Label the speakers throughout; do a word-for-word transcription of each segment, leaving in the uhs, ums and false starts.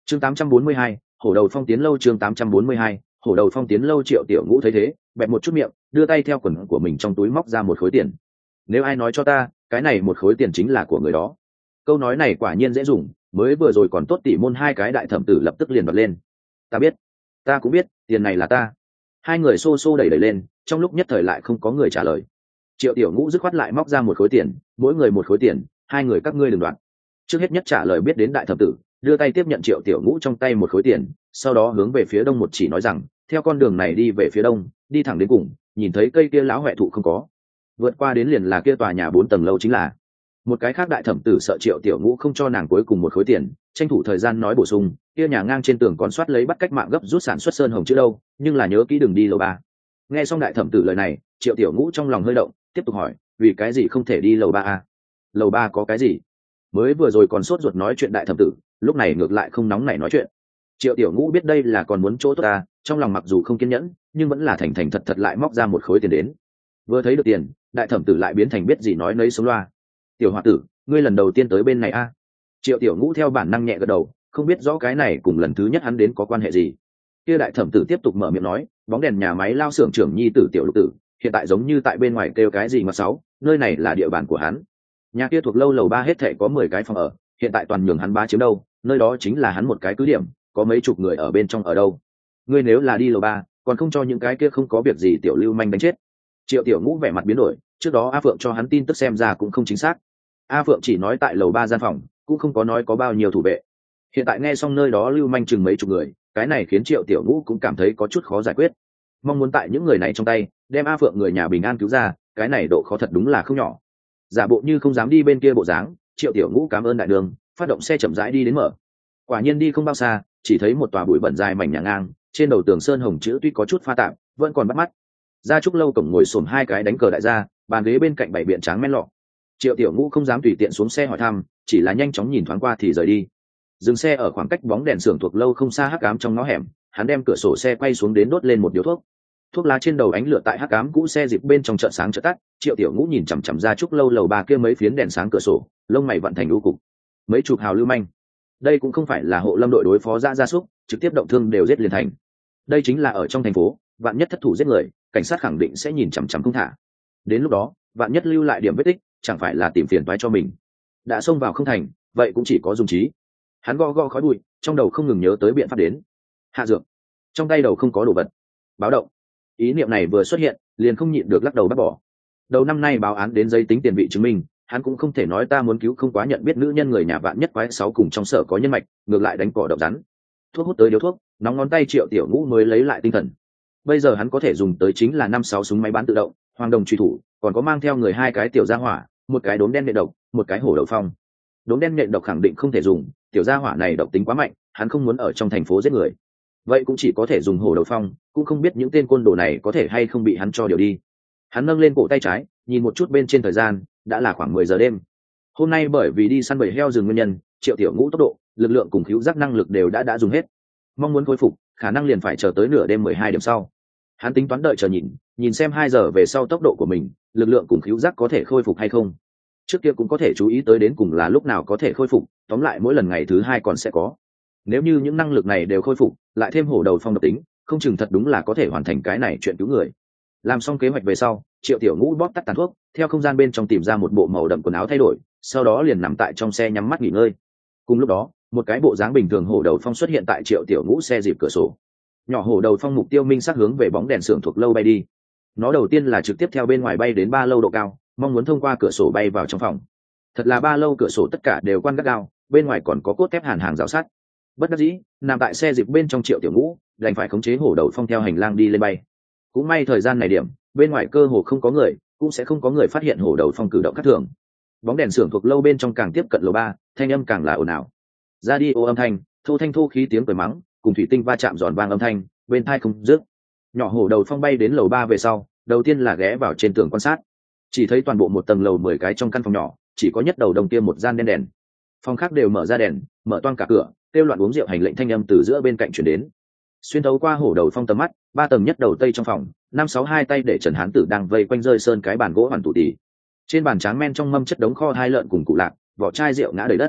Speaker 1: chương tám trăm bốn mươi hai, hổ đầu phong tiến lâu. Chương tám trăm bốn mươi hai, hổ đầu phong tiến lâu. Triệu Tiểu Ngũ thấy thế bẹp một chút miệng, đưa tay theo quần của mình trong túi móc ra một khối tiền. Nếu ai nói cho ta cái này một khối tiền chính là của người đó, câu nói này quả nhiên dễ dùng, mới vừa rồi còn tốt tỉ môn hai cái đại thẩm tử lập tức liền bật lên. Ta biết, ta cũng biết, tiền này là ta. Hai người xô xô đẩy đẩy lên, trong lúc nhất thời lại không có người trả lời. Triệu Tiểu Ngũ dứt khoát lại móc ra một khối tiền, mỗi người một khối tiền, hai người các ngươi đừng đoạn. Trước hết nhất trả lời biết đến đại thẩm tử, đưa tay tiếp nhận Triệu Tiểu Ngũ trong tay một khối tiền, sau đó hướng về phía đông một chỉ nói rằng, theo con đường này đi về phía đông, đi thẳng đến cùng, nhìn thấy cây kia lão huệ thụ không có, vượt qua đến liền là kia tòa nhà bốn tầng lâu chính là. Một cái khác đại thẩm tử sợ Triệu Tiểu Ngũ không cho nàng cuối cùng một khối tiền, tranh thủ thời gian nói bổ sung, kia nhà ngang trên tường còn soát lấy bắt cách mạng gấp rút sản xuất sơn hồng chữ đâu, nhưng là nhớ kỹ đừng đi lầu ba. Nghe xong đại thẩm tử lời này, Triệu Tiểu Ngũ trong lòng hơi động, tiếp tục hỏi, vì cái gì không thể đi lầu ba a? Lầu ba có cái gì? Mới vừa rồi còn sốt ruột nói chuyện đại thẩm tử, lúc này ngược lại không nóng nảy nói chuyện. Triệu Tiểu Ngũ biết đây là còn muốn chỗ tốt ta, trong lòng mặc dù không kiên nhẫn, nhưng vẫn là thành thành thật thật lại móc ra một khối tiền đến. Vừa thấy được tiền, đại thẩm tử lại biến thành biết gì nói nấy sống loa. Tiểu hòa tử, ngươi lần đầu tiên tới bên này a? Triệu Tiểu Ngũ theo bản năng nhẹ gật đầu, không biết rõ cái này cùng lần thứ nhất hắn đến có quan hệ gì. Kia đại thẩm tử tiếp tục mở miệng nói, bóng đèn nhà máy lao xưởng trưởng nhi tử Tiểu Lục tử, hiện tại giống như tại bên ngoài kêu cái gì mà sáu, nơi này là địa bàn của hắn. Nhà kia thuộc lâu lầu ba hết thảy có mười cái phòng ở, hiện tại toàn nhường hắn bá chiếm đâu, nơi đó chính là hắn một cái cứ điểm, có mấy chục người ở bên trong ở đâu. Ngươi nếu là đi lầu ba, còn không cho những cái kia không có việc gì tiểu lưu manh đánh chết. Triệu Tiểu Ngũ vẻ mặt biến đổi, trước đó A Phượng cho hắn tin tức xem ra cũng không chính xác. A Phượng chỉ nói tại lầu ba gian phòng, cũng không có nói có bao nhiêu thủ vệ. Hiện tại nghe xong nơi đó lưu manh chừng mấy chục người, cái này khiến Triệu Tiểu Ngũ cũng cảm thấy có chút khó giải quyết. Mong muốn tại những người này trong tay đem A Phượng người nhà bình an cứu ra, cái này độ khó thật đúng là không nhỏ. Giả bộ như không dám đi bên kia bộ dáng, Triệu Tiểu Ngũ cảm ơn đại đường, phát động xe chậm rãi đi đến mở. Quả nhiên đi không bao xa, chỉ thấy một tòa bụi bẩn dài mảnh nhà ngang, trên đầu tường sơn hồng chữ tuy có chút pha tạp, vẫn còn bắt mắt. Gia Trúc lâu cổng ngồi xổm hai cái đánh cờ đại gia, bàn ghế bên cạnh bảy biện tráng men lọ. Triệu Tiểu Ngũ không dám tùy tiện xuống xe hỏi thăm, chỉ là nhanh chóng nhìn thoáng qua thì rời đi. Dừng xe ở khoảng cách bóng đèn xưởng thuộc lâu không xa hắc ám trong ngõ hẻm, hắn đem cửa sổ xe quay xuống đến đốt lên một điếu thuốc. Thuốc lá trên đầu ánh lửa tại hắc ám cũ xe dịp bên trong chợ sáng chợ tắt. Triệu Tiểu Ngũ nhìn chằm chằm Gia Trúc lâu lầu ba kia mấy phiến đèn sáng cửa sổ, lông mày vận thành u cục. Mấy chục hào lưu manh, đây cũng không phải là hộ lâm đội đối phó ra gia súc, trực tiếp động thương đều giết liền thành. Đây chính là ở trong thành phố, vạn nhất thất thủ giết người, cảnh sát khẳng định sẽ nhìn chằm chằm không thả. Đến lúc đó, vạn nhất lưu lại điểm vết tích, chẳng phải là tìm phiền toái cho mình. Đã xông vào không thành, vậy cũng chỉ có dùng trí. Hắn gõ gõ khói bụi, trong đầu không ngừng nhớ tới biện pháp đến. Hạ dược, trong tay đầu không có đồ vật. Báo động. Ý niệm này vừa xuất hiện, liền không nhịn được lắc đầu bác bỏ. Đầu năm nay báo án đến giấy tính tiền vị chứng minh, hắn cũng không thể nói ta muốn cứu không quá nhận biết nữ nhân người nhà vạn nhất quái sáu cùng trong sở có nhân mạch, ngược lại đánh cỏ độc rắn. Thuốc hút tới điếu thuốc, nóng ngón tay Triệu Tiểu Ngũ mới lấy lại tinh thần. Bây giờ hắn có thể dùng tới chính là năm sáu súng máy bán tự động, hoàng đồng truy thủ, còn có mang theo người hai cái tiểu gia hỏa, một cái đốm đen nhện độc, một cái hổ đầu phong. Đốm đen nhện độc khẳng định không thể dùng, tiểu gia hỏa này độc tính quá mạnh, hắn không muốn ở trong thành phố giết người. Vậy cũng chỉ có thể dùng hổ đầu phong, cũng không biết những tên côn đồ này có thể hay không bị hắn cho điều đi. Hắn nâng lên cổ tay trái, nhìn một chút bên trên thời gian, đã là khoảng mười giờ đêm. Hôm nay bởi vì đi săn bầy heo rừng nguyên nhân, Triệu Tiểu Ngũ tốc độ, lực lượng cùng cứu giác năng lực đều đã đã dùng hết. Mong muốn khôi phục, khả năng liền phải chờ tới nửa đêm mười hai điểm sau. Hắn tính toán đợi chờ nhìn, nhìn xem hai giờ về sau tốc độ của mình, lực lượng cùng cứu giác có thể khôi phục hay không. Trước kia cũng có thể chú ý tới đến cùng là lúc nào có thể khôi phục, tóm lại mỗi lần ngày thứ hai còn sẽ có. Nếu như những năng lực này đều khôi phục, lại thêm hổ đầu phong độc tính, không chừng thật đúng là có thể hoàn thành cái này chuyện cứu người. Làm xong kế hoạch về sau, Triệu Tiểu Ngũ bóp tắt tàn thuốc, theo không gian bên trong tìm ra một bộ màu đậm quần áo thay đổi, sau đó liền nằm tại trong xe nhắm mắt nghỉ ngơi. Cùng lúc đó, một cái bộ dáng bình thường hổ đầu phong xuất hiện tại Triệu Tiểu Ngũ xe dịp cửa sổ. Nhỏ hổ đầu phong mục tiêu minh sát hướng về bóng đèn xưởng thuộc lâu bay đi. Nó đầu tiên là trực tiếp theo bên ngoài bay đến ba lâu độ cao, mong muốn thông qua cửa sổ bay vào trong phòng. Thật là ba lâu cửa sổ tất cả đều quan gắt gao, bên ngoài còn có cốt thép hàn hàng rào sắt. Bất đắc dĩ, nằm tại xe dịp bên trong Triệu Tiểu Ngũ đành phải khống chế hổ đầu phong theo hành lang đi lên bay. Cũng may thời gian này điểm, bên ngoài cơ hồ không có người, cũng sẽ không có người phát hiện hổ đầu phong cử động khác thường. Bóng đèn xưởng thuộc lâu bên trong càng tiếp cận lầu ba, thanh âm càng là ồn ào. Radio âm thanh, thô thanh thô khí tiếng cười mắng, cùng thủy tinh va chạm giòn vang âm thanh, bên tai không dứt. Nhỏ hổ đầu phong bay đến lầu ba về sau, đầu tiên là ghé vào trên tường quan sát. Chỉ thấy toàn bộ một tầng lầu mười cái trong căn phòng nhỏ, chỉ có nhất đầu đồng tiêm một gian đen đèn. Phòng khác đều mở ra đèn, mở toang cả cửa, kêu loạn uống rượu hành lệnh thanh âm từ giữa bên cạnh truyền đến. Xuyên thấu qua hổ đầu phong tầm mắt, ba tầng nhất đầu tây trong phòng, năm sáu hai tay để Trần Hán Tử đang vây quanh rơi sơn cái bàn gỗ hoàn tủ tỉ. Trên bàn tráng men trong mâm chất đống kho hai lợn cùng cụ lạc, vỏ chai rượu ngã đầy đất.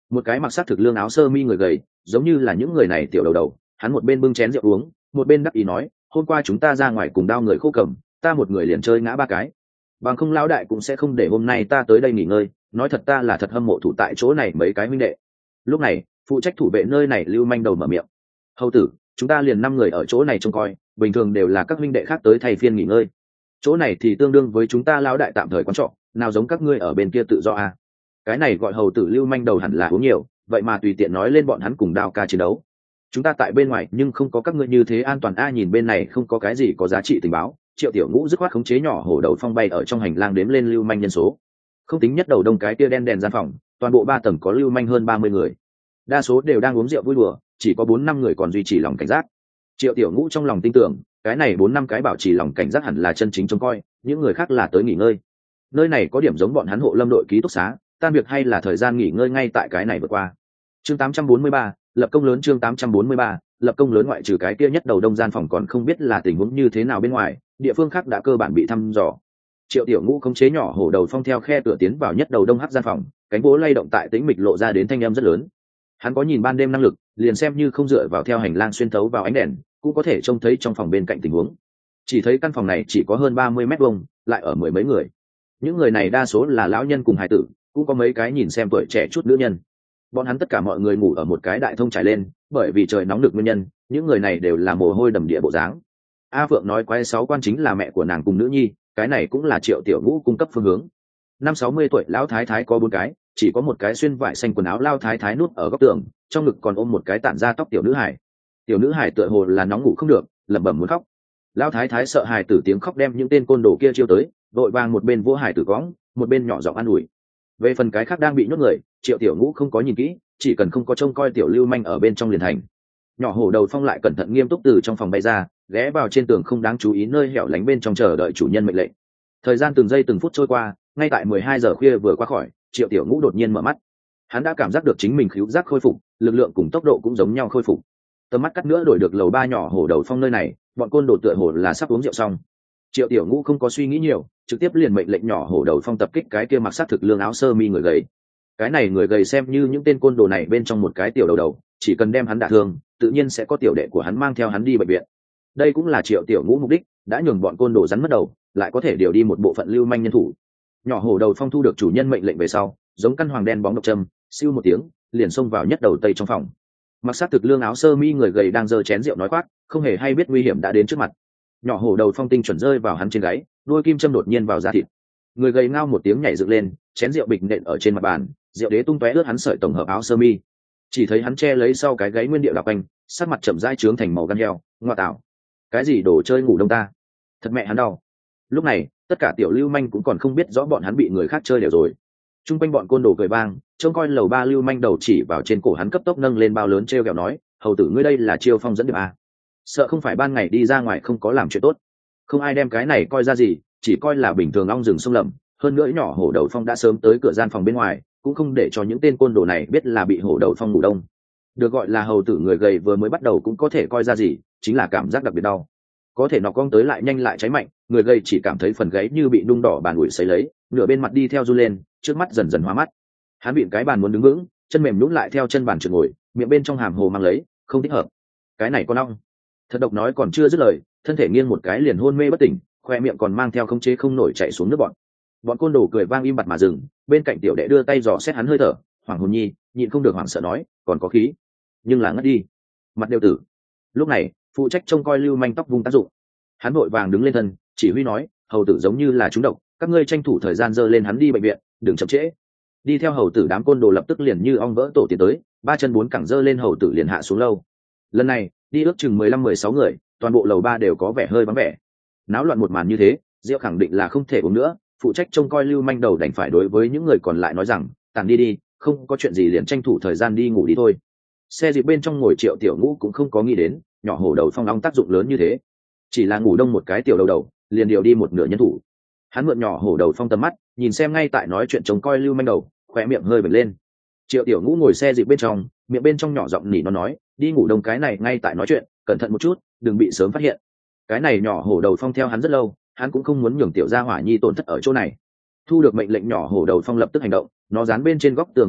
Speaker 1: một cái mặc sắc thực lương áo sơ mi người gầy, giống như là những người này tiểu đầu đầu, hắn một bên bưng chén rượu uống, một bên đắc ý nói, hôm qua chúng ta ra ngoài cùng đao người khô cầm, ta một người liền chơi ngã ba cái, bằng không lão đại cũng sẽ không để hôm nay ta tới đây nghỉ ngơi, nói thật ta là thật hâm mộ thủ tại chỗ này mấy cái huynh đệ. Lúc này phụ trách thủ vệ nơi này lưu manh đầu mở miệng, hầu tử, chúng ta liền năm người ở chỗ này trông coi, bình thường đều là các huynh đệ khác tới thay phiên nghỉ ngơi, chỗ này thì tương đương với chúng ta lão đại tạm thời quán trọ, nào giống các ngươi ở bên kia tự do à. Cái này gọi hầu tử lưu manh đầu hẳn là uống nhiều, vậy mà tùy tiện nói lên bọn hắn cùng đao ca chiến đấu, chúng ta tại bên ngoài nhưng không có các ngươi như thế an toàn a. Nhìn bên này không có cái gì có giá trị tình báo, Triệu Tiểu Ngũ dứt khoát khống chế nhỏ hổ đầu phong bay ở trong hành lang đếm lên lưu manh nhân số, không tính nhất đầu đông cái tia đen đèn gian phòng, toàn bộ ba tầng có lưu manh hơn ba mươi người, đa số đều đang uống rượu vui đùa, chỉ có bốn năm người còn duy trì lòng cảnh giác. Triệu Tiểu Ngũ trong lòng tin tưởng, cái này bốn năm cái bảo trì lòng cảnh giác hẳn là chân chính trông coi, những người khác là tới nghỉ ngơi. Nơi này có điểm giống bọn hắn hộ lâm đội ký túc xá, tan việc hay là thời gian nghỉ ngơi ngay tại cái này vượt qua. Chương tám trăm bốn mươi ba, lập công lớn. Chương tám trăm bốn mươi ba, lập công lớn. Ngoại trừ cái kia nhất đầu đông gian phòng còn không biết là tình huống như thế nào bên ngoài, địa phương khác đã cơ bản bị thăm dò. Triệu Tiểu Ngũ khống chế nhỏ hổ đầu phong theo khe cửa tiến vào nhất đầu đông hắc gian phòng, cánh bố lay động tại tĩnh mịch lộ ra đến thanh âm rất lớn. Hắn có nhìn ban đêm năng lực, liền xem như không dựa vào theo hành lang xuyên thấu vào ánh đèn, cũng có thể trông thấy trong phòng bên cạnh tình huống. Chỉ thấy căn phòng này chỉ có hơn ba mươi mét vuông, lại ở mười mấy người. Những người này đa số là lão nhân cùng hài tử, cũng có mấy cái nhìn xem tuổi trẻ chút nữ nhân. Bọn hắn tất cả mọi người ngủ ở một cái đại thông trải lên, bởi vì trời nóng được nguyên nhân, những người này đều là mồ hôi đầm địa bộ dáng. A Phượng nói quái sáu quan chính là mẹ của nàng cùng nữ nhi, cái này cũng là Triệu Tiểu Ngũ cung cấp phương hướng. Năm sáu mươi tuổi lão thái thái có bốn cái, chỉ có một cái xuyên vải xanh quần áo lao thái thái núp ở góc tường, trong ngực còn ôm một cái tản ra tóc tiểu nữ hải. Tiểu nữ hải tựa hồ là nóng ngủ không được, lẩm bẩm muốn khóc. Lão thái thái sợ hài tử tiếng khóc đem những tên côn đồ kia chiêu tới, đội vàng một bên vỗ hải tử cõng, một bên nhỏ giọng an ủi. Về phần cái khác đang bị nhốt người, Triệu Tiểu Ngũ không có nhìn kỹ, chỉ cần không có trông coi tiểu lưu manh ở bên trong liền thành. Nhỏ hổ đầu phong lại cẩn thận nghiêm túc từ trong phòng bay ra, ghé vào trên tường không đáng chú ý nơi hẻo lánh bên trong chờ đợi chủ nhân mệnh lệnh. Thời gian từng giây từng phút trôi qua, ngay tại mười hai giờ khuya vừa qua khỏi, Triệu Tiểu Ngũ đột nhiên mở mắt. Hắn đã cảm giác được chính mình khứu giác khôi phục, lực lượng cùng tốc độ cũng giống nhau khôi phục. Tầm mắt cắt nữa đổi được lầu ba nhỏ hổ đầu phong nơi này, bọn côn đồ tựa hồ là sắp uống rượu xong. Triệu Tiểu Ngũ không có suy nghĩ nhiều, trực tiếp liền mệnh lệnh nhỏ hổ đầu phong tập kích cái kia mặc sát thực lương áo sơ mi người gầy. Cái này người gầy xem như những tên côn đồ này bên trong một cái tiểu đầu đầu, chỉ cần đem hắn đả thương, tự nhiên sẽ có tiểu đệ của hắn mang theo hắn đi bệnh viện. Đây cũng là Triệu Tiểu Ngũ mục đích, đã nhường bọn côn đồ rắn mất đầu, lại có thể điều đi một bộ phận lưu manh nhân thủ. Nhỏ hổ đầu phong thu được chủ nhân mệnh lệnh về sau, giống căn hoàng đen bóng độc châm, siêu một tiếng, liền xông vào nhất đầu tây trong phòng. Mặc sát thực lương áo sơ mi người gầy đang giơ chén rượu nói quát, không hề hay biết nguy hiểm đã đến trước mặt. Nhỏ hổ đầu phong tinh chuẩn rơi vào hắn trên gáy, đuôi kim châm đột nhiên vào da thịt. Người gầy ngao một tiếng nhảy dựng lên, chén rượu bịch nện ở trên mặt bàn, rượu đế tung tóe ướt hắn sợi tổng hợp áo sơ mi. Chỉ thấy hắn che lấy sau cái gáy nguyên điệu đạp anh, sắc mặt chậm rãi trướng thành màu gan heo, ngoa tạo. Cái gì đồ chơi ngủ đông ta? Thật mẹ hắn đau. Lúc này, tất cả tiểu lưu manh cũng còn không biết rõ bọn hắn bị người khác chơi đều rồi. Trung quanh bọn côn đồ cười vang, trông coi lầu ba lưu manh đầu chỉ vào trên cổ hắn cấp tốc nâng lên bao lớn treo kẹo nói, hầu tử ngươi đây là chiêu phong dẫn điệp à? Sợ không phải ban ngày đi ra ngoài không có làm chuyện tốt. Không ai đem cái này coi ra gì, chỉ coi là bình thường ong rừng sông lầm. Hơn nữa nhỏ hổ đầu phong đã sớm tới cửa gian phòng bên ngoài, cũng không để cho những tên côn đồ này biết là bị hổ đầu phong ngủ đông. Được gọi là hầu tử người gầy vừa mới bắt đầu cũng có thể coi ra gì, chính là cảm giác đặc biệt đau. Có thể nó cong tới lại nhanh lại cháy mạnh, người gầy chỉ cảm thấy phần gáy như bị nung đỏ bàn ủi sấy lấy, nửa bên mặt đi theo run lên, trước mắt dần dần hóa mắt. Hắn bịn cái bàn muốn đứng vững, chân mềm nhũn lại theo chân bàn trượt ngồi, miệng bên trong hàm hồ mang lấy, không thích hợp. Cái này con ong. Thật độc nói còn chưa dứt lời, thân thể nghiêng một cái liền hôn mê bất tỉnh, khoe miệng còn mang theo không chế không nổi chạy xuống nước bọn. Bọn côn đồ cười vang im bặt mà dừng, bên cạnh tiểu đệ đưa tay dò xét hắn hơi thở, Hoàng Hồn Nhi nhịn không được hoảng sợ nói, còn có khí, nhưng là ngất đi, mặt đều tử. Lúc này, phụ trách trông coi lưu manh tóc vung tác dụng, hắn vội vàng đứng lên thân, chỉ huy nói, hầu tử giống như là trúng độc, các ngươi tranh thủ thời gian dơ lên hắn đi bệnh viện, đừng chậm trễ. Đi theo hầu tử đám côn đồ lập tức liền như ong vỡ tổ tiến tới, ba chân bốn cẳng dơ lên hầu tử liền hạ xuống lâu. Lần này đi ước chừng mười lăm mười sáu người, toàn bộ lầu ba đều có vẻ hơi vắng vẻ. Náo loạn một màn như thế, Diệu khẳng định là không thể uống nữa, phụ trách trông coi lưu manh đầu đành phải đối với những người còn lại nói rằng, tàn đi đi, không có chuyện gì liền tranh thủ thời gian đi ngủ đi thôi. Xe dịp bên trong ngồi Triệu Tiểu Ngũ cũng không có nghĩ đến nhỏ hổ đầu phong ong tác dụng lớn như thế, chỉ là ngủ đông một cái tiểu đầu đầu liền điều đi một nửa nhân thủ. Hắn mượn nhỏ hổ đầu phong tầm mắt, nhìn xem ngay tại nói chuyện trông coi lưu manh đầu, khỏe miệng hơi bật lên. Triệu Tiểu Ngũ ngồi xe dịp bên trong, miệng bên trong nhỏ giọng nỉ nó nói, đi ngủ đông cái này ngay tại nói chuyện, cẩn thận một chút, đừng bị sớm phát hiện. Cái này nhỏ hổ đầu phong theo hắn rất lâu, hắn cũng không muốn nhường tiểu gia hỏa nhi tổn thất ở chỗ này. Thu được mệnh lệnh, nhỏ hổ đầu phong lập tức hành động, nó dán bên trên góc tường bay lượn,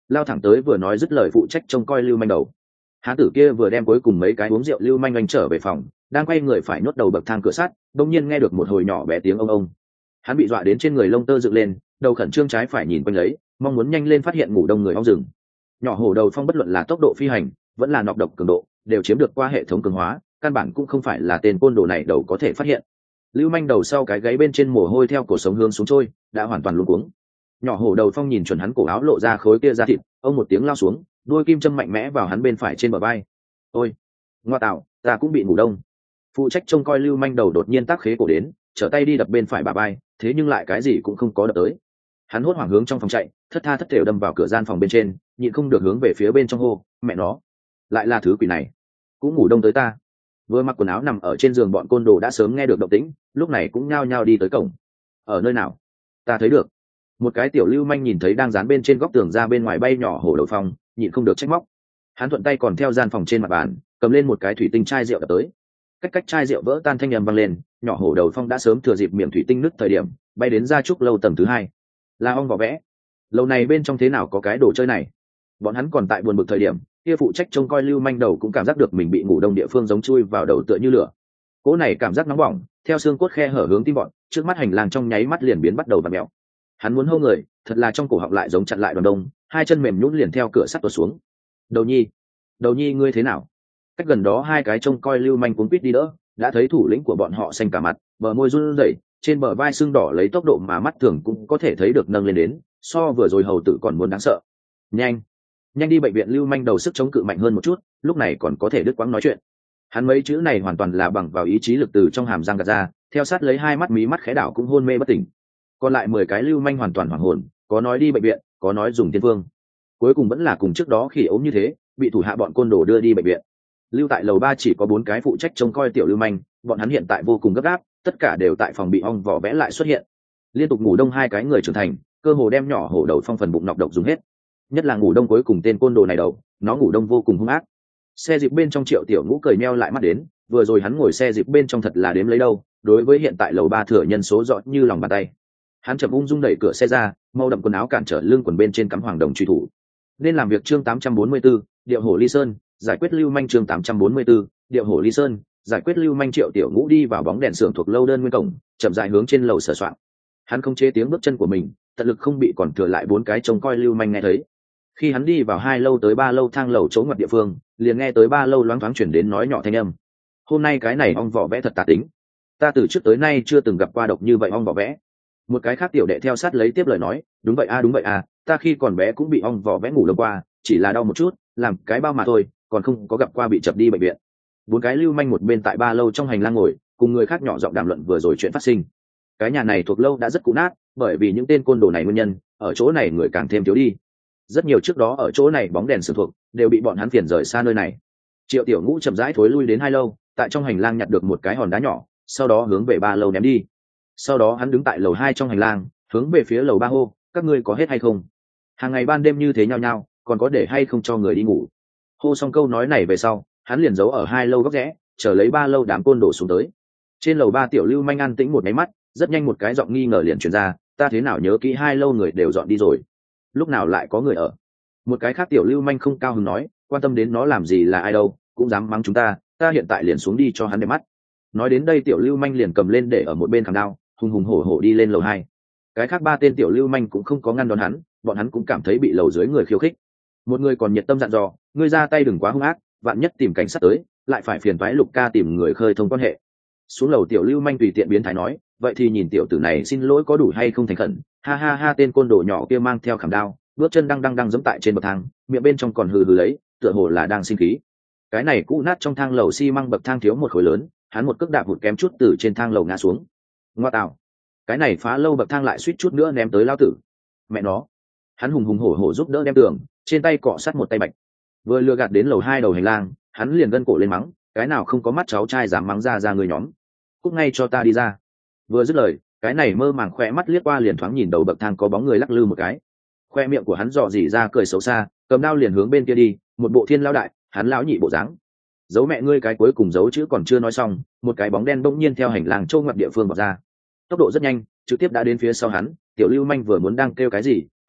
Speaker 1: lao thẳng tới vừa nói dứt lời phụ trách trông coi lưu manh đầu. Hán tử kia vừa đem cuối cùng mấy cái uống rượu lưu manh anh trở về phòng, đang quay người phải nhốt đầu bậc thang cửa sắt, đột nhiên nghe được một hồi nhỏ bé tiếng ông ông. Hắn bị dọa đến trên người lông tơ dựng lên, đầu khẩn trương trái phải nhìn quanh lấy, mong muốn nhanh lên phát hiện ngủ đông người ong rừng. Nhỏ hổ đầu phong bất luận là tốc độ phi hành, vẫn là nọc độc cường độ, đều chiếm được qua hệ thống cường hóa, căn bản cũng không phải là tên côn đồ này đầu có thể phát hiện. Lưu manh đầu sau cái gáy bên trên mồ hôi theo cổ sống hướng xuống trôi, đã hoàn toàn luống cuống. Nhỏ hổ đầu phong nhìn chuẩn hắn cổ áo lộ ra khối kia da thịt, ông một tiếng lao xuống, đuôi kim châm mạnh mẽ vào hắn bên phải trên bờ vai. Ôi, ngoa tạo, ta cũng bị ngủ đông. Phụ trách trông coi lưu manh đầu đột nhiên tác khế cổ đến, trở tay đi đập bên phải bà vai, thế nhưng lại cái gì cũng không có đập tới. Hắn hốt hoảng hướng trong phòng chạy, thất tha thất thểu đâm vào cửa gian phòng bên trên, nhịn không được hướng về phía bên trong hô, mẹ nó, lại là thứ quỷ này, cũng ngủ đông tới ta. Vừa mặc quần áo nằm ở trên giường bọn côn đồ đã sớm nghe được động tĩnh, lúc này cũng nhao nhao đi tới cổng. Ở nơi nào? Ta thấy được. Một cái tiểu lưu manh nhìn thấy đang dán bên trên góc tường ra bên ngoài bay nhỏ hổ đầu phong, nhịn không được trách móc. Hắn thuận tay còn theo gian phòng trên mặt bàn, cầm lên một cái thủy tinh chai rượu đập tới. Cách cách chai rượu vỡ tan thanh âm vang lên, nhỏ hổ đầu phong đã sớm thừa dịp miệng thủy tinh nứt thời điểm, bay đến gia trúc lâu tầng thứ hai. Là ong vỏ vẽ. Lâu này bên trong thế nào có cái đồ chơi này? Bọn hắn còn tại buồn bực thời điểm, kia phụ trách trông coi lưu manh đầu cũng cảm giác được mình bị ngủ đông địa phương giống chui vào đầu tựa như lửa. Cỗ này cảm giác nóng bỏng, theo xương cốt khe hở hướng tim bọn, trước mắt hành lang trong nháy mắt liền biến bắt đầu vặn mèo. Hắn muốn hô người, thật là trong cổ họng lại giống chặn lại đoàn đông, hai chân mềm nhũn liền theo cửa sắt tuột xuống. Đầu nhi, đầu nhi ngươi thế nào? Cách gần đó hai cái trông coi lưu manh cuống quýt đi đỡ, đã thấy thủ lĩnh của bọn họ xanh cả mặt, bờ môi run rẩy, trên bờ vai sưng đỏ lấy tốc độ mà mắt thường cũng có thể thấy được nâng lên đến, so vừa rồi hầu tử còn muốn đáng sợ. Nhanh, nhanh đi bệnh viện. Lưu manh đầu sức chống cự mạnh hơn một chút, lúc này còn có thể đứt quãng nói chuyện. Hắn mấy chữ này hoàn toàn là bằng vào ý chí lực từ trong hàm răng gạt ra, theo sát lấy hai mắt mí mắt khẽ đảo cũng hôn mê bất tỉnh. Còn lại mười cái lưu manh hoàn toàn hoảng hồn, có nói đi bệnh viện, có nói dùng tiên phương, cuối cùng vẫn là cùng trước đó khi ốm như thế, bị thủ hạ bọn côn đồ đưa đi bệnh viện. Lưu tại lầu ba chỉ có bốn cái phụ trách trông coi tiểu lưu manh, bọn hắn hiện tại vô cùng gấp gáp, tất cả đều tại phòng bị ong vỏ vẽ lại xuất hiện. Liên tục ngủ đông hai cái người trưởng thành, cơ hồ đem nhỏ hổ đầu phong phần bụng nọc độc dùng hết. Nhất là ngủ đông cuối cùng tên côn đồ này đầu, nó ngủ đông vô cùng hung ác. Xe dịp bên trong Triệu Tiểu Ngũ cười meo lại mắt đến, vừa rồi hắn ngồi xe dịp bên trong thật là đếm lấy đâu, đối với hiện tại lầu ba thừa nhân số rõ như lòng bàn tay. Hắn chậm ung dung đẩy cửa xe ra, mau đậm quần áo cản trở lưng quần bên trên cắm hoàng đồng truy thủ. Nên làm việc chương tám trăm bốn mươi 84, điệu hổ ly sơn, giải quyết lưu manh chương tám trăm bốn mươi 84, điệu hổ ly sơn, giải quyết lưu manh. Triệu Tiểu Ngũ đi vào bóng đèn xưởng thuộc lâu đơn nguyên cổng, chậm rãi hướng trên lầu sửa soạn. Hắn không chế tiếng bước chân của mình, tận lực không bị còn thừa lại bốn cái trông coi lưu manh nghe thấy. Khi hắn đi vào hai lâu tới ba lâu thang lầu chỗ ngoặt địa phương, liền nghe tới ba lâu loáng thoáng chuyển đến nói nhỏ thanh âm. Hôm nay cái này ong vỏ vẽ thật tà tính, ta từ trước tới nay chưa từng gặp qua độc như vậy ong vỏ vẽ. Một cái khác tiểu đệ theo sát lấy tiếp lời nói, đúng vậy a à, đúng vậy à, ta khi còn bé cũng bị ong vỏ vẽ ngủ đông qua, chỉ là đau một chút, làm cái bao mà thôi, còn không có gặp qua bị chập đi bệnh viện. Bốn cái lưu manh một bên tại ba lâu trong hành lang ngồi, cùng người khác nhỏ giọng đàm luận vừa rồi chuyện phát sinh. Cái nhà này thuộc lâu đã rất cũ nát, bởi vì những tên côn đồ này nguyên nhân, ở chỗ này người càng thêm thiếu đi. Rất nhiều trước đó ở chỗ này bóng đèn sửa thuộc đều bị bọn hắn phiền rời xa nơi này. Triệu Tiểu Ngũ chậm rãi thối lui đến hai lâu, tại trong hành lang nhặt được một cái hòn đá nhỏ, sau đó hướng về ba lâu ném đi. Sau đó hắn đứng tại lầu hai trong hành lang, hướng về phía lầu ba hô, các ngươi có hết hay không? Hàng ngày ban đêm như thế nhau nhau, còn có để hay không cho người đi ngủ? Hô xong câu nói này về sau, hắn liền giấu ở hai lâu góc rẽ, chờ lấy ba lâu đám côn đổ xuống tới. Trên lầu ba tiểu lưu manh an tĩnh một máy mắt, rất nhanh một cái giọng nghi ngờ liền truyền ra, ta thế nào nhớ kỹ hai lâu người đều dọn đi rồi, lúc nào lại có người ở? Một cái khác tiểu lưu manh không cao hứng nói, quan tâm đến nó làm gì là ai đâu, cũng dám mắng chúng ta, ta hiện tại liền xuống đi cho hắn để mắt. Nói đến đây tiểu lưu manh liền cầm lên để ở một bên khảm đao, hùng hùng hổ hổ đi lên lầu hai. Cái khác ba tên tiểu lưu manh cũng không có ngăn đón hắn, bọn hắn cũng cảm thấy bị lầu dưới người khiêu khích. Một người còn nhiệt tâm dặn dò, ngươi ra tay đừng quá hung ác, vạn nhất tìm cảnh sát tới, lại phải phiền toái Lục ca tìm người khơi thông quan hệ. Xuống lầu tiểu lưu manh tùy tiện biến thái nói, vậy thì nhìn tiểu tử này xin lỗi có đủ hay không thành khẩn. Ha ha ha, tên côn đồ nhỏ kia mang theo khảm đao, bước chân đang đang đang giẫm tại trên bậc thang, miệng bên trong còn hừ hừ lấy, tựa hồ là đang sinh khí. Cái này cũ nát trong thang lầu xi măng bậc thang thiếu một khối lớn, hắn một cước đạp hụt kém chút từ trên thang lầu ngã xuống. Ngoa tạo, cái này phá lâu bậc thang lại suýt chút nữa ném tới lao tử. Mẹ nó, hắn hùng hùng hổ hổ giúp đỡ đem tường, trên tay cọ sát một tay bạch. Vừa lừa gạt đến lầu hai đầu hành lang, hắn liền gân cổ lên mắng, cái nào không có mắt cháu trai dám mắng ra ra người nhóm, cút ngay cho ta đi ra. Vừa dứt lời, cái này mơ màng khỏe mắt liếc qua liền thoáng nhìn đầu bậc thang có bóng người lắc lư một cái, khoe miệng của hắn dò dỉ ra cười xấu xa, cầm đao liền hướng bên kia đi, một bộ thiên lao đại, hắn lão nhị bộ dáng. Giấu mẹ ngươi cái cuối cùng giấu chữ còn chưa nói xong, một cái bóng đen bỗng nhiên theo hành lang trâu ngoặt địa phương bọc ra, tốc độ rất nhanh, trực tiếp đã đến phía sau hắn. Tiểu lưu manh vừa muốn đang kêu cái gì,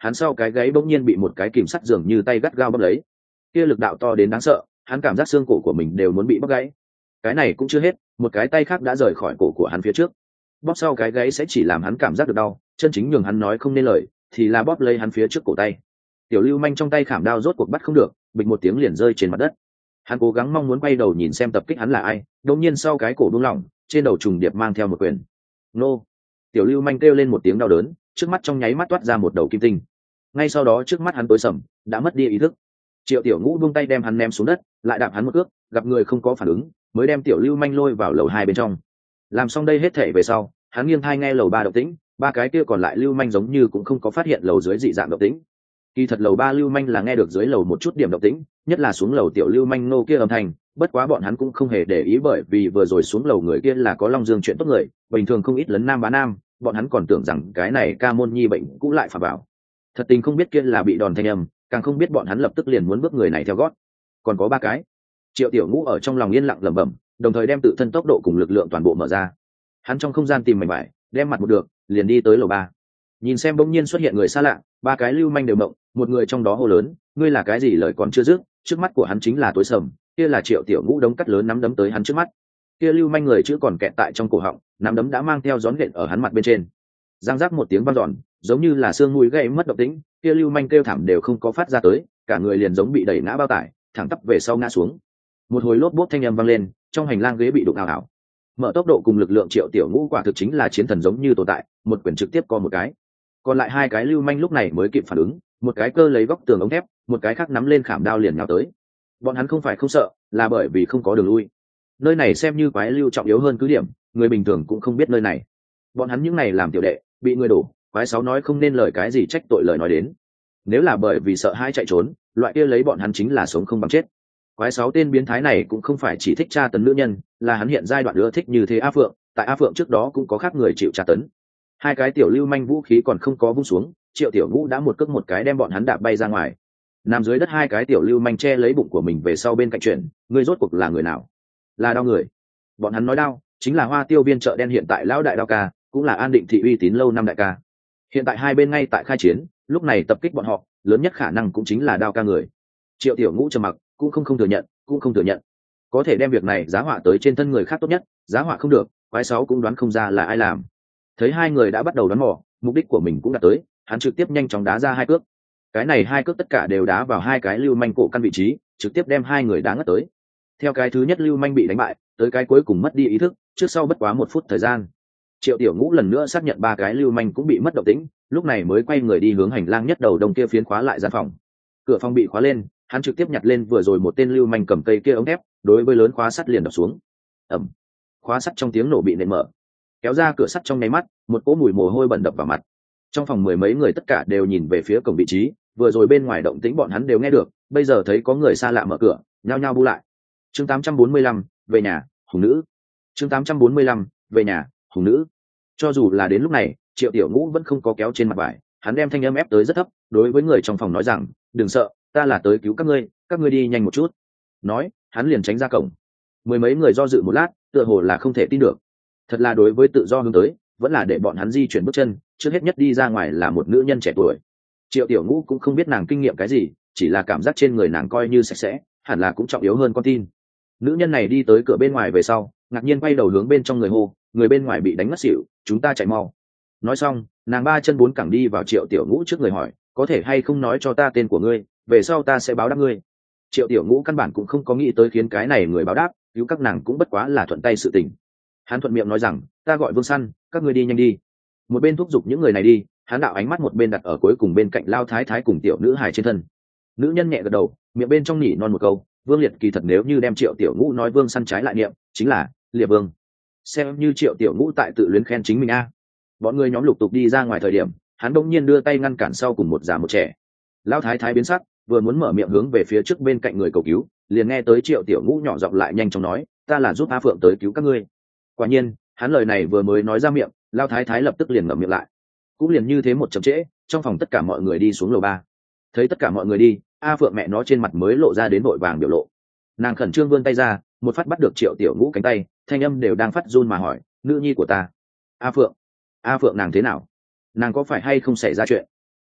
Speaker 1: hắn sau cái gáy bỗng nhiên bị một cái kìm sắt dường như tay gắt gao bóp lấy, kia lực đạo to đến đáng sợ, hắn cảm giác xương cổ của mình đều muốn bị bóp gãy. Cái này cũng chưa hết, một cái tay khác đã rời khỏi cổ của hắn phía trước, bóp sau cái gáy sẽ chỉ làm hắn cảm giác được đau, chân chính nhường hắn nói không nên lời thì là bóp lấy hắn phía trước cổ tay. Tiểu lưu manh trong tay khảm đao rốt cuộc bắt không được, bịch một tiếng liền rơi trên mặt đất. Hắn cố gắng mong muốn quay đầu nhìn xem tập kích hắn là ai, đột nhiên sau cái cổ buông lỏng, trên đầu trùng điệp mang theo một quyền. Nô! Tiểu lưu manh kêu lên một tiếng đau đớn, trước mắt trong nháy mắt toát ra một đầu kim tinh. Ngay sau đó trước mắt hắn tối sầm, đã mất đi ý thức. Triệu Tiểu Ngũ buông tay đem hắn ném xuống đất, lại đạp hắn một cước, gặp người không có phản ứng, mới đem Tiểu lưu manh lôi vào lầu hai bên trong. Làm xong đây hết thảy về sau, hắn nghiêng tai nghe lầu ba động tĩnh, ba cái kia còn lại lưu manh giống như cũng không có phát hiện lầu dưới dị dạng động tĩnh. Kỳ thật lầu ba lưu manh là nghe được dưới lầu một chút điểm động tĩnh, nhất là xuống lầu tiểu lưu manh nô kia âm thanh, bất quá bọn hắn cũng không hề để ý bởi vì vừa rồi xuống lầu người kia là có Long Dương chuyện tốt người, bình thường không ít lấn nam bá nam, bọn hắn còn tưởng rằng cái này ca môn nhi bệnh cũng lại phạm vào. Thật tình không biết kia là bị đòn thanh âm, càng không biết bọn hắn lập tức liền muốn bước người này theo gót. Còn có ba cái. Triệu Tiểu Ngũ ở trong lòng yên lặng lẩm bẩm, đồng thời đem tự thân tốc độ cùng lực lượng toàn bộ mở ra. Hắn trong không gian tìm mảnh vải, đem mặt một được, liền đi tới lầu ba. Nhìn xem bỗng nhiên xuất hiện người xa lạ, ba cái lưu manh đều mộng, một người trong đó hô lớn, ngươi là cái gì lời còn chưa dứt, trước mắt của hắn chính là tối sầm, kia là Triệu Tiểu Ngũ đống cắt lớn nắm đấm tới hắn trước mắt. Kia lưu manh người chữ còn kẹt tại trong cổ họng, nắm đấm đã mang theo gión gện ở hắn mặt bên trên. Giang giác một tiếng vang dọn, giống như là xương mũi gãy mất động tĩnh, kia lưu manh kêu thảm đều không có phát ra tới, cả người liền giống bị đẩy ngã bao tải, thẳng tắp về sau ngã xuống. Một hồi lốp bốp thanh âm vang lên, trong hành lang ghế bị đụng ảo ảo. Mở tốc độ cùng lực lượng Triệu Tiểu Ngũ quả thực chính là chiến thần giống như tồn tại, một quyền trực tiếp co một cái. Còn lại hai cái lưu manh lúc này mới kịp phản ứng, một cái cơ lấy góc tường ống thép, một cái khác nắm lên khảm đao liền nhào tới. Bọn hắn không phải không sợ, là bởi vì không có đường lui. Nơi này xem như quái lưu trọng yếu hơn cứ điểm, người bình thường cũng không biết nơi này. Bọn hắn những này làm tiểu đệ, bị người đổ, quái sáu nói không nên lời cái gì trách tội lời nói đến. Nếu là bởi vì sợ hai chạy trốn, loại kia lấy bọn hắn chính là sống không bằng chết. Quái sáu tên biến thái này cũng không phải chỉ thích tra tấn nữ nhân, là hắn hiện giai đoạn ưa thích như thế A Phượng, tại A Phượng trước đó cũng có khác người chịu tra tấn. Hai cái tiểu lưu manh vũ khí còn không có vung xuống, Triệu Tiểu Ngũ đã một cước một cái đem bọn hắn đạp bay ra ngoài. Nằm dưới đất hai cái tiểu lưu manh che lấy bụng của mình về sau bên cạnh chuyện, ngươi rốt cuộc là người nào? Là đao người. Bọn hắn nói đao, chính là Hoa Tiêu viên chợ đen hiện tại lão đại đao ca, cũng là An Định thị uy tín lâu năm đại ca. Hiện tại hai bên ngay tại khai chiến, lúc này tập kích bọn họ, lớn nhất khả năng cũng chính là đao ca người. Triệu Tiểu Ngũ trầm mặc, cũng không không thừa nhận, cũng không thừa nhận. Có thể đem việc này giá họa tới trên thân người khác tốt nhất, giá họa không được, quái sáu cũng đoán không ra là ai làm. Thấy hai người đã bắt đầu đoán mò, mục đích của mình cũng đã tới, hắn trực tiếp nhanh chóng đá ra hai cước. Cái này hai cước tất cả đều đá vào hai cái lưu manh cổ căn vị trí, trực tiếp đem hai người đá ngất tới. Theo cái thứ nhất lưu manh bị đánh bại, tới cái cuối cùng mất đi ý thức, trước sau bất quá một phút thời gian. Triệu Tiểu Ngũ lần nữa xác nhận ba cái lưu manh cũng bị mất động tĩnh, lúc này mới quay người đi hướng hành lang nhất đầu đông kia phiến khóa lại gian phòng. Cửa phòng bị khóa lên, hắn trực tiếp nhặt lên vừa rồi một tên lưu manh cầm cây kia ống thép, đối với lớn khóa sắt liền đập xuống. Ầm. Khóa sắt trong tiếng nổ bị nện mở. Kéo ra cửa sắt trong nháy mắt, một cỗ mùi mồ hôi bẩn đập vào mặt. Trong phòng mười mấy người tất cả đều nhìn về phía cổng vị trí, vừa rồi bên ngoài động tĩnh bọn hắn đều nghe được, bây giờ thấy có người xa lạ mở cửa, nhao nhao bu lại. Chương tám trăm bốn mươi lăm, về nhà, hùng nữ. Chương tám trăm bốn mươi lăm, về nhà, hùng nữ. Cho dù là đến lúc này, Triệu Tiểu Ngũ vẫn không có kéo trên mặt vải, hắn đem thanh âm ép tới rất thấp, đối với người trong phòng nói rằng, đừng sợ, ta là tới cứu các ngươi, các ngươi đi nhanh một chút. Nói, hắn liền tránh ra cổng. Mười mấy người do dự một lát, tựa hồ là không thể tin được. Thật là đối với tự do hướng tới, vẫn là để bọn hắn di chuyển bước chân, trước hết nhất đi ra ngoài là một nữ nhân trẻ tuổi. Triệu Tiểu Ngũ cũng không biết nàng kinh nghiệm cái gì, chỉ là cảm giác trên người nàng coi như sạch sẽ, hẳn là cũng trọng yếu hơn con tin. Nữ nhân này đi tới cửa bên ngoài về sau, ngạc nhiên quay đầu hướng bên trong người hô, người bên ngoài bị đánh ngất xỉu, chúng ta chạy mau. Nói xong, nàng ba chân bốn cẳng đi vào Triệu Tiểu Ngũ trước người hỏi, có thể hay không nói cho ta tên của ngươi, về sau ta sẽ báo đáp ngươi. Triệu Tiểu Ngũ căn bản cũng không có nghĩ tới khiến cái này người báo đáp, cứu các nàng cũng bất quá là thuận tay sự tình. Hắn thuận miệng nói rằng, ta gọi Vương Săn, các ngươi đi nhanh đi. Một bên thúc giục những người này đi, hắn đạo ánh mắt một bên đặt ở cuối cùng bên cạnh Lao Thái Thái cùng tiểu nữ hài trên thân. Nữ nhân nhẹ gật đầu, miệng bên trong nỉ non một câu, Vương Liệt kỳ thật nếu như đem Triệu Tiểu Ngũ nói Vương Săn trái lại niệm, chính là Liệt Vương. Xem như Triệu Tiểu Ngũ tại tự luyến khen chính mình a. Bọn người nhóm lục tục đi ra ngoài thời điểm, hắn đông nhiên đưa tay ngăn cản sau cùng một già một trẻ. Lao Thái Thái biến sắc, vừa muốn mở miệng hướng về phía trước bên cạnh người cầu cứu, liền nghe tới Triệu Tiểu Ngũ nhỏ giọng lại nhanh chóng nói, ta là giúp A Phượng tới cứu các ngươi. Quả nhiên, hắn lời này vừa mới nói ra miệng, Lao Thái Thái lập tức liền ngậm miệng lại. Cũng liền như thế một chậm trễ, trong phòng tất cả mọi người đi xuống lầu ba. Thấy tất cả mọi người đi, A Phượng mẹ nó trên mặt mới lộ ra đến vội vàng biểu lộ. Nàng khẩn trương vươn tay ra, một phát bắt được Triệu Tiểu Ngũ cánh tay, thanh âm đều đang phát run mà hỏi, nữ nhi của ta. A Phượng, A Phượng nàng thế nào? Nàng có phải hay không xảy ra chuyện?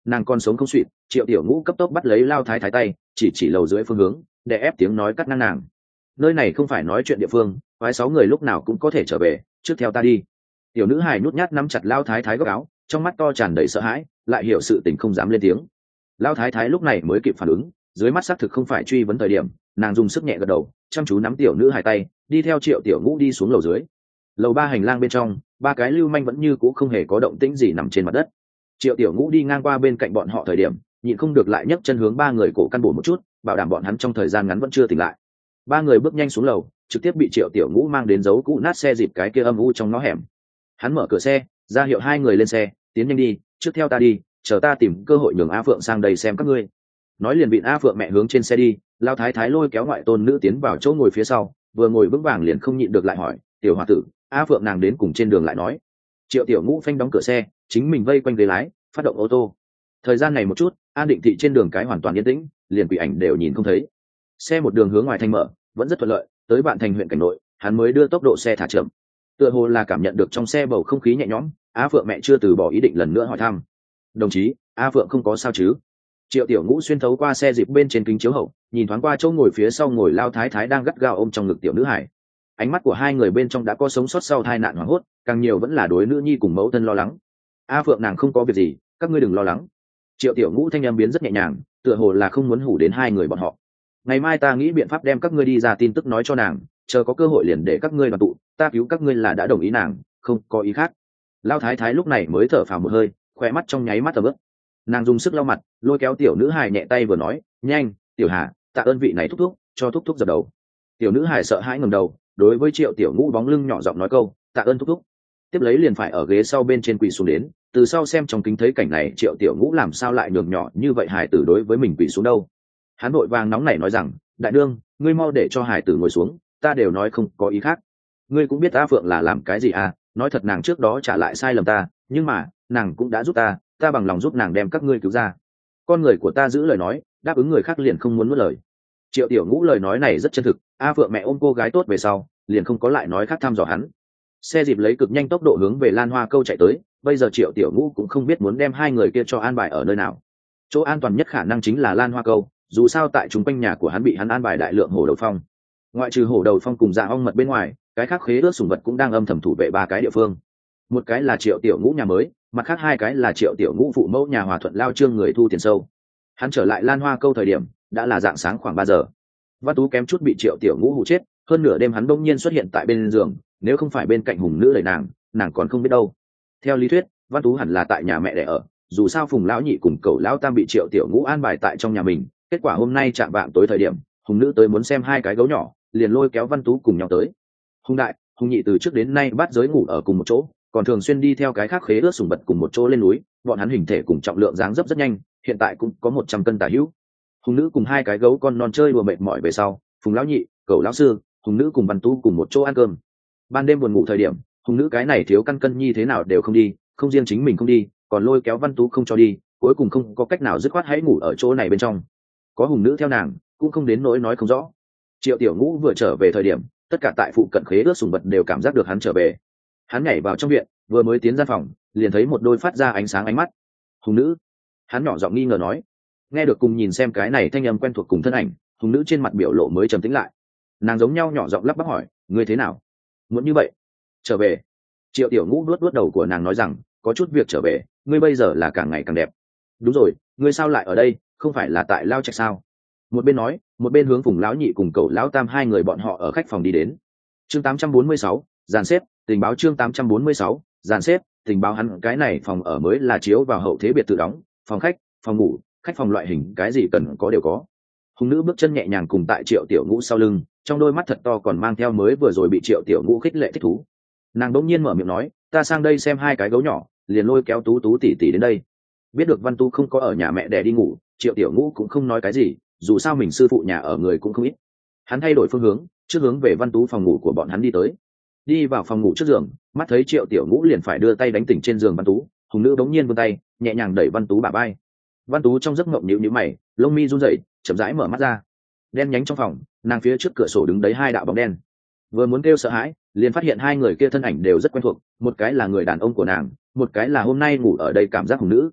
Speaker 1: Nàng còn sống không suỵt, Triệu Tiểu Ngũ cấp tốc bắt lấy Lao Thái Thái tay, chỉ chỉ lầu dưới phương hướng, để ép tiếng nói cắt ngang nàng. Nơi này không phải nói chuyện địa phương, phái sáu người lúc nào cũng có thể trở về, trước theo ta đi. Tiểu nữ hài nhút nhát nắm chặt Lao Thái Thái góc áo, trong mắt to tràn đầy sợ hãi, lại hiểu sự tình không dám lên tiếng. Lao Thái Thái lúc này mới kịp phản ứng, dưới mắt xác thực không phải truy vấn thời điểm, nàng dùng sức nhẹ gật đầu, chăm chú nắm tiểu nữ hài tay, đi theo Triệu Tiểu Ngũ đi xuống lầu dưới. Lầu ba hành lang bên trong, ba cái lưu manh vẫn như cũ không hề có động tĩnh gì nằm trên mặt đất. Triệu Tiểu Ngũ đi ngang qua bên cạnh bọn họ thời điểm, nhịn không được lại nhấc chân hướng ba người cổ căn bổ một chút, bảo đảm bọn hắn trong thời gian ngắn vẫn chưa tỉnh lại. Ba người bước nhanh xuống lầu, trực tiếp bị Triệu Tiểu Ngũ mang đến dấu cũ nát xe dịp cái kia âm u trong ngõ hẻm. Hắn mở cửa xe, ra hiệu hai người lên xe, tiến nhanh đi, trước theo ta đi, chờ ta tìm cơ hội nhường A Phượng sang đây xem các ngươi. Nói liền vịn A Phượng mẹ hướng trên xe đi. Lao Thái Thái lôi kéo ngoại tôn nữ tiến vào chỗ ngồi phía sau, vừa ngồi vững vàng liền không nhịn được lại hỏi, tiểu hòa tử, A Phượng nàng đến cùng trên đường lại nói. Triệu Tiểu Ngũ phanh đóng cửa xe, chính mình vây quanh ghế lái, phát động ô tô. Thời gian này một chút, An Định thị trên đường cái hoàn toàn yên tĩnh, liền quỷ ảnh đều nhìn không thấy. Xe một đường hướng ngoài thành mở, vẫn rất thuận lợi, tới Vạn Thành huyện cảnh nội, hắn mới đưa tốc độ xe thả chậm. Tựa hồ là cảm nhận được trong xe bầu không khí nhẹ nhõm, A Phượng mẹ chưa từ bỏ ý định lần nữa hỏi thăm. Đồng chí, A Phượng không có sao chứ? Triệu Tiểu Ngũ xuyên thấu qua xe dịp bên trên kính chiếu hậu, nhìn thoáng qua chỗ ngồi phía sau ngồi Lao Thái Thái đang gắt gao ôm trong ngực tiểu nữ hải. Ánh mắt của hai người bên trong đã có sống sót sau tai nạn hoảng hốt, càng nhiều vẫn là đối nữ nhi cùng mẫu thân lo lắng. A Phượng nàng không có việc gì, các ngươi đừng lo lắng. Triệu Tiểu Ngũ thanh em biến rất nhẹ nhàng, tựa hồ là không muốn hủ đến hai người bọn họ. Ngày mai ta nghĩ biện pháp đem các ngươi đi ra tin tức nói cho nàng, chờ có cơ hội liền để các ngươi đoàn tụ, ta cứu các ngươi là đã đồng ý nàng, không có ý khác. Lao Thái Thái lúc này mới thở phào một hơi, khỏe mắt trong nháy mắt tầm ướp. Nàng dùng sức lau mặt, lôi kéo tiểu nữ hài nhẹ tay vừa nói, nhanh, Tiểu Hà, tạ ơn vị này thúc thúc, cho thúc thúc dập đầu. Tiểu nữ hài sợ hãi ngẩng đầu, đối với Triệu Tiểu Ngũ bóng lưng nhỏ giọng nói câu, tạ ơn thúc thúc. Tiếp lấy liền phải ở ghế sau bên trên quỳ xuống đến, từ sau xem trong kính thấy cảnh này Triệu Tiểu Ngũ làm sao lại nhường nhỏ như vậy hài tử đối với mình quỳ xuống đâu. Hắn vội vàng nóng nảy nói rằng, đại đương, ngươi mau để cho hài tử ngồi xuống, ta đều nói không có ý khác. Ngươi cũng biết A Phượng là làm cái gì à, nói thật nàng trước đó trả lại sai lầm ta, nhưng mà nàng cũng đã giúp ta, ta bằng lòng giúp nàng đem các ngươi cứu ra. Con người của ta giữ lời nói, đáp ứng người khác liền không muốn nuốt lời. Triệu Tiểu Ngũ lời nói này rất chân thực, A Phượng mẹ ôm cô gái tốt về sau, liền không có lại nói khác thăm dò hắn. Xe dịp lấy cực nhanh tốc độ hướng về Lan Hoa Câu chạy tới, bây giờ Triệu Tiểu Ngũ cũng không biết muốn đem hai người kia cho an bài ở nơi nào. Chỗ an toàn nhất khả năng chính là Lan Hoa Câu, dù sao tại chúng quanh nhà của hắn bị hắn an bài đại lượng hổ đầu phong. Ngoại trừ hổ đầu phong cùng dạ ong mật bên ngoài, cái khác khế ước sủng vật cũng đang âm thầm thủ vệ ba cái địa phương. Một cái là Triệu Tiểu Ngũ nhà mới, mặt khác hai cái là Triệu Tiểu Ngũ phụ mẫu nhà Hòa Thuận Lao Trương người thu tiền sâu. Hắn trở lại Lan Hoa Câu thời điểm đã là dạng sáng khoảng ba giờ. Văn Tú kém chút bị Triệu Tiểu Ngũ hụ chết, hơn nửa đêm hắn bỗng nhiên xuất hiện tại bên giường, nếu không phải bên cạnh hùng nữ đẩy nàng, nàng còn không biết đâu. Theo lý thuyết, Văn Tú hẳn là tại nhà mẹ đẻ ở, dù sao Phùng lão nhị cùng Cẩu lão tam bị Triệu Tiểu Ngũ an bài tại trong nhà mình, kết quả hôm nay chạm vạng tối thời điểm, hùng nữ tới muốn xem hai cái gấu nhỏ, liền lôi kéo Văn Tú cùng nhau tới. Hùng đại, hùng nhị từ trước đến nay bắt giới ngủ ở cùng một chỗ, còn thường xuyên đi theo cái khác khế ước sùng vật cùng một chỗ lên núi, bọn hắn hình thể cùng trọng lượng dáng dấp rất nhanh, hiện tại cũng có một trăm cân tả hữu. Hùng nữ cùng hai cái gấu con non chơi đùa mệt mỏi về sau, Phùng lão nhị, Cẩu lão sư, hùng nữ cùng Văn Tú cùng một chỗ ăn cơm. Ban đêm buồn ngủ thời điểm, hùng nữ cái này thiếu căn cân nhi thế nào đều không đi, không riêng chính mình không đi, còn lôi kéo Văn Tú không cho đi, cuối cùng không có cách nào dứt khoát hãy ngủ ở chỗ này bên trong. Có hùng nữ theo nàng, cũng không đến nỗi nói không rõ. Triệu Tiểu Ngũ vừa trở về thời điểm, tất cả tại phụ cận khế ước sùng vật đều cảm giác được hắn trở về. Hắn nhảy vào trong viện, vừa mới tiến ra phòng, liền thấy một đôi phát ra ánh sáng ánh mắt. Hùng nữ, hắn nhỏ giọng nghi ngờ nói. Nghe được cùng nhìn xem cái này thanh âm quen thuộc cùng thân ảnh, hùng nữ trên mặt biểu lộ mới trầm tĩnh lại. Nàng giống nhau nhỏ giọng lắp bắp hỏi, ngươi thế nào? Muốn như vậy? Trở về. Triệu Tiểu Ngũ nuốt nuốt đầu của nàng nói rằng, có chút việc trở về, ngươi bây giờ là càng ngày càng đẹp. Đúng rồi, ngươi sao lại ở đây, không phải là tại Lao Trạch sao? Một bên nói, một bên hướng Phùng lão nhị cùng Cẩu lão tam hai người bọn họ ở khách phòng đi đến. Chương tám trăm bốn mươi sáu, dàn xếp, tình báo chương tám trăm bốn mươi sáu, dàn xếp, tình báo hắn cái này phòng ở mới là chiếu vào hậu thế biệt tự đóng, phòng khách, phòng ngủ, khách phòng loại hình cái gì cần có đều có. Hùng nữ bước chân nhẹ nhàng cùng tại Triệu Tiểu Ngũ sau lưng, trong đôi mắt thật to còn mang theo mới vừa rồi bị Triệu Tiểu Ngũ khích lệ thích thú. Nàng đỗng nhiên mở miệng nói, ta sang đây xem hai cái gấu nhỏ, liền lôi kéo Tú Tú tỉ tỉ đến đây. Biết được Văn Tú không có ở nhà mẹ đẻ đi ngủ, Triệu Tiểu Ngũ cũng không nói cái gì, dù sao mình sư phụ nhà ở người cũng không ít. Hắn thay đổi phương hướng, trước hướng về Văn Tú phòng ngủ của bọn hắn đi tới. Đi vào phòng ngủ trước giường, mắt thấy Triệu Tiểu Ngũ liền phải đưa tay đánh tỉnh trên giường Văn Tú, hùng nữ bỗng nhiên vươn tay, nhẹ nhàng đẩy Văn Tú bả vai. Văn Tú trong giấc mộng nhíu nhíu mày, lông mi run rẩy, chậm rãi mở mắt ra. Đen nhánh trong phòng, nàng phía trước cửa sổ đứng đấy hai đạo bóng đen. Vừa muốn kêu sợ hãi, liền phát hiện hai người kia thân ảnh đều rất quen thuộc, một cái là người đàn ông của nàng, một cái là hôm nay ngủ ở đây cảm giác hùng nữ.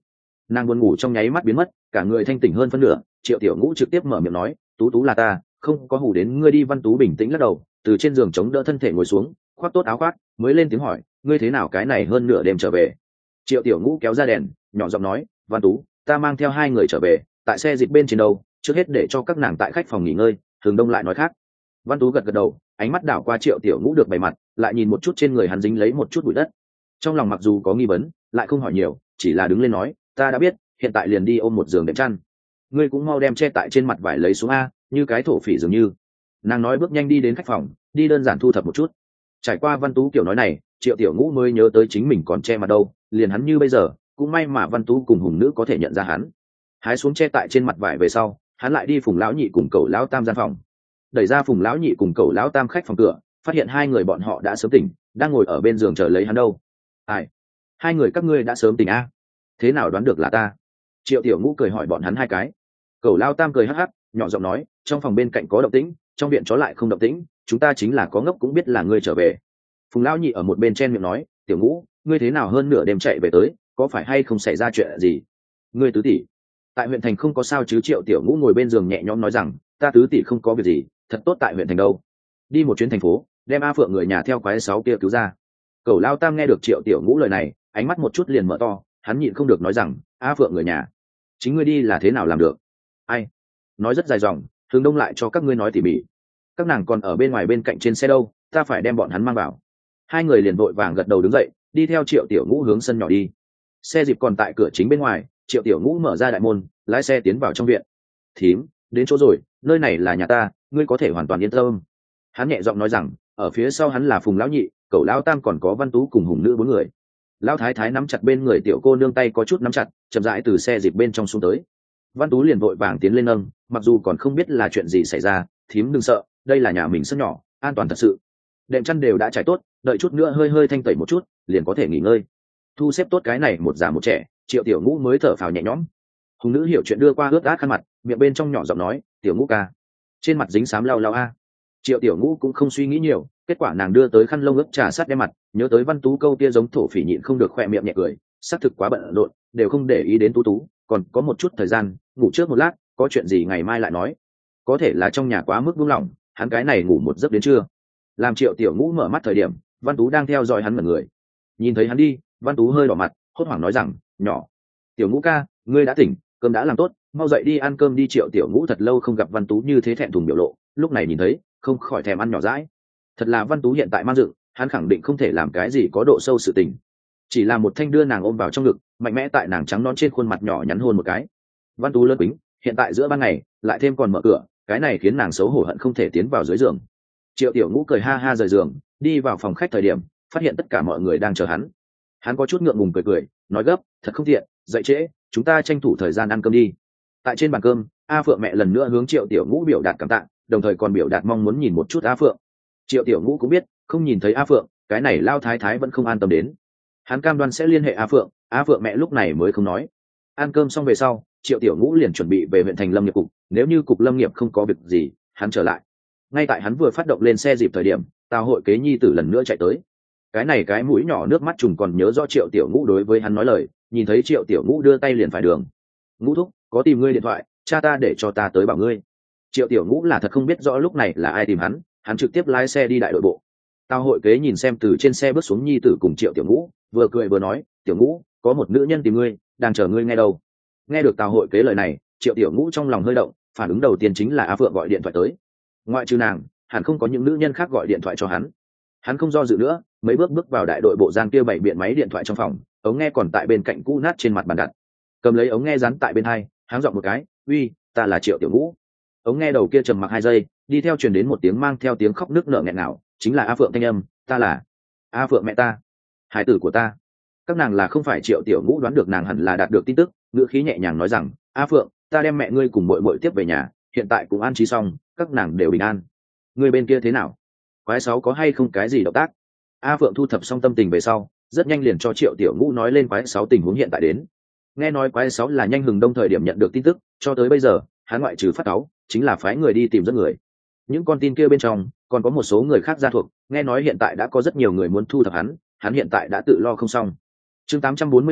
Speaker 1: Nàng buồn ngủ trong nháy mắt biến mất, cả người thanh tỉnh hơn phân nửa. Triệu Tiểu Ngũ trực tiếp mở miệng nói, tú tú là ta, không có hù đến ngươi đi. Văn Tú bình tĩnh lắc đầu, từ trên giường chống đỡ thân thể ngồi xuống, khoác tốt áo khoác, mới lên tiếng hỏi, ngươi thế nào cái này hơn nửa đêm trở về? Triệu Tiểu Ngũ kéo ra đèn, nhỏ giọng nói, Văn Tú, ta mang theo hai người trở về, tại xe dịp bên trên đâu, trước hết để cho các nàng tại khách phòng nghỉ ngơi. Thường Đông lại nói khác. Văn Tú gật gật đầu, ánh mắt đảo qua Triệu Tiểu Ngũ được bày mặt, lại nhìn một chút trên người hắn dính lấy một chút bụi đất. Trong lòng mặc dù có nghi vấn, lại không hỏi nhiều, chỉ là đứng lên nói, ta đã biết, hiện tại liền đi ôm một giường đệm chăn. Ngươi cũng mau đem che tại trên mặt vải lấy xuống a, như cái thổ phỉ dường như. Nàng nói bước nhanh đi đến khách phòng, đi đơn giản thu thập một chút. Trải qua Văn Tú kiểu nói này, Triệu Tiểu Ngũ mới nhớ tới chính mình còn che mặt đâu, liền hắn như bây giờ, cũng may mà Văn Tú cùng Hùng Nữ có thể nhận ra hắn. Hái xuống che tại trên mặt vải về sau, hắn lại đi Phùng lão nhị cùng Cẩu lão tam gian phòng. Đẩy ra Phùng lão nhị cùng Cẩu lão tam khách phòng cửa, phát hiện hai người bọn họ đã sớm tỉnh, đang ngồi ở bên giường chờ lấy hắn đâu. Ai? Hai người các ngươi đã sớm tỉnh a? Thế nào đoán được là ta? Triệu Tiểu Ngũ cười hỏi bọn hắn hai cái. Cẩu lão tam cười hắc hắc, nhỏ giọng nói, trong phòng bên cạnh có động tĩnh, trong viện chó lại không động tĩnh, chúng ta chính là có ngốc cũng biết là ngươi trở về. Phùng lão nhị ở một bên chen miệng nói, Tiểu Ngũ, ngươi thế nào hơn nửa đêm chạy về tới, có phải hay không xảy ra chuyện gì? Ngươi tứ tỷ tại huyện thành không có sao chứ? Triệu Tiểu Ngũ ngồi bên giường nhẹ nhõm nói rằng, ta tứ tỷ không có việc gì, thật tốt tại huyện thành đâu. Đi một chuyến thành phố, đem A Phượng người nhà theo quái sáu kia cứu ra. Cẩu lão tam nghe được Triệu Tiểu Ngũ lời này, ánh mắt một chút liền mở to, hắn nhịn không được nói rằng, A Phượng người nhà, chính ngươi đi là thế nào làm được? Ai? Nói rất dài dòng, Thường Đông lại cho các ngươi nói tỉ mỉ. Các nàng còn ở bên ngoài bên cạnh trên xe đâu, ta phải đem bọn hắn mang vào. Hai người liền vội vàng gật đầu đứng dậy, đi theo Triệu Tiểu Ngũ hướng sân nhỏ đi. Xe dịp còn tại cửa chính bên ngoài, Triệu Tiểu Ngũ mở ra đại môn, lái xe tiến vào trong viện. Thím, đến chỗ rồi, nơi này là nhà ta, ngươi có thể hoàn toàn yên tâm. Hắn nhẹ giọng nói rằng, ở phía sau hắn là Phùng lão nhị, Cẩu lão tam còn có Văn Tú cùng Hùng Nữ bốn người. Lão thái thái nắm chặt bên người tiểu cô nương tay có chút nắm chặt, chậm rãi từ xe dịp bên trong xuống tới. Văn Tú liền vội vàng tiến lên nâng, mặc dù còn không biết là chuyện gì xảy ra, thím đừng sợ, đây là nhà mình sân nhỏ, an toàn thật sự. Đệm chăn đều đã trải tốt, đợi chút nữa hơi hơi thanh tẩy một chút, liền có thể nghỉ ngơi. Thu xếp tốt cái này một già một trẻ, Triệu Tiểu Ngũ mới thở phào nhẹ nhõm. Hùng Nữ hiểu chuyện đưa qua ướt át khăn mặt, miệng bên trong nhỏ giọng nói, Tiểu Ngũ ca. Trên mặt dính xám lau lau a. Triệu Tiểu Ngũ cũng không suy nghĩ nhiều, kết quả nàng đưa tới khăn lông ướt trà sát đem mặt, nhớ tới Văn Tú câu tia giống thổ phỉ nhịn không được khoe miệng nhẹ cười, xác thực quá bận rộn, đều không để ý đến Tú Tú, còn có một chút thời gian, ngủ trước một lát, có chuyện gì ngày mai lại nói. Có thể là trong nhà quá mức buông lỏng, hắn cái này ngủ một giấc đến trưa. Làm Triệu Tiểu Ngũ mở mắt thời điểm, Văn Tú đang theo dõi hắn mọi người. Nhìn thấy hắn đi, Văn Tú hơi đỏ mặt, hốt hoảng nói rằng, nhỏ, Tiểu Ngũ ca, ngươi đã tỉnh, cơm đã làm tốt, mau dậy đi ăn cơm đi. Triệu Tiểu Ngũ thật lâu không gặp Văn Tú như thế thẹn thùng biểu lộ, lúc này nhìn thấy, không khỏi thèm ăn nhỏ dãi. Thật là Văn Tú hiện tại mang dựng, hắn khẳng định không thể làm cái gì có độ sâu sự tình, chỉ là một thanh đưa nàng ôm vào trong ngực, mạnh mẽ tại nàng trắng non trên khuôn mặt nhỏ nhắn hôn một cái. Văn Tú lớn bính, hiện tại giữa ban ngày lại thêm còn mở cửa, cái này khiến nàng xấu hổ hận không thể tiến vào dưới giường. Triệu Tiểu Ngũ cười ha ha rời giường, đi vào phòng khách thời điểm, phát hiện tất cả mọi người đang chờ hắn. Hắn có chút ngượng ngùng cười cười, nói gấp, thật không tiện, dậy trễ, chúng ta tranh thủ thời gian ăn cơm đi. Tại trên bàn cơm, A Phượng mẹ lần nữa hướng Triệu Tiểu Ngũ biểu đạt cảm tạ, đồng thời còn biểu đạt mong muốn nhìn một chút A Phượng. Triệu Tiểu Ngũ cũng biết, không nhìn thấy A Phượng, cái này lao thái thái vẫn không an tâm đến. Hắn cam đoan sẽ liên hệ A Phượng, A Phượng mẹ lúc này mới không nói. Ăn cơm xong về sau, Triệu Tiểu Ngũ liền chuẩn bị về huyện thành lâm nghiệp cục, nếu như cục lâm nghiệp không có việc gì, hắn trở lại. Ngay tại hắn vừa phát động lên xe dịp thời điểm, Tào Hội Kế nhi tử lần nữa chạy tới. Cái này cái mũi nhỏ nước mắt trùng còn nhớ rõ Triệu Tiểu Ngũ đối với hắn nói lời, nhìn thấy Triệu Tiểu Ngũ đưa tay liền phải đường. Ngũ thúc, có tìm ngươi điện thoại, cha ta để cho ta tới bảo ngươi. Triệu Tiểu Ngũ là thật không biết rõ lúc này là ai tìm hắn, hắn trực tiếp lái xe đi đại đội bộ. Tào Hội Kế nhìn xem từ trên xe bước xuống nhi tử cùng Triệu Tiểu Ngũ, vừa cười vừa nói, Tiểu Ngũ, có một nữ nhân tìm ngươi, đang chờ ngươi nghe đâu. Nghe được Tào Hội Kế lời này, Triệu Tiểu Ngũ trong lòng hơi động, phản ứng đầu tiên chính là A Phượng gọi điện thoại tới. Ngoại trừ nàng, hẳn không có những nữ nhân khác gọi điện thoại cho hắn. Hắn không do dự nữa, mấy bước bước vào đại đội bộ giang kia bảy biện máy điện thoại trong phòng, ống nghe còn tại bên cạnh cũ nát trên mặt bàn đặt. Cầm lấy ống nghe dán tại bên hai, háng giọng một cái, uy, ta là Triệu Tiểu Ngũ. Ống nghe đầu kia trầm mặc hai giây, đi theo truyền đến một tiếng mang theo tiếng khóc nức nở nghẹn ngào, chính là A Phượng thanh âm, ta là A Phượng mẹ ta, hải tử của ta. Các nàng là không phải Triệu Tiểu Ngũ đoán được nàng hẳn là đạt được tin tức, ngữ khí nhẹ nhàng nói rằng, A Phượng, ta đem mẹ ngươi cùng muội muội tiếp về nhà, hiện tại cũng an trí xong, các nàng đều bình an. Ngươi bên kia thế nào? Quái sáu có hay không cái gì động tác? A Phượng thu thập xong tâm tình về sau, rất nhanh liền cho Triệu Tiểu Ngũ nói lên quái sáu tình huống hiện tại đến. Nghe nói quái sáu là nhanh hừng đông thời điểm nhận được tin tức, cho tới bây giờ, hắn ngoại trừ phát cáu, chính là phái người đi tìm rất người. Những con tin kia bên trong, còn có một số người khác gia thuộc, nghe nói hiện tại đã có rất nhiều người muốn thu thập hắn, hắn hiện tại đã tự lo không xong. Chương tám trăm bốn mươi bảy,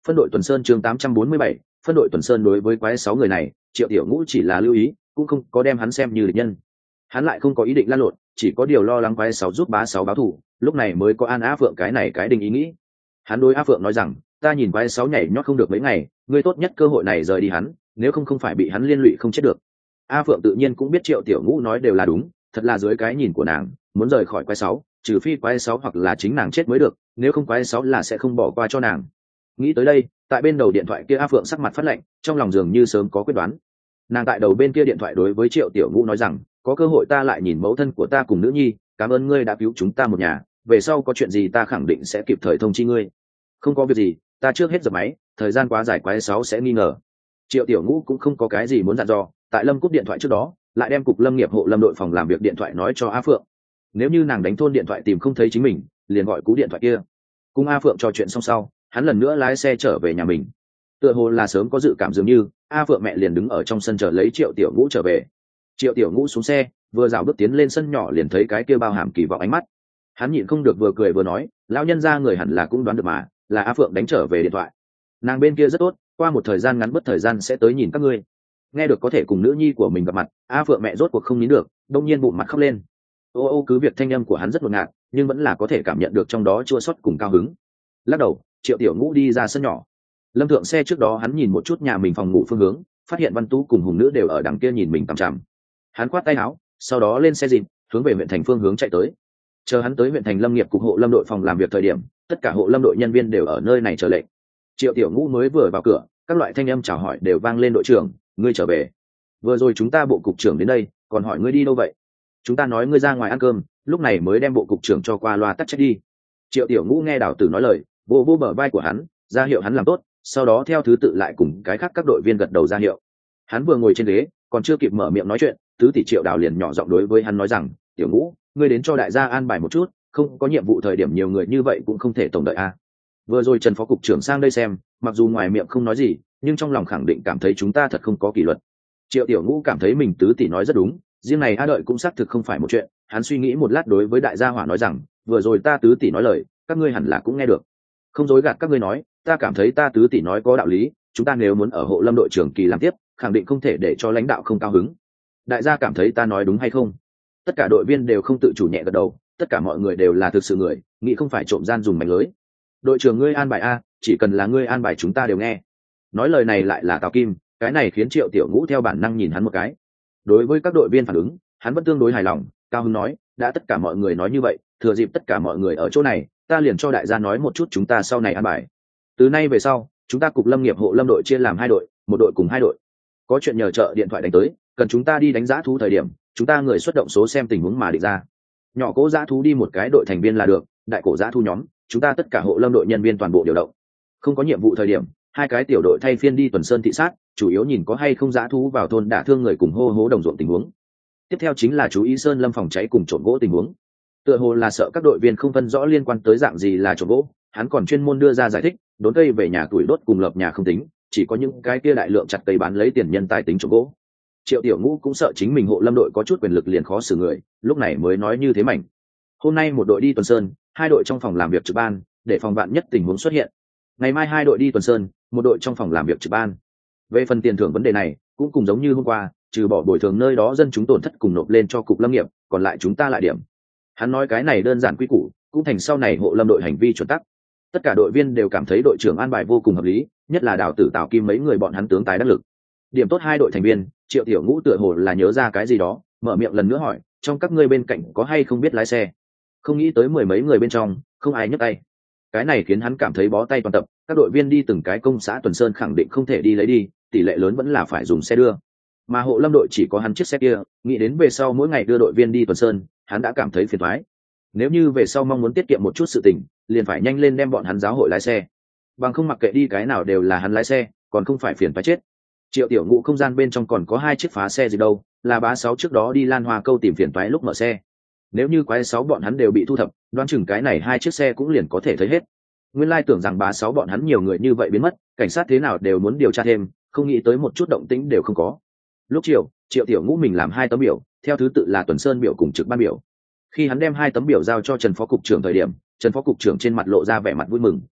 Speaker 1: Phân đội tuần sơn chương tám trăm bốn mươi bảy, phân đội tuần sơn. Đối với quái sáu người này, Triệu Tiểu Ngũ chỉ là lưu ý, cũng không có đem hắn xem như địch nhân. Hắn lại không có ý định lăn lộn, chỉ có điều lo lắng quái sáu giúp bá sáu báo thù, lúc này mới có An Á Phượng cái này cái định ý nghĩ. Hắn đối Á Phượng nói rằng, ta nhìn quái sáu nhảy nhót không được mấy ngày, ngươi tốt nhất cơ hội này rời đi hắn, nếu không không phải bị hắn liên lụy không chết được. A Phượng tự nhiên cũng biết Triệu Tiểu Ngũ nói đều là đúng, thật là dưới cái nhìn của nàng, muốn rời khỏi quái sáu, trừ phi quái sáu hoặc là chính nàng chết mới được, nếu không quái sáu là sẽ không bỏ qua cho nàng. Nghĩ tới đây, tại bên đầu điện thoại kia A Phượng sắc mặt phát lạnh, trong lòng dường như sớm có quyết đoán. Nàng tại đầu bên kia điện thoại đối với Triệu Tiểu Ngũ nói rằng, có cơ hội ta lại nhìn mẫu thân của ta cùng nữ nhi, cảm ơn ngươi đã cứu chúng ta một nhà, về sau có chuyện gì ta khẳng định sẽ kịp thời thông chi ngươi. Không có việc gì, ta trước hết dập máy, thời gian quá dài quái sáu sẽ nghi ngờ. Triệu Tiểu Ngũ cũng không có cái gì muốn dặn dò, tại Lâm cúp điện thoại trước đó, lại đem cục lâm nghiệp hộ lâm đội phòng làm việc điện thoại nói cho A Phượng. Nếu như nàng đánh thôn điện thoại tìm không thấy chính mình, liền gọi cú điện thoại kia. Cùng A Phượng trò chuyện xong sau, hắn lần nữa lái xe trở về nhà mình. Tựa hồ là sớm có dự cảm, dường như A Phượng mẹ liền đứng ở trong sân chờ lấy Triệu Tiểu Ngũ trở về. Triệu Tiểu Ngũ xuống xe, vừa dạo bước tiến lên sân nhỏ liền thấy cái kia bao hàm kỳ vọng ánh mắt. Hắn nhịn không được vừa cười vừa nói, lão nhân gia người hẳn là cũng đoán được mà, là A Phượng đánh trở về điện thoại. Nàng bên kia rất tốt, qua một thời gian ngắn bất thời gian sẽ tới nhìn các ngươi. Nghe được có thể cùng nữ nhi của mình gặp mặt, A Phượng mẹ rốt cuộc không nín được, đông nhiên bụng mặt khóc lên. Ô ô cứ việc thanh âm của hắn rất ngột ngạt, nhưng vẫn là có thể cảm nhận được trong đó chua xót cùng cao hứng. Lắc đầu, Triệu Tiểu Ngũ đi ra sân nhỏ. Lâm thượng xe trước đó hắn nhìn một chút nhà mình phòng ngủ phương hướng, phát hiện Văn Tú cùng Hùng Nữ đều ở đằng kia nhìn mình tằm chằm. Hắn khoát tay áo, sau đó lên xe dịp, hướng về huyện thành phương hướng chạy tới. Chờ hắn tới huyện thành lâm nghiệp cục hộ lâm đội phòng làm việc thời điểm, tất cả hộ lâm đội nhân viên đều ở nơi này chờ lệnh. Triệu Tiểu Ngũ mới vừa vào cửa, các loại thanh âm chào hỏi đều vang lên. Đội trưởng, ngươi trở về. Vừa rồi chúng ta bộ cục trưởng đến đây, còn hỏi ngươi đi đâu vậy? Chúng ta nói ngươi ra ngoài ăn cơm, lúc này mới đem bộ cục trưởng cho qua loa tắc trách đi. Triệu Tiểu Ngũ nghe Đào Tử nói lời, vô vô bờ vai của hắn, ra hiệu hắn làm tốt, sau đó theo thứ tự lại cùng cái khác các đội viên gật đầu ra hiệu. Hắn vừa ngồi trên ghế, còn chưa kịp mở miệng nói chuyện, tứ tỷ Triệu Đào liền nhỏ giọng đối với hắn nói rằng, Tiểu Ngũ, ngươi đến cho đại gia an bài một chút, không có nhiệm vụ thời điểm nhiều người như vậy cũng không thể tổng đợi a. Vừa rồi Trần phó cục trưởng sang đây xem, mặc dù ngoài miệng không nói gì, nhưng trong lòng khẳng định cảm thấy chúng ta thật không có kỷ luật. Triệu Tiểu Ngũ cảm thấy mình tứ tỷ nói rất đúng, riêng này a đợi cũng xác thực không phải một chuyện. Hắn suy nghĩ một lát đối với đại gia hỏa nói rằng, vừa rồi ta tứ tỷ nói lời, các ngươi hẳn là cũng nghe được. Không dối gạt các ngươi nói, ta cảm thấy ta tứ tỷ nói có đạo lý, chúng ta nếu muốn ở hộ lâm đội trưởng kỳ làm tiếp, khẳng định không thể để cho lãnh đạo không cao hứng. Đại gia cảm thấy ta nói đúng hay không? Tất cả đội viên đều không tự chủ nhẹ gật đầu, tất cả mọi người đều là thực sự người, nghĩ không phải trộm gian dùng mánh lưới. Đội trưởng ngươi an bài a, chỉ cần là ngươi an bài chúng ta đều nghe. Nói lời này lại là Tào Kim, cái này khiến Triệu Tiểu Ngũ theo bản năng nhìn hắn một cái. Đối với các đội viên phản ứng, hắn vẫn tương đối hài lòng, cao hứng nói, đã tất cả mọi người nói như vậy, thừa dịp tất cả mọi người ở chỗ này, ta liền cho đại gia nói một chút chúng ta sau này an bài. Từ nay về sau, chúng ta cục lâm nghiệp hộ lâm đội chia làm hai đội, một đội cùng hai đội. Có chuyện nhờ trợ điện thoại đánh tới, cần chúng ta đi đánh giá thú thời điểm, chúng ta người xuất động số xem tình huống mà định ra. Nhỏ cố giá thú đi một cái đội thành viên là được, đại cổ giá thú nhóm, chúng ta tất cả hộ lâm đội nhân viên toàn bộ điều động. Không có nhiệm vụ thời điểm, hai cái tiểu đội thay phiên đi tuần sơn thị sát, chủ yếu nhìn có hay không giá thú vào thôn đả thương người cùng hô hố đồng ruộng tình huống. Tiếp theo chính là chú ý sơn lâm phòng cháy cùng trộm gỗ tình huống. Tựa hồ là sợ các đội viên không phân rõ liên quan tới dạng gì là trộm gỗ, hắn còn chuyên môn đưa ra giải thích, đốn cây về nhà tuổi đốt cùng lập nhà không tính, chỉ có những cái kia đại lượng chặt cây bán lấy tiền nhân tài tính trộm gỗ. Triệu Tiểu Ngũ cũng sợ chính mình hộ lâm đội có chút quyền lực liền khó xử người, lúc này mới nói như thế mảnh. Hôm nay một đội đi tuần sơn, hai đội trong phòng làm việc trực ban, để phòng vạn nhất tình huống xuất hiện. Ngày mai hai đội đi tuần sơn, một đội trong phòng làm việc trực ban. Về phần tiền thưởng vấn đề này, cũng cùng giống như hôm qua, trừ bỏ bồi thường nơi đó dân chúng tổn thất cùng nộp lên cho cục lâm nghiệp, còn lại chúng ta lại điểm. Hắn nói cái này đơn giản quy củ, cũng thành sau này hộ lâm đội hành vi chuẩn tắc. Tất cả đội viên đều cảm thấy đội trưởng an bài vô cùng hợp lý, nhất là Đào Tử Tào Kim mấy người bọn hắn tướng tài đắc lực. Điểm tốt hai đội thành viên, Triệu Tiểu Ngũ tựa hồ là nhớ ra cái gì đó, mở miệng lần nữa hỏi, trong các ngươi bên cạnh có hay không biết lái xe? Không nghĩ tới mười mấy người bên trong, không ai nhấc tay. Cái này khiến hắn cảm thấy bó tay toàn tập, các đội viên đi từng cái công xã tuần sơn khẳng định không thể đi lấy đi, tỷ lệ lớn vẫn là phải dùng xe đưa. Mà hộ lâm đội chỉ có hắn chiếc xe kia, nghĩ đến về sau mỗi ngày đưa đội viên đi tuần sơn, hắn đã cảm thấy phiền toái. Nếu như về sau mong muốn tiết kiệm một chút sự tình, liền phải nhanh lên đem bọn hắn giáo hội lái xe. Bằng không mặc kệ đi cái nào đều là hắn lái xe, còn không phải phiền toái chết. Triệu Tiểu Ngũ không gian bên trong còn có hai chiếc phá xe gì đâu, là bá sáu trước đó đi Lan Hoa câu tìm phiền toái lúc mở xe. Nếu như quái sáu bọn hắn đều bị thu thập, đoán chừng cái này hai chiếc xe cũng liền có thể thấy hết. Nguyên lai tưởng rằng bá sáu bọn hắn nhiều người như vậy biến mất, cảnh sát thế nào đều muốn điều tra thêm, không nghĩ tới một chút động tĩnh đều không có. Lúc chiều, Triệu Tiểu Ngũ mình làm hai tấm biểu, theo thứ tự là tuần sơn biểu cùng trực ban biểu. Khi hắn đem hai tấm biểu giao cho Trần phó cục trưởng thời điểm, Trần phó cục trưởng trên mặt lộ ra vẻ mặt vui mừng,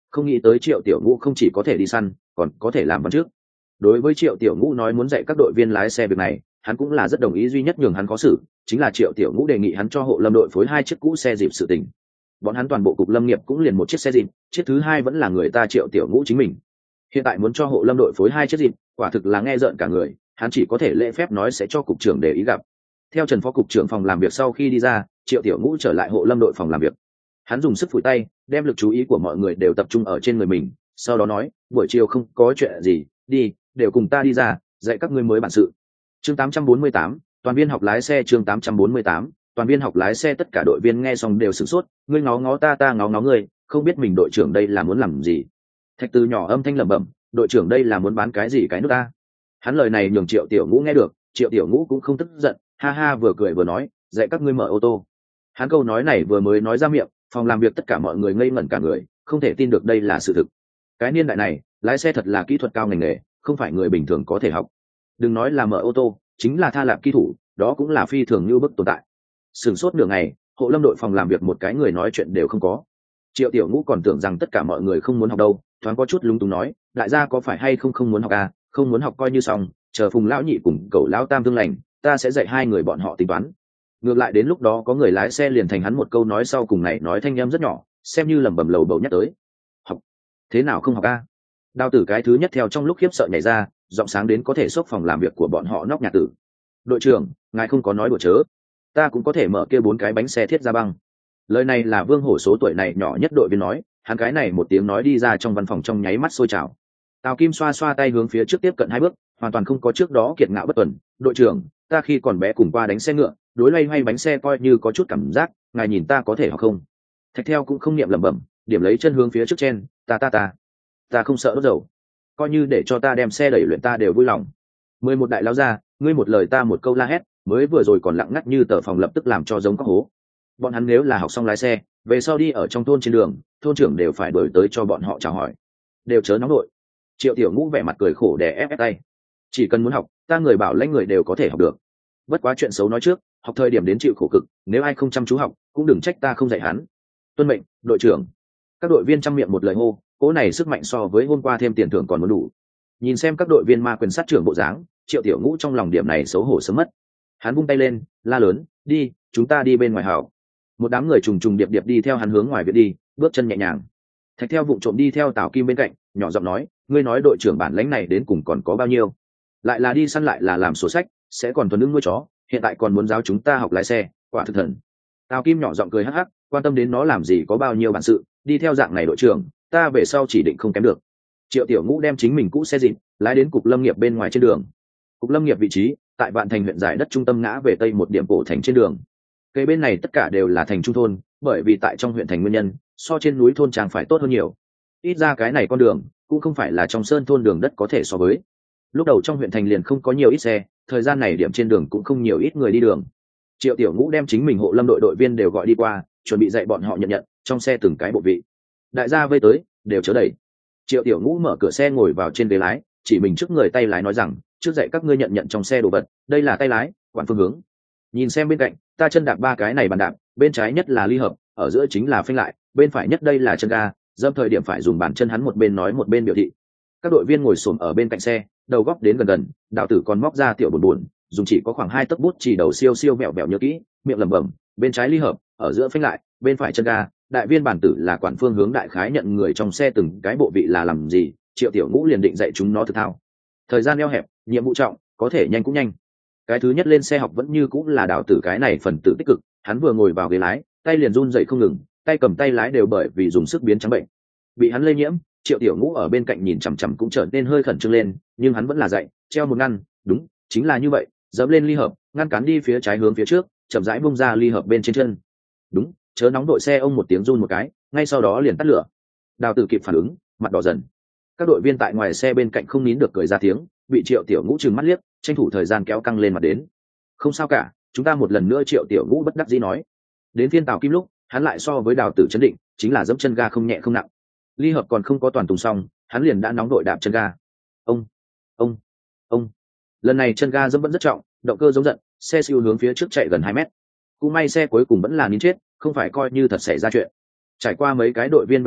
Speaker 1: Không nghĩ tới Triệu Tiểu Ngũ không chỉ có thể đi săn còn có thể làm văn trước. Đối với Triệu Tiểu Ngũ nói muốn dạy các đội viên lái xe việc này, hắn cũng là rất đồng ý, duy nhất nhường hắn có xử chính là Triệu Tiểu Ngũ đề nghị hắn cho hộ lâm đội phối hai chiếc cũ xe dịp sự tình. Bọn hắn toàn bộ cục lâm nghiệp cũng liền một chiếc xe dịp, chiếc thứ hai vẫn là người ta Triệu Tiểu Ngũ chính mình. Hiện tại muốn cho hộ lâm đội phối hai chiếc dịp, quả thực là nghe rợn cả người, hắn chỉ có thể lễ phép nói sẽ cho cục trưởng để ý gặp. Theo Trần phó cục trưởng phòng làm việc sau khi đi ra, Triệu Tiểu Ngũ trở lại hộ lâm đội phòng làm việc. Hắn dùng sức phủi tay, đem lực chú ý của mọi người đều tập trung ở trên người mình, sau đó nói, buổi chiều không có chuyện gì, đi, đều cùng ta đi ra, dạy các ngươi mới bản sự. Chương tám trăm bốn mươi tám, toàn viên học lái xe. Chương tám trăm bốn mươi tám, toàn viên học lái xe. Tất cả đội viên nghe xong đều sửng sốt, ngươi ngó ngó ta, ta ngó ngó ngươi, không biết mình đội trưởng đây là muốn làm gì. Thạch Từ nhỏ âm thanh lẩm bẩm, đội trưởng đây là muốn bán cái gì cái nước ta. Hắn lời này nhường Triệu Tiểu Ngũ nghe được, Triệu Tiểu Ngũ cũng không tức giận, ha ha vừa cười vừa nói, dạy các ngươi mở ô tô. Hắn câu nói này vừa mới nói ra miệng, phòng làm việc tất cả mọi người ngây ngẩn cả người, không thể tin được đây là sự thực. Cái niên đại này lái xe thật là kỹ thuật cao ngành nghề, không phải người bình thường có thể học. Đừng nói là mở ô tô, chính là tha lạp kỹ thủ, đó cũng là phi thường như bức tồn tại. Sửng sốt nửa ngày, hộ lâm đội phòng làm việc một cái người nói chuyện đều không có. Triệu Tiểu Ngũ còn tưởng rằng tất cả mọi người không muốn học đâu, thoáng có chút lúng túng nói, đại gia có phải hay không không muốn học à, không muốn học coi như xong, chờ Phùng lão nhị cùng Cẩu lão tam thương lành, ta sẽ dạy hai người bọn họ tính toán. Ngược lại đến lúc đó có người lái xe liền thành hắn một câu nói sau cùng này nói thanh em rất nhỏ, xem như lẩm bẩm lầu bầu nhắc tới. Học? Thế nào không học a? Đao Tử cái thứ nhất theo trong lúc khiếp sợ nhảy ra, giọng sáng đến có thể xốc phòng làm việc của bọn họ nóc nhà tử. Đội trưởng, ngài không có nói đùa chớ, ta cũng có thể mở kia bốn cái bánh xe thiết ra băng. Lời này là Vương Hổ số tuổi này nhỏ nhất đội viên nói, hắn cái này một tiếng nói đi ra trong văn phòng trong nháy mắt sôi trào. Tào Kim xoa xoa tay hướng phía trước tiếp cận hai bước, hoàn toàn không có trước đó kiệt ngạo bất tuần. Đội trưởng, ta khi còn bé cùng qua đánh xe ngựa, đối loay hoay bánh xe coi như có chút cảm giác, ngài nhìn ta có thể học không? Thạch Theo cũng không niệm lẩm bẩm, điểm lấy chân hướng phía trước trên, ta ta ta, ta không sợ đốt dầu, coi như để cho ta đem xe đẩy luyện ta đều vui lòng. Mười một đại lao ra, ngươi một lời ta một câu la hét, mới vừa rồi còn lặng ngắt như tờ phòng lập tức làm cho giống các hố. Bọn hắn nếu là học xong lái xe, về sau đi ở trong thôn trên đường, thôn trưởng đều phải đuổi tới cho bọn họ chào hỏi, đều chớ nóng đội. Triệu Tiểu Ngũ vẻ mặt cười khổ đè ép, ép tay, chỉ cần muốn học, ta người bảo lãnh người đều có thể học được. Bất quá chuyện xấu nói trước, học thời điểm đến chịu khổ cực, nếu ai không chăm chú học, cũng đừng trách ta không dạy hắn. Tuân mệnh, đội trưởng. Các đội viên chăm miệng một lời hô, cỗ này sức mạnh so với hôm qua thêm tiền thưởng còn muốn đủ. Nhìn xem các đội viên ma quyền sát trưởng bộ dáng, Triệu Tiểu Ngũ trong lòng điểm này xấu hổ sớm mất. Hắn vung tay lên, la lớn, đi, chúng ta đi bên ngoài hảo. Một đám người trùng trùng điệp điệp đi theo hắn hướng ngoài viện đi, bước chân nhẹ nhàng. Thạch Theo vụng trộm đi theo Tào Kim bên cạnh, nhỏ giọng nói, ngươi nói đội trưởng bản lãnh này đến cùng còn có bao nhiêu? Lại là đi săn lại là làm sổ sách, sẽ còn thuần lương nuôi chó, hiện tại còn muốn giáo chúng ta học lái xe, quả thực thần. Tào Kim nhỏ giọng cười hắc hắc, quan tâm đến nó làm gì có bao nhiêu bản sự, đi theo dạng này đội trưởng, ta về sau chỉ định không kém được. Triệu Tiểu Ngũ đem chính mình cũ xe dịp lái đến cục lâm nghiệp bên ngoài trên đường. Cục lâm nghiệp vị trí tại Vạn Thành huyện giải đất trung tâm ngã về tây một điểm cổ thành trên đường. Cây bên này tất cả đều là thành trung thôn, bởi vì tại trong huyện thành nguyên nhân, so trên núi thôn trang phải tốt hơn nhiều. Ít ra cái này con đường cũng không phải là trong sơn thôn đường đất có thể so với. Lúc đầu trong huyện thành liền không có nhiều ít xe, thời gian này điểm trên đường cũng không nhiều ít người đi đường. Triệu Tiểu Ngũ đem chính mình hộ lâm đội đội viên đều gọi đi qua, chuẩn bị dạy bọn họ nhận nhận trong xe từng cái bộ vị. Đại gia vây tới, đều chớ đẩy. Triệu Tiểu Ngũ mở cửa xe ngồi vào trên ghế lái, chỉ mình trước người tay lái nói rằng, trước dạy các ngươi nhận nhận trong xe đồ vật, đây là tay lái, quản phương hướng. Nhìn xem bên cạnh, ta chân đạp ba cái này bàn đạp, bên trái nhất là ly hợp, ở giữa chính là phanh lại, bên phải nhất đây là chân ga, dâm thời điểm phải dùng bàn chân, hắn một bên nói một bên biểu thị. Các đội viên ngồi xổm ở bên cạnh xe, đầu góc đến gần gần, Đạo Tử còn móc ra tiểu buồn buồn, dùng chỉ có khoảng hai tấc bút chỉ đầu siêu siêu mẹo mẹo nhớ kỹ, miệng lẩm bẩm, bên trái ly hợp, ở giữa phanh lại, bên phải chân ga. Đại viên bản tử là quản phương hướng đại khái nhận người trong xe từng cái bộ vị là làm gì, Triệu Tiểu Ngũ liền định dạy chúng nó thực thao. Thời gian eo hẹp, nhiệm vụ trọng, có thể nhanh cũng nhanh. Cái thứ nhất lên xe học vẫn như cũng là Đạo Tử cái này phần tử tích cực, hắn vừa ngồi vào ghế lái, tay liền run dậy không ngừng, tay cầm tay lái đều bởi vì dùng sức biến trắng bệnh. Bị hắn lây nhiễm, Triệu Tiểu Ngũ ở bên cạnh nhìn chằm chằm cũng trở nên hơi khẩn trương lên, nhưng hắn vẫn là dạy, treo một ngăn, đúng, chính là như vậy, dẫm lên ly hợp, ngăn cản đi phía trái hướng phía trước, chậm rãi bung ra ly hợp bên trên chân. Đúng, chớ nóng đội xe ông một tiếng run một cái, ngay sau đó liền tắt lửa. Đào Tử kịp phản ứng, mặt đỏ dần. Các đội viên tại ngoài xe bên cạnh không nín được cười ra tiếng, bị Triệu Tiểu Ngũ trừng mắt liếc, tranh thủ thời gian kéo căng lên mặt đến. Không sao cả, chúng ta một lần nữa. Triệu Tiểu Ngũ bất đắc dĩ nói. Đến phiên Tào Kim lúc, hắn lại so với Đào Tử chấn định, chính là dẫm chân ga không nhẹ không nặng. Ly hợp còn không có toàn tùng xong, hắn liền đã nóng đội đạp chân ga. Ông, ông, ông. Lần này chân ga dẫm vẫn rất trọng, động cơ giống giận, xe siêu hướng phía trước chạy gần hai mét. Cũng may xe cuối cùng vẫn là nín chết, không phải coi như thật xảy ra chuyện. Trải qua mấy cái đội viên về sau,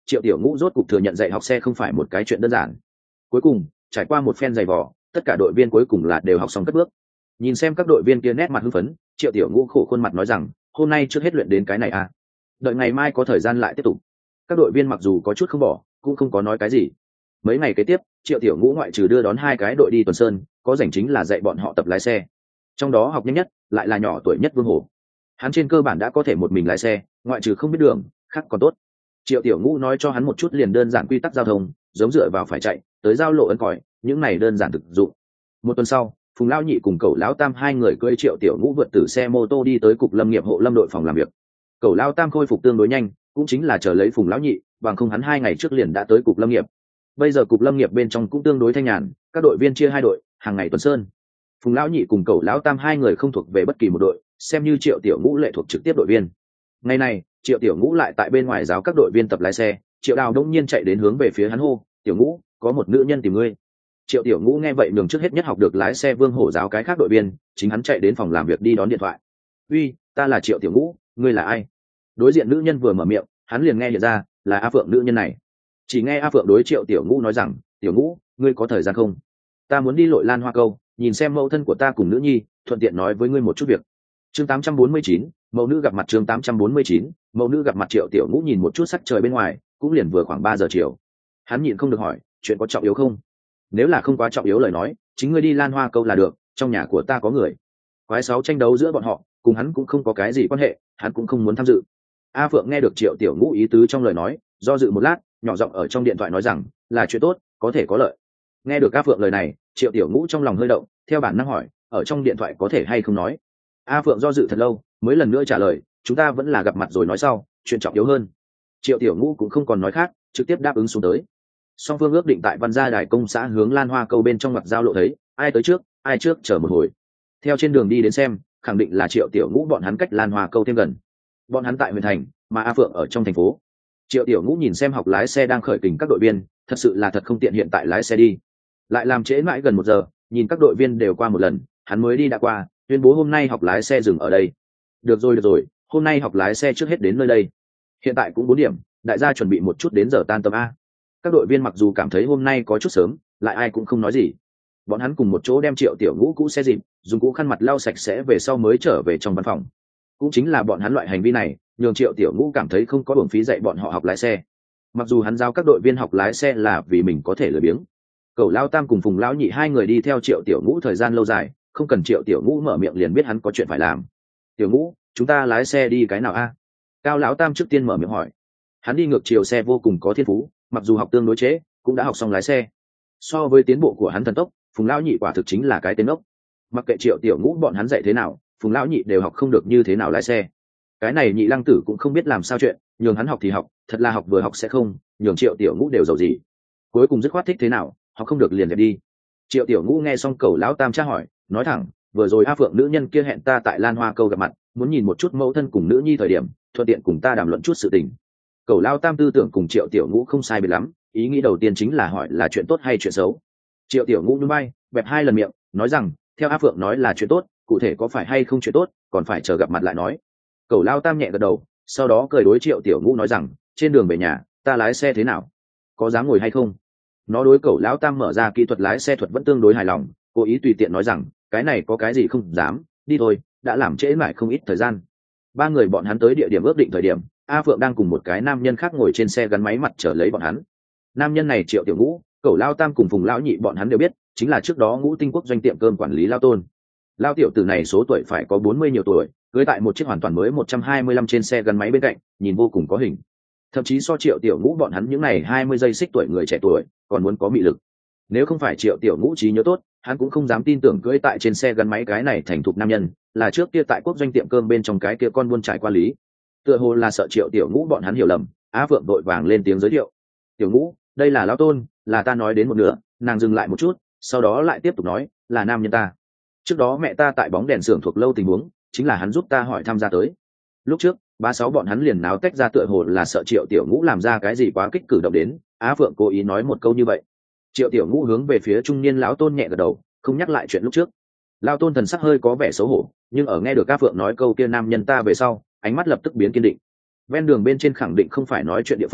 Speaker 1: Triệu Tiểu Ngũ rốt cục thừa nhận dạy học xe không phải một cái chuyện đơn giản. Cuối cùng, trải qua một phen dày vò, tất cả đội viên cuối cùng là đều học xong cất bước. Nhìn xem các đội viên kia nét mặt hưng phấn, Triệu Tiểu Ngũ khổ khuôn mặt nói rằng, hôm nay trước hết luyện đến cái này à, đợi ngày mai có thời gian lại tiếp tục. Các đội viên mặc dù có chút không bỏ, cũng không có nói cái gì. Mấy ngày kế tiếp, Triệu Tiểu Ngũ ngoại trừ đưa đón hai cái đội đi tuần sơn, có rảnh chính là dạy bọn họ tập lái xe. Trong đó học nhanh nhất lại là nhỏ tuổi nhất Vương Hổ. Hắn trên cơ bản đã có thể một mình lái xe, ngoại trừ không biết đường, khác còn tốt. Triệu Tiểu Ngũ nói cho hắn một chút liền đơn giản quy tắc giao thông, giống dựa vào phải chạy, tới giao lộ ấn còi, những này đơn giản thực dụng. Một tuần sau, Phùng Lão Nhị cùng Cẩu Lão Tam hai người cưỡi Triệu Tiểu Ngũ vượt từ xe mô tô đi tới cục lâm nghiệp hộ lâm đội phòng làm việc. Cẩu Lão Tam khôi phục tương đối nhanh, cũng chính là chờ lấy Phùng Lão Nhị, bằng không hắn hai ngày trước liền đã tới cục lâm nghiệp. Bây giờ cục lâm nghiệp bên trong cũng tương đối thanh nhàn, các đội viên chia hai đội, hàng ngày tuần sơn. Phùng Lão Nhị cùng Cẩu Lão Tam hai người không thuộc về bất kỳ một đội, xem như Triệu Tiểu Ngũ lệ thuộc trực tiếp đội viên. Ngày này, Triệu Tiểu Ngũ lại tại bên ngoài giáo các đội viên tập lái xe, Triệu Đào đông nhiên chạy đến hướng về phía hắn hô, "Tiểu Ngũ, có một nữ nhân tìm ngươi." Triệu Tiểu Ngũ nghe vậy nhường trước hết nhất học được lái xe Vương Hổ giáo cái khác đội viên, chính hắn chạy đến phòng làm việc đi đón điện thoại. "Uy, ta là Triệu Tiểu Ngũ, ngươi là ai?" Đối diện nữ nhân vừa mở miệng, hắn liền nghe hiện ra, là A Phượng nữ nhân này. Chỉ nghe A Phượng đối Triệu Tiểu Ngũ nói rằng, "Tiểu Ngũ, ngươi có thời gian không? Ta muốn đi Lội Lan Hoa Câu, nhìn xem mẫu thân của ta cùng nữ nhi, thuận tiện nói với ngươi một chút việc." Chương tám trăm bốn mươi chín, mẫu nữ gặp mặt. Chương tám trăm bốn mươi chín, mẫu nữ gặp mặt. Triệu Tiểu Ngũ nhìn một chút sắc trời bên ngoài, cũng liền vừa khoảng ba giờ chiều. Hắn nhịn không được hỏi, chuyện có trọng yếu không? Nếu là không quá trọng yếu lời nói, chính ngươi đi Lan Hoa Câu là được, trong nhà của ta có người. Quái sáu tranh đấu giữa bọn họ, cùng hắn cũng không có cái gì quan hệ, hắn cũng không muốn tham dự. A Phượng nghe được Triệu Tiểu Ngũ ý tứ trong lời nói, do dự một lát, nhỏ giọng ở trong điện thoại nói rằng, là chuyện tốt, có thể có lợi. Nghe được A Phượng lời này, Triệu Tiểu Ngũ trong lòng hơi động, theo bản năng hỏi, ở trong điện thoại có thể hay không nói. A Phượng do dự thật lâu, mới lần nữa trả lời, chúng ta vẫn là gặp mặt rồi nói sau, chuyện trọng yếu hơn. Triệu Tiểu Ngũ cũng không còn nói khác, trực tiếp đáp ứng xuống tới. Song phương ước định tại Văn Gia Đài công xã hướng Lan Hoa Câu bên trong mặt giao lộ thấy, ai tới trước, ai trước chờ một hồi. Theo trên đường đi đến xem, khẳng định là Triệu Tiểu Ngũ bọn hắn cách Lan Hoa Câu thêm gần. Bọn hắn tại huyện thành, mà A Phượng ở trong thành phố. Triệu Tiểu Ngũ nhìn xem học lái xe đang khởi kình các đội viên, thật sự là thật không tiện hiện tại lái xe đi. Lại làm trễ mãi gần một giờ, nhìn các đội viên đều qua một lần, hắn mới đi đã qua, tuyên bố hôm nay học lái xe dừng ở đây. Được rồi được rồi, hôm nay học lái xe trước hết đến nơi đây. Hiện tại cũng bốn điểm, đại gia chuẩn bị một chút đến giờ tan tầm a. Các đội viên mặc dù cảm thấy hôm nay có chút sớm, lại ai cũng không nói gì. Bọn hắn cùng một chỗ đem Triệu Tiểu Ngũ cũ xe dịp, dùng cũ khăn mặt lau sạch sẽ về sau mới trở về trong văn phòng. Cũng chính là bọn hắn loại hành vi này, nhường Triệu Tiểu Ngũ cảm thấy không có uổng phí dạy bọn họ học lái xe. Mặc dù hắn giao các đội viên học lái xe là vì mình có thể lười biếng. Cẩu Lao Tam cùng Phùng Lão Nhị hai người đi theo Triệu Tiểu Ngũ thời gian lâu dài, không cần Triệu Tiểu Ngũ mở miệng liền biết hắn có chuyện phải làm. "Tiểu Ngũ, chúng ta lái xe đi cái nào a?" Cao Lão Tam trước tiên mở miệng hỏi. Hắn đi ngược chiều xe vô cùng có thiên phú, mặc dù học tương đối chế, cũng đã học xong lái xe. So với tiến bộ của hắn thần tốc, Phùng Lão Nhị quả thực chính là cái tên ốc. Mặc kệ Triệu Tiểu Ngũ bọn hắn dạy thế nào, Phùng Lão Nhị đều học không được như thế nào lái xe. Cái này Nhị Lăng Tử cũng không biết làm sao chuyện, nhường hắn học thì học, thật là học vừa học sẽ không, nhường Triệu Tiểu Ngũ đều giàu gì. Cuối cùng dứt khoát thích thế nào, học không được liền dẹp đi. Triệu Tiểu Ngũ nghe xong Cẩu Lão Tam tra hỏi, nói thẳng, vừa rồi A Phượng nữ nhân kia hẹn ta tại Lan Hoa Câu gặp mặt, muốn nhìn một chút mẫu thân cùng nữ nhi thời điểm, thuận tiện cùng ta đàm luận chút sự tình. Cẩu Lão Tam tư tưởng cùng Triệu Tiểu Ngũ không sai biệt lắm, ý nghĩ đầu tiên chính là hỏi là chuyện tốt hay chuyện xấu. Triệu Tiểu Ngũ nhún vai, bẹp hai lần miệng, nói rằng, theo A Phượng nói là chuyện tốt, cụ thể có phải hay không chuyện tốt, còn phải chờ gặp mặt lại nói. Cẩu Lão Tam nhẹ gật đầu, sau đó cười đối Triệu Tiểu Ngũ nói rằng, trên đường về nhà, ta lái xe thế nào, có dám ngồi hay không? Nó đối Cẩu Lão Tam mở ra kỹ thuật lái xe thuật vẫn tương đối hài lòng, cố ý tùy tiện nói rằng, cái này có cái gì không dám, đi thôi, đã làm trễ mãi không ít thời gian. Ba người bọn hắn tới địa điểm ước định thời điểm, A Phượng đang cùng một cái nam nhân khác ngồi trên xe gắn máy mặt chở lấy bọn hắn. Nam nhân này Triệu Tiểu Ngũ, Cẩu Lao Tam cùng Phùng Lão Nhị bọn hắn đều biết, chính là trước đó Ngũ Tinh Quốc doanh tiệm cơm quản lý Lao Tôn. Lao tiểu tử này số tuổi phải có bốn mươi nhiều tuổi, cưới tại một chiếc hoàn toàn mới một trăm hai mươi lăm trên xe gắn máy bên cạnh, nhìn vô cùng có hình. Thậm chí so Triệu Tiểu Ngũ bọn hắn những này hai mươi giây xích tuổi người trẻ tuổi, còn muốn có mị lực. Nếu không phải Triệu Tiểu Ngũ trí nhớ tốt, hắn cũng không dám tin tưởng cưỡi tại trên xe gắn máy cái này thành thục nam nhân, là trước kia tại quốc doanh tiệm cơm bên trong cái kia con buôn trải qua lý. Tựa hồ là sợ Triệu Tiểu Ngũ bọn hắn hiểu lầm, Á Phượng vội vàng lên tiếng giới thiệu. "Tiểu Ngũ, đây là Lão Tôn, là ta nói đến một nửa." Nàng dừng lại một chút, sau đó lại tiếp tục nói, "Là nam nhân ta. Trước đó mẹ ta tại bóng đèn xưởng thuộc lâu tình huống, chính là hắn giúp ta hỏi tham gia tới. Lúc trước, ba sáu bọn hắn liền náo tách ra, tựa hồ là sợ Triệu Tiểu Ngũ làm ra cái gì quá kích cử động đến." Á Phượng cố ý nói một câu như vậy. Triệu Tiểu Ngũ hướng về phía trung niên Lão Tôn nhẹ gật đầu, không nhắc lại chuyện lúc trước. Lão Tôn thần sắc hơi có vẻ xấu hổ, nhưng ở nghe được Á Phượng nói câu kia nam nhân ta về sau, ánh mắt lập tức biến kiên định. Ven đường bên trên khẳng định không phải nói chuyện địa phương,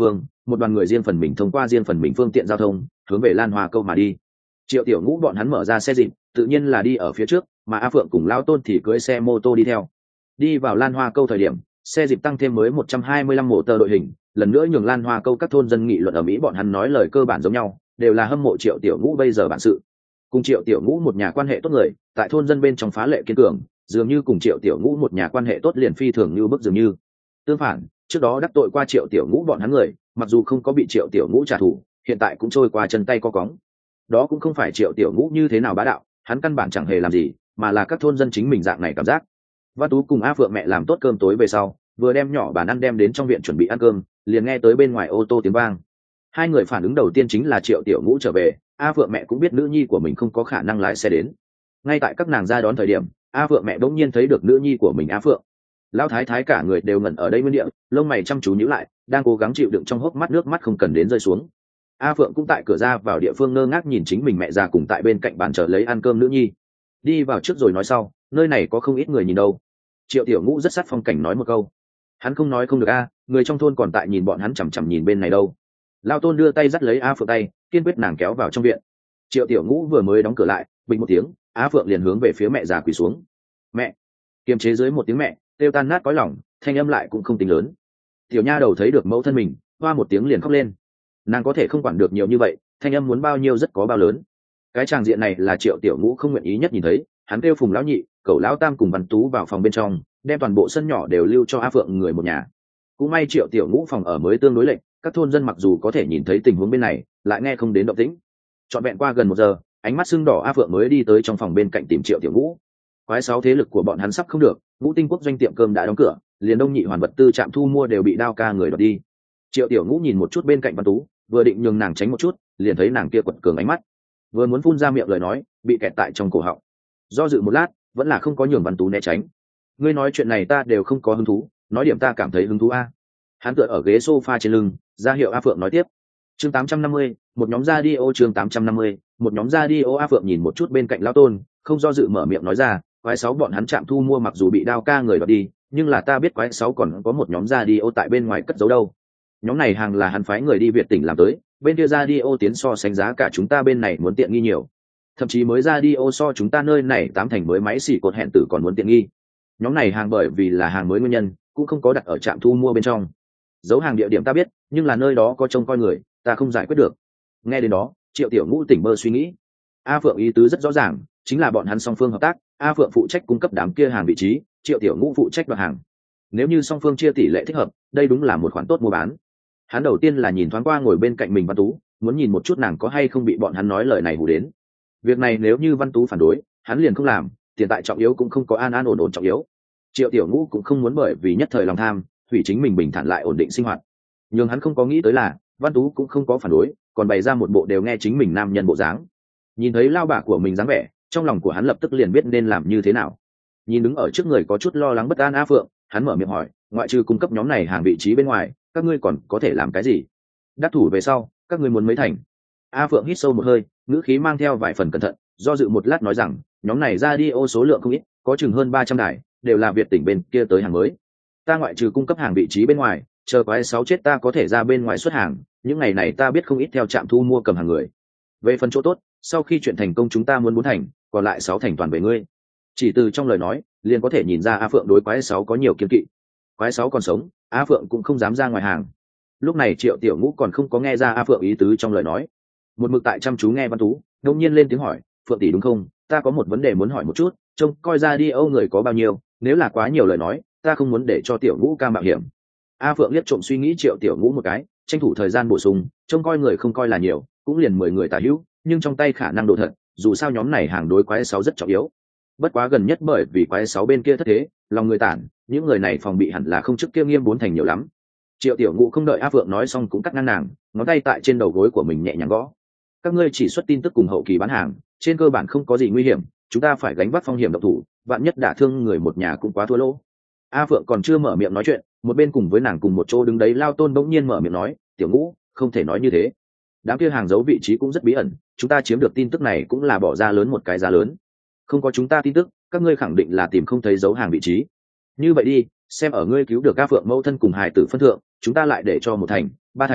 Speaker 1: một đoàn người riêng phần mình thông qua riêng phần mình phương tiện giao thông hướng về Lan Hoa Câu mà đi. Triệu Tiểu Ngũ bọn hắn mở ra xe dịp, tự nhiên là đi ở phía trước, mà A Phượng cùng Lão Tôn thì cưỡi xe mô tô đi theo. Đi vào Lan Hoa Câu thời điểm, xe dịp tăng thêm mới một trăm hai mươi lăm mộ tờ đội hình, lần nữa nhường Lan Hoa Câu các thôn dân nghị luận ở Mỹ, bọn hắn nói lời cơ bản giống nhau, đều là hâm mộ Triệu Tiểu Ngũ bây giờ bản sự. Cùng Triệu Tiểu Ngũ một nhà quan hệ tốt người, tại thôn dân bên trong phá lệ kiên cường, dường như cùng Triệu Tiểu Ngũ một nhà quan hệ tốt liền phi thường như bức dường như. Tương phản, trước đó đắc tội qua Triệu Tiểu Ngũ bọn hắn người, mặc dù không có bị Triệu Tiểu Ngũ trả thù, hiện tại cũng trôi qua chân tay co cóng. Đó cũng không phải Triệu Tiểu Ngũ như thế nào bá đạo, hắn căn bản chẳng hề làm gì, mà là các thôn dân chính mình dạng này cảm giác. Văn Tú cùng A Phượng mẹ làm tốt cơm tối về sau, vừa đem nhỏ bàn ăn đem đến trong viện chuẩn bị ăn cơm, liền nghe tới bên ngoài ô tô tiếng vang. Hai người phản ứng đầu tiên chính là Triệu Tiểu Ngũ trở về. A Phượng mẹ cũng biết nữ nhi của mình không có khả năng lái xe đến. Ngay tại các nàng ra đón thời điểm, A Phượng mẹ bỗng nhiên thấy được nữ nhi của mình A Phượng. Lão thái thái cả người đều ngẩn ở đây nguyên địa, lông mày chăm chú nhíu lại, đang cố gắng chịu đựng trong hốc mắt nước mắt không cần đến rơi xuống. A Phượng cũng tại cửa ra vào địa phương ngơ ngác nhìn chính mình mẹ già cùng tại bên cạnh bàn chờ lấy ăn cơm nữ nhi. Đi vào trước rồi nói sau, nơi này có không ít người nhìn đâu. Triệu Tiểu Ngũ rất sát phong cảnh nói một câu. Hắn không nói không được a, người trong thôn còn tại nhìn bọn hắn chằm chằm nhìn bên này đâu. Lao Tôn đưa tay dắt lấy A Phượng tay, kiên quyết nàng kéo vào trong viện. Triệu Tiểu Ngũ vừa mới đóng cửa lại, bình một tiếng, A Phượng liền hướng về phía mẹ già quỳ xuống. Mẹ! Kiềm chế dưới một tiếng mẹ, kêu tan nát cõi lòng, thanh âm lại cũng không tính lớn. Tiểu nha đầu thấy được mẫu thân mình, hoa một tiếng liền khóc lên. Nàng có thể không quản được nhiều như vậy, thanh âm muốn bao nhiêu rất có bao lớn. Cái tràng diện này là Triệu Tiểu Ngũ không nguyện ý nhất nhìn thấy, hắn kêu Phùng lão nhị, Cẩu lão tam cùng Văn Tú vào phòng bên trong, đem toàn bộ sân nhỏ đều lưu cho A Phượng người một nhà. Cũng may Triệu Tiểu Ngũ phòng ở mới tương đối lệch, các thôn dân mặc dù có thể nhìn thấy tình huống bên này, lại nghe không đến động tĩnh. Trọn vẹn qua gần một giờ, ánh mắt sưng đỏ A Phượng mới đi tới trong phòng bên cạnh tìm Triệu Tiểu Ngũ. Quái sáu thế lực của bọn hắn sắp không được, Ngũ Tinh Quốc doanh tiệm cơm đã đóng cửa, liền Đông Nhị hoàn vật tư trạm thu mua đều bị đao ca người đoạt đi. Triệu Tiểu Ngũ nhìn một chút bên cạnh Văn Tú, vừa định nhường nàng tránh một chút, liền thấy nàng kia quật cường ánh mắt, vừa muốn phun ra miệng lời nói, bị kẹt tại trong cổ họng. Do dự một lát, vẫn là không có nhường Văn Tú né tránh. Ngươi nói chuyện này ta đều không có hứng thú, nói điểm ta cảm thấy hứng thú a. Hắn tựa ở ghế sofa trên lưng, ra hiệu A Phượng nói tiếp. Chương tám trăm năm mươi, một nhóm radio chương tám trăm năm mươi, một nhóm radio. A Phượng nhìn một chút bên cạnh lão Tôn, không do dự mở miệng nói ra, quái sáu bọn hắn chạm thu mua mặc dù bị đao ca người đoạt đi, nhưng là ta biết quái sáu còn có một nhóm radio tại bên ngoài cất giấu đâu. Nhóm này hàng là hắn phái người đi Việt tỉnh làm tới, bên kia radio tiến so sánh giá cả chúng ta bên này muốn tiện nghi nhiều. Thậm chí mới radio so chúng ta nơi này tám thành mới máy xỉ cột hẹn tử còn muốn tiện nghi. Nhóm này hàng bởi vì là hàng mới nguyên nhân, cũng không có đặt ở trạm thu mua bên trong. Giấu hàng địa điểm ta biết, nhưng là nơi đó có trông coi người, ta không giải quyết được. Nghe đến đó, Triệu Tiểu Ngũ tỉnh bơ suy nghĩ. A Phượng ý tứ rất rõ ràng, chính là bọn hắn song phương hợp tác, A Phượng phụ trách cung cấp đám kia hàng vị trí, Triệu Tiểu Ngũ phụ trách đoạt hàng. Nếu như song phương chia tỷ lệ thích hợp, đây đúng là một khoản tốt mua bán. Hắn đầu tiên là nhìn thoáng qua ngồi bên cạnh mình Văn Tú, muốn nhìn một chút nàng có hay không bị bọn hắn nói lời này hù đến. Việc này nếu như Văn Tú phản đối, hắn liền không làm, tiền tại trọng yếu cũng không có an an ổn ổn trọng yếu. Triệu Tiểu Ngũ cũng không muốn bởi vì nhất thời lòng tham, hủy chính mình bình thản lại ổn định sinh hoạt. Nhưng hắn không có nghĩ tới là, Văn Tú cũng không có phản đối, còn bày ra một bộ đều nghe chính mình nam nhân bộ dáng. Nhìn thấy lao bà của mình dáng vẻ, trong lòng của hắn lập tức liền biết nên làm như thế nào. Nhìn đứng ở trước người có chút lo lắng bất an A Phượng, hắn mở miệng hỏi, ngoại trừ cung cấp nhóm này hàng vị trí bên ngoài, các ngươi còn có thể làm cái gì? Đắc thủ về sau, các ngươi muốn mấy thành? A Phượng hít sâu một hơi, ngữ khí mang theo vài phần cẩn thận, do dự một lát nói rằng, nhóm này ra đi ô số lượng không ít, có chừng hơn ba trăm đài, đều là Việt tỉnh bên kia tới hàng mới. Ta ngoại trừ cung cấp hàng vị trí bên ngoài, chờ quái sáu chết ta có thể ra bên ngoài xuất hàng, những ngày này ta biết không ít theo trạm thu mua cầm hàng người. Về phần chỗ tốt, sau khi chuyện thành công chúng ta muốn bốn thành, còn lại sáu thành toàn về ngươi. Chỉ từ trong lời nói, liền có thể nhìn ra A Phượng đối quái sáu có nhiều kiêng kỵ. Quái sáu còn sống, A Phượng cũng không dám ra ngoài hàng. Lúc này Triệu Tiểu Ngũ còn không có nghe ra A Phượng ý tứ trong lời nói. Một mực tại chăm chú nghe Văn Tú, đột nhiên lên tiếng hỏi, Phượng tỷ đúng không? Ta có một vấn đề muốn hỏi một chút, trông coi ra đi âu người có bao nhiêu, nếu là quá nhiều lời nói, ta không muốn để cho Tiểu Ngũ ca mạo hiểm. A Phượng liếc trộm suy nghĩ Triệu Tiểu Ngũ một cái, tranh thủ thời gian bổ sung, trông coi người không coi là nhiều, cũng liền mười người tả hữu, nhưng trong tay khả năng độ thật, dù sao nhóm này hàng đối quái sáu rất trọng yếu. Bất quá gần nhất bởi vì quái sáu bên kia thất thế, lòng người tản, những người này phòng bị hẳn là không trước kia nghiêm bốn thành nhiều lắm. Triệu Tiểu Ngũ không đợi A Phượng nói xong cũng cắt ngang nàng, ngón tay tại trên đầu gối của mình nhẹ nhàng gõ. Các ngươi chỉ xuất tin tức cùng hậu kỳ bán hàng, trên cơ bản không có gì nguy hiểm, chúng ta phải gánh vác phong hiểm độc thủ, vạn nhất đả thương người một nhà cũng quá thua lỗ. A Phượng còn chưa mở miệng nói chuyện, một bên cùng với nàng cùng một chỗ đứng đấy Lao Tôn bỗng nhiên mở miệng nói, Tiểu Ngũ, không thể nói như thế. Đám kia hàng giấu vị trí cũng rất bí ẩn, chúng ta chiếm được tin tức này cũng là bỏ ra lớn một cái giá lớn. Không có chúng ta tin tức, các ngươi khẳng định là tìm không thấy dấu hàng vị trí. Như vậy đi, xem ở ngươi cứu được A Phượng mẫu thân cùng hài tử phân thượng, chúng ta lại để cho một thành, ba thành,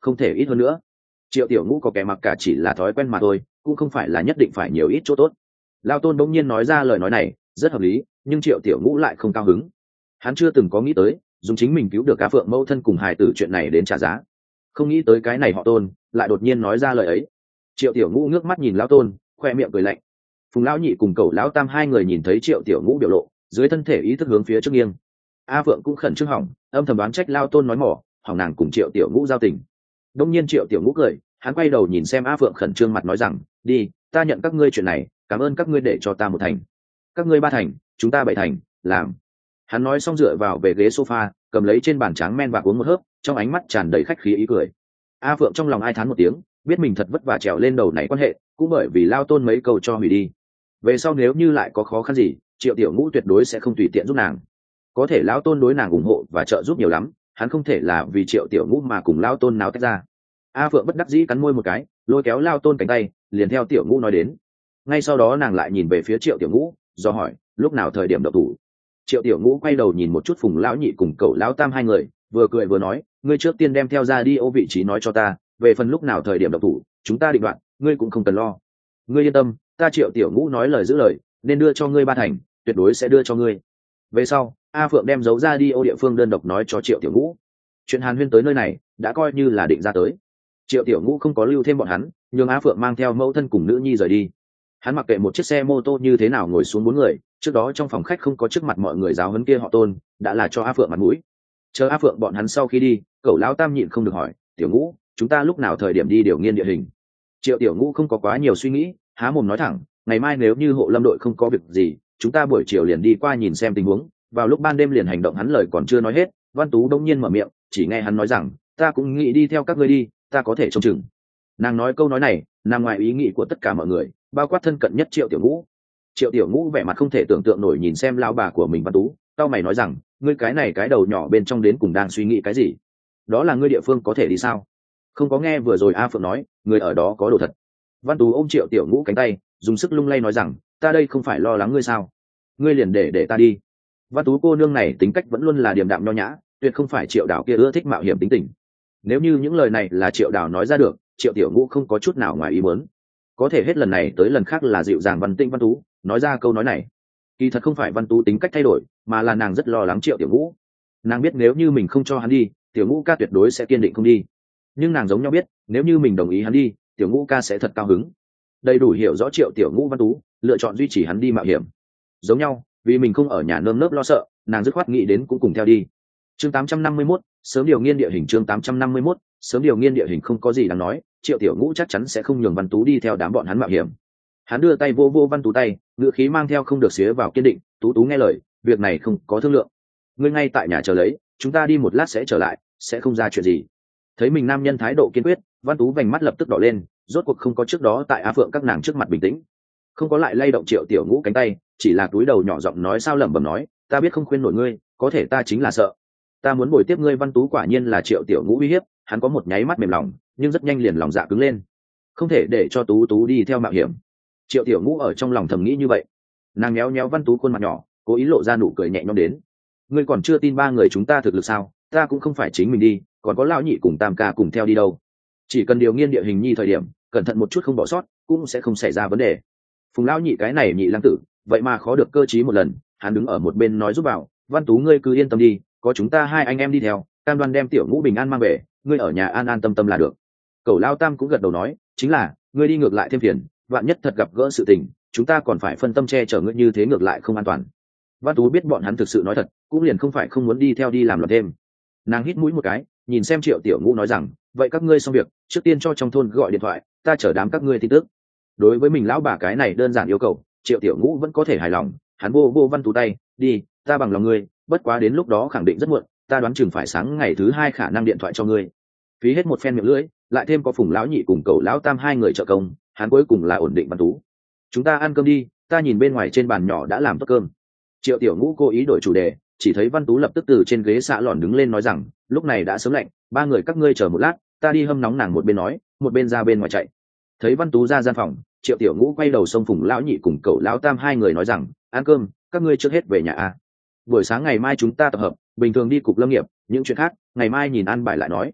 Speaker 1: không thể ít hơn nữa. Triệu Tiểu Ngũ có kẻ mặc cả chỉ là thói quen mà thôi, cũng không phải là nhất định phải nhiều ít chỗ tốt. Lao Tôn bỗng nhiên nói ra lời nói này rất hợp lý, nhưng Triệu Tiểu Ngũ lại không cao hứng. Hắn chưa từng có nghĩ tới dùng chính mình cứu được cá phượng mẫu thân cùng hài tử chuyện này đến trả giá, không nghĩ tới cái này họ Tôn lại đột nhiên nói ra lời ấy. Triệu Tiểu Ngũ ngước mắt nhìn Lão Tôn, khoe miệng cười lạnh. Phùng Lão Nhị cùng Cẩu Lão Tam hai người nhìn thấy Triệu Tiểu Ngũ biểu lộ, dưới thân thể ý thức hướng phía trước nghiêng. A Phượng cũng khẩn trương hỏng, âm thầm đoán trách Lao Tôn nói mỏ, hỏng nàng cùng Triệu Tiểu Ngũ giao tình. Đông nhiên Triệu Tiểu Ngũ cười, hắn quay đầu nhìn xem A Phượng khẩn trương mặt nói rằng, đi, ta nhận các ngươi chuyện này, cảm ơn các ngươi để cho ta một thành, các ngươi ba thành, chúng ta bảy thành, làm. Hắn nói xong dựa vào về ghế sofa, cầm lấy trên bàn tráng men và uống một hớp, trong ánh mắt tràn đầy khách khí ý cười. A Phượng trong lòng ai thán một tiếng, biết mình thật vất vả trèo lên đầu này quan hệ, cũng bởi vì Lao Tôn mấy câu cho hủy đi. Về sau nếu như lại có khó khăn gì, Triệu Tiểu Ngũ tuyệt đối sẽ không tùy tiện giúp nàng. Có thể Lão Tôn đối nàng ủng hộ và trợ giúp nhiều lắm, hắn không thể là vì Triệu Tiểu Ngũ mà cùng Lao Tôn náo tách ra. A Phượng bất đắc dĩ cắn môi một cái, lôi kéo Lao Tôn cánh tay, liền theo Tiểu Ngũ nói đến. Ngay sau đó nàng lại nhìn về phía Triệu Tiểu Ngũ, do hỏi, lúc nào thời điểm động thủ. Triệu Tiểu Ngũ quay đầu nhìn một chút Phùng Lão Nhị cùng Cẩu Lão Tam hai người, vừa cười vừa nói, ngươi trước tiên đem theo ra đi ô vị trí nói cho ta, về phần lúc nào thời điểm động thủ, chúng ta định đoạn, ngươi cũng không cần lo. Ngươi yên tâm, ta Triệu Tiểu Ngũ nói lời giữ lời, nên đưa cho ngươi ba thành, tuyệt đối sẽ đưa cho ngươi. Về sau, A Phượng đem dấu ra đi ô địa phương đơn độc nói cho Triệu Tiểu Ngũ. Chuyện Hàn Huyên tới nơi này đã coi như là định ra tới. Triệu Tiểu Ngũ không có lưu thêm bọn hắn, nhưng A Phượng mang theo mẫu thân cùng nữ nhi rời đi. Hắn mặc kệ một chiếc xe mô tô như thế nào ngồi xuống bốn người, trước đó trong phòng khách không có trước mặt mọi người giáo huấn kia họ Tôn, đã là cho A Phượng mặt mũi. Chờ A Phượng bọn hắn sau khi đi, Cẩu Lão Tam nhịn không được hỏi, Tiểu Ngũ, chúng ta lúc nào thời điểm đi điều nghiên địa hình. Triệu Tiểu Ngũ không có quá nhiều suy nghĩ, há mồm nói thẳng, ngày mai nếu như hộ lâm đội không có việc gì, chúng ta buổi chiều liền đi qua nhìn xem tình huống, vào lúc ban đêm liền hành động. Hắn lời còn chưa nói hết, Văn Tú đông nhiên mở miệng, chỉ nghe hắn nói rằng, ta cũng nghĩ đi theo các ngươi đi, ta có thể trông chừng. Nàng nói câu nói này nằm ngoài ý nghĩ của tất cả mọi người, bao quát thân cận nhất Triệu Tiểu Ngũ. Triệu Tiểu Ngũ vẻ mặt không thể tưởng tượng nổi nhìn xem lão bà của mình Văn Tú, tao mày nói rằng, ngươi cái này cái đầu nhỏ bên trong đến cùng đang suy nghĩ cái gì? Đó là ngươi địa phương có thể đi sao? Không có nghe vừa rồi A Phượng nói, người ở đó có đồ thật. Văn Tú ôm Triệu Tiểu Ngũ cánh tay, dùng sức lung lay nói rằng, ta đây không phải lo lắng ngươi sao? Ngươi liền để để ta đi. Văn Tú cô nương này tính cách vẫn luôn là điềm đạm nho nhã, tuyệt không phải Triệu Đào kia ưa thích mạo hiểm tính tình. Nếu như những lời này là Triệu Đào nói ra được, Triệu Tiểu Ngũ không có chút nào ngoài ý muốn. Có thể hết lần này tới lần khác là dịu dàng văn tĩnh Văn Tú nói ra câu nói này. Kỳ thật không phải Văn Tú tính cách thay đổi, mà là nàng rất lo lắng Triệu Tiểu Ngũ. Nàng biết nếu như mình không cho hắn đi, Tiểu Ngũ ca tuyệt đối sẽ kiên định không đi. Nhưng nàng giống nhau biết, nếu như mình đồng ý hắn đi, Tiểu Ngũ ca sẽ thật cao hứng. Đầy đủ hiểu rõ Triệu Tiểu Ngũ Văn Tú lựa chọn duy trì hắn đi mạo hiểm. Giống nhau, vì mình không ở nhà nơm nớp lo sợ, nàng dứt khoát nghĩ đến cũng cùng theo đi. Chương tám trăm năm mươi mốt, sớm điều nghiên địa hình. Chương tám trăm năm mươi mốt, sớm điều nghiên địa hình. Không có gì đáng nói, Triệu Tiểu Ngũ chắc chắn sẽ không nhường Văn Tú đi theo đám bọn hắn mạo hiểm. Hắn đưa tay vô vô Văn Tú tay, ngữ khí mang theo không được xía vào kiên định, Tú Tú nghe lời, việc này không có thương lượng, ngươi ngay tại nhà chờ lấy, chúng ta đi một lát sẽ trở lại, sẽ không ra chuyện gì. Thấy mình nam nhân thái độ kiên quyết, Văn Tú vành mắt lập tức đỏ lên, rốt cuộc không có trước đó tại Á Phượng các nàng trước mặt bình tĩnh, không có lại lay động Triệu Tiểu Ngũ cánh tay, chỉ là cúi đầu nhỏ giọng nói sao lẩm bẩm nói, ta biết không khuyên nổi ngươi, có thể ta chính là sợ, ta muốn bồi tiếp ngươi. Văn Tú quả nhiên là Triệu Tiểu Ngũ uy hiếp, hắn có một nháy mắt mềm lòng, nhưng rất nhanh liền lòng dạ cứng lên, không thể để cho Tú Tú đi theo mạo hiểm. Triệu Tiểu Ngũ ở trong lòng thầm nghĩ như vậy, nàng méo méo Văn Tú khuôn mặt nhỏ, cố ý lộ ra nụ cười nhẹ nhõm đến, ngươi còn chưa tin ba người chúng ta thực lực sao? Ta cũng không phải chính mình đi, còn có lão nhị cùng Tam ca cùng theo đi đâu. Chỉ cần điều nghiên địa hình nhi thời điểm, cẩn thận một chút không bỏ sót, cũng sẽ không xảy ra vấn đề. Phùng lão nhị cái này nhị lang tử, vậy mà khó được cơ trí một lần, hắn đứng ở một bên nói giúp bảo, Văn Tú ngươi cứ yên tâm đi, có chúng ta hai anh em đi theo, cam đoan đem Tiểu Ngũ bình an mang về, ngươi ở nhà an an tâm tâm là được. Cẩu Lao Tam cũng gật đầu nói, chính là, ngươi đi ngược lại thêm phiền, vạn nhất thật gặp gỡ sự tình, chúng ta còn phải phân tâm che chở ngươi, như thế ngược lại không an toàn. Văn Tú biết bọn hắn thực sự nói thật, cũng liền không phải không muốn đi theo đi làm loạn thêm. Nàng hít mũi một cái, nhìn xem Triệu Tiểu Ngũ nói rằng, vậy các ngươi xong việc, trước tiên cho trong thôn gọi điện thoại, ta chở đám các ngươi tin tức. Đối với mình lão bà cái này đơn giản yêu cầu, Triệu Tiểu Ngũ vẫn có thể hài lòng, hắn vô vô Văn Tú tay, đi, ta bằng lòng ngươi, bất quá đến lúc đó khẳng định rất muộn, ta đoán chừng phải sáng ngày thứ hai khả năng điện thoại cho ngươi. Phí hết một phen miệng lưỡi, lại thêm có Phùng lão nhị cùng Cẩu lão Tam hai người trợ công, hắn cuối cùng là ổn định Văn Tú. Chúng ta ăn cơm đi, ta nhìn bên ngoài trên bàn nhỏ đã làm tốt cơm. Triệu Tiểu Ngũ cố ý đổi chủ đề, chỉ thấy Văn Tú lập tức từ trên ghế xạ lòn đứng lên nói rằng, lúc này đã sớm lạnh, ba người các ngươi chờ một lát, ta đi hâm nóng. Nàng một bên nói, một bên ra bên ngoài chạy. Thấy Văn Tú ra gian phòng, Triệu Tiểu Ngũ quay đầu xông Phùng lão nhị cùng Cẩu lão Tam hai người nói rằng, ăn cơm, các ngươi trước hết về nhà a. Buổi sáng ngày mai chúng ta tập hợp, bình thường đi cục lâm nghiệp, những chuyện khác ngày mai nhìn ăn bài lại nói.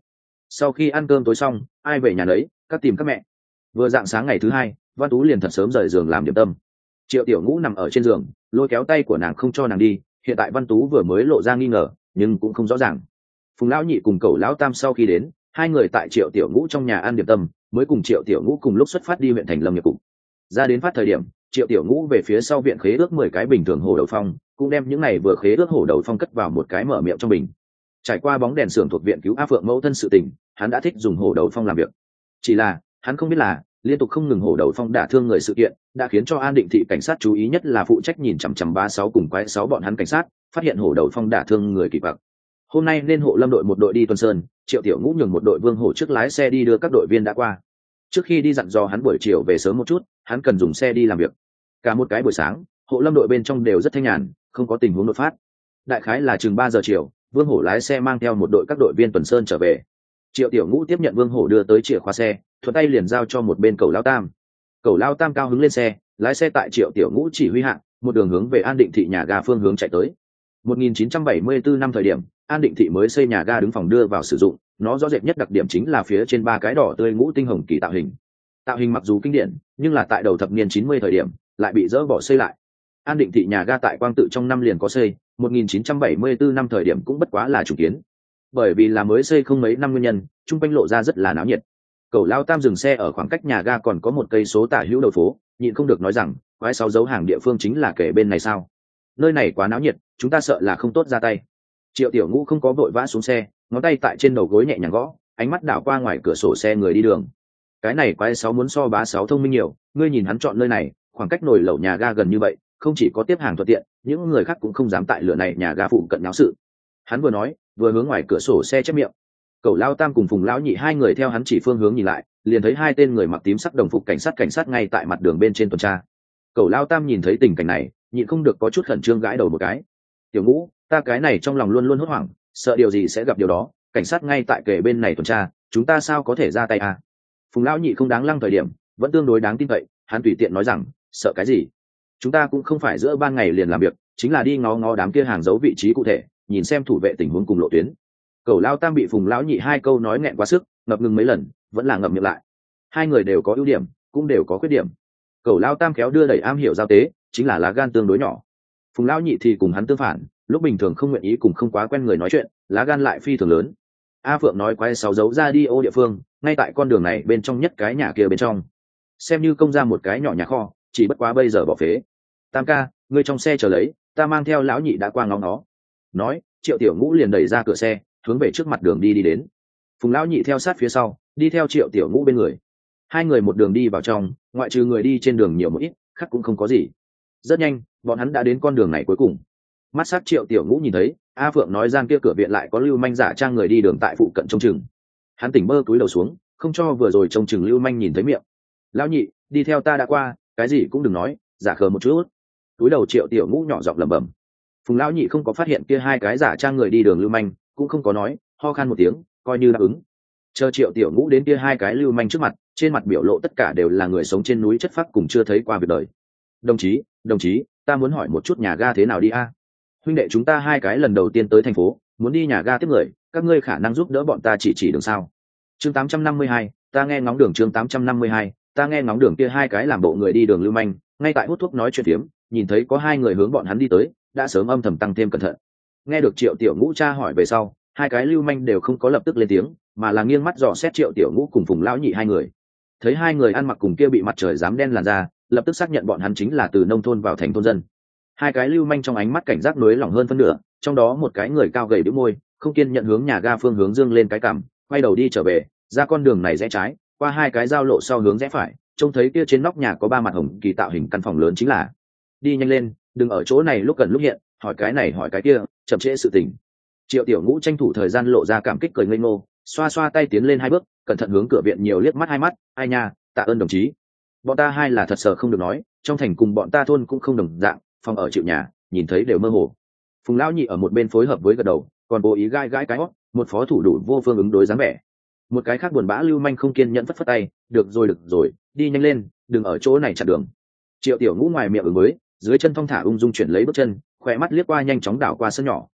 Speaker 1: Sau khi ăn cơm tối xong, ai về nhà nấy, các tìm các mẹ. Vừa dạng sáng ngày thứ hai, Văn Tú liền thật sớm rời giường làm điểm tâm. Triệu Tiểu Ngũ nằm ở trên giường, lôi kéo tay của nàng không cho nàng đi. Hiện tại Văn Tú vừa mới lộ ra nghi ngờ, nhưng cũng không rõ ràng. Phùng lão nhị cùng Cẩu lão tam sau khi đến, hai người tại Triệu Tiểu Ngũ trong nhà ăn điểm tâm, mới cùng Triệu Tiểu Ngũ cùng lúc xuất phát đi huyện thành Lâm nghiệp cục. Ra đến phát thời điểm, Triệu Tiểu Ngũ về phía sau viện khế ước mười cái bình thường hổ đầu phong, cũng đem những này vừa khế ước hổ đầu phong cất vào một cái mở miệng trong bình. Trải qua bóng đèn xưởng thuộc viện cứu A Phượng mẫu thân sự tình, hắn đã thích dùng hổ đầu phong làm việc. Chỉ là hắn không biết là liên tục không ngừng hổ đầu phong đả thương người sự kiện đã khiến cho An Định thị cảnh sát chú ý, nhất là phụ trách nhìn chằm chằm ba sáu cùng quái sáu bọn hắn cảnh sát phát hiện hổ đầu phong đả thương người kỳ bạc. Hôm nay nên hộ lâm đội một đội đi tuần sơn, Triệu Tiểu Ngũ nhường một đội Vương Hổ trước lái xe đi đưa các đội viên đã qua. Trước khi đi dặn dò hắn buổi chiều về sớm một chút, hắn cần dùng xe đi làm việc. Cả một cái buổi sáng, hộ lâm đội bên trong đều rất thanh nhàn, không có tình huống đột phát. Đại khái là chừng ba giờ chiều, Vương Hổ lái xe mang theo một đội các đội viên tuần sơn trở về. Triệu Tiểu Ngũ tiếp nhận Vương Hổ đưa tới chìa khóa xe, thuận tay liền giao cho một bên Cẩu Lao Tam. Cẩu Lao Tam cao hứng lên xe, lái xe tại Triệu Tiểu Ngũ chỉ huy hạ, một đường hướng về An Định thị nhà ga phương hướng chạy tới. một nghìn chín trăm bảy mươi tư năm thời điểm, An Định thị mới xây nhà ga đứng phòng đưa vào sử dụng, nó rõ rệt nhất đặc điểm chính là phía trên ba cái đỏ tươi ngũ tinh hồng kỳ tạo hình. Tạo hình mặc dù kinh điển, nhưng là tại đầu thập niên chín mươi thời điểm, lại bị dỡ bỏ xây lại. An Định thị nhà ga tại Quang Tự trong năm liền có xây, một nghìn chín trăm bảy mươi tư năm thời điểm cũng bất quá là chủ kiến. Bởi vì là mới xây không mấy năm nguyên nhân, trung quanh lộ ra rất là náo nhiệt. Cẩu Lao Tam dừng xe ở khoảng cách nhà ga còn có một cây số tả hữu đầu phố, nhịn không được nói rằng, quái sáu dấu hàng địa phương chính là kể bên này sao? Nơi này quá náo nhiệt, chúng ta sợ là không tốt ra tay. Triệu Tiểu Ngũ không có vội vã xuống xe, ngón tay tại trên đầu gối nhẹ nhàng gõ, ánh mắt đảo qua ngoài cửa sổ xe người đi đường. Cái này quái sáu muốn so bá sáu thông minh nhiều, ngươi nhìn hắn chọn nơi này, khoảng cách nồi lẩu nhà ga gần như vậy, không chỉ có tiếp hàng thuận tiện, những người khác cũng không dám tại lửa này nhà ga phụ cận náo sự. Hắn vừa nói, vừa hướng ngoài cửa sổ xe chép miệng. Cẩu Lao Tam cùng Phùng lão nhị hai người theo hắn chỉ phương hướng nhìn lại, liền thấy hai tên người mặc tím sắc đồng phục cảnh sát cảnh sát ngay tại mặt đường bên trên tuần tra. Cẩu Lao Tam nhìn thấy tình cảnh này, nhịn không được có chút khẩn trương gãi đầu một cái. Tiểu Ngũ, ta cái này trong lòng luôn luôn hốt hoảng, sợ điều gì sẽ gặp điều đó, cảnh sát ngay tại kề bên này tuần tra, chúng ta sao có thể ra tay à? Phùng lão nhị không đáng lăng thời điểm, vẫn tương đối đáng tin cậy, hắn tùy tiện nói rằng, sợ cái gì? Chúng ta cũng không phải giữa ban ngày liền làm việc, chính là đi ngó ngó đám kia hàng giấu vị trí cụ thể, nhìn xem thủ vệ tình huống cùng lộ tuyến. Cẩu Lao Tam bị Phùng lão nhị hai câu nói nghẹn quá sức, ngập ngừng mấy lần, vẫn là ngậm miệng lại. Hai người đều có ưu điểm, cũng đều có khuyết điểm. Cẩu Lao Tam khéo đưa đẩy am hiểu giao tế, chính là lá gan tương đối nhỏ. Phùng lão nhị thì cùng hắn tương phản, lúc bình thường không nguyện ý cùng không quá quen người nói chuyện, lá gan lại phi thường lớn. A Phượng nói quái sáu dấu ra đi ô địa phương, ngay tại con đường này bên trong nhất cái nhà kia bên trong, xem như công ra một cái nhỏ nhà kho, chỉ bất quá bây giờ bỏ phế. Tam ca, ngươi trong xe chờ lấy, ta mang theo lão nhị đã qua ngóng nó. Nói, Triệu Tiểu Ngũ liền đẩy ra cửa xe, hướng về trước mặt đường đi đi đến. Phùng lão nhị theo sát phía sau, đi theo Triệu Tiểu Ngũ bên người. Hai người một đường đi vào trong, ngoại trừ người đi trên đường nhiều một ít, khác cũng không có gì. Rất nhanh, bọn hắn đã đến con đường này cuối cùng. Mắt sát Triệu Tiểu Ngũ nhìn thấy, A Phượng nói gian kia cửa viện lại có lưu manh giả trang người đi đường tại phụ cận trông chừng. Hắn tỉnh bơ cúi đầu xuống, không cho vừa rồi trông chừng lưu manh nhìn thấy miệng. Lão nhị, đi theo ta đã qua, cái gì cũng đừng nói, giả khờ một chút. Túi đầu Triệu Tiểu Ngũ nhỏ giọng lẩm bẩm. Phùng lão nhị không có phát hiện kia hai cái giả trang người đi đường lưu manh, cũng không có nói, ho khan một tiếng, coi như đáp ứng. Chờ Triệu Tiểu Ngũ đến kia hai cái lưu manh trước mặt, trên mặt biểu lộ tất cả đều là người sống trên núi chất phác cùng chưa thấy qua việc đời. Đồng chí, đồng chí, ta muốn hỏi một chút nhà ga thế nào đi a? Huynh đệ chúng ta hai cái lần đầu tiên tới thành phố, muốn đi nhà ga tiếp người, các ngươi khả năng giúp đỡ bọn ta chỉ chỉ đường sao? Chương tám trăm năm mươi hai, ta nghe ngóng đường chương tám trăm năm mươi hai, ta nghe ngóng đường kia hai cái làm bộ người đi đường lưu manh, ngay tại hút thuốc nói chuyện phiếm, nhìn thấy có hai người hướng bọn hắn đi tới, đã sớm âm thầm tăng thêm cẩn thận. Nghe được Triệu Tiểu Ngũ tra hỏi về sau, hai cái lưu manh đều không có lập tức lên tiếng, mà là nghiêng mắt dò xét Triệu Tiểu Ngũ cùng Phùng lão nhị hai người. Thấy hai người ăn mặc cùng kia bị mặt trời dám đen làn da, lập tức xác nhận bọn hắn chính là từ nông thôn vào thành thôn dân. Hai cái lưu manh trong ánh mắt cảnh giác nối lỏng hơn phân nửa, trong đó một cái người cao gầy bĩu môi, không kiên nhận hướng nhà ga phương hướng dương lên cái cằm, quay đầu đi trở về, ra con đường này rẽ trái, qua hai cái giao lộ sau hướng rẽ phải, trông thấy kia trên nóc nhà có ba mặt hồng kỳ tạo hình căn phòng lớn chính là. Đi nhanh lên, đừng ở chỗ này lúc gần lúc hiện, hỏi cái này hỏi cái kia, chậm trễ sự tình. Triệu Tiểu Ngũ tranh thủ thời gian lộ ra cảm kích cười ngây ngô, xoa xoa tay tiến lên hai bước, cẩn thận hướng cửa viện nhiều liếc mắt hai mắt, ai nha, tạ ơn đồng chí. Bọn ta hai là thật sợ không được nói, trong thành cùng bọn ta thôn cũng không đồng dạng, phòng ở chịu nhà, nhìn thấy đều mơ hồ. Phùng lão nhị ở một bên phối hợp với gật đầu, còn cố ý gai gãi cái hót, một phó thủ đủ vô phương ứng đối dáng vẻ. Một cái khác buồn bã lưu manh không kiên nhẫn phất phất tay, được rồi được rồi, đi nhanh lên, đừng ở chỗ này chặn đường. Triệu Tiểu Ngũ ngoài miệng ứng với, dưới chân thong thả ung dung chuyển lấy bước chân, khỏe mắt liếc qua nhanh chóng đảo qua sân nhỏ.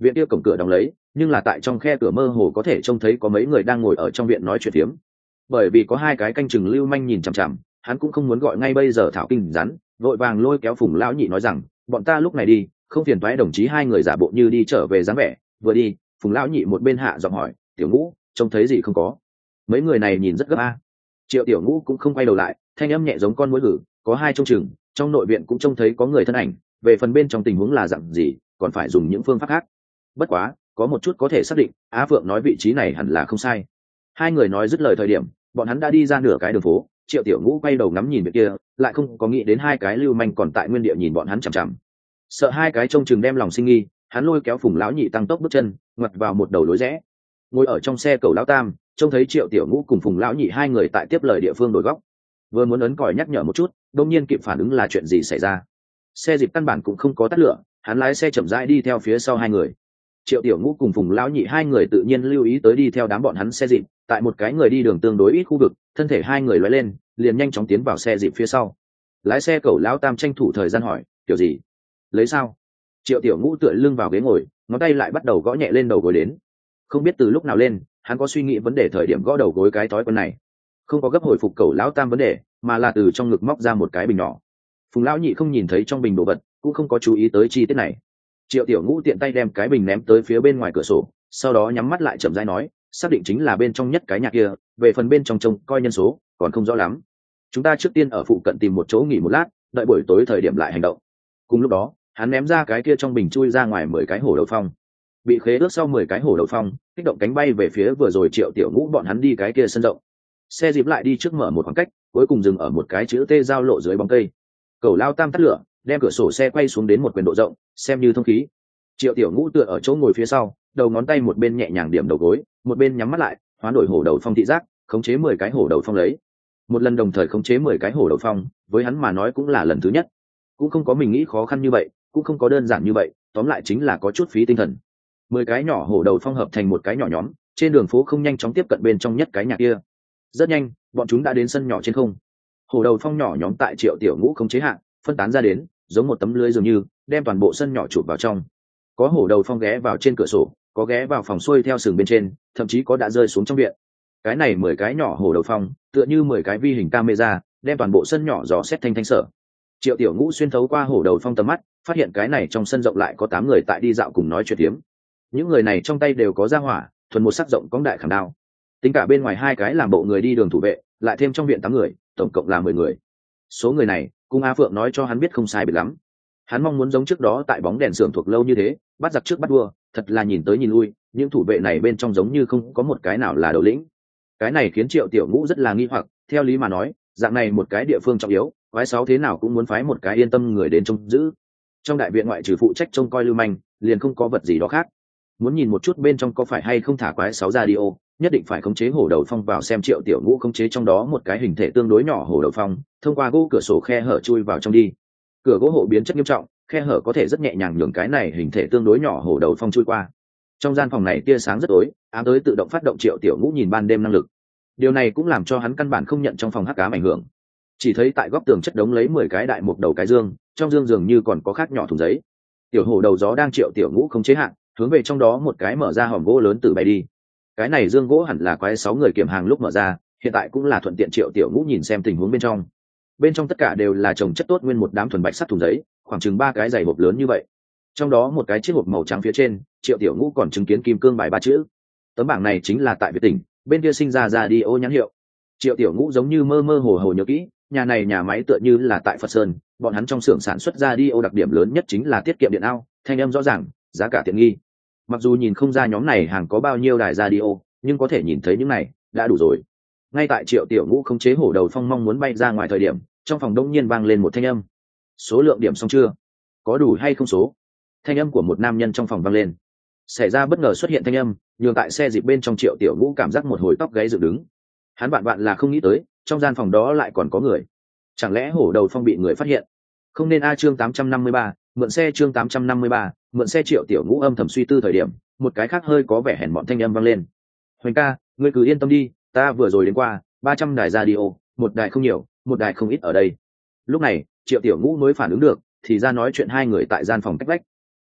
Speaker 1: viện kia cổng cửa đóng lấy, nhưng là tại trong khe cửa mơ hồ có thể trông thấy có mấy người đang ngồi ở trong viện nói chuyện phiếm. Bởi vì có hai cái canh chừng lưu manh nhìn chằm chằm, hắn cũng không muốn gọi ngay bây giờ thảo kinh rắn, vội vàng lôi kéo Phùng lão nhị nói rằng, bọn ta lúc này đi, không phiền toái đồng chí. Hai người giả bộ như đi trở về dáng vẻ, vừa đi, Phùng lão nhị một bên hạ giọng hỏi, tiểu ngũ, trông thấy gì không có? Mấy người này nhìn rất gấp a. Triệu tiểu ngũ cũng không quay đầu lại, thanh âm nhẹ giống con muỗi gử, có hai trông chừng, trong nội viện cũng trông thấy có người thân ảnh, về phần bên trong tình huống là dạng gì, còn phải dùng những phương pháp khác. Bất quá, có một chút có thể xác định, Á Phượng nói vị trí này hẳn là không sai. Hai người nói dứt lời thời điểm, bọn hắn đã đi ra nửa cái đường phố. Triệu tiểu ngũ quay đầu ngắm nhìn về kia, lại không có nghĩ đến hai cái lưu manh còn tại nguyên địa nhìn bọn hắn chằm chằm. Sợ hai cái trông chừng đem lòng sinh nghi, hắn lôi kéo Phùng lão nhị tăng tốc bước chân, ngoặt vào một đầu lối rẽ. Ngồi ở trong xe cầu lão tam, trông thấy Triệu tiểu ngũ cùng Phùng lão nhị hai người tại tiếp lời địa phương đổi góc, vừa muốn ấn còi nhắc nhở một chút, đột nhiên kịp phản ứng là chuyện gì xảy ra. Xe dịp căn bản cũng không có tắt lửa, hắn lái xe chậm rãi đi theo phía sau hai người. Triệu tiểu ngũ cùng Phùng lão nhị hai người tự nhiên lưu ý tới đi theo đám bọn hắn xe dịp, tại một cái người đi đường tương đối ít khu vực, thân thể hai người lóe lên, liền nhanh chóng tiến vào xe dịp phía sau. Lái xe cầu lão tam tranh thủ thời gian hỏi, kiểu gì? Lấy sao? Triệu tiểu ngũ tựa lưng vào ghế ngồi, ngón tay lại bắt đầu gõ nhẹ lên đầu gối đến. Không biết từ lúc nào lên, hắn có suy nghĩ vấn đề thời điểm gõ đầu gối cái thói quen này. Không có gấp hồi phục cầu lão tam vấn đề, mà là từ trong ngực móc ra một cái bình nhỏ. Phùng lão nhị không nhìn thấy trong bình đồ vật, cũng không có chú ý tới chi tiết này. Triệu tiểu ngũ tiện tay đem cái bình ném tới phía bên ngoài cửa sổ, sau đó nhắm mắt lại chậm rãi nói, xác định chính là bên trong nhất cái nhà kia, về phần bên trong trông coi nhân số còn không rõ lắm. Chúng ta trước tiên ở phụ cận tìm một chỗ nghỉ một lát, đợi buổi tối thời điểm lại hành động. Cùng lúc đó, hắn ném ra cái kia trong bình chui ra ngoài mười cái hổ đậu phong. Bị khế ước sau mười cái hổ đậu phong, kích động cánh bay về phía vừa rồi Triệu tiểu ngũ bọn hắn đi cái kia sân rộng. Xe dịp lại đi trước mở một khoảng cách, cuối cùng dừng ở một cái chữ T giao lộ dưới bóng cây. Cầu lao tam tắt lửa, đem cửa sổ xe quay xuống đến một quyền độ rộng, xem như thông khí. Triệu tiểu ngũ tựa ở chỗ ngồi phía sau, đầu ngón tay một bên nhẹ nhàng điểm đầu gối, một bên nhắm mắt lại, hoán đổi hổ đầu phong thị giác, khống chế mười cái hổ đầu phong lấy. Một lần đồng thời khống chế mười cái hổ đầu phong, với hắn mà nói cũng là lần thứ nhất. Cũng không có mình nghĩ khó khăn như vậy, cũng không có đơn giản như vậy, tóm lại chính là có chút phí tinh thần. Mười cái nhỏ hổ đầu phong hợp thành một cái nhỏ nhóm, trên đường phố không nhanh chóng tiếp cận bên trong nhất cái nhà kia. Rất nhanh, bọn chúng đã đến sân nhỏ trên không. Hổ đầu phong nhỏ nhóm tại Triệu tiểu ngũ khống chế hạ, phân tán ra đến, giống một tấm lưới dường như, đem toàn bộ sân nhỏ chụp vào trong. Có hổ đầu phong ghé vào trên cửa sổ, có ghé vào phòng xuôi theo sừng bên trên, thậm chí có đã rơi xuống trong viện. Cái này mười cái nhỏ hổ đầu phong, tựa như mười cái vi hình camera, đem toàn bộ sân nhỏ dò xét thanh thanh sở. Triệu tiểu ngũ xuyên thấu qua hổ đầu phong tầm mắt, phát hiện cái này trong sân rộng lại có tám người tại đi dạo cùng nói chuyện tiếm. Những người này trong tay đều có gia hỏa, thuần một sắc rộng cóng đại khảm đao. Tính cả bên ngoài hai cái làm bộ người đi đường thủ vệ, lại thêm trong viện tám người, tổng cộng là mười người. Số người này, cung Á Phượng nói cho hắn biết không sai biệt lắm. Hắn mong muốn giống trước đó tại bóng đèn xưởng thuộc lâu như thế, bắt giặc trước bắt đua, thật là nhìn tới nhìn lui, những thủ vệ này bên trong giống như không có một cái nào là đầu lĩnh. Cái này khiến Triệu tiểu ngũ rất là nghi hoặc, theo lý mà nói, dạng này một cái địa phương trọng yếu, quái sáu thế nào cũng muốn phái một cái yên tâm người đến trông giữ. Trong đại viện ngoại trừ phụ trách trông coi lưu manh, liền không có vật gì đó khác. Muốn nhìn một chút bên trong có phải hay không thả quái sáu radio, nhất định phải khống chế hổ đầu phong vào xem. Triệu tiểu ngũ khống chế trong đó một cái hình thể tương đối nhỏ hổ đầu phong, thông qua gỗ cửa sổ khe hở chui vào trong đi. Cửa gỗ hộ biến chất nghiêm trọng, khe hở có thể rất nhẹ nhàng nhường cái này hình thể tương đối nhỏ hổ đầu phong chui qua. Trong gian phòng này tia sáng rất tối, ám tới tự động phát động Triệu tiểu ngũ nhìn ban đêm năng lực. Điều này cũng làm cho hắn căn bản không nhận trong phòng hắc ám ảnh hưởng. Chỉ thấy tại góc tường chất đống lấy mười cái đại mục đầu cái dương, trong dương dường như còn có khác nhỏ thùng giấy. Tiểu hổ đầu gió đang Triệu tiểu ngũ không chế hạn, hướng về trong đó một cái mở ra hòm gỗ lớn từ bay đi. Cái này dương gỗ hẳn là quái sáu người kiểm hàng lúc mở ra, hiện tại cũng là thuận tiện Triệu tiểu ngũ nhìn xem tình huống bên trong. Bên trong tất cả đều là trồng chất tốt nguyên một đám thuần bạch sắt thùng giấy, khoảng chừng ba cái dày hộp lớn như vậy. Trong đó một cái chiếc hộp màu trắng phía trên, Triệu tiểu ngũ còn chứng kiến kim cương bài ba chữ. Tấm bảng này chính là tại Việt tỉnh, bên kia sinh ra ra đi ô nhãn hiệu. Triệu tiểu ngũ giống như mơ mơ hồ hồ nhớ kỹ, nhà này nhà máy tựa như là tại Phật Sơn, bọn hắn trong xưởng sản xuất ra đi ô đặc điểm lớn nhất chính là tiết kiệm điện ao, thanh âm rõ ràng, giá cả tiện nghi. Mặc dù nhìn không ra nhóm này hàng có bao nhiêu đài radio, nhưng có thể nhìn thấy những này đã đủ rồi. Ngay tại Triệu tiểu ngũ khống chế hổ đầu phong mong muốn bay ra ngoài thời điểm, trong phòng đông nhiên vang lên một thanh âm. Số lượng điểm xong chưa? Có đủ hay không số? Thanh âm của một nam nhân trong phòng vang lên. Xảy ra bất ngờ xuất hiện thanh âm, nhường tại xe dịp bên trong Triệu tiểu ngũ cảm giác một hồi tóc gáy dựng đứng. Hắn bạn bạn là không nghĩ tới, trong gian phòng đó lại còn có người. Chẳng lẽ hổ đầu phong bị người phát hiện? Không nên a. Chương tám trăm năm mươi ba, mượn xe. Chương tám trăm năm mươi ba, mượn xe. Triệu tiểu ngũ âm thầm suy tư thời điểm, một cái khác hơi có vẻ hèn mọn thanh âm vang lên. Hoành ca, ngươi cứ yên tâm đi, ta vừa rồi đến qua ba trăm đài radio, một đài không nhiều, một đài không ít ở đây. Lúc này Triệu tiểu ngũ mới phản ứng được, thì ra nói chuyện hai người tại gian phòng cách vách.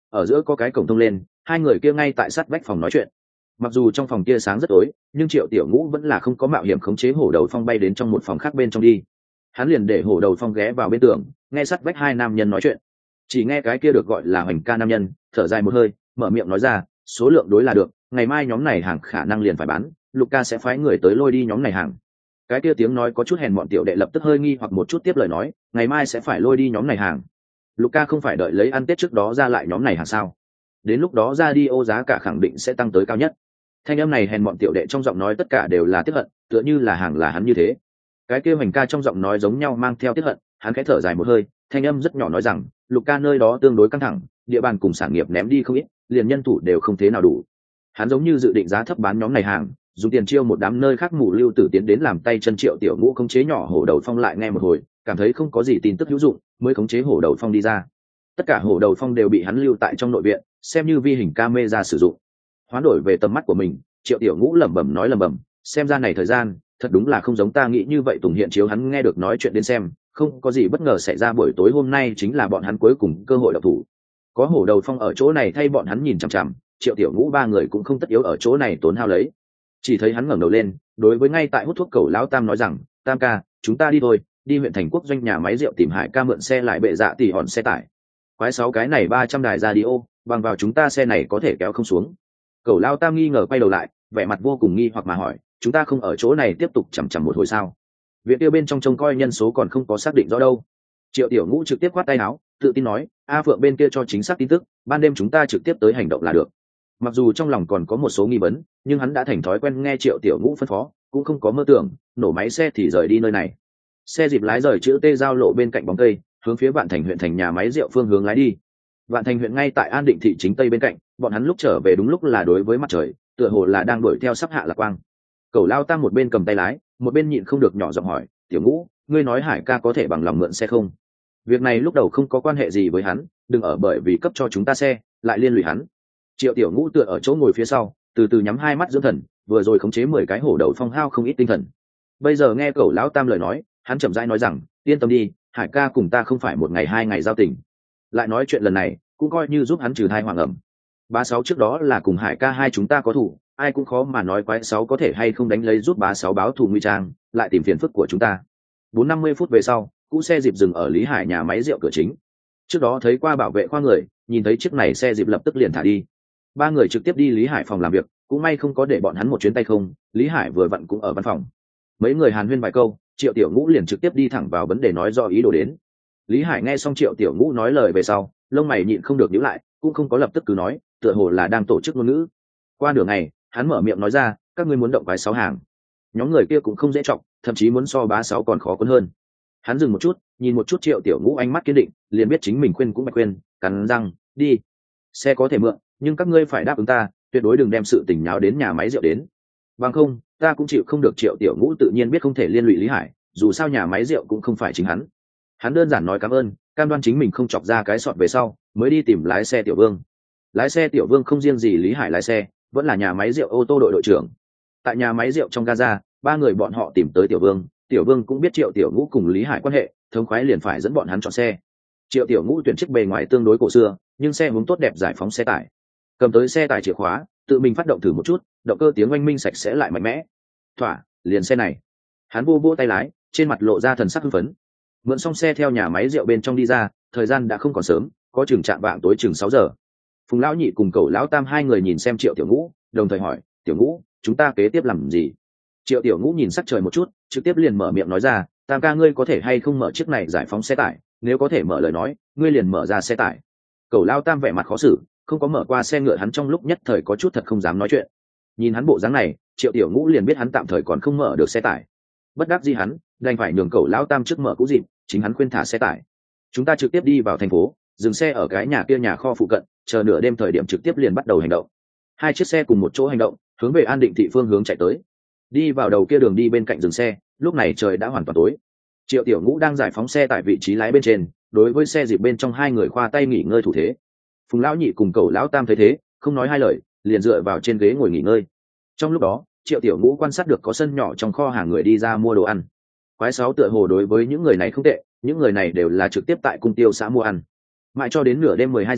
Speaker 1: ở giữa có cái cổng thông lên, hai người kia ngay tại sát vách phòng nói chuyện. Mặc dù trong phòng kia sáng rất tối, nhưng Triệu Tiểu Ngũ vẫn là không có mạo hiểm khống chế hổ đầu phong bay đến trong một phòng khác bên trong đi. Hắn liền để hổ đầu phong ghé vào bên tường, nghe sát vách hai nam nhân nói chuyện. Chỉ nghe cái kia được gọi là Hoành Ca nam nhân thở dài một hơi, mở miệng nói ra, số lượng đối là được, ngày mai nhóm này hàng khả năng liền phải bán, Luca sẽ phái người tới lôi đi nhóm này hàng. Cái kia tiếng nói có chút hèn mọn tiểu đệ lập tức hơi nghi hoặc một chút tiếp lời nói, ngày mai sẽ phải lôi đi nhóm này hàng. Luca không phải đợi lấy ăn Tết trước đó ra lại nhóm này hàng sao? Đến lúc đó ra đi ô giá cả khẳng định sẽ tăng tới cao nhất. Thanh âm này hèn mọn tiểu đệ trong giọng nói tất cả đều là tiếc hận, tựa như là hàng là hắn như thế. Cái kia Hoành Ca trong giọng nói giống nhau mang theo tiếc hận, hắn khẽ thở dài một hơi, thanh âm rất nhỏ nói rằng, Luca nơi đó tương đối căng thẳng, địa bàn cùng sản nghiệp ném đi không ít, liền nhân thủ đều không thế nào đủ. Hắn giống như dự định giá thấp bán nhóm này hàng, dùng tiền chiêu một đám nơi khác mù lưu tử tiến đến làm tay chân Triệu Tiểu Ngũ khống chế nhỏ hổ đầu phong lại nghe một hồi, cảm thấy không có gì tin tức hữu dụng, mới khống chế hổ đầu phong đi ra. Tất cả hổ đầu phong đều bị hắn lưu tại trong nội viện, xem như vi hình camera sử dụng. Hoán đổi về tầm mắt của mình, Triệu Tiểu Ngũ lẩm bẩm nói lẩm bẩm, xem ra này thời gian, thật đúng là không giống ta nghĩ như vậy. Tùng Hiện chiếu hắn nghe được nói chuyện đến xem, không có gì bất ngờ xảy ra, buổi tối hôm nay chính là bọn hắn cuối cùng cơ hội độc thủ. Có hổ đầu phong ở chỗ này thay bọn hắn nhìn chằm chằm, Triệu Tiểu Ngũ ba người cũng không tất yếu ở chỗ này tốn hao lấy. Chỉ thấy hắn ngẩng đầu lên, đối với ngay tại hút thuốc cầu lão Tam nói rằng, Tam ca, chúng ta đi thôi, đi huyện thành quốc doanh nhà máy rượu tìm Hải ca mượn xe lại bệ dạ tỷ hòn xe tải. Quái sáu cái này ba trăm đài radio, bằng vào chúng ta xe này có thể kéo không xuống. Cầu lão Tam nghi ngờ quay đầu lại, vẻ mặt vô cùng nghi hoặc mà hỏi, chúng ta không ở chỗ này tiếp tục chằm chằm một hồi sao? Viện kia bên trong trông coi nhân số còn không có xác định rõ đâu. Triệu Tiểu Ngũ trực tiếp khoát tay áo, tự tin nói, A Phượng bên kia cho chính xác tin tức, ban đêm chúng ta trực tiếp tới hành động là được. Mặc dù trong lòng còn có một số nghi vấn, nhưng hắn đã thành thói quen nghe Triệu Tiểu Ngũ phân phó, cũng không có mơ tưởng nổ máy xe thì rời đi nơi này. Xe dịp lái rời chữ T giao lộ bên cạnh bóng cây, hướng phía Vạn Thành huyện thành nhà máy rượu phương hướng lái đi. Vạn Thành huyện ngay tại An Định thị chính tây bên cạnh, bọn hắn lúc trở về đúng lúc là đối với mặt trời, tựa hồ là đang đuổi theo sắp hạ lạc quang. Cẩu Lao Tam một bên cầm tay lái, một bên nhịn không được nhỏ giọng hỏi, Tiểu Ngũ, ngươi nói Hải ca có thể bằng lòng mượn xe không? Việc này lúc đầu không có quan hệ gì với hắn, đừng ở bởi vì cấp cho chúng ta xe lại liên lụy hắn. Triệu Tiểu Ngũ tựa ở chỗ ngồi phía sau, từ từ nhắm hai mắt dưỡng thần, vừa rồi khống chế mười cái hổ đầu phong hao không ít tinh thần. Bây giờ nghe Cẩu Lão Tam lời nói, hắn chậm rãi nói rằng, yên tâm đi, Hải ca cùng ta không phải một ngày hai ngày giao tình. Lại nói chuyện lần này cũng coi như giúp hắn trừ thai hoàng ẩm. Bá Sáu trước đó là cùng Hải ca hai chúng ta có thủ, ai cũng khó mà nói Quái Sáu có thể hay không đánh lấy giúp Bá Sáu báo thù nguy trang, lại tìm phiền phức của chúng ta. Bốn năm mươi phút về sau, cũ xe dịp dừng ở Lý Hải nhà máy rượu cửa chính. Trước đó thấy qua bảo vệ khoa người, nhìn thấy chiếc này xe dịp lập tức liền thả đi. Ba người trực tiếp đi Lý Hải phòng làm việc, cũng may không có để bọn hắn một chuyến tay không. Lý Hải vừa vặn cũng ở văn phòng. Mấy người hàn huyên vài câu, Triệu Tiểu Ngũ liền trực tiếp đi thẳng vào vấn đề nói do ý đồ đến. Lý Hải nghe xong Triệu Tiểu Ngũ nói lời về sau, lông mày nhịn không được nhíu lại, cũng không có lập tức cứ nói, tựa hồ là đang tổ chức ngôn ngữ. Qua nửa ngày, hắn mở miệng nói ra, các ngươi muốn động Quái Sáu hàng. Nhóm người kia cũng không dễ trọng, thậm chí muốn so Bá Sáu còn khó cuốn hơn. Hắn dừng một chút, nhìn một chút Triệu Tiểu Ngũ ánh mắt kiên định, liền biết chính mình khuyên cũng phải khuyên, cắn răng, đi. Xe có thể mượn, nhưng các ngươi phải đáp ứng ta, tuyệt đối đừng đem sự tình nháo đến nhà máy rượu đến. Bằng không, ta cũng chịu không được. Triệu Tiểu Ngũ tự nhiên biết không thể liên lụy Lý Hải, dù sao nhà máy rượu cũng không phải chính hắn. Hắn đơn giản nói cảm ơn, cam đoan chính mình không chọc ra cái sọt về sau, mới đi tìm lái xe Tiểu Vương. Lái xe Tiểu Vương không riêng gì Lý Hải lái xe, vẫn là nhà máy rượu ô tô đội đội trưởng. Tại nhà máy rượu trong Gaza, ba người bọn họ tìm tới Tiểu Vương, Tiểu Vương cũng biết Triệu Tiểu Ngũ cùng Lý Hải quan hệ, thống khoái liền phải dẫn bọn hắn chọn xe. Triệu Tiểu Ngũ tuyển chiếc bề ngoài tương đối cổ xưa, nhưng xe hướng tốt đẹp giải phóng xe tải. Cầm tới xe tải chìa khóa, tự mình phát động thử một chút, động cơ tiếng oanh minh sạch sẽ lại mạnh mẽ. Thỏa, liền xe này. Hắn vô vô tay lái, trên mặt lộ ra thần sắc hưng phấn. Mượn xong xe theo nhà máy rượu bên trong đi ra, thời gian đã không còn sớm, có chừng chạm vạng tối chừng sáu giờ. Phùng lão nhị cùng Cẩu Lão Tam hai người nhìn xem Triệu Tiểu Ngũ, đồng thời hỏi, Tiểu Ngũ, chúng ta kế tiếp làm gì? Triệu Tiểu Ngũ nhìn sắc trời một chút, trực tiếp liền mở miệng nói ra, Tam ca ngươi có thể hay không mở chiếc này giải phóng xe tải, nếu có thể mở lời nói, ngươi liền mở ra xe tải. Cẩu Lão Tam vẻ mặt khó xử, không có mở qua xe ngựa, hắn trong lúc nhất thời có chút thật không dám nói chuyện. Nhìn hắn bộ dáng này, Triệu Tiểu Ngũ liền biết hắn tạm thời còn không mở được xe tải. Bất đắc dĩ hắn đành phải nhường Cẩu Lão Tam trước mở cũ dịp, chính hắn khuyên thả xe tải. Chúng ta trực tiếp đi vào thành phố, dừng xe ở cái nhà kia nhà kho phụ cận, chờ nửa đêm thời điểm trực tiếp liền bắt đầu hành động. Hai chiếc xe cùng một chỗ hành động, hướng về An Định thị phương hướng chạy tới. Đi vào đầu kia đường đi bên cạnh dừng xe, lúc này trời đã hoàn toàn tối. Triệu Tiểu Ngũ đang giải phóng xe tại vị trí lái bên trên, đối với xe dịp bên trong hai người khoa tay nghỉ ngơi thủ thế. Phùng lão nhị cùng Cẩu Lão Tam thấy thế, không nói hai lời, liền dựa vào trên ghế ngồi nghỉ ngơi. Trong lúc đó, Triệu Tiểu Ngũ quan sát được có sân nhỏ trong kho hàng người đi ra mua đồ ăn. Quái Sáu tựa hồ đối với những người này không tệ, những người này đều là trực tiếp tại cung tiêu xã mua ăn. Mãi cho đến nửa đêm mười hai giờ,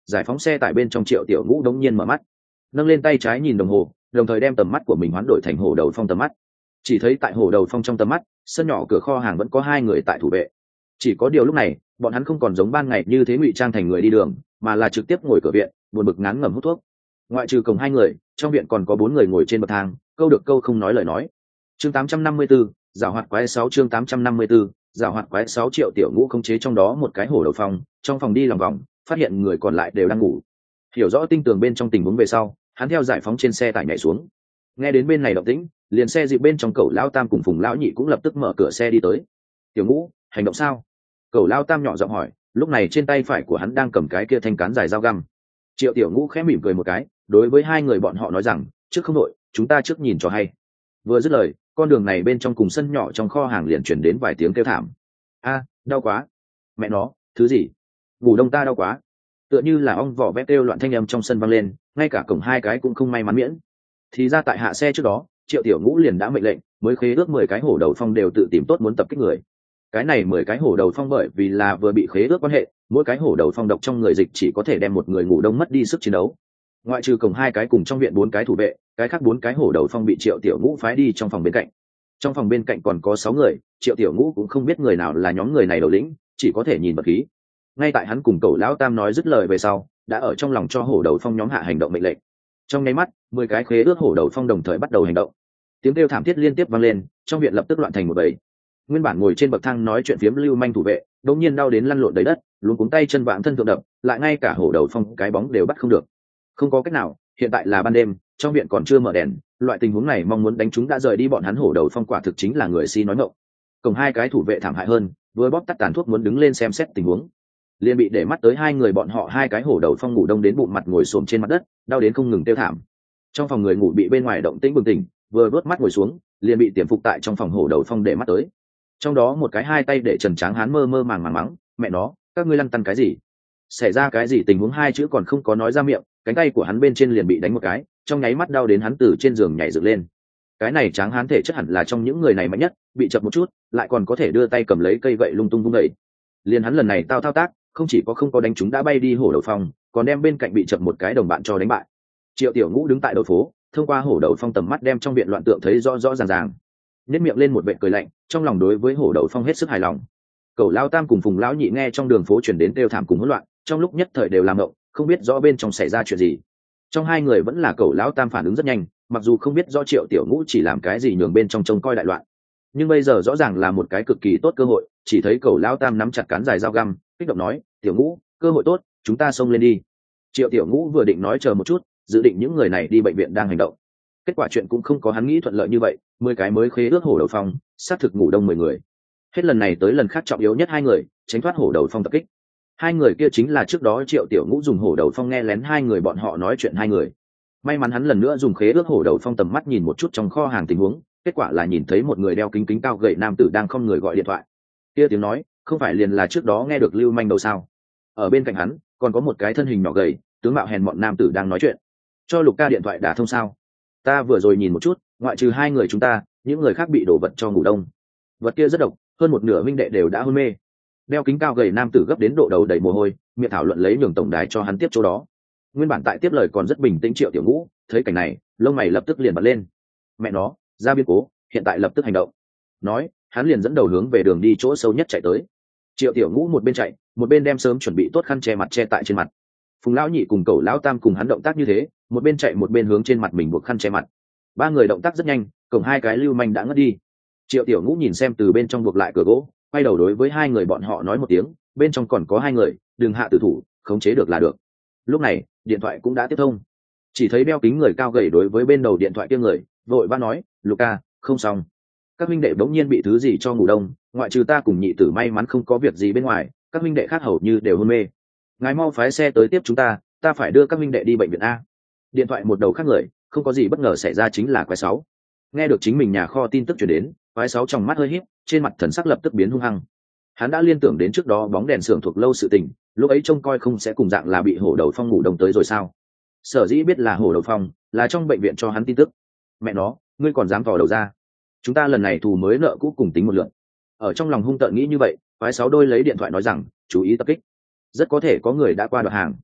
Speaker 1: giải phóng xe tải bên trong Triệu Tiểu Ngũ đống nhiên mở mắt, nâng lên tay trái nhìn đồng hồ, đồng thời đem tầm mắt của mình hoán đổi thành Hổ Đầu Phong tầm mắt. Chỉ thấy tại Hổ Đầu Phong trong tầm mắt, sân nhỏ cửa kho hàng vẫn có hai người tại thủ vệ. Chỉ có điều lúc này, bọn hắn không còn giống ban ngày như thế ngụy trang thành người đi đường, mà là trực tiếp ngồi cửa viện, buồn bực ngán ngẩm hút thuốc. Ngoại trừ cổng hai người, trong viện còn có bốn người ngồi trên bậc thang, câu được câu không nói lời nói. Chương tám trăm năm mươi tư, giảo hoạt quái sáu chương tám trăm năm mươi tư, giảo hoạt quái sáu Triệu Tiểu Ngũ khống chế trong đó một cái Hổ Đầu Phong, trong phòng đi lòng vòng, phát hiện người còn lại đều đang ngủ. Hiểu rõ tinh tường bên trong tình huống về sau, hắn theo giải phóng trên xe tải nhảy xuống. Nghe đến bên này động tĩnh, liền xe dịp bên trong cậu lão tam cùng Phùng lão nhị cũng lập tức mở cửa xe đi tới. Tiểu Ngũ, hành động sao? Cậu lão tam nhỏ giọng hỏi, lúc này trên tay phải của hắn đang cầm cái kia thanh cán dài dao găm. Triệu Tiểu Ngũ khẽ mỉm cười một cái, đối với hai người bọn họ nói rằng, trước không đội, chúng ta trước nhìn cho hay. Vừa dứt lời, con đường này bên trong cùng sân nhỏ trong kho hàng liền truyền đến vài tiếng kêu thảm. A, đau quá! Mẹ nó, thứ gì? Ngủ đông ta đau quá! Tựa như là ong vỏ vét kêu loạn thanh âm trong sân vang lên, ngay cả cổng hai cái cũng không may mắn miễn. Thì ra tại hạ xe trước đó, Triệu Tiểu Ngũ liền đã mệnh lệnh, mới khế ước mười cái Hổ Đầu Phong đều tự tìm tốt muốn tập kích người. Cái này mười cái Hổ Đầu Phong bởi vì là vừa bị khế ước quan hệ, mỗi cái Hổ Đầu Phong độc trong người dịch chỉ có thể đem một người ngủ đông mất đi sức chiến đấu. Ngoại trừ cổng hai cái cùng trong viện bốn cái thủ vệ, cái khác bốn cái Hổ Đầu Phong bị Triệu Tiểu Ngũ phái đi trong phòng bên cạnh. Trong phòng bên cạnh còn có sáu người, Triệu Tiểu Ngũ cũng không biết người nào là nhóm người này đầu lĩnh, chỉ có thể nhìn vật khí. Ngay tại hắn cùng cậu lão tam nói dứt lời về sau, đã ở trong lòng cho Hổ Đầu Phong nhóm hạ hành động mệnh lệnh. Trong nháy mắt, mười cái khế ước Hổ Đầu Phong đồng thời bắt đầu hành động. Tiếng kêu thảm thiết liên tiếp vang lên, trong viện lập tức loạn thành một bầy. Nguyên bản ngồi trên bậc thang nói chuyện phiếm lưu manh thủ vệ, đột nhiên đau đến lăn lộn đầy đất, luống cuống tay chân vạm thân thượng đập, lại ngay cả Hổ Đầu Phong cái bóng đều bắt không được. Không có cách nào, hiện tại là ban đêm, trong viện còn chưa mở đèn, loại tình huống này mong muốn đánh chúng đã rời đi bọn hắn Hổ Đầu Phong quả thực chính là người si nói ngọng. Cùng hai cái thủ vệ thảm hại hơn, vừa bóp tắt tàn thuốc muốn đứng lên xem xét tình huống, liền bị để mắt tới hai người bọn họ hai cái Hổ Đầu Phong ngủ đông đến bụng mặt ngồi xổm trên mặt đất, đau đến không ngừng kêu thảm. Trong phòng người ngủ bị bên ngoài động tĩnh bừng tỉnh, vừa vớt mắt ngồi xuống, liền bị tiềm phục tại trong phòng Hổ Đầu Phong để mắt tới. Trong đó một cái hai tay để trần tráng hán mơ mơ màng màng mắng, mẹ nó, các ngươi lăn tăn cái gì? Xảy ra cái gì tình huống hai chữ còn không có nói ra miệng, cánh tay của hắn bên trên liền bị đánh một cái, trong nháy mắt đau đến hắn từ trên giường nhảy dựng lên. Cái này tráng hán thể chất hẳn là trong những người này mạnh nhất, bị chập một chút, lại còn có thể đưa tay cầm lấy cây gậy lung tung vung đẩy. Liền hắn lần này tao thao tác, không chỉ có không có đánh chúng đã bay đi Hổ Đầu Phong, còn đem bên cạnh bị chập một cái đồng bạn cho đánh bại. Triệu Tiểu Ngũ đứng tại đầu phố, thông qua Hổ Đầu Phong tầm mắt đem trong viện loạn tượng thấy rõ rõ ràng ràng, nhếch miệng lên một vệt cười lạnh, trong lòng đối với Hổ Đầu Phong hết sức hài lòng. Cậu lão tam cùng Phùng lão nhị nghe trong đường phố truyền đến kêu thảm cùng hỗn loạn, trong lúc nhất thời đều làm ngộng, không biết rõ bên trong xảy ra chuyện gì. Trong hai người vẫn là cậu lão tam phản ứng rất nhanh, mặc dù không biết rõ Triệu Tiểu Ngũ chỉ làm cái gì nhường bên trong trông coi đại loạn, nhưng bây giờ rõ ràng là một cái cực kỳ tốt cơ hội. Chỉ thấy cậu lão tam nắm chặt cán dài dao găm, kích động nói, Tiểu Ngũ, cơ hội tốt, chúng ta xông lên đi. Triệu Tiểu Ngũ vừa định nói chờ một chút, dự định những người này đi bệnh viện đang hành động. Kết quả chuyện cũng không có hắn nghĩ thuận lợi như vậy, mười cái mới khế ước Hổ Đầu Phong, xác thực ngủ đông mười người. Hết lần này tới lần khác trọng yếu nhất hai người, tránh thoát Hổ Đầu Phong tập kích. Hai người kia chính là trước đó Triệu Tiểu Ngũ dùng Hổ Đầu Phong nghe lén hai người bọn họ nói chuyện hai người. May mắn hắn lần nữa dùng khế ước Hổ Đầu Phong tầm mắt nhìn một chút trong kho hàng tình huống, kết quả là nhìn thấy một người đeo kính kính cao gậy nam tử đang không người gọi điện thoại. Kia tiếng nói, không phải liền là trước đó nghe được lưu manh đâu sao? Ở bên cạnh hắn, còn có một cái thân hình nhỏ gầy, tướng mạo hèn mọn nam tử đang nói chuyện. Cho Lục ca điện thoại đã thông sao? Ta vừa rồi nhìn một chút, ngoại trừ hai người chúng ta, những người khác bị đổ vật cho ngủ đông. Vật kia rất độc, hơn một nửa minh đệ đều đã hôn mê. Đeo kính cao gầy nam tử gấp đến độ đầu đầy mồ hôi, miệng thảo luận lấy nhường tổng đài cho hắn tiếp chỗ đó. Nguyên bản tại tiếp lời còn rất bình tĩnh Triệu Tiểu Ngũ, thấy cảnh này, lông mày lập tức liền bật lên. Mẹ nó, ra biến cố, hiện tại lập tức hành động. Nói, hắn liền dẫn đầu hướng về đường đi chỗ sâu nhất chạy tới. Triệu Tiểu Ngũ một bên chạy, một bên đem sớm chuẩn bị tốt khăn che mặt che tại trên mặt. Phùng lão nhị cùng cậu lão tam cùng hắn động tác như thế, một bên chạy một bên hướng trên mặt mình buộc khăn che mặt. Ba người động tác rất nhanh, cổng hai cái lưu manh đã ngất đi. Triệu Tiểu Ngũ nhìn xem từ bên trong buộc lại cửa gỗ, quay đầu đối với hai người bọn họ nói một tiếng, bên trong còn có hai người, đừng hạ tử thủ, khống chế được là được. Lúc này, điện thoại cũng đã tiếp thông. Chỉ thấy đeo kính người cao gầy đối với bên đầu điện thoại kia người, vội vã nói, Luca, không xong. Các huynh đệ bỗng nhiên bị thứ gì cho ngủ đông, ngoại trừ ta cùng nhị tử may mắn không có việc gì bên ngoài, các huynh đệ khác hầu như đều hôn mê. Ngài mau phái xe tới tiếp chúng ta, ta phải đưa các huynh đệ đi bệnh viện a. Điện thoại một đầu khác người, không có gì bất ngờ xảy ra chính là quái sáu. Nghe được chính mình nhà kho tin tức truyền đến, quái sáu trong mắt hơi híp, trên mặt thần sắc lập tức biến hung hăng. Hắn đã liên tưởng đến trước đó bóng đèn xưởng thuộc lâu sự tình, lúc ấy trông coi không sẽ cùng dạng là bị Hổ Đầu Phong ngủ đông tới rồi sao? Sở dĩ biết là Hổ Đầu Phong, là trong bệnh viện cho hắn tin tức. Mẹ nó, ngươi còn dám vò đầu ra? Chúng ta lần này thù mới nợ cũ cùng tính một lượt. Ở trong lòng hung tợn nghĩ như vậy, quái sáu đôi lấy điện thoại nói rằng, chú ý tập kích. Rất có thể có người đã qua đoạn hàng.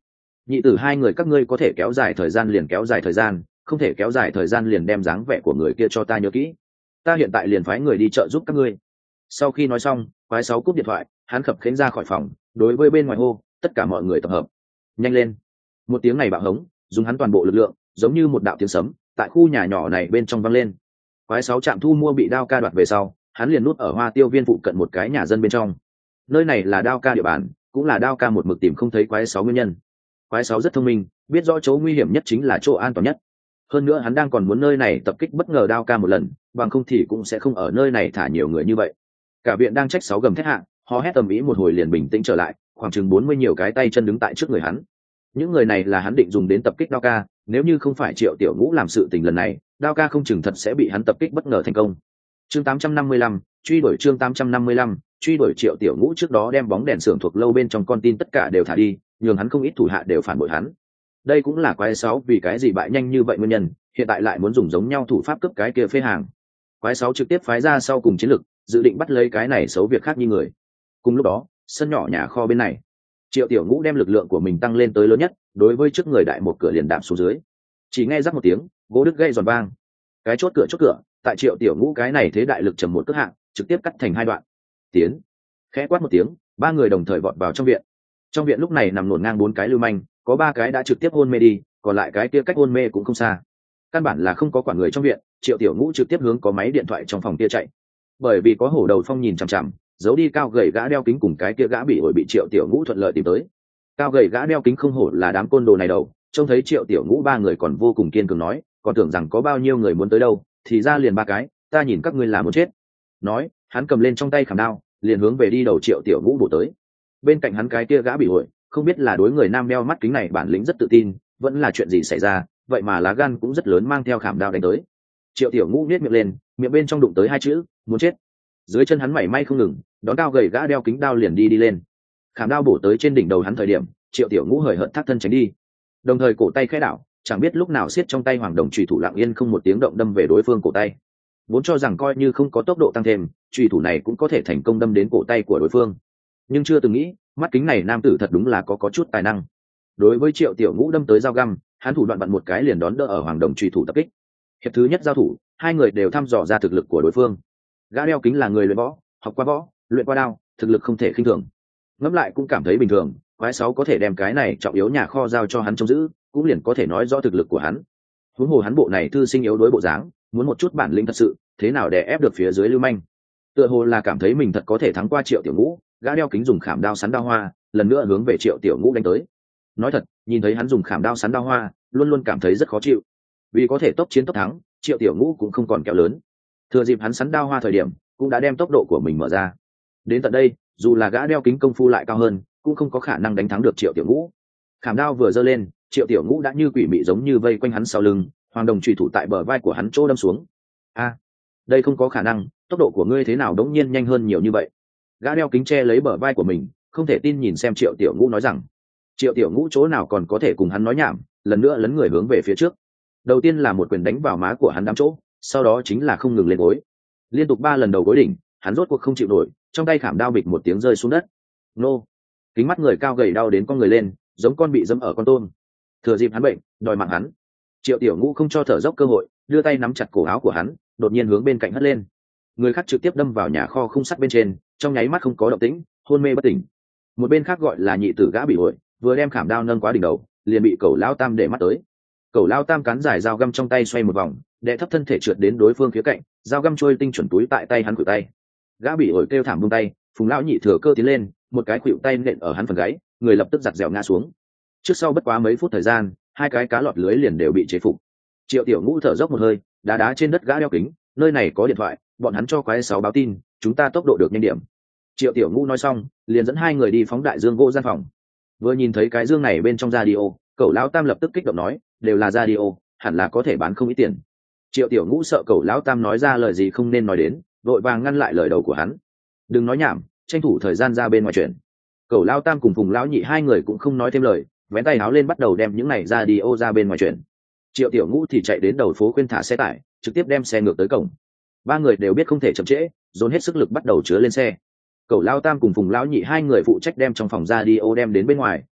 Speaker 1: nhị tử hai người các ngươi có thể kéo dài thời gian liền kéo dài thời gian, không thể kéo dài thời gian liền đem dáng vẻ của người kia cho ta nhớ kỹ. Ta hiện tại liền phái người đi trợ giúp các ngươi. Sau khi nói xong, quái sáu cúp điện thoại, hắn khập khiễng ra khỏi phòng, đối với bên ngoài hô, tất cả mọi người tập hợp, nhanh lên. Một tiếng này bạo hống, dùng hắn toàn bộ lực lượng, giống như một đạo tiếng sấm, tại khu nhà nhỏ này bên trong vang lên. Quái sáu trạm thu mua bị Đao Ca đoạt về sau, hắn liền núp ở Hoa Tiêu Viên phụ cận một cái nhà dân bên trong. Nơi này là Đao Ca địa bàn, cũng là Đao Ca một mực tìm không thấy quái sáu nguyên nhân. Quái sáu rất thông minh, biết rõ chỗ nguy hiểm nhất chính là chỗ an toàn nhất. Hơn nữa hắn đang còn muốn nơi này tập kích bất ngờ Đao Ca một lần, bằng không thì cũng sẽ không ở nơi này thả nhiều người như vậy. Cả viện đang trách sáu gầm thét hạ, họ hét tầm ý một hồi liền bình tĩnh trở lại, khoảng chừng bốn mươi nhiều cái tay chân đứng tại trước người hắn. Những người này là hắn định dùng đến tập kích Đao Ca, nếu như không phải Triệu Tiểu Ngũ làm sự tình lần này, Đao Ca không chừng thật sẽ bị hắn tập kích bất ngờ thành công. Chương tám trăm năm mươi lăm, truy đuổi chương tám trăm năm mươi lăm, truy đuổi Triệu Tiểu Ngũ trước đó đem bóng đèn xưởng thuộc lâu bên trong con tin tất cả đều thả đi, nhường hắn không ít thủ hạ đều phản bội hắn. Đây cũng là quái sáu vì cái gì bại nhanh như vậy nguyên nhân, hiện tại lại muốn dùng giống nhau thủ pháp cướp cái kia phê hàng. Quái sáu trực tiếp phái ra sau cùng chiến lực, dự định bắt lấy cái này xấu việc khác như người. Cùng lúc đó, sân nhỏ nhà kho bên này, Triệu Tiểu Ngũ đem lực lượng của mình tăng lên tới lớn nhất, đối với trước người đại một cửa liền đạp xuống dưới. Chỉ nghe rắc một tiếng, gỗ đứt gây giòn vang. Cái chốt cửa chốt cửa, tại Triệu Tiểu Ngũ cái này thế đại lực trầm một cước hạng, trực tiếp cắt thành hai đoạn. Tiến. Khẽ quát một tiếng, ba người đồng thời vọt vào trong viện. Trong viện lúc này nằm ngổn ngang bốn cái lưu manh, có ba cái đã trực tiếp hôn mê đi, còn lại cái kia cách hôn mê cũng không xa. Căn bản là không có quản người trong viện, Triệu Tiểu Ngũ trực tiếp hướng có máy điện thoại trong phòng kia chạy. Bởi vì có Hổ Đầu Phong nhìn chằm chằm, giấu đi cao gầy gã đeo kính cùng cái kia gã bị ổi bị Triệu Tiểu Ngũ thuận lợi tìm tới. Cao gầy gã đeo kính không hổ là đám côn đồ này đầu, trông thấy Triệu Tiểu Ngũ ba người còn vô cùng kiên cường nói, còn tưởng rằng có bao nhiêu người muốn tới đâu, thì ra liền ba cái, ta nhìn các ngươi là muốn chết. Nói, hắn cầm lên trong tay khảm đao, liền hướng về đi đầu Triệu Tiểu Ngũ bổ tới. Bên cạnh hắn cái kia gã bị ổi, không biết là đối người nam đeo mắt kính này bản lĩnh rất tự tin, vẫn là chuyện gì xảy ra, vậy mà lá gan cũng rất lớn mang theo khảm đao đánh tới. Triệu Tiểu Ngũ nhếch miệng lên, miệng bên trong đụng tới hai chữ, muốn chết. Dưới chân hắn mảy may không ngừng, đón cao gầy gã đeo kính đao liền đi đi lên. Khảm đao bổ tới trên đỉnh đầu hắn thời điểm, Triệu Tiểu Ngũ hời hợt thắt thân tránh đi, đồng thời cổ tay khẽ đảo, chẳng biết lúc nào siết trong tay hoàng đồng chùy thủ lặng yên không một tiếng động đâm về đối phương cổ tay. Vốn cho rằng coi như không có tốc độ tăng thêm, chùy thủ này cũng có thể thành công đâm đến cổ tay của đối phương, nhưng chưa từng nghĩ, mắt kính này nam tử thật đúng là có có chút tài năng. Đối với Triệu Tiểu Ngũ đâm tới dao găm, hắn thủ đoạn bận một cái liền đón đỡ ở hoàng đồng chùy thủ tập kích. Hiệp thứ nhất giao thủ, hai người đều thăm dò ra thực lực của đối phương. Gã đeo kính là người luyện võ, học qua võ, luyện qua đao, thực lực không thể khinh thường. Ngẫm lại cũng cảm thấy bình thường, quái sáu có thể đem cái này trọng yếu nhà kho giao cho hắn trông giữ, cũng liền có thể nói rõ thực lực của hắn. Huống hồ hắn bộ này thư sinh yếu đối bộ dáng, muốn một chút bản lĩnh thật sự, thế nào để ép được phía dưới lưu manh. Tựa hồ là cảm thấy mình thật có thể thắng qua Triệu Tiểu Ngũ, gã đeo kính dùng khảm đao sắn đao hoa, lần nữa hướng về Triệu Tiểu Ngũ đánh tới. Nói thật, nhìn thấy hắn dùng khảm đao sắn đao hoa, luôn luôn cảm thấy rất khó chịu. Vì có thể tốc chiến tốc thắng, Triệu Tiểu Ngũ cũng không còn kẹo lớn. Thừa dịp hắn sắn đao hoa thời điểm, cũng đã đem tốc độ của mình mở ra. Đến tận đây, dù là gã đeo kính công phu lại cao hơn, cũng không có khả năng đánh thắng được Triệu Tiểu Ngũ. Khảm đao vừa giơ lên, Triệu Tiểu Ngũ đã như quỷ mị giống như vây quanh hắn sau lưng, hoàng đồng chùy thủ tại bờ vai của hắn chỗ đâm xuống. A, đây không có khả năng, tốc độ của ngươi thế nào đống nhiên nhanh hơn nhiều như vậy? Gã đeo kính che lấy bờ vai của mình, không thể tin nhìn xem Triệu Tiểu Ngũ nói rằng. Triệu Tiểu Ngũ chỗ nào còn có thể cùng hắn nói nhảm, lần nữa lấn người hướng về phía trước. Đầu tiên là một quyền đánh vào má của hắn đám chỗ, sau đó chính là không ngừng lên gối, liên tục ba lần đầu gối đỉnh, hắn rốt cuộc không chịu nổi, trong tay khảm đao bịch một tiếng rơi xuống đất. Nô, kính mắt người cao gầy đau đến con người lên, giống con bị dẫm ở con tôm. Thừa dịp hắn bệnh, đòi mạng hắn. Triệu Tiểu Ngũ không cho thở dốc cơ hội, đưa tay nắm chặt cổ áo của hắn, đột nhiên hướng bên cạnh hất lên. Người khác trực tiếp đâm vào nhà kho khung sắt bên trên, trong nháy mắt không có động tĩnh, hôn mê bất tỉnh. Một bên khác gọi là nhị tử gã bị hội, vừa đem khảm đao nâng quá đỉnh đầu, liền bị Cẩu Lao Tam để mắt tới. Cẩu Lao Tam cắn dài dao găm trong tay xoay một vòng, đệ thấp thân thể trượt đến đối phương phía cạnh, dao găm trôi tinh chuẩn túi tại tay hắn khuỷu tay. Gã bị ổi kêu thảm buông tay, Phùng lão nhị thừa cơ tiến lên, một cái khuỷu tay nện ở hắn phần gáy, người lập tức giật dẻo ngã xuống. Trước sau bất quá mấy phút thời gian, hai cái cá lọt lưới liền đều bị chế phục. Triệu Tiểu Ngũ thở dốc một hơi, đá đá trên đất gã đeo kính, nơi này có điện thoại, bọn hắn cho quái sáu báo tin, chúng ta tốc độ được nhanh điểm. Triệu Tiểu Ngũ nói xong, liền dẫn hai người đi phóng đại dương gỗ gian phòng. Vừa nhìn thấy cái dương này bên trong radio, Cẩu Lão Tam lập tức kích động nói, đều là radio, hẳn là có thể bán không ít tiền. Triệu Tiểu Ngũ sợ Cẩu Lão Tam nói ra lời gì không nên nói đến, vội vàng ngăn lại lời đầu của hắn. Đừng nói nhảm, tranh thủ thời gian ra bên ngoài chuyện. Cẩu Lão Tam cùng Phùng lão nhị hai người cũng không nói thêm lời, vén tay áo lên bắt đầu đem những này radio ra bên ngoài chuyện. Triệu Tiểu Ngũ thì chạy đến đầu phố khuyên thả xe tải, trực tiếp đem xe ngược tới cổng. Ba người đều biết không thể chậm trễ, dồn hết sức lực bắt đầu chứa lên xe. Cẩu Lão Tam cùng Phùng lão nhị hai người phụ trách đem trong phòng radio đem đến bên ngoài,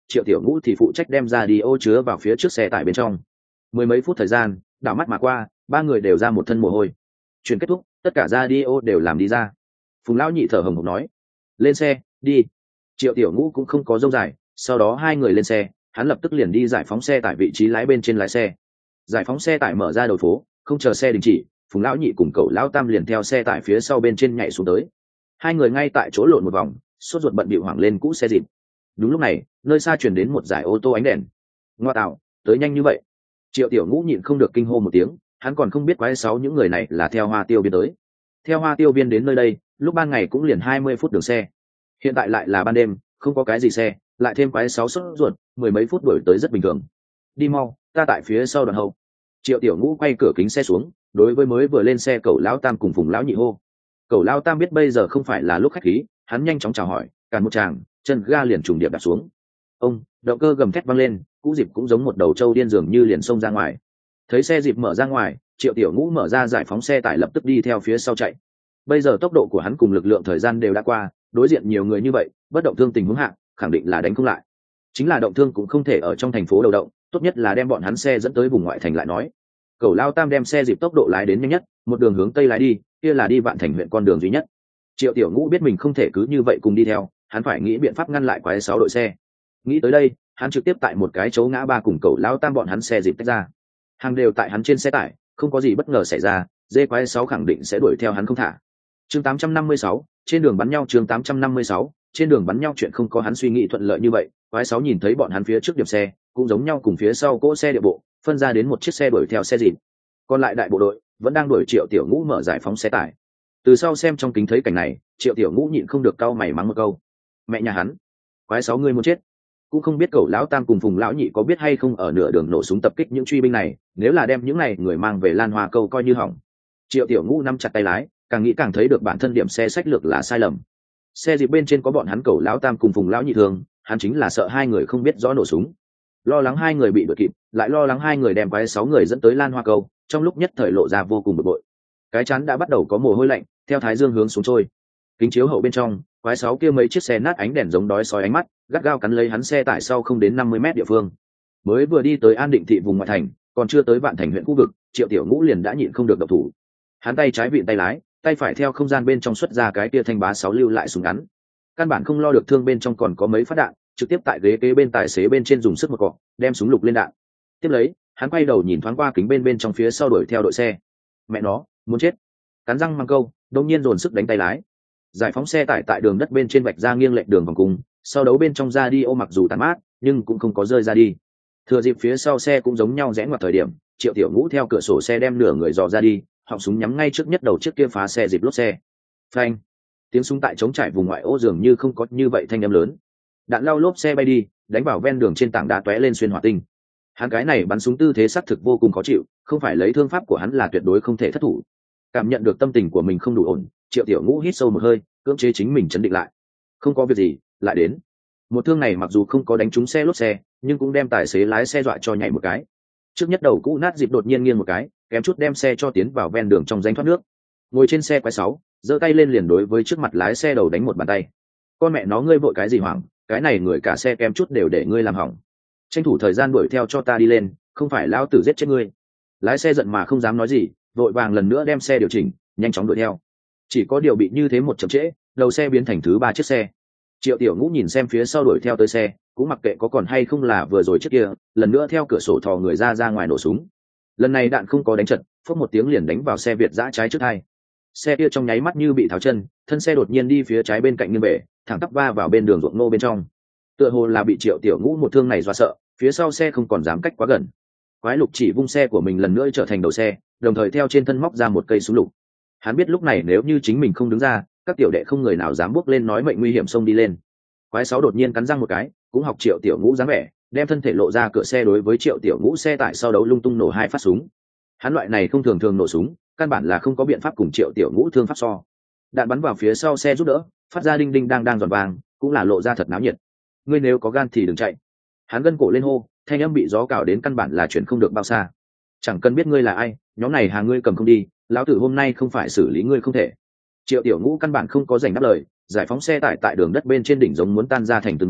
Speaker 1: Triệu Tiểu Ngũ thì phụ trách đem ra đi ô chứa vào phía trước xe tải bên trong. Mười mấy phút thời gian đảo mắt mà qua, ba người đều ra một thân mồ hôi. Chuyển kết thúc, tất cả ra đi ô đều làm đi ra. Phùng lão nhị thở hồng hộc nói: lên xe đi. Triệu Tiểu Ngũ cũng không có dâu dài, sau đó hai người lên xe, hắn lập tức liền đi giải phóng xe tải vị trí lái bên trên lái xe. Giải phóng xe tải mở ra đầu phố, không chờ xe đình chỉ, Phùng lão nhị cùng cậu lão tam liền theo xe tải phía sau bên trên nhảy xuống tới. Hai người ngay tại chỗ lộn một vòng, sốt ruột bận bịu hoảng lên cũ xe dịp. Đúng lúc này, nơi xa truyền đến một dải ô tô ánh đèn. Ngoa tạo, tới nhanh như vậy! Triệu Tiểu Ngũ nhịn không được kinh hô một tiếng, hắn còn không biết quái sáu những người này là theo Hoa Tiêu Viên tới. Theo Hoa Tiêu Viên đến nơi đây, lúc ban ngày cũng liền hai mươi phút đường xe. Hiện tại lại là ban đêm, không có cái gì xe, lại thêm quái sáu sốt ruột, mười mấy phút đuổi tới rất bình thường. Đi mau, ta tại phía sau đoàn hậu. Triệu Tiểu Ngũ quay cửa kính xe xuống, đối với mới vừa lên xe cậu lão tam cùng Phùng lão nhị hô. Cậu lão tam biết bây giờ không phải là lúc khách khí, hắn nhanh chóng chào hỏi, càn một tràng, chân ga liền trùng điệp đặt xuống. Ông, động cơ gầm thét vang lên, cũ dịp cũng giống một đầu trâu điên dường như liền xông ra ngoài. Thấy xe dịp mở ra ngoài, Triệu Tiểu Ngũ mở ra giải phóng xe tải lập tức đi theo phía sau chạy. Bây giờ tốc độ của hắn cùng lực lượng thời gian đều đã qua, đối diện nhiều người như vậy, bất động thương tình huống hạ, khẳng định là đánh không lại. Chính là động thương cũng không thể ở trong thành phố đầu động, tốt nhất là đem bọn hắn xe dẫn tới vùng ngoại thành lại nói. Cẩu Lao Tam đem xe dịp tốc độ lái đến nhanh nhất, một đường hướng tây lái đi, kia là đi Vạn Thành huyện con đường duy nhất. Triệu Tiểu Ngũ biết mình không thể cứ như vậy cùng đi theo, hắn phải nghĩ biện pháp ngăn lại quái sáu đội xe. Nghĩ tới đây, hắn trực tiếp tại một cái chỗ ngã ba cùng Cẩu Lao Tam bọn hắn xe dịp tách ra. Hàng đều tại hắn trên xe tải, không có gì bất ngờ xảy ra, dê quái sáu khẳng định sẽ đuổi theo hắn không thả. Chương tám trăm năm mươi sáu, trên đường bắn nhau. Chương tám trăm năm mươi sáu, trên đường bắn nhau. Chuyện không có hắn suy nghĩ thuận lợi như vậy, quái sáu nhìn thấy bọn hắn phía trước điệp xe, cũng giống nhau cùng phía sau cỗ xe địa bộ, phân ra đến một chiếc xe đuổi theo xe dịp. Còn lại đại bộ đội vẫn đang đuổi Triệu Tiểu Ngũ mở giải phóng xe tải. Từ sau xem trong kính thấy cảnh này, Triệu Tiểu Ngũ nhịn không được cau mày mắng một câu: mẹ nhà hắn, quái sáu người muốn chết. Cũng không biết cậu lão tam cùng Phùng lão nhị có biết hay không ở nửa đường nổ súng tập kích những truy binh này, nếu là đem những này người mang về Lan Hoa Câu coi như hỏng. Triệu Tiểu Ngũ nắm chặt tay lái, càng nghĩ càng thấy được bản thân điểm xe sách lược là sai lầm. Xe dịp bên trên có bọn hắn cậu lão tam cùng Phùng lão nhị thường, hắn chính là sợ hai người không biết rõ nổ súng, lo lắng hai người bị đuổi kịp, lại lo lắng hai người đem quái sáu người dẫn tới Lan Hoa Câu, trong lúc nhất thời lộ ra vô cùng bực bội. Cái chán đã bắt đầu có mồ hôi lạnh, theo thái dương hướng xuống trôi. Kính chiếu hậu bên trong, quái sáu kia mấy chiếc xe nát ánh đèn giống đói sói ánh mắt, gắt gao cắn lấy hắn xe tải sau không đến năm mươi mét địa phương. Mới vừa đi tới An Định thị vùng ngoại thành, còn chưa tới Vạn Thành huyện khu vực, Triệu Tiểu Ngũ liền đã nhịn không được động thủ. Hắn tay trái vịn tay lái, tay phải theo không gian bên trong xuất ra cái kia thanh bá sáu lưu lại súng ngắn. Căn bản không lo được thương bên trong còn có mấy phát đạn, trực tiếp tại ghế kế bên tài xế bên trên dùng sức một cọ, đem súng lục lên đạn. Tiếp lấy, hắn quay đầu nhìn thoáng qua kính bên bên trong phía sau đuổi theo đội xe. Mẹ nó, muốn chết. Cắn răng mang câu, đột nhiên dồn sức đánh tay lái. Giải phóng xe tải tại đường đất bên trên vạch ra nghiêng lệch đường vòng cung, sau đấu bên trong ra đi ô mặc dù tàn mát, nhưng cũng không có rơi ra đi. Thừa dịp phía sau xe cũng giống nhau rẽ ngoặt thời điểm, Triệu Tiểu Ngũ theo cửa sổ xe đem nửa người dò ra đi, họng súng nhắm ngay trước nhất đầu chiếc kia phá xe dịp lốp xe. Phanh! Tiếng súng tại trống trải vùng ngoại ô dường như không có như vậy thanh âm lớn. Đạn lao lốp xe bay đi, đánh vào ven đường trên tảng đá tóe lên xuyên hỏa tinh. Hắn cái này bắn súng tư thế xác thực vô cùng khó chịu, không phải lấy thương pháp của hắn là tuyệt đối không thể thất thủ. Cảm nhận được tâm tình của mình không đủ ổn, Triệu Tiểu Ngũ hít sâu một hơi, cưỡng chế chính mình chấn định lại. Không có việc gì, lại đến. Một thương này mặc dù không có đánh trúng xe lốp xe, nhưng cũng đem tài xế lái xe dọa cho nhảy một cái. Trước nhất đầu cũ nát dịp đột nhiên nghiêng một cái, kém chút đem xe cho tiến vào ven đường trong danh thoát nước. Ngồi trên xe quái sáu, giơ tay lên liền đối với trước mặt lái xe đầu đánh một bàn tay. Con mẹ nó, ngươi vội cái gì hoảng, cái này người cả xe kém chút đều để ngươi làm hỏng. Tranh thủ thời gian đuổi theo cho ta đi lên, không phải lão tử giết chết ngươi. Lái xe giận mà không dám nói gì, vội vàng lần nữa đem xe điều chỉnh, nhanh chóng đuổi theo. Chỉ có điều bị như thế một chậm trễ, đầu xe biến thành thứ ba chiếc xe. Triệu Tiểu Ngũ nhìn xem phía sau đuổi theo tới xe, cũng mặc kệ có còn hay không là vừa rồi trước kia, lần nữa theo cửa sổ thò người ra ra ngoài nổ súng. Lần này đạn không có đánh trật, phốc một tiếng liền đánh vào xe Việt dã trái trước hai. Xe kia trong nháy mắt như bị tháo chân, thân xe đột nhiên đi phía trái bên cạnh nghiêng bể, thẳng tắp va vào bên đường ruộng nô bên trong. Tựa hồ là bị Triệu Tiểu Ngũ một thương này dọa sợ, phía sau xe không còn dám cách quá gần. Quái Lục chỉ vung xe của mình lần nữa trở thành đầu xe, đồng thời theo trên thân móc ra một cây súng lục. Hắn biết lúc này nếu như chính mình không đứng ra, các tiểu đệ không người nào dám bước lên nói mệnh nguy hiểm xông đi lên. Quái sáu đột nhiên cắn răng một cái, cũng học Triệu Tiểu Ngũ dáng vẻ, đem thân thể lộ ra cửa xe đối với Triệu Tiểu Ngũ xe tải sau đấu lung tung nổ hai phát súng. Hắn loại này không thường thường nổ súng, căn bản là không có biện pháp cùng Triệu Tiểu Ngũ thương pháp so. Đạn bắn vào phía sau xe giúp đỡ, phát ra đinh đinh đang đang giòn vàng, cũng là lộ ra thật náo nhiệt. Ngươi nếu có gan thì đừng chạy. Hắn gân cổ lên hô, thanh âm bị gió cào đến căn bản là chuyển không được bao xa. Chẳng cần biết ngươi là ai, nhóm này hàng ngươi cầm không đi, lão tử hôm nay không phải xử lý ngươi không thể. Triệu Tiểu Ngũ căn bản không có rảnh đáp lời, giải phóng xe tải tại đường đất bên trên đỉnh giống muốn tan ra thành từng mảnh,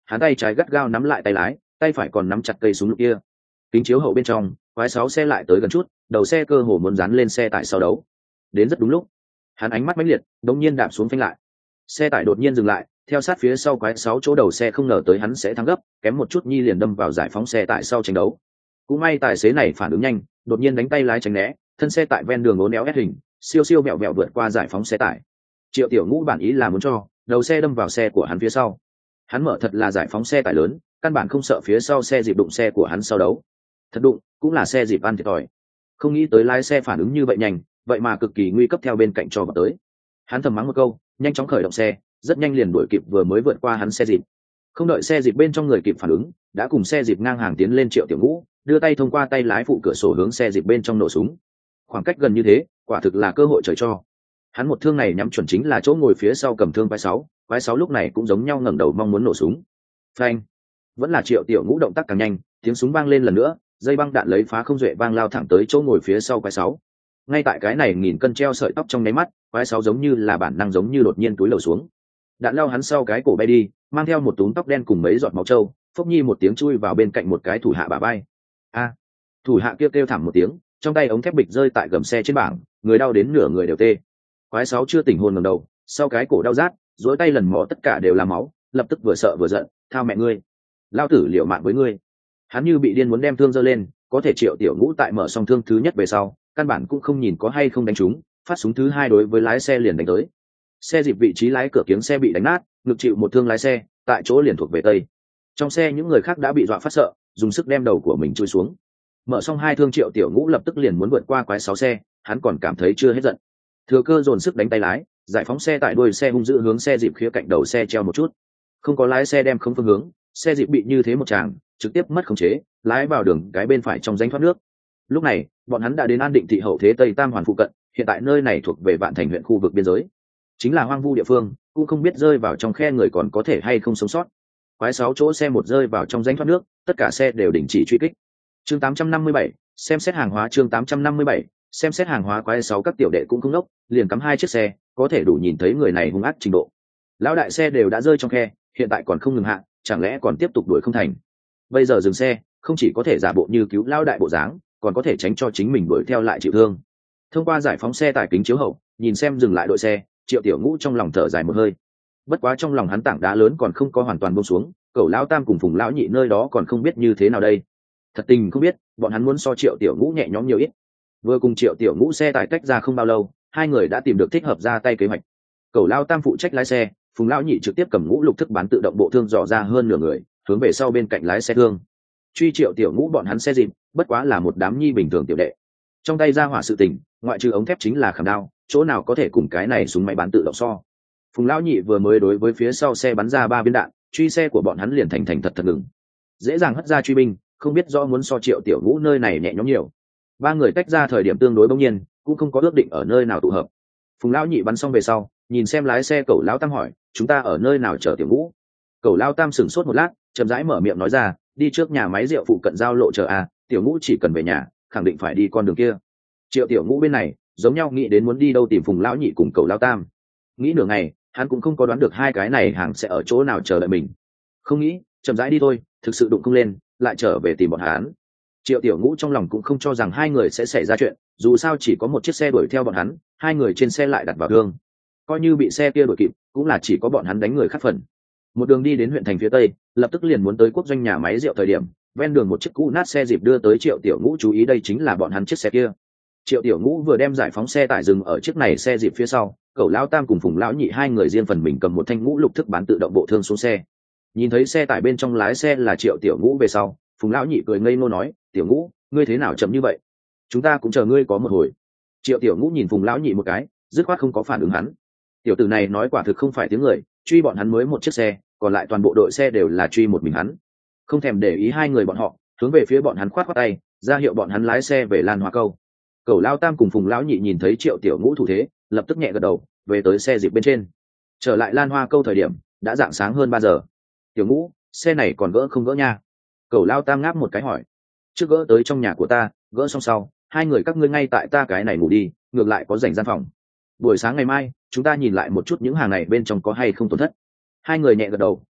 Speaker 1: hắn tay trái gắt gao nắm lại tay lái, tay phải còn nắm chặt cây súng lục kia. Kính chiếu hậu bên trong, quái sáu xe lại tới gần chút, đầu xe cơ hồ muốn dán lên xe tải sau đấu. Đến rất đúng lúc, hắn ánh mắt mãnh liệt, đột nhiên đạp xuống phanh lại. Xe tải đột nhiên dừng lại, theo sát phía sau quái sáu chỗ đầu xe không ngờ tới hắn sẽ thắng gấp, kém một chút nhi liền đâm vào giải phóng xe tải sau tranh đấu. Cũng may tài xế này phản ứng nhanh, đột nhiên đánh tay lái tránh né, thân xe tại ven đường uốn éo ép hình, siêu siêu mẹo mẹo vượt qua giải phóng xe tải. Triệu Tiểu Ngũ bản ý là muốn cho đầu xe đâm vào xe của hắn phía sau. Hắn mở thật là giải phóng xe tải lớn, căn bản không sợ phía sau xe dịp đụng xe của hắn sau đấu. Thật đụng, cũng là xe dịp ăn thiệt thòi. Không nghĩ tới lái xe phản ứng như vậy nhanh, vậy mà cực kỳ nguy cấp theo bên cạnh cho vào tới. Hắn thầm mắng một câu, nhanh chóng khởi động xe, rất nhanh liền đuổi kịp vừa mới vượt qua hắn xe dịp. Không đợi xe dịp bên trong người kịp phản ứng, đã cùng xe dịp ngang hàng tiến lên Triệu Tiểu Ngũ, đưa tay thông qua tay lái phụ cửa sổ hướng xe dịp bên trong nổ súng. Khoảng cách gần như thế, quả thực là cơ hội trời cho. Hắn một thương này nhắm chuẩn chính là chỗ ngồi phía sau cầm thương quái sáu, quái sáu lúc này cũng giống nhau ngẩng đầu mong muốn nổ súng. Phanh! Vẫn là Triệu Tiểu Ngũ động tác càng nhanh, tiếng súng vang lên lần nữa, dây băng đạn lấy phá không duệ vang lao thẳng tới chỗ ngồi phía sau quái sáu. Ngay tại cái này nghìn cân treo sợi tóc trong nháy mắt, quái sáu giống như là bản năng giống như đột nhiên túi lầu xuống. Đạn lao hắn sau cái cổ bay đi, mang theo một túm tóc đen cùng mấy giọt máu trâu, phốc nhi một tiếng chui vào bên cạnh một cái thủ hạ bả vai. A! Thủ hạ kia kêu thảm một tiếng, trong tay ống thép bịch rơi tại gầm xe trên bảng, người đau đến nửa người đều tê. Quái sáu chưa tỉnh hồn ngẩng đầu, sau cái cổ đau rát, duỗi tay lần mò tất cả đều là máu, lập tức vừa sợ vừa giận, thao mẹ ngươi, lao tử liều mạng với ngươi. Hắn như bị điên muốn đem thương giơ lên, có thể Triệu Tiểu Ngũ tại mở xong thương thứ nhất về sau, căn bản cũng không nhìn có hay không đánh trúng, phát súng thứ hai đối với lái xe liền đánh tới. Xe dịp vị trí lái cửa kiếng xe bị đánh nát, ngực chịu một thương lái xe, tại chỗ liền thuộc về tây. Trong xe những người khác đã bị dọa phát sợ, dùng sức đem đầu của mình chui xuống. Mở xong hai thương Triệu Tiểu Ngũ lập tức liền muốn vượt qua quái sáu xe, hắn còn cảm thấy chưa hết giận. Thừa cơ dồn sức đánh tay lái, giải phóng xe tại đuôi xe hung dữ hướng xe dịp khía cạnh đầu xe treo một chút. Không có lái xe đem không phương hướng, xe dịp bị như thế một tràng, trực tiếp mất khống chế, lái vào đường cái bên phải trong rãnh thoát nước. Lúc này, bọn hắn đã đến An Định thị hậu thế Tây Tam Hoàn phụ cận, hiện tại nơi này thuộc về Vạn Thành huyện khu vực biên giới, chính là hoang vu địa phương, cũng không biết rơi vào trong khe người còn có thể hay không sống sót. Quái sáu chỗ xe một rơi vào trong rãnh thoát nước, tất cả xe đều đình chỉ truy kích. Chương tám trăm năm mươi bảy, xem xét hàng hóa chương tám trăm năm mươi bảy, xem xét hàng hóa quái sáu các tiểu đệ cũng không nốc, liền cắm hai chiếc xe, có thể đủ nhìn thấy người này hung ác trình độ. Lão đại xe đều đã rơi trong khe, hiện tại còn không ngừng hạ, chẳng lẽ còn tiếp tục đuổi không thành? Bây giờ dừng xe, không chỉ có thể giả bộ như cứu lão đại bộ dáng, còn có thể tránh cho chính mình đuổi theo lại chịu thương. Thông qua giải phóng xe tải kính chiếu hậu, nhìn xem dừng lại đội xe, Triệu Tiểu Ngũ trong lòng thở dài một hơi. Bất quá trong lòng hắn tảng đá lớn còn không có hoàn toàn buông xuống, Cẩu lão tam cùng Phùng lão nhị nơi đó còn không biết như thế nào đây. Thật tình không biết, bọn hắn muốn so Triệu Tiểu Ngũ nhẹ nhõm nhiều ít. Vừa cùng Triệu Tiểu Ngũ xe tải tách ra không bao lâu, hai người đã tìm được thích hợp ra tay kế hoạch. Cẩu lão tam phụ trách lái xe, Phùng lão nhị trực tiếp cầm ngũ lục thức bán tự động bộ thương dò ra hơn nửa người, hướng về sau bên cạnh lái xe thương. Truy Triệu Tiểu Ngũ bọn hắn xe dịp, bất quá là một đám nhi bình thường tiểu đệ. Trong tay ra hỏa sự tình, ngoại trừ ống thép chính là khảm đao, chỗ nào có thể cùng cái này súng máy bán tự động so. Phùng lão nhị vừa mới đối với phía sau xe bắn ra ba viên đạn, truy xe của bọn hắn liền thành thành thật thật ngừng, dễ dàng hất ra truy binh, không biết do muốn so Triệu Tiểu Ngũ nơi này nhẹ nhõm nhiều. Ba người tách ra thời điểm tương đối bỗng nhiên, cũng không có ước định ở nơi nào tụ hợp. Phùng lão nhị bắn xong về sau, nhìn xem lái xe Cẩu lão tam hỏi, chúng ta ở nơi nào chờ Tiểu Ngũ? Cẩu lão tam sửng sốt một lát, chậm rãi mở miệng nói ra, đi trước nhà máy rượu phụ cận giao lộ chờ à, Tiểu Ngũ chỉ cần về nhà, khẳng định phải đi con đường kia. Triệu Tiểu Ngũ bên này giống nhau nghĩ đến muốn đi đâu tìm Phùng lão nhị cùng Cẩu lão tam. Nghĩ nửa ngày, hắn cũng không có đoán được hai cái này hàng sẽ ở chỗ nào chờ đợi mình. Không nghĩ, chậm rãi đi thôi, thực sự đụng không lên, lại trở về tìm bọn hắn. Triệu Tiểu Ngũ trong lòng cũng không cho rằng hai người sẽ xảy ra chuyện, dù sao chỉ có một chiếc xe đuổi theo bọn hắn, hai người trên xe lại đặt vào thương, coi như bị xe kia đuổi kịp, cũng là chỉ có bọn hắn đánh người khác phần. Một đường đi đến huyện thành phía tây, lập tức liền muốn tới quốc doanh nhà máy rượu thời điểm, ven đường một chiếc cũ nát xe dịp đưa tới Triệu Tiểu Ngũ chú ý đây chính là bọn hắn chiếc xe kia. Triệu Tiểu Ngũ vừa đem giải phóng xe tải dừng ở chiếc này xe dịp phía sau, Cẩu lão tam cùng Phùng lão nhị hai người riêng phần mình cầm một thanh ngũ lục thức bán tự động bộ thương xuống xe. Nhìn thấy xe tải bên trong lái xe là Triệu Tiểu Ngũ về sau, Phùng lão nhị cười ngây ngô nói, Tiểu Ngũ, ngươi thế nào chậm như vậy? Chúng ta cũng chờ ngươi có một hồi. Triệu Tiểu Ngũ nhìn Phùng lão nhị một cái, dứt khoát không có phản ứng hắn. Tiểu tử này nói quả thực không phải tiếng người, truy bọn hắn mới một chiếc xe, còn lại toàn bộ đội xe đều là truy một mình hắn. Không thèm để ý hai người bọn họ, hướng về phía bọn hắn khoát khoát tay, ra hiệu bọn hắn lái xe về Lan Hoa Câu. Cẩu lão tam cùng Phùng lão nhị nhìn thấy Triệu Tiểu Ngũ thủ thế, lập tức nhẹ gật đầu, về tới xe dịp bên trên. Trở lại Lan Hoa Câu thời điểm đã rạng sáng hơn ba giờ. Tiểu Ngũ, xe này còn gỡ không gỡ nha? Cẩu lão tam ngáp một cái hỏi. Trước gỡ tới trong nhà của ta, gỡ xong sau, hai người các ngươi ngay tại ta cái này ngủ đi, ngược lại có rảnh gian phòng. Buổi sáng ngày mai, chúng ta nhìn lại một chút những hàng này bên trong có hay không tổn thất. Hai người nhẹ gật đầu,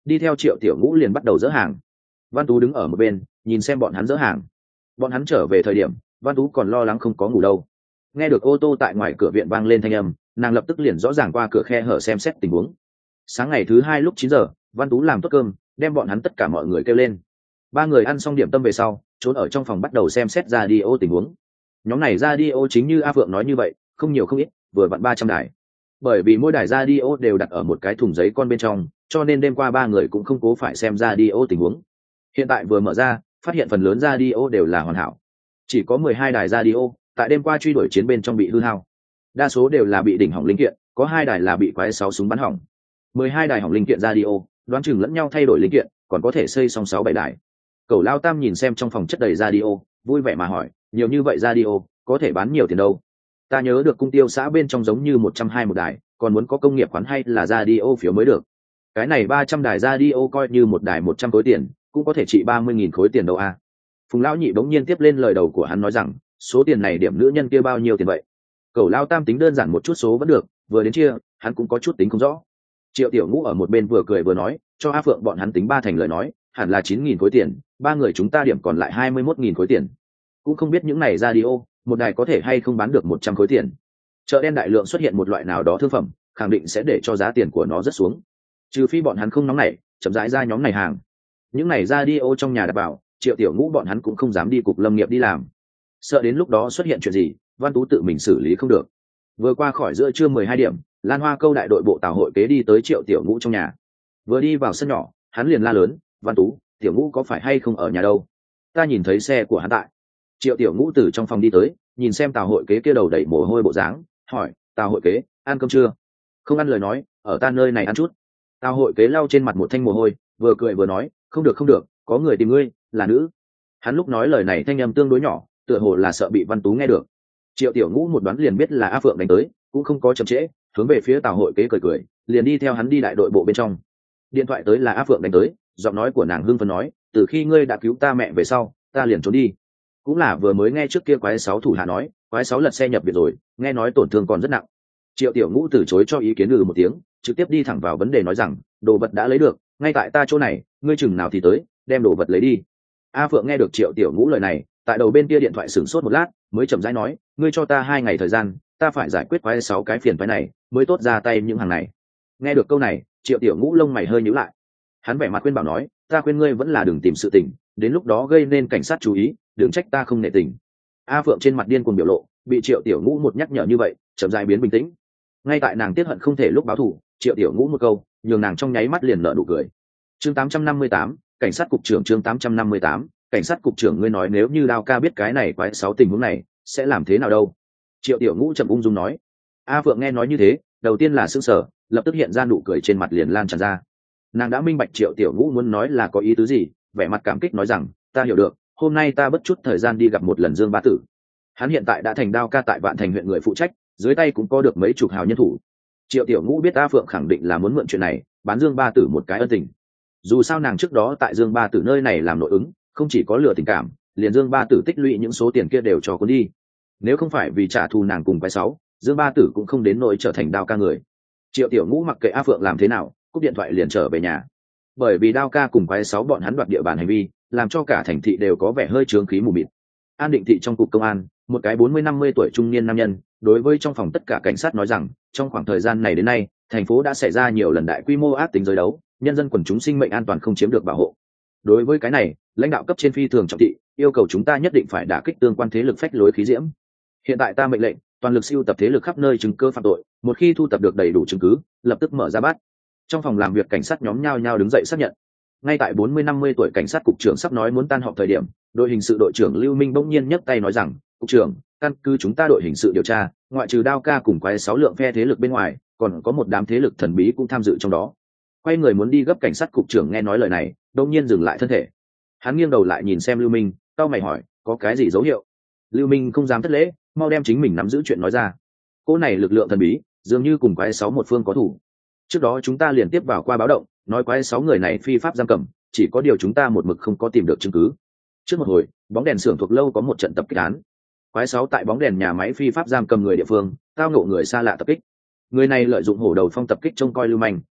Speaker 1: đi theo Triệu Tiểu Ngũ liền bắt đầu dỡ hàng. Văn Tú đứng ở một bên nhìn xem bọn hắn dỡ hàng. Bọn hắn trở về thời điểm Văn Tú còn lo lắng không có ngủ đâu. Nghe được ô tô tại ngoài cửa viện vang lên thanh âm, nàng lập tức liền rõ ràng qua cửa khe hở xem xét tình huống. Sáng ngày thứ hai lúc chín giờ, Văn Tú làm tốt cơm, đem bọn hắn tất cả mọi người kêu lên. Ba người ăn xong điểm tâm về sau, trốn ở trong phòng bắt đầu xem xét radio tình huống. Nhóm này radio chính như A Phượng nói như vậy, không nhiều không ít, vừa vặn ba trăm đài. Bởi vì mỗi đài radio đều đặt ở một cái thùng giấy con bên trong, cho nên đêm qua ba người cũng không cố phải xem radio tình huống. Hiện tại vừa mở ra, phát hiện phần lớn radio đều là hoàn hảo. Chỉ có mười hai đài radio, tại đêm qua truy đuổi chiến bên trong bị hư hao. Đa số đều là bị đỉnh hỏng linh kiện, có hai đài là bị quái sáu súng bắn hỏng. mười hai đài hỏng linh kiện radio, đoán chừng lẫn nhau thay đổi linh kiện, còn có thể xây xong sáu bảy đài. Cẩu Lao Tam nhìn xem trong phòng chất đầy radio, vui vẻ mà hỏi, nhiều như vậy radio, có thể bán nhiều tiền đâu? Ta nhớ được cung tiêu xã bên trong giống như một trăm hai một đài, còn muốn có công nghiệp khoán hay là radio phiếu mới được. Cái này ba trăm đài radio coi như một đài một trăm khối tiền, cũng có thể trị ba mươi nghìn khối tiền đâu à? Phùng Lão Nhị bỗng nhiên tiếp lên lời đầu của hắn nói rằng, số tiền này điểm nữ nhân kia bao nhiêu tiền vậy? Cẩu Lao Tam tính đơn giản một chút số vẫn được, vừa đến chia, hắn cũng có chút tính không rõ. Triệu Tiểu Ngũ ở một bên vừa cười vừa nói, cho A Phượng bọn hắn tính ba thành lời nói, hẳn là chín nghìn khối tiền, ba người chúng ta điểm còn lại hai mươi mốt nghìn khối tiền. Cũng không biết những này radio, một đài có thể hay không bán được một trăm khối tiền. Chợ đen đại lượng xuất hiện một loại nào đó thương phẩm, khẳng định sẽ để cho giá tiền của nó rất xuống. Trừ phi bọn hắn không nóng nảy, chậm rãi ra nhóm này hàng. Những này radio trong nhà đặt bảo, Triệu Tiểu Ngũ bọn hắn cũng không dám đi cục lâm nghiệp đi làm. Sợ đến lúc đó xuất hiện chuyện gì, Văn Tú tự mình xử lý không được. Vừa qua khỏi giữa trưa mười hai điểm, Lan Hoa Câu đại đội bộ Tào hội kế đi tới Triệu Tiểu Ngũ trong nhà. Vừa đi vào sân nhỏ, hắn liền la lớn, Văn Tú, Tiểu Ngũ có phải hay không ở nhà đâu? Ta nhìn thấy xe của hắn tại. Triệu Tiểu Ngũ từ trong phòng đi tới, nhìn xem Tào hội kế kia đầu đẩy mồ hôi bộ dáng, hỏi, Tào hội kế, ăn cơm chưa? Không ăn lời nói, ở ta nơi này ăn chút. Tào hội kế lau trên mặt một thanh mồ hôi, vừa cười vừa nói, không được không được, có người tìm ngươi, là nữ. Hắn lúc nói lời này thanh âm tương đối nhỏ, tựa hồ là sợ bị Văn Tú nghe được. Triệu Tiểu Ngũ một đoán liền biết là A Phượng đánh tới, cũng không có chậm trễ, hướng về phía Tào hội kế cười cười, liền đi theo hắn đi đại đội bộ bên trong. Điện thoại tới là A Phượng đánh tới, giọng nói của nàng hưng phấn nói, từ khi ngươi đã cứu ta mẹ về sau, ta liền trốn đi. Cũng là vừa mới nghe trước kia quái sáu thủ hạ nói, quái sáu lật xe nhập viện rồi, nghe nói tổn thương còn rất nặng. Triệu Tiểu Ngũ từ chối cho ý kiến ừ một tiếng, trực tiếp đi thẳng vào vấn đề nói rằng, đồ vật đã lấy được, ngay tại ta chỗ này, ngươi chừng nào thì tới, đem đồ vật lấy đi. A Phượng nghe được Triệu Tiểu Ngũ lời này, tại đầu bên kia điện thoại sửng sốt một lát, mới chậm rãi nói, ngươi cho ta hai ngày thời gian, ta phải giải quyết quái sáu cái phiền phái này, mới tốt ra tay những hàng này. Nghe được câu này, Triệu Tiểu Ngũ lông mày hơi nhíu lại. Hắn vẻ mặt khuyên bảo nói, ta khuyên ngươi vẫn là đừng tìm sự tình, đến lúc đó gây nên cảnh sát chú ý, đừng trách ta không nể tình. A Phượng trên mặt điên cuồng biểu lộ, bị Triệu Tiểu Ngũ một nhắc nhở như vậy, chậm rãi biến bình tĩnh. Ngay tại nàng tiếc hận không thể lúc báo thù, Triệu Tiểu Ngũ một câu, nhường nàng trong nháy mắt liền nở nụ cười. Chương tám trăm năm mươi tám, cảnh sát cục trưởng chương tám trăm năm mươi tám, cảnh sát cục trưởng ngươi nói nếu như Đao ca biết cái này quái sáu tình huống này, sẽ làm thế nào đâu? Triệu Tiểu Ngũ chậm ung dung nói. A Phượng nghe nói như thế, đầu tiên là sững sờ, lập tức hiện ra nụ cười trên mặt liền lan tràn ra. Nàng đã minh bạch Triệu Tiểu Ngũ muốn nói là có ý tứ gì, vẻ mặt cảm kích nói rằng, ta hiểu được, hôm nay ta bất chút thời gian đi gặp một lần Dương Ba Tử. Hắn hiện tại đã thành Đao ca tại Vạn Thành huyện người phụ trách, dưới tay cũng có được mấy chục hào nhân thủ. Triệu Tiểu Ngũ biết A Phượng khẳng định là muốn mượn chuyện này bán Dương Ba Tử một cái ân tình. Dù sao nàng trước đó tại Dương Ba Tử nơi này làm nội ứng, không chỉ có lừa tình cảm, liền Dương Ba Tử tích lũy những số tiền kia đều cho cuốn đi. Nếu không phải vì trả thù nàng cùng quái sáu, Dương Ba Tử cũng không đến nỗi trở thành Đao ca người. Triệu Tiểu Ngũ mặc kệ A Phượng làm thế nào, cúp điện thoại liền trở về nhà. Bởi vì Đao ca cùng quái sáu bọn hắn đoạt địa bàn hành vi, làm cho cả thành thị đều có vẻ hơi chướng khí mù mịt. An Định thị trong cục công an, một cái bốn mươi năm mươi tuổi trung niên nam nhân, đối với trong phòng tất cả cảnh sát nói rằng, trong khoảng thời gian này đến nay, thành phố đã xảy ra nhiều lần đại quy mô ác tính giới đấu, nhân dân quần chúng sinh mệnh an toàn không chiếm được bảo hộ. Đối với cái này, lãnh đạo cấp trên phi thường trọng thị, yêu cầu chúng ta nhất định phải đả kích tương quan thế lực phách lối khí diễm. Hiện tại ta mệnh lệnh, toàn lực siêu tập thế lực khắp nơi chứng cứ phạm tội, một khi thu tập được đầy đủ chứng cứ, lập tức mở ra bắt. Trong phòng làm việc cảnh sát nhóm nhao nhao đứng dậy xác nhận. Ngay tại bốn mươi năm mươi tuổi cảnh sát cục trưởng sắp nói muốn tan họp thời điểm, đội hình sự đội trưởng Lưu Minh bỗng nhiên nhấc tay nói rằng, cục trưởng, căn cứ chúng ta đội hình sự điều tra, ngoại trừ Đao ca cùng quái sáu lượng phe thế lực bên ngoài, còn có một đám thế lực thần bí cũng tham dự trong đó. Quay người muốn đi gấp, cảnh sát cục trưởng nghe nói lời này, đột nhiên dừng lại thân thể. Hắn nghiêng đầu lại nhìn xem Lưu Minh, cau mày hỏi, có cái gì dấu hiệu? Lưu Minh không dám thất lễ, mau đem chính mình nắm giữ chuyện nói ra. Cô này lực lượng thần bí, dường như cùng quái sáu một phương có thủ. Trước đó chúng ta liền tiếp vào qua báo động, nói quái sáu người này phi pháp giam cầm, chỉ có điều chúng ta một mực không có tìm được chứng cứ. Trước một hồi, bóng đèn xưởng thuộc lâu có một trận tập kích án. Quái sáu tại bóng đèn nhà máy phi pháp giam cầm người địa phương, tao ngộ người xa lạ tập kích. Người này lợi dụng hổ đầu phong tập kích trông coi lưu manh,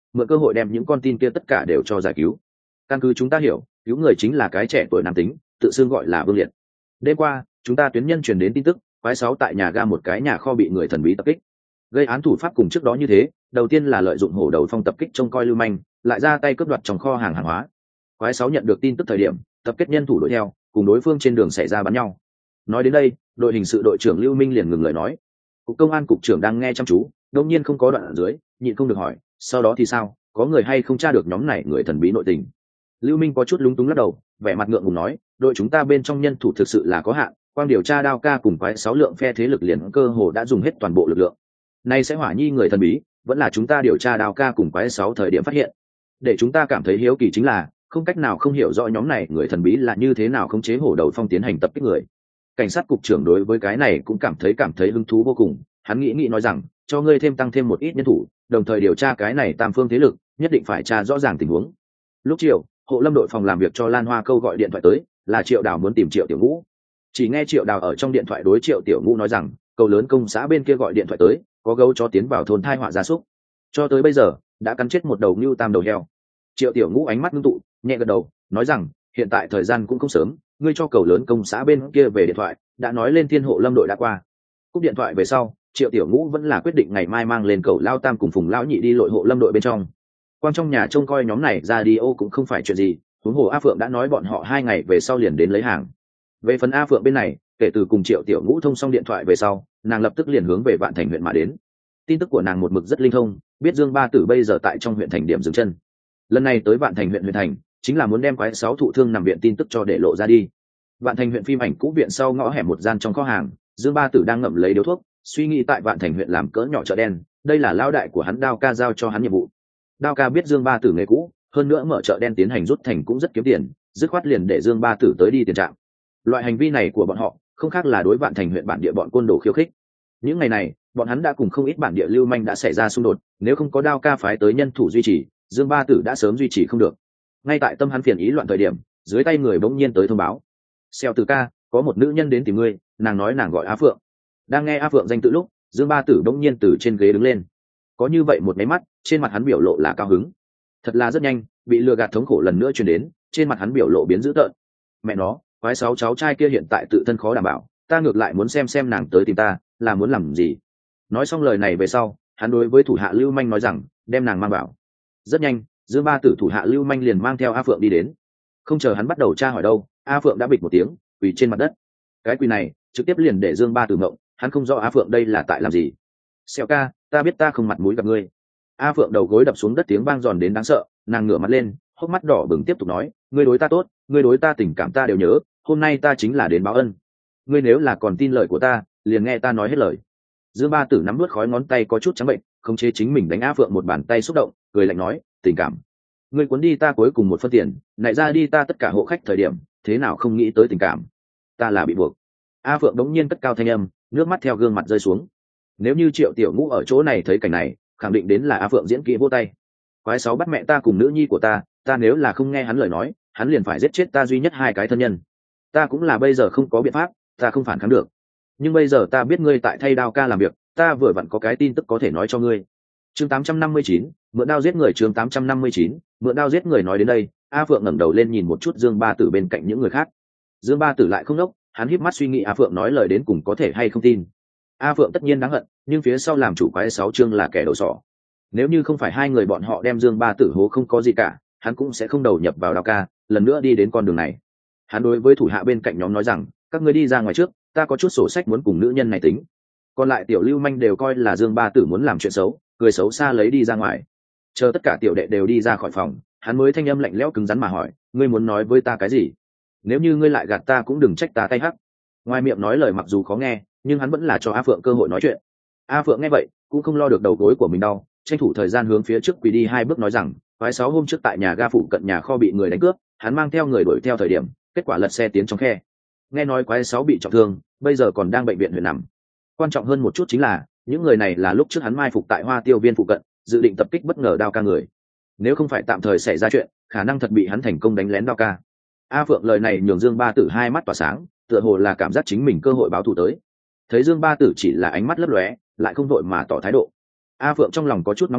Speaker 1: mượn cơ hội đem những con tin kia tất cả đều cho giải cứu. Căn cứ chúng ta hiểu, cứu người chính là cái trẻ tuổi nam tính, tự xưng gọi là Vương Liệt. Đêm qua chúng ta tuyến nhân truyền đến tin tức, quái sáu tại nhà ga một cái nhà kho bị người thần bí tập kích. Gây án thủ pháp cùng trước đó như thế, đầu tiên là lợi dụng hổ đầu phong tập kích trông coi lưu manh, lại ra tay cướp đoạt trong kho hàng hàng hóa. Quái sáu nhận được tin tức thời điểm, tập kết nhân thủ đuổi theo, cùng đối phương trên đường xảy ra bắn nhau. Nói đến đây, đội hình sự đội trưởng Lưu Minh liền ngừng lời nói. Cục công an cục trưởng đang nghe chăm chú, đột nhiên không có đoạn ở dưới, nhịn không được hỏi, sau đó thì sao, có người hay không tra được nhóm này người thần bí nội tình? Lưu Minh có chút lúng túng lắc đầu, vẻ mặt ngượng ngùng nói, đội chúng ta bên trong nhân thủ thực sự là có hạn, quang điều tra Đao ca cùng quái sáu lượng phe thế lực liền cơ hồ đã dùng hết toàn bộ lực lượng. Nay sẽ hỏa nhi người thần bí, vẫn là chúng ta điều tra Đao ca cùng quái sáu thời điểm phát hiện. Để chúng ta cảm thấy hiếu kỳ chính là, không cách nào không hiểu rõ nhóm này người thần bí là như thế nào khống chế hổ đầu phong tiến hành tập kích người. Cảnh sát cục trưởng đối với cái này cũng cảm thấy cảm thấy hứng thú vô cùng, hắn nghĩ nghĩ nói rằng, cho ngươi thêm tăng thêm một ít nhân thủ, đồng thời điều tra cái này tam phương thế lực, nhất định phải tra rõ ràng tình huống. Lúc chiều, hộ lâm đội phòng làm việc cho Lan Hoa Câu gọi điện thoại tới, là Triệu Đào muốn tìm Triệu Tiểu Ngũ. Chỉ nghe Triệu Đào ở trong điện thoại đối Triệu Tiểu Ngũ nói rằng, cầu lớn công xã bên kia gọi điện thoại tới, có gấu chó tiến vào thôn thai họa gia súc, cho tới bây giờ đã cắn chết một đầu ngưu tam đầu heo. Triệu Tiểu Ngũ ánh mắt ngưng tụ, nhẹ gật đầu, nói rằng, hiện tại thời gian cũng không sớm, ngươi cho cầu lớn công xã bên kia về điện thoại, đã nói lên thiên hộ lâm đội đã qua. Cúp điện thoại về sau, Triệu Tiểu Ngũ vẫn là quyết định ngày mai mang lên cầu lao tam cùng Phùng lão nhị đi lội hộ lâm đội bên trong. Quan trong nhà trông coi nhóm này ra đi ô cũng không phải chuyện gì, huống hồ A Phượng đã nói bọn họ hai ngày về sau liền đến lấy hàng. Về phần A Phượng bên này, kể từ cùng Triệu Tiểu Ngũ thông xong điện thoại về sau, nàng lập tức liền hướng về Vạn Thành huyện mà đến. Tin tức của nàng một mực rất linh thông, biết Dương Ba Tử bây giờ tại trong huyện thành điểm dừng chân. Lần này tới Vạn Thành huyện huyện thành, chính là muốn đem quái sáu thụ thương nằm viện tin tức cho để lộ ra đi. Vạn Thành huyện phim ảnh cũ viện sau ngõ hẻm một gian trong kho hàng, Dương Ba Tử đang ngậm lấy điếu thuốc, suy nghĩ tại Vạn Thành huyện làm cỡ nhỏ chợ đen, đây là lao đại của hắn Đao ca giao cho hắn nhiệm vụ. Đao ca biết Dương Ba Tử nghề cũ, hơn nữa mở chợ đen tiến hành rút thành cũng rất kiếm tiền, dứt khoát liền để Dương Ba Tử tới đi tiền trạm. Loại hành vi này của bọn họ không khác là đối Vạn Thành huyện bản địa bọn côn đồ khiêu khích. Những ngày này, bọn hắn đã cùng không ít bản địa lưu manh đã xảy ra xung đột, nếu không có Đao ca phái tới nhân thủ duy trì, Dương Ba Tử đã sớm duy trì không được. Ngay tại tâm hắn phiền ý loạn thời điểm, dưới tay người bỗng nhiên tới thông báo, Xeo Tử ca, có một nữ nhân đến tìm ngươi, nàng nói nàng gọi Á Phượng. Đang nghe Á Phượng danh tự lúc, Dương Ba Tử bỗng nhiên từ trên ghế đứng lên. Có như vậy một máy mắt, trên mặt hắn biểu lộ là cao hứng. Thật là rất nhanh, bị lừa gạt thống khổ lần nữa truyền đến, trên mặt hắn biểu lộ biến dữ tợn. Mẹ nó, quái sáu cháu trai kia hiện tại tự thân khó đảm bảo, ta ngược lại muốn xem xem nàng tới tìm ta, là muốn làm gì. Nói xong lời này về sau, hắn đối với thủ hạ Lưu Manh nói rằng, đem nàng mang vào. Rất nhanh, Dương Ba Tử thủ hạ Lưu Manh liền mang theo A Phượng đi đến. Không chờ hắn bắt đầu tra hỏi đâu, A Phượng đã bịch một tiếng, quỳ trên mặt đất. Cái quỳ này trực tiếp liền để Dương Ba Tử ngộng, hắn không rõ A Phượng đây là tại làm gì. Xẹo ca, ta biết ta không mặt mũi gặp ngươi. A Phượng đầu gối đập xuống đất, tiếng vang giòn đến đáng sợ, nàng ngửa mặt lên, hốc mắt đỏ bừng tiếp tục nói, ngươi đối ta tốt, ngươi đối ta tình cảm ta đều nhớ, hôm nay ta chính là đến báo ân. Ngươi nếu là còn tin lời của ta, liền nghe ta nói hết lời. Dương Ba Tử nắm nuốt khói ngón tay có chút trắng bệnh, khống chế chính mình đánh A Phượng một bàn tay xúc động, cười lạnh nói, tình cảm. Ngươi cuốn đi ta cuối cùng một phân tiền, lại ra đi ta tất cả hộ khách thời điểm, thế nào không nghĩ tới tình cảm? Ta là bị buộc. A Phượng đống nhiên cất cao thanh âm, nước mắt theo gương mặt rơi xuống. Nếu như Triệu Tiểu Ngũ ở chỗ này thấy cảnh này, khẳng định đến là A Phượng diễn kỹ vô tay. Quái sáu bắt mẹ ta cùng nữ nhi của ta, ta nếu là không nghe hắn lời nói, hắn liền phải giết chết ta duy nhất hai cái thân nhân. Ta cũng là bây giờ không có biện pháp, ta không phản kháng được. Nhưng bây giờ ta biết ngươi tại thay Đao ca làm việc, ta vừa vặn có cái tin tức có thể nói cho ngươi. Chương tám trăm năm mươi chín, mượn đao giết người. Chương tám trăm năm mươi chín, mượn đao giết người. Nói đến đây, A Phượng ngẩng đầu lên nhìn một chút Dương Ba Tử bên cạnh những người khác. Dương Ba Tử lại không đốc, hắn híp mắt suy nghĩ A Phượng nói lời đến cùng có thể hay không tin. A Phượng tất nhiên đáng hận, nhưng phía sau làm chủ quái sáu chương là kẻ đầu sỏ. Nếu như không phải hai người bọn họ đem Dương Ba Tử hố không có gì cả, hắn cũng sẽ không đầu nhập vào Đao ca, lần nữa đi đến con đường này. Hắn đối với thủ hạ bên cạnh nhóm nói rằng, các ngươi đi ra ngoài trước, ta có chút sổ sách muốn cùng nữ nhân này tính. Còn lại tiểu lưu manh đều coi là Dương Ba Tử muốn làm chuyện xấu, cười xấu xa lấy đi ra ngoài. Chờ tất cả tiểu đệ đều đi ra khỏi phòng, hắn mới thanh âm lạnh lẽo cứng rắn mà hỏi, ngươi muốn nói với ta cái gì? Nếu như ngươi lại gạt ta cũng đừng trách ta tay hắc. Ngoài miệng nói lời mặc dù khó nghe, nhưng hắn vẫn là cho A Phượng cơ hội nói chuyện. A Phượng nghe vậy cũng không lo được đầu gối của mình đau, tranh thủ thời gian hướng phía trước quỳ đi hai bước nói rằng, phái sáu hôm trước tại nhà ga phụ cận nhà kho bị người đánh cướp, hắn mang theo người đuổi theo thời điểm, kết quả lật xe tiến trong khe. Nghe nói quái sáu bị trọng thương, bây giờ còn đang bệnh viện huyện nằm. Quan trọng hơn một chút chính là, những người này là lúc trước hắn mai phục tại Hoa Tiêu Viên phụ cận, dự định tập kích bất ngờ Đao ca người. Nếu không phải tạm thời xảy ra chuyện, khả năng thật bị hắn thành công đánh lén Đao ca. A Phượng lời này nhường Dương Ba Tử hai mắt tỏa sáng, tựa hồ là cảm giác chính mình cơ hội báo thù tới. Thấy Dương Ba Tử chỉ là ánh mắt lấp lóe, lại không vội mà tỏ thái độ. A Phượng trong lòng có chút nóng nảy,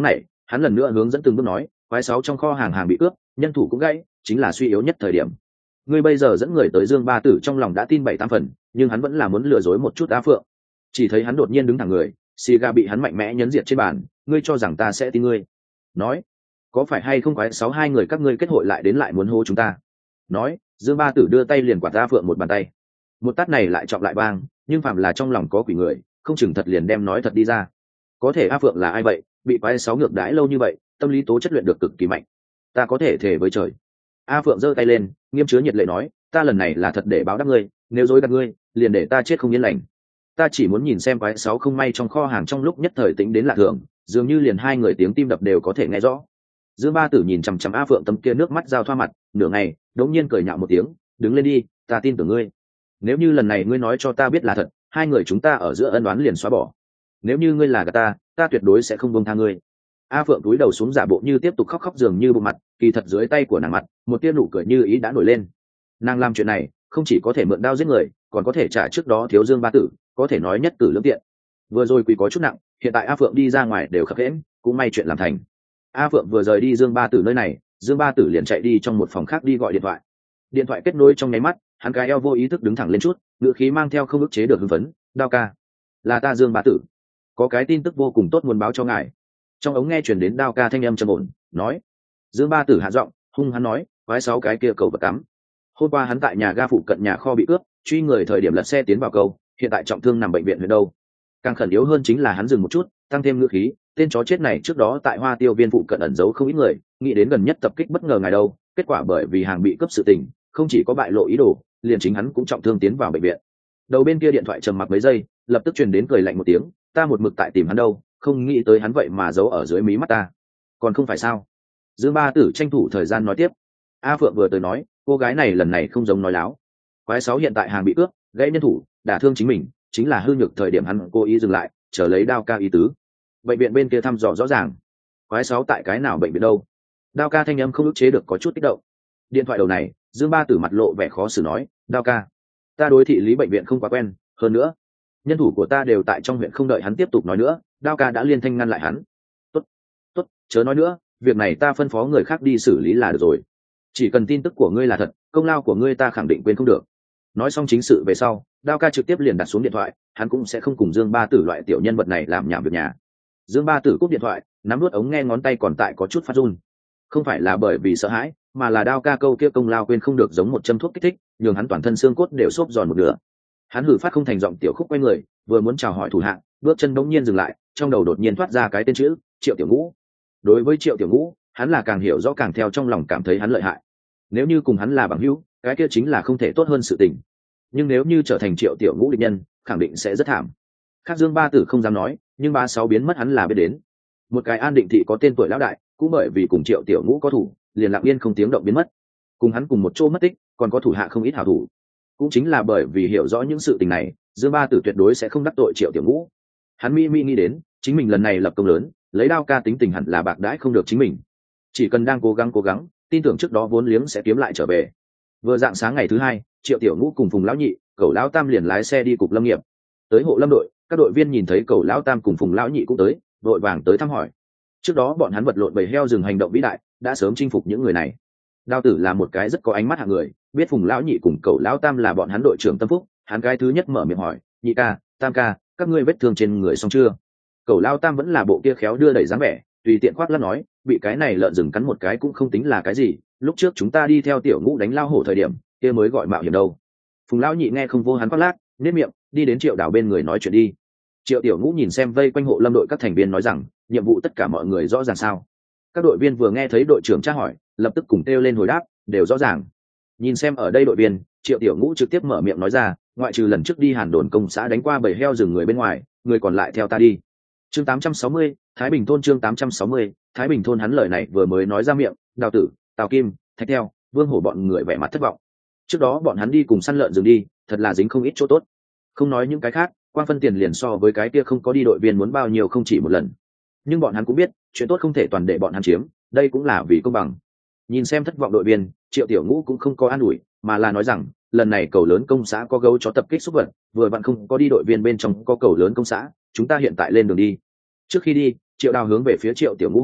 Speaker 1: hắn lần nữa hướng dẫn từng bước nói, quái sáu trong kho hàng hàng bị cướp, nhân thủ cũng gãy, chính là suy yếu nhất thời điểm. Ngươi bây giờ dẫn người tới Dương Ba Tử trong lòng đã tin bảy tám phần, nhưng hắn vẫn là muốn lừa dối một chút Á Phượng. Chỉ thấy hắn đột nhiên đứng thẳng người, xì gà bị hắn mạnh mẽ nhấn diệt trên bàn, ngươi cho rằng ta sẽ tin ngươi? Nói, có phải hay không quái sáu hai người các ngươi kết hội lại đến lại muốn hô chúng ta? Nói, Dương Ba Tử đưa tay liền quạt Á Phượng một bàn tay. Một tát này lại trọng lại bang, nhưng phạm là trong lòng có quỷ người, không chừng thật liền đem nói thật đi ra. Có thể Á Phượng là ai vậy, bị quái sáu ngược đãi lâu như vậy, tâm lý tố chất luyện được cực kỳ mạnh. Ta có thể thề với trời. A Phượng giơ tay lên, nghiêm chứa nhiệt lệ nói, ta lần này là thật để báo đáp ngươi, nếu dối gạt ngươi, liền để ta chết không yên lành. Ta chỉ muốn nhìn xem quái sáu không may trong kho hàng trong lúc nhất thời tính đến lạ thường, dường như liền hai người tiếng tim đập đều có thể nghe rõ. Dương Ba Tử nhìn chằm chằm A Phượng tấm kia nước mắt giao thoa mặt, nửa ngày, đống nhiên cười nhạo một tiếng, đứng lên đi, ta tin tưởng ngươi. Nếu như lần này ngươi nói cho ta biết là thật, hai người chúng ta ở giữa ân oán liền xóa bỏ. Nếu như ngươi là gạt ta, ta tuyệt đối sẽ không buông tha ngươi. A Phượng cúi đầu xuống giả bộ như tiếp tục khóc khóc dường như bộ mặt, kỳ thật dưới tay của nàng mặt, một tia nụ cười như ý đã nổi lên. Nàng làm chuyện này, không chỉ có thể mượn đao giết người, còn có thể trả trước đó thiếu Dương Ba Tử, có thể nói nhất tử lưỡng tiện. Vừa rồi quỷ có chút nặng, hiện tại A Phượng đi ra ngoài đều khập khiễng, cũng may chuyện làm thành. A Phượng vừa rời đi Dương Ba Tử nơi này, Dương Ba Tử liền chạy đi trong một phòng khác đi gọi điện thoại. Điện thoại kết nối trong nháy mắt, hắn cái eo vô ý thức đứng thẳng lên chút, ngữ khí mang theo không ức chế được hưng phấn, "Đao ca, là ta Dương Ba Tử, có cái tin tức vô cùng tốt muốn báo cho ngài." Trong ống nghe truyền đến Đao ca thanh âm trầm ổn, nói. Dương Ba Tử hạ giọng, hung hắn nói, quái sáu cái kia cầu vật cắm. Hôm qua hắn tại nhà ga phụ cận nhà kho bị cướp, truy người thời điểm lật xe tiến vào cầu, hiện tại trọng thương nằm bệnh viện huyện đâu. Càng khẩn yếu hơn chính là hắn dừng một chút, tăng thêm ngữ khí, tên chó chết này trước đó tại Hoa Tiêu Viên phụ cận ẩn giấu không ít người, nghĩ đến gần nhất tập kích bất ngờ ngài đâu, kết quả bởi vì hàng bị cướp sự tình, không chỉ có bại lộ ý đồ, liền chính hắn cũng trọng thương tiến vào bệnh viện. Đầu bên kia điện thoại trầm mặc mấy giây, lập tức truyền đến cười lạnh một tiếng, ta một mực tại tìm hắn đâu, không nghĩ tới hắn vậy mà giấu ở dưới mí mắt ta. Còn không phải sao? Dương Ba Tử tranh thủ thời gian nói tiếp. A Phượng vừa tới nói, cô gái này lần này không giống nói láo. Quái sáu hiện tại hàng bị cướp, gãy nhân thủ, đả thương chính mình, chính là hư nhược thời điểm hắn cố ý dừng lại, chờ lấy Đao ca ý tứ. Bệnh viện bên kia thăm dò rõ ràng. Quái sáu tại cái nào bệnh viện đâu? Đao ca thanh âm không ức chế được có chút kích động. Điện thoại đầu này, Dương Ba Tử mặt lộ vẻ khó xử nói, Đao ca, ta đối thị lý bệnh viện không quá quen, hơn nữa, nhân thủ của ta đều tại trong huyện, không đợi hắn tiếp tục nói nữa, Đao ca đã liên thanh ngăn lại hắn. Tốt, tốt, chớ nói nữa, việc này ta phân phó người khác đi xử lý là được rồi. Chỉ cần tin tức của ngươi là thật, công lao của ngươi ta khẳng định quên không được. Nói xong chính sự về sau, Đao ca trực tiếp liền đặt xuống điện thoại, hắn cũng sẽ không cùng Dương Ba Tử loại tiểu nhân vật này làm nhảm việc nhà. Dương Ba Tử cúp điện thoại, nắm nuốt ống nghe ngón tay còn tại có chút phát run. Không phải là bởi vì sợ hãi, mà là Đao ca câu kia công lao quên không được giống một châm thuốc kích thích, nhường hắn toàn thân xương cốt đều xốp giòn một nửa. Hắn hử phát không thành giọng tiểu khúc quay người, vừa muốn chào hỏi thủ hạ, bước chân bỗng nhiên dừng lại, trong đầu đột nhiên thoát ra cái tên chữ Triệu Tiểu Ngũ. Đối với Triệu Tiểu Ngũ, hắn là càng hiểu rõ càng theo trong lòng cảm thấy hắn lợi hại. Nếu như cùng hắn là bằng hữu, cái kia chính là không thể tốt hơn sự tình. Nhưng nếu như trở thành Triệu Tiểu Ngũ địch nhân, khẳng định sẽ rất thảm. Khác Dương Ba Tử không dám nói, nhưng ba sáu biến mất hắn là biết đến. Một cái An Định thị có tên tuổi lão đại, cũng bởi vì cùng Triệu Tiểu Ngũ có thủ, liền lặng yên không tiếng động biến mất. Cùng hắn cùng một chỗ mất tích, còn có thủ hạ không ít hảo thủ. Cũng chính là bởi vì hiểu rõ những sự tình này, Dương Ba Tử tuyệt đối sẽ không đắc tội Triệu Tiểu Ngũ. Hắn mi mi nghĩ đến, chính mình lần này lập công lớn, lấy Đao ca tính tình hẳn là bạc đãi không được chính mình. Chỉ cần đang cố gắng cố gắng, tin tưởng trước đó vốn liếng sẽ kiếm lại trở về. Vừa dạng sáng ngày thứ hai, Triệu Tiểu Ngũ cùng Phùng lão nhị, Cẩu lão tam liền lái xe đi cục lâm nghiệp. Tới hộ lâm đội, các đội viên nhìn thấy Cẩu lão tam cùng Phùng lão nhị cũng tới, đội vàng tới thăm hỏi. Trước đó bọn hắn vật lộn bầy heo rừng hành động vĩ đại, đã sớm chinh phục những người này. Đao Tử là một cái rất có ánh mắt hạng người, biết Phùng lão nhị cùng Cẩu lão tam là bọn hắn đội trưởng tâm phúc, hắn cái thứ nhất mở miệng hỏi, nhị ca, tam ca, các ngươi vết thương trên người xong chưa? Cẩu lão tam vẫn là bộ kia khéo đưa đẩy dáng vẻ, tùy tiện khoác lác nói, bị cái này lợn rừng cắn một cái cũng không tính là cái gì, lúc trước chúng ta đi theo Tiểu Ngũ đánh lao hổ thời điểm, kia mới gọi mạo hiểm đâu. Phùng lão nhị nghe không vô hắn khoác lác, nếp miệng, đi đến Triệu Đào bên người nói chuyện đi. Triệu Tiểu Ngũ nhìn xem vây quanh hộ lâm đội các thành viên nói rằng, nhiệm vụ tất cả mọi người rõ ràng sao? Các đội viên vừa nghe thấy đội trưởng tra hỏi, lập tức cùng kêu lên hồi đáp, đều rõ ràng. Nhìn xem ở đây đội viên, Triệu Tiểu Ngũ trực tiếp mở miệng nói ra, ngoại trừ lần trước đi Hàn Đồn công xã đánh qua bầy heo rừng người bên ngoài, người còn lại theo ta đi. Chương tám trăm sáu mươi, Thái Bình thôn chương tám trăm sáu mươi, Thái Bình thôn. Hắn lời này vừa mới nói ra miệng, Đào Tử, Tào Kim, Thạch Theo, Vương Hổ bọn người vẻ mặt thất vọng. Trước đó bọn hắn đi cùng săn lợn rừng đi, thật là dính không ít chỗ tốt. Không nói những cái khác, quang phân tiền liền so với cái kia không có đi đội viên muốn bao nhiêu không chỉ một lần. Nhưng bọn hắn cũng biết, chuyện tốt không thể toàn để bọn hắn chiếm, đây cũng là vì công bằng. Nhìn xem thất vọng đội viên, Triệu Tiểu Ngũ cũng không có an ủi, mà là nói rằng, lần này cầu lớn công xã có gấu chó tập kích xúc vật, vừa vặn không có đi đội viên bên trong có cầu lớn công xã, chúng ta hiện tại lên đường đi. Trước khi đi, Triệu Đào hướng về phía Triệu Tiểu Ngũ hô,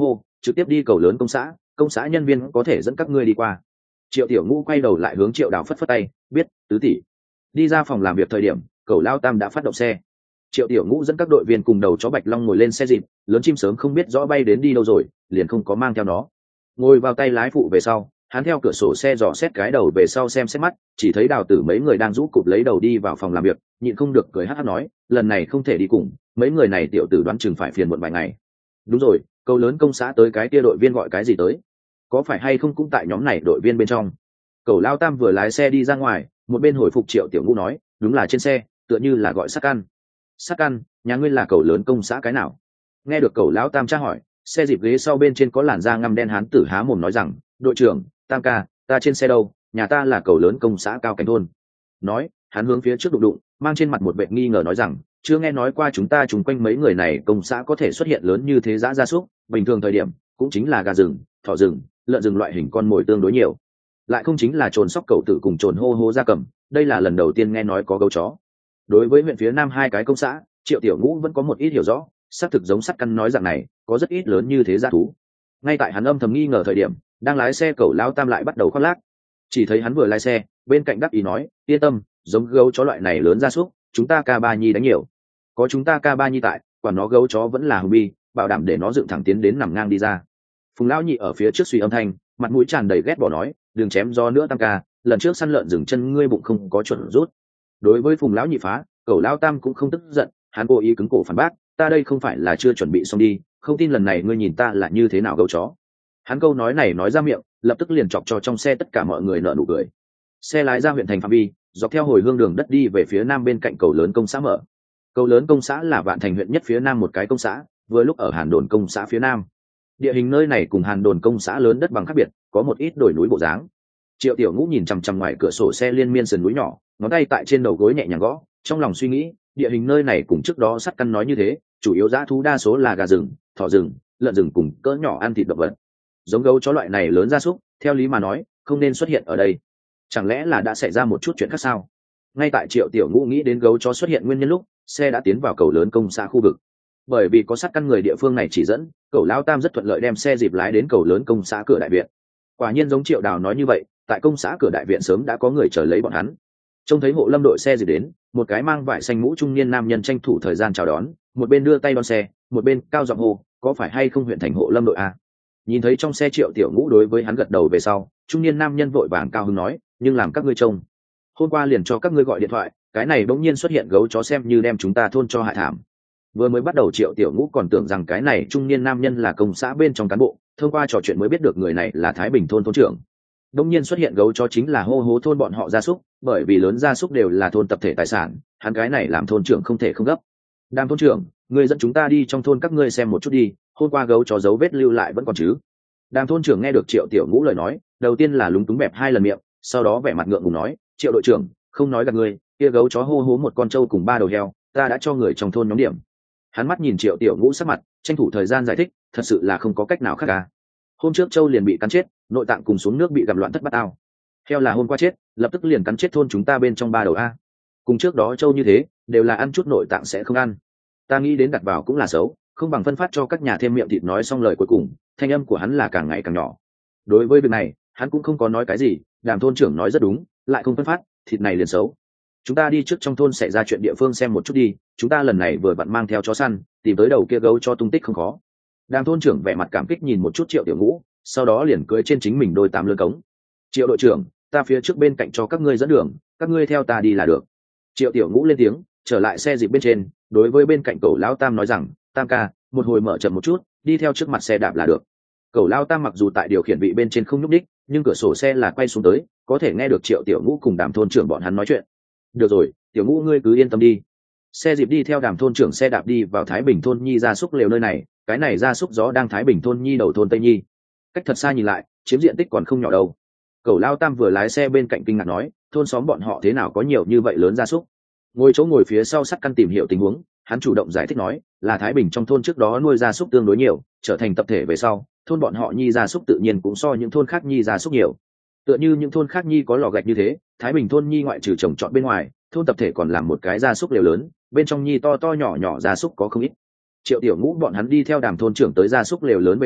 Speaker 1: trực tiếp đi cầu lớn công xã, công xã nhân viên có thể dẫn các ngươi đi qua. Triệu Tiểu Ngũ quay đầu lại hướng Triệu Đào phất phất tay, biết, tứ tỷ. Đi ra phòng làm việc thời điểm, Cẩu Lao Tam đã phát động xe. Triệu Tiểu Ngũ dẫn các đội viên cùng đầu chó Bạch Long ngồi lên xe dịp, lớn chim sớm không biết rõ bay đến đi đâu rồi, liền không có mang theo nó. Ngồi vào tay lái phụ về sau, hắn theo cửa sổ xe dò xét cái đầu về sau xem xét mắt, chỉ thấy Đào Tử mấy người đang rũ cụp lấy đầu đi vào phòng làm việc, nhịn không được cười hắc hắc nói, lần này không thể đi cùng, mấy người này tiểu tử đoán chừng phải phiền muộn vài ngày. Đúng rồi, cầu lớn công xã tới cái kia đội viên gọi cái gì tới? Có phải hay không cũng tại nhóm này đội viên bên trong? Cẩu Lao Tam vừa lái xe đi ra ngoài, một bên hồi phục Triệu Tiểu Ngũ nói, đúng là trên xe, tựa như là gọi Sắc Căn. Sắc Căn, nhà ngươi là cầu lớn công xã cái nào? Nghe được Cẩu Lão Tam tra hỏi, xe dịp ghế sau bên trên có làn da ngăm đen hán tử há mồm nói rằng, đội trưởng, Tam ca, ta trên xe đâu, nhà ta là cầu lớn công xã Cao Cảnh thôn. Nói, hắn hướng phía trước đụng đụng, mang trên mặt một vẻ nghi ngờ nói rằng, chưa nghe nói qua chúng ta chung quanh mấy người này công xã có thể xuất hiện lớn như thế dã gia súc, bình thường thời điểm cũng chính là gà rừng, thỏ rừng, lợn rừng loại hình con mồi tương đối nhiều, lại không chính là trồn sóc cẩu tử cùng trồn hô hô gia cầm, đây là lần đầu tiên nghe nói có gấu chó. Đối với huyện phía nam hai cái công xã, Triệu Tiểu Ngũ vẫn có một ít hiểu rõ, xác thực giống Sắt Căn nói dạng này, có rất ít lớn như thế dã thú. Ngay tại hắn âm thầm nghi ngờ thời điểm, đang lái xe Cẩu Lao Tam lại bắt đầu khoác lác. Chỉ thấy hắn vừa lái xe, bên cạnh đắc ý nói, yên tâm, giống gấu chó loại này lớn gia súc, chúng ta K ba Nhi đánh nhiều. Có chúng ta K ba Nhi tại, quả nó gấu chó vẫn là hùng bi, bảo đảm để nó dựng thẳng tiến đến nằm ngang đi ra. Phùng Lão Nhị ở phía trước suy âm thanh, mặt mũi tràn đầy ghét bỏ nói, đừng chém gió nữa Tam ca, lần trước săn lợn dừng chân ngươi bụng không có chuẩn rút. Đối với Phùng Lão Nhị phá, Cẩu Lao Tam cũng không tức giận, hắn cố ý cứng cổ phản bác, ta đây không phải là chưa chuẩn bị xong đi, không tin lần này ngươi nhìn ta là như thế nào gấu chó. Hắn câu nói này nói ra miệng, lập tức liền chọc cho trong xe tất cả mọi người nở nụ cười. Xe lái ra huyện thành phạm vi, dọc theo hồi hương đường đất đi về phía nam bên cạnh cầu lớn công xã mở. Cầu lớn công xã là Vạn Thành huyện nhất phía nam một cái công xã, vừa lúc ở Hàn Đồn công xã phía nam. Địa hình nơi này cùng Hàn Đồn công xã lớn đất bằng khác biệt, có một ít đồi núi bộ dáng. Triệu Tiểu Ngũ nhìn chằm chằm ngoài cửa sổ xe liên miên sườn núi nhỏ, ngón tay tại trên đầu gối nhẹ nhàng gõ, trong lòng suy nghĩ, địa hình nơi này cùng trước đó Sắt Căn nói như thế, chủ yếu dã thú đa số là gà rừng, thỏ rừng, lợn rừng cùng cỡ nhỏ ăn thịt động vật. Giống gấu chó loại này lớn gia súc, theo lý mà nói, không nên xuất hiện ở đây. Chẳng lẽ là đã xảy ra một chút chuyện khác sao? Ngay tại Triệu Tiểu Ngũ nghĩ đến gấu chó xuất hiện nguyên nhân lúc, xe đã tiến vào cầu lớn công xã khu vực. Bởi vì có Sắt Căn người địa phương này chỉ dẫn, Cẩu Lao Tam rất thuận lợi đem xe dịp lái đến cầu lớn công xã cửa đại viện. Quả nhiên giống Triệu Đào nói như vậy, tại công xã cửa đại viện sớm đã có người chờ lấy bọn hắn. Trông thấy hộ lâm đội xe dịp đến, một cái mang vải xanh mũ trung niên nam nhân tranh thủ thời gian chào đón, một bên đưa tay đón xe, một bên cao giọng hô, có phải hay không huyện thành hộ lâm đội a? Nhìn thấy trong xe Triệu Tiểu Ngũ đối với hắn gật đầu về sau, trung niên nam nhân vội vàng cao hứng nói, nhưng làm các ngươi trông, hôm qua liền cho các ngươi gọi điện thoại, cái này bỗng nhiên xuất hiện gấu chó xem như đem chúng ta thôn cho hại thảm. Vừa mới bắt đầu Triệu Tiểu Ngũ còn tưởng rằng cái này trung niên nam nhân là công xã bên trong cán bộ, thông qua trò chuyện mới biết được người này là Thái Bình thôn thôn trưởng. Bỗng nhiên xuất hiện gấu chó chính là hô hố thôn bọn họ gia súc, bởi vì lớn gia súc đều là thôn tập thể tài sản, hắn cái này làm thôn trưởng không thể không gấp. Đàm thôn trưởng, người dẫn chúng ta đi trong thôn các ngươi xem một chút đi, hôm qua gấu chó dấu vết lưu lại vẫn còn chứ? Đàm thôn trưởng nghe được Triệu Tiểu Ngũ lời nói, đầu tiên là lúng túng bẹp hai lần miệng, sau đó vẻ mặt ngượng ngùng nói, Triệu đội trưởng, không nói gạt ngươi, kia gấu chó hô hố một con trâu cùng ba đầu heo, ta đã cho người trong thôn nhóm điểm. Hắn mắt nhìn Triệu Tiểu Ngũ sắc mặt, tranh thủ thời gian giải thích, thật sự là không có cách nào khác cả. Hôm trước trâu liền bị cắn chết, nội tạng cùng xuống nước bị gặp loạn thất bát ao. Heo là hôm qua chết, lập tức liền cắn chết thôn chúng ta bên trong ba đầu a. Cùng trước đó trâu như thế, đều là ăn chút nội tạng sẽ không ăn. Ta nghĩ đến đặt vào cũng là xấu, không bằng phân phát cho các nhà thêm miệng thịt. Nói xong lời cuối cùng, thanh âm của hắn là càng ngày càng nhỏ. Đối với việc này, hắn cũng không có nói cái gì, Đàm thôn trưởng nói rất đúng, lại không phân phát, thịt này liền xấu. Chúng ta đi trước trong thôn xảy ra chuyện địa phương xem một chút đi, chúng ta lần này vừa vặn mang theo chó săn, tìm tới đầu kia gấu cho tung tích không khó. Đàm thôn trưởng vẻ mặt cảm kích nhìn một chút Triệu Tiểu Ngũ, sau đó liền cưỡi trên chính mình đôi tám lưỡi cống. Triệu đội trưởng, ta phía trước bên cạnh cho các ngươi dẫn đường, các ngươi theo ta đi là được. Triệu Tiểu Ngũ lên tiếng, trở lại xe dịp bên trên, đối với bên cạnh Cẩu Lão Tam nói rằng, Tam ca, một hồi mở chậm một chút, đi theo trước mặt xe đạp là được. Cẩu Lão Tam mặc dù tại điều khiển vị bên trên không nhúc đích, nhưng cửa sổ xe là quay xuống tới, có thể nghe được Triệu Tiểu Ngũ cùng Đàm thôn trưởng bọn hắn nói chuyện. Được rồi, Tiểu Ngũ ngươi cứ yên tâm đi. Xe dịp đi theo Đàm thôn trưởng xe đạp đi vào Thái Bình thôn Nhi gia súc lều nơi này, cái này gia súc gió đang Thái Bình thôn Nhi đầu thôn Tây Nhi. Cách thật xa nhìn lại, chiếm diện tích còn không nhỏ đâu. Cẩu Lao Tam vừa lái xe bên cạnh kinh ngạc nói, thôn xóm bọn họ thế nào có nhiều như vậy lớn gia súc? Ngồi chỗ ngồi phía sau Sắt Căn tìm hiểu tình huống, hắn chủ động giải thích nói, là Thái Bình trong thôn trước đó nuôi gia súc tương đối nhiều, trở thành tập thể về sau, thôn bọn họ Nhi gia súc tự nhiên cũng so những thôn khác Nhi gia súc nhiều. Tựa như những thôn khác Nhi có lò gạch như thế, Thái Bình thôn Nhi ngoại trừ trồng trọt bên ngoài, thôn tập thể còn làm một cái gia súc lều lớn, bên trong Nhi to to nhỏ nhỏ gia súc có không ít. Triệu Tiểu Ngũ bọn hắn đi theo Đàm thôn trưởng tới gia súc lều lớn về sau,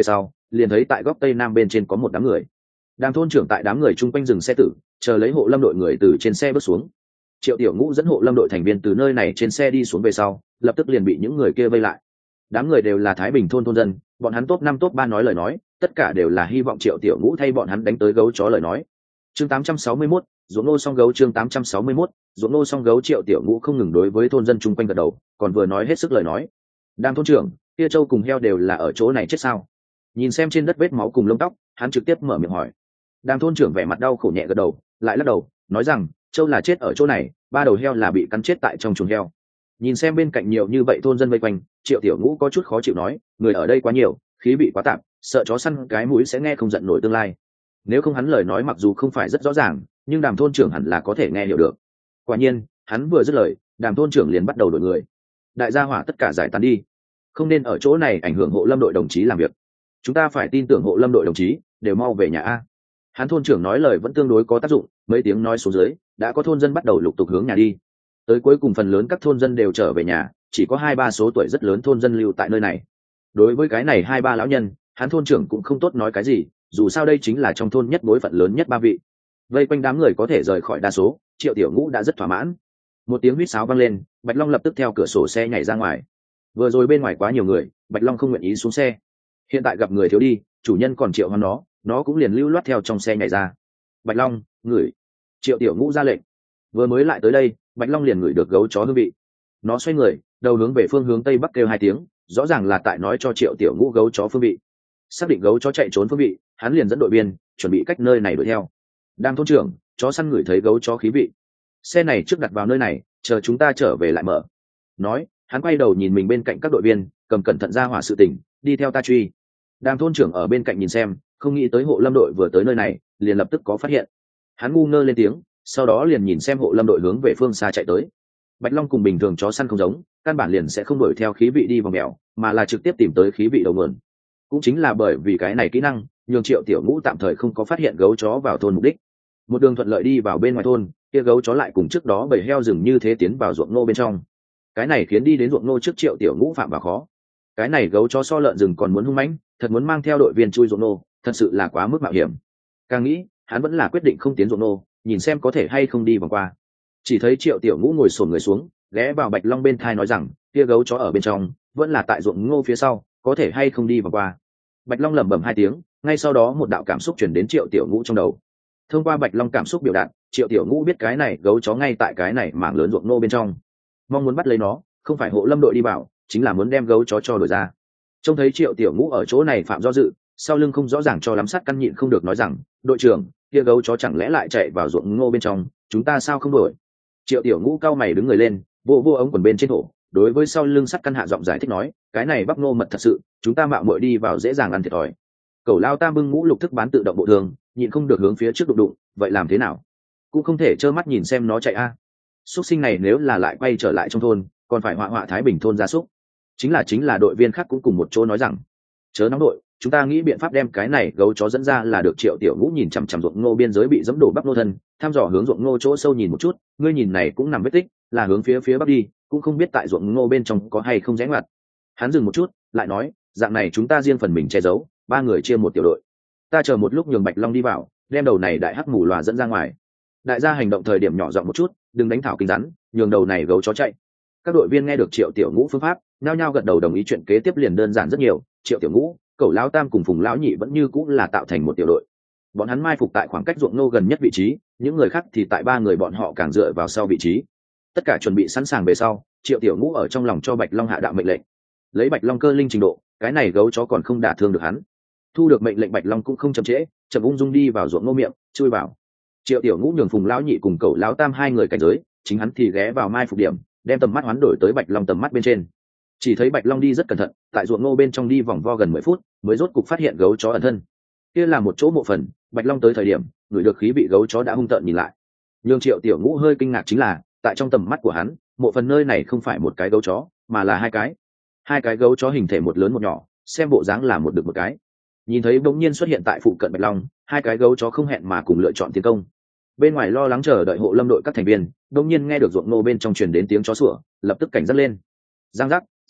Speaker 1: liền thấy tại góc tây nam bên trên có một đám người. Đàm thôn trưởng tại đám người chung quanh dừng xe tử, chờ lấy hộ lâm đội người từ trên xe bước xuống. Triệu Tiểu Ngũ dẫn hộ lâm đội thành viên từ nơi này trên xe đi xuống về sau, lập tức liền bị những người kia vây lại. Đám người đều là Thái Bình thôn thôn dân, bọn hắn top năm top ba nói lời nói, tất cả đều là hy vọng Triệu Tiểu Ngũ thay bọn hắn đánh tới gấu chó lời nói. Chương tám trăm sáu mươi mốt, ruộng nô song gấu. Chương tám trăm sáu mươi mốt, ruộng nô song gấu. Triệu Tiểu Ngũ không ngừng đối với thôn dân chung quanh gật đầu, còn vừa nói hết sức lời nói. Đàm thôn trưởng, kia trâu cùng heo đều là ở chỗ này chết sao? Nhìn xem trên đất vết máu cùng lông tóc, hắn trực tiếp mở miệng hỏi. Đàm thôn trưởng vẻ mặt đau khổ nhẹ gật đầu, lại lắc đầu, nói rằng trâu là chết ở chỗ này, ba đầu heo là bị cắn chết tại trong chuồng heo. Nhìn xem bên cạnh nhiều như vậy thôn dân vây quanh, Triệu Tiểu Ngũ có chút khó chịu nói, người ở đây quá nhiều, khí vị quá tạp, sợ chó săn cái mũi sẽ nghe không giận nổi tương lai. Nếu không hắn lời nói mặc dù không phải rất rõ ràng, nhưng Đàm thôn trưởng hẳn là có thể nghe hiểu được. Quả nhiên, hắn vừa dứt lời, Đàm thôn trưởng liền bắt đầu đổi người. Đại gia hỏa tất cả giải tán đi, không nên ở chỗ này ảnh hưởng hộ lâm đội đồng chí làm việc. Chúng ta phải tin tưởng hộ lâm đội đồng chí, đều mau về nhà a. Hắn thôn trưởng nói lời vẫn tương đối có tác dụng, mấy tiếng nói xuống dưới, đã có thôn dân bắt đầu lục tục hướng nhà đi. Tới cuối cùng phần lớn các thôn dân đều trở về nhà, chỉ có hai ba số tuổi rất lớn thôn dân lưu tại nơi này. Đối với cái này hai ba lão nhân, hắn thôn trưởng cũng không tốt nói cái gì, dù sao đây chính là trong thôn nhất bối phận lớn nhất ba vị. Vây quanh đám người có thể rời khỏi đa số, Triệu Tiểu Ngũ đã rất thỏa mãn. Một tiếng huýt sáo vang lên, Bạch Long lập tức theo cửa sổ xe nhảy ra ngoài. Vừa rồi bên ngoài quá nhiều người, Bạch Long không nguyện ý xuống xe. Hiện tại gặp người thiếu đi, chủ nhân còn triệu hoán nó, nó cũng liền lưu loát theo trong xe nhảy ra. Bạch Long, ngửi. Triệu Tiểu Ngũ ra lệnh. Vừa mới lại tới đây, Bạch Long liền ngửi được gấu chó hương vị. Nó xoay người, đầu hướng về phương hướng tây bắc kêu hai tiếng, rõ ràng là tại nói cho Triệu Tiểu Ngũ gấu chó phương vị. Xác định gấu chó chạy trốn phương vị, hắn liền dẫn đội viên chuẩn bị cách nơi này đuổi theo. Đang thôn trưởng, chó săn ngửi thấy gấu chó khí vị, xe này trước đặt vào nơi này, chờ chúng ta trở về lại mở. Nói, hắn quay đầu nhìn mình bên cạnh các đội viên, cầm cẩn thận ra hỏa sự tình, đi theo ta truy. Đang thôn trưởng ở bên cạnh nhìn xem, không nghĩ tới hộ lâm đội vừa tới nơi này, liền lập tức có phát hiện. Hắn ngu ngơ lên tiếng, sau đó liền nhìn xem hộ lâm đội hướng về phương xa chạy tới. Bạch Long cùng bình thường chó săn không giống, căn bản liền sẽ không đuổi theo khí vị đi vòng mèo, mà là trực tiếp tìm tới khí vị đầu nguồn. Cũng chính là bởi vì cái này kỹ năng, nhường Triệu Tiểu Ngũ tạm thời không có phát hiện gấu chó vào thôn mục đích. Một đường thuận lợi đi vào bên ngoài thôn, kia gấu chó lại cùng trước đó bầy heo rừng như thế tiến vào ruộng nô bên trong. Cái này khiến đi đến ruộng nô trước Triệu Tiểu Ngũ phạm vào khó. Cái này gấu chó so lợn rừng còn muốn hung mãnh, thật muốn mang theo đội viên chui ruộng nô, thật sự là quá mức mạo hiểm. Càng nghĩ, hắn vẫn là quyết định không tiến ruộng nô, nhìn xem có thể hay không đi vòng qua. Chỉ thấy Triệu Tiểu Ngũ ngồi xổm người xuống, ghé vào Bạch Long bên thai nói rằng, kia gấu chó ở bên trong, vẫn là tại ruộng ngô phía sau, có thể hay không đi vòng qua. Bạch Long lẩm bẩm hai tiếng, ngay sau đó một đạo cảm xúc truyền đến Triệu Tiểu Ngũ trong đầu. Thông qua Bạch Long cảm xúc biểu đạt, Triệu Tiểu Ngũ biết cái này gấu chó ngay tại cái này mảng lớn ruộng nô bên trong, mong muốn bắt lấy nó, không phải hộ lâm đội đi bảo, chính là muốn đem gấu chó cho đổi ra. Trông thấy Triệu Tiểu Ngũ ở chỗ này phạm do dự, sau lưng không rõ ràng cho lắm sát căn nhịn không được nói rằng, đội trưởng, kia gấu chó chẳng lẽ lại chạy vào ruộng ngô bên trong, chúng ta sao không đổi? Triệu Tiểu Ngũ cao mày đứng người lên, vô vô ống quần bên trên thổ, đối với sau lưng sát căn hạ giọng giải thích nói, cái này bắp ngô mật thật sự, chúng ta mạo muội đi vào dễ dàng ăn thiệt thòi. Cẩu lao tam bưng mũ lục thức bán tự động bộ thường, nhịn không được hướng phía trước đụng đụng, vậy làm thế nào? Cũng không thể trơ mắt nhìn xem nó chạy a. À. Súc sinh này nếu là lại quay trở lại trong thôn, còn phải họa họa Thái Bình thôn gia súc. Chính là chính là đội viên khác cũng cùng một chỗ nói rằng, chớ nóng đội, chúng ta nghĩ biện pháp đem cái này gấu chó dẫn ra là được. Triệu Tiểu Ngũ nhìn chằm chằm ruộng ngô biên giới bị dẫm đổ bắp nô thân, thăm dò hướng ruộng ngô chỗ sâu nhìn một chút, ngươi nhìn này cũng nằm vết tích, là hướng phía phía bắc đi, cũng không biết tại ruộng ngô bên trong có hay không rẽ ngoặt. Hắn dừng một chút, lại nói, dạng này chúng ta riêng phần mình che giấu, ba người chia một tiểu đội, ta chờ một lúc nhường Bạch Long đi vào, đem đầu này đại hắc mù lòa dẫn ra ngoài. Đại gia hành động thời điểm nhỏ giọng một chút, đừng đánh thảo kinh rắn, nhường đầu này gấu chó chạy. Các đội viên nghe được Triệu Tiểu Ngũ phương pháp, nhao nhao gật đầu đồng ý. Chuyện kế tiếp liền đơn giản rất nhiều. Triệu Tiểu Ngũ, Cẩu lão tam cùng Phùng lão nhị vẫn như cũng là tạo thành một tiểu đội. Bọn hắn mai phục tại khoảng cách ruộng nô gần nhất vị trí, những người khác thì tại ba người bọn họ càng dựa vào sau vị trí. Tất cả chuẩn bị sẵn sàng về sau, Triệu Tiểu Ngũ ở trong lòng cho Bạch Long hạ đạo mệnh lệnh. Lấy Bạch Long cơ linh trình độ, cái này gấu chó còn không đả thương được hắn. Thu được mệnh lệnh, Bạch Long cũng không chậm trễ, chậm ung dung đi vào ruộng nô miệng, chui vào. Triệu Tiểu Ngũ nhường Phùng lão nhị cùng Cẩu lão tam hai người cảnh giới, chính hắn thì ghé vào mai phục điểm, đem tầm mắt hoán đổi tới Bạch Long tầm mắt bên trên. Chỉ thấy Bạch Long đi rất cẩn thận, tại ruộng ngô bên trong đi vòng vo gần mười phút, mới rốt cục phát hiện gấu chó ẩn thân. Kia là một chỗ mộ phần, Bạch Long tới thời điểm, ngửi được khí bị gấu chó đã hung tợn nhìn lại. Nhưng Triệu Tiểu Ngũ hơi kinh ngạc chính là, tại trong tầm mắt của hắn, mộ phần nơi này không phải một cái gấu chó, mà là hai cái. Hai cái gấu chó hình thể một lớn một nhỏ, xem bộ dáng là một đực một cái. Nhìn thấy bỗng nhiên xuất hiện tại phụ cận Bạch Long, hai cái gấu chó không hẹn mà cùng lựa chọn tiến công. Bên ngoài lo lắng chờ đợi hộ lâm đội các thành viên, bỗng nhiên nghe được ruộng nô bên trong truyền đến tiếng chó sủa, lập tức cảnh giác lên. Giang giác, giang giác,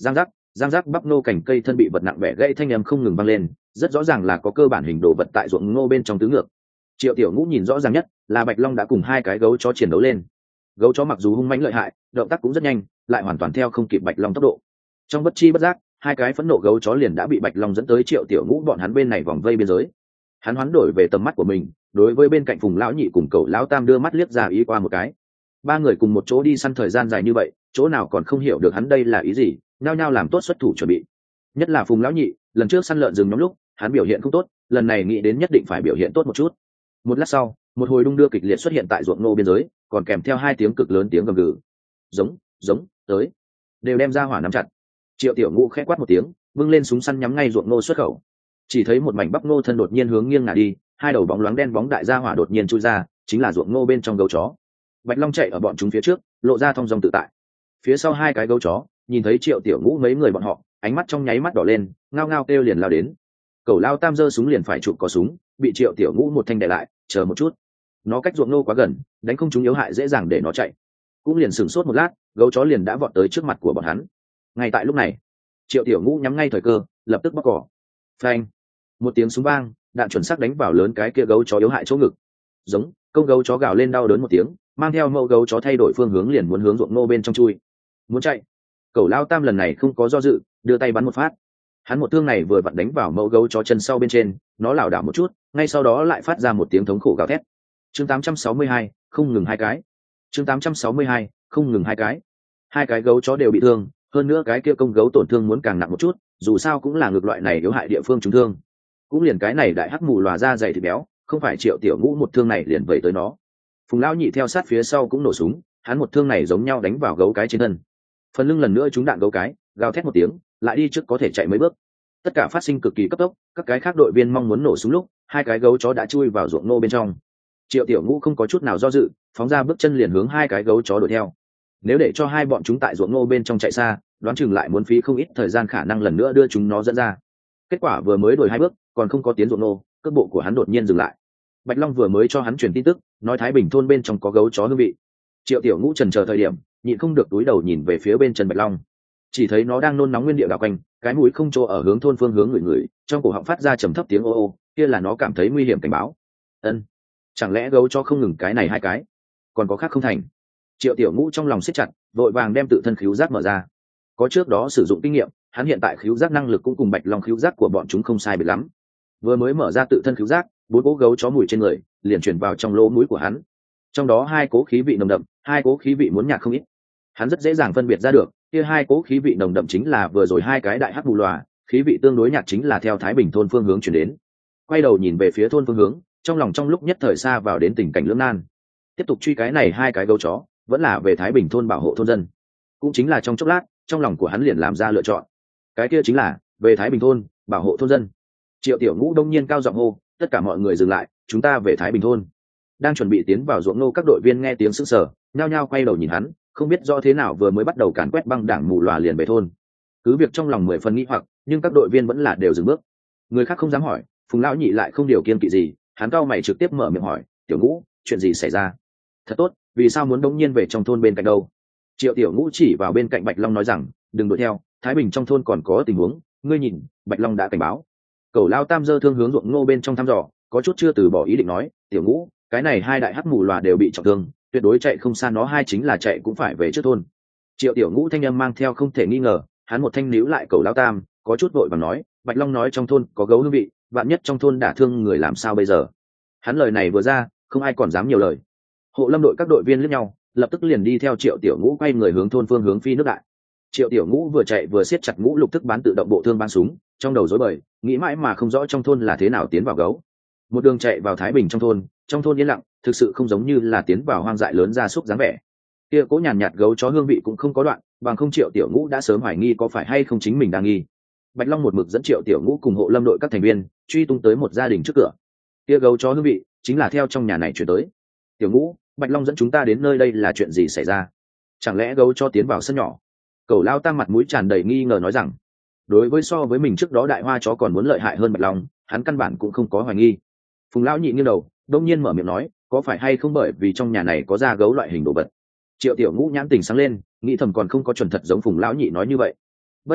Speaker 1: giang giác bắp ngô cành cây thân bị vật nặng bẻ gãy thanh âm không ngừng vang lên, rất rõ ràng là có cơ bản hình đồ vật tại ruộng ngô bên trong tứ ngược. Triệu Tiểu Ngũ nhìn rõ ràng nhất là Bạch Long đã cùng hai cái gấu chó chiến đấu lên. Gấu chó mặc dù hung mãnh lợi hại, động tác cũng rất nhanh, lại hoàn toàn theo không kịp Bạch Long tốc độ. Trong bất chi bất giác, hai cái phẫn nộ gấu chó liền đã bị Bạch Long dẫn tới Triệu Tiểu Ngũ bọn hắn bên này vòng vây biên giới. Hắn hoán đổi về tầm mắt của mình, đối với bên cạnh Phùng lão nhị cùng Cẩu lão tam đưa mắt liếc ra ý qua một cái. Ba người cùng một chỗ đi săn thời gian dài như vậy, chỗ nào còn không hiểu được hắn đây là ý gì, nhao nhao làm tốt xuất thủ chuẩn bị. Nhất là Phùng lão nhị, lần trước săn lợn rừng nhóm lúc, hắn biểu hiện không tốt, lần này nghĩ đến nhất định phải biểu hiện tốt một chút. Một lát sau, một hồi đung đưa kịch liệt xuất hiện tại ruộng ngô biên giới, còn kèm theo hai tiếng cực lớn tiếng gầm gừ. Giống, giống, tới. Đều đem ra hỏa nắm chặt. Triệu Tiểu Ngũ khẽ quát một tiếng, vung lên súng săn nhắm ngay ruộng ngô xuất khẩu. Chỉ thấy một mảnh bắp ngô thân đột nhiên hướng nghiêng ngả đi, hai đầu bóng loáng đen bóng đại gia hỏa đột nhiên chui ra, chính là ruộng ngô bên trong gấu chó. Bạch Long chạy ở bọn chúng phía trước, lộ ra thong dong tự tại. Phía sau hai cái gấu chó, nhìn thấy Triệu Tiểu Ngũ mấy người bọn họ, ánh mắt trong nháy mắt đỏ lên, ngao ngao kêu liền lao đến. Cẩu lao tam giơ súng liền phải chụp có súng, bị Triệu Tiểu Ngũ một thanh đè lại, chờ một chút. Nó cách ruộng ngô quá gần, đánh không trúng yếu hại dễ dàng để nó chạy. Cũng liền sửng sốt một lát, gấu chó liền đã vọt tới trước mặt của bọn hắn. Ngay tại lúc này, Triệu Tiểu Ngũ nhắm ngay thời cơ, lập tức bóc cỏ. Phanh! Một tiếng súng vang, đạn chuẩn xác đánh vào lớn cái kia gấu chó yếu hại chỗ ngực. Giống, công gấu chó gào lên đau đớn một tiếng, mang theo mẫu gấu chó thay đổi phương hướng liền muốn hướng ruộng ngô bên trong chui. Muốn chạy. Cẩu lao tam lần này không có do dự, đưa tay bắn một phát. Hắn một thương này vừa vặn đánh vào mẫu gấu chó chân sau bên trên, nó lảo đảo một chút, ngay sau đó lại phát ra một tiếng thống khổ gào thét. Chương tám trăm sáu mươi hai, không ngừng hai cái. Chương tám trăm sáu mươi hai, không ngừng hai cái. Hai cái gấu chó đều bị thương, hơn nữa cái kia công gấu tổn thương muốn càng nặng một chút, dù sao cũng là ngược loại này yếu hại địa phương trúng thương. Cũng liền cái này đại hắc mù lòa ra dày thịt béo, không phải Triệu Tiểu Ngũ một thương này liền vẩy tới nó. Phùng lão nhị theo sát phía sau cũng nổ súng, hắn một thương này giống nhau đánh vào gấu cái trên thân. Phần lưng lần nữa trúng đạn gấu cái, gào thét một tiếng, lại đi trước có thể chạy mấy bước. Tất cả phát sinh cực kỳ cấp tốc, các cái khác đội viên mong muốn nổ súng lúc, hai cái gấu chó đã chui vào ruộng ngô bên trong. Triệu Tiểu Ngũ không có chút nào do dự, phóng ra bước chân liền hướng hai cái gấu chó đuổi theo. Nếu để cho hai bọn chúng tại ruộng ngô bên trong chạy xa, đoán chừng lại muốn phí không ít thời gian khả năng lần nữa đưa chúng nó dẫn ra. Kết quả vừa mới đuổi hai bước, còn không có tiến ruộng ngô, cước bộ của hắn đột nhiên dừng lại. Bạch Long vừa mới cho hắn truyền tin tức, nói Thái Bình thôn bên trong có gấu chó hương vị. Triệu Tiểu Ngũ chần chờ thời điểm, nhịn không được túi đầu nhìn về phía bên chân Bạch Long. Chỉ thấy nó đang nôn nóng nguyên địa đảo quanh, cái mũi không chỗ ở hướng thôn phương hướng người người, trong cổ họng phát ra trầm thấp tiếng ô ô, kia là nó cảm thấy nguy hiểm cảnh báo. Ân, chẳng lẽ gấu chó không ngừng cái này hai cái, còn có khác không thành? Triệu Tiểu Ngũ trong lòng siết chặt, vội vàng đem tự thân khứu giác mở ra. Có trước đó sử dụng kinh nghiệm, hắn hiện tại khứu giác năng lực cũng cùng Bạch Long khứu giác của bọn chúng không sai biệt lắm. Vừa mới mở ra tự thân khứu giác, bốn cố gấu chó mùi trên người liền chuyển vào trong lỗ mũi của hắn. Trong đó hai cố khí vị nồng đậm, hai cố khí vị muốn nhạt không ít. Hắn rất dễ dàng phân biệt ra được, kia hai cố khí vị nồng đậm chính là vừa rồi hai cái đại hắc bù lòa, khí vị tương đối nhạt chính là theo Thái Bình thôn phương hướng chuyển đến. Quay đầu nhìn về phía thôn phương hướng, trong lòng trong lúc nhất thời xa vào đến tình cảnh lưỡng nan. Tiếp tục truy cái này hai cái gấu chó, vẫn là về Thái Bình thôn bảo hộ thôn dân. Cũng chính là trong chốc lát, trong lòng của hắn liền làm ra lựa chọn. Cái kia chính là về Thái Bình thôn, bảo hộ thôn dân. Triệu Tiểu Ngũ đông nhiên cao giọng hô, tất cả mọi người dừng lại, chúng ta về Thái Bình thôn. Đang chuẩn bị tiến vào ruộng ngô các đội viên nghe tiếng sững sờ, nhao nhao quay đầu nhìn hắn, không biết do thế nào vừa mới bắt đầu càn quét băng đảng mù lòa liền về thôn. Cứ việc trong lòng mười phần nghi hoặc, nhưng các đội viên vẫn là đều dừng bước. Người khác không dám hỏi, Phùng lão nhị lại không điều kiên kỵ gì, hắn cao mày trực tiếp mở miệng hỏi, Tiểu Ngũ, chuyện gì xảy ra? Thật tốt, vì sao muốn đông nhiên về trong thôn bên cạnh đâu? Triệu Tiểu Ngũ chỉ vào bên cạnh Bạch Long nói rằng, đừng đuổi theo, Thái Bình trong thôn còn có tình huống, ngươi nhìn, Bạch Long đã cảnh báo. Cẩu lao tam giơ thương hướng ruộng ngô bên trong thăm dò, có chút chưa từ bỏ ý định nói, Tiểu Ngũ, cái này hai đại hắc mù lòa đều bị trọng thương, tuyệt đối chạy không xa, nó hai chính là chạy cũng phải về trước thôn. Triệu Tiểu Ngũ thanh âm mang theo không thể nghi ngờ, hắn một thanh níu lại Cẩu lao tam, có chút vội vàng nói, Bạch Long nói trong thôn có gấu hương vị, vạn nhất trong thôn đả thương người làm sao bây giờ? Hắn lời này vừa ra, không ai còn dám nhiều lời. Hộ lâm đội các đội viên liếc nhau, lập tức liền đi theo Triệu Tiểu Ngũ quay người hướng thôn phương hướng phi nước đại. Triệu Tiểu Ngũ vừa chạy vừa siết chặt ngũ lục thức bán tự động bộ thương bắn súng, trong đầu rối bời, nghĩ mãi mà không rõ trong thôn là thế nào tiến vào gấu. Một đường chạy vào Thái Bình trong thôn, trong thôn yên lặng, thực sự không giống như là tiến vào hoang dại lớn gia súc dáng vẻ. Kia cố nhàn nhạt gấu chó hương vị cũng không có đoạn, bằng không Triệu Tiểu Ngũ đã sớm hoài nghi có phải hay không chính mình đang nghi. Bạch Long một mực dẫn Triệu Tiểu Ngũ cùng hộ lâm đội các thành viên truy tung tới một gia đình trước cửa. Kia gấu chó hương vị chính là theo trong nhà này chuyển tới. Tiểu Ngũ, Bạch Long dẫn chúng ta đến nơi đây là chuyện gì xảy ra? Chẳng lẽ gấu chó tiến vào sân nhỏ? Cẩu lao tăng mặt mũi tràn đầy nghi ngờ nói rằng, đối với so với mình trước đó đại hoa chó còn muốn lợi hại hơn Bạch Long, hắn căn bản cũng không có hoài nghi. Phùng lão nhị nghiêng đầu, đông nhiên mở miệng nói, có phải hay không bởi vì trong nhà này có da gấu loại hình đồ vật? Triệu Tiểu Ngũ nhãn tình sáng lên, nghĩ thầm còn không có chuẩn thật giống Phùng lão nhị nói như vậy. Bất quá,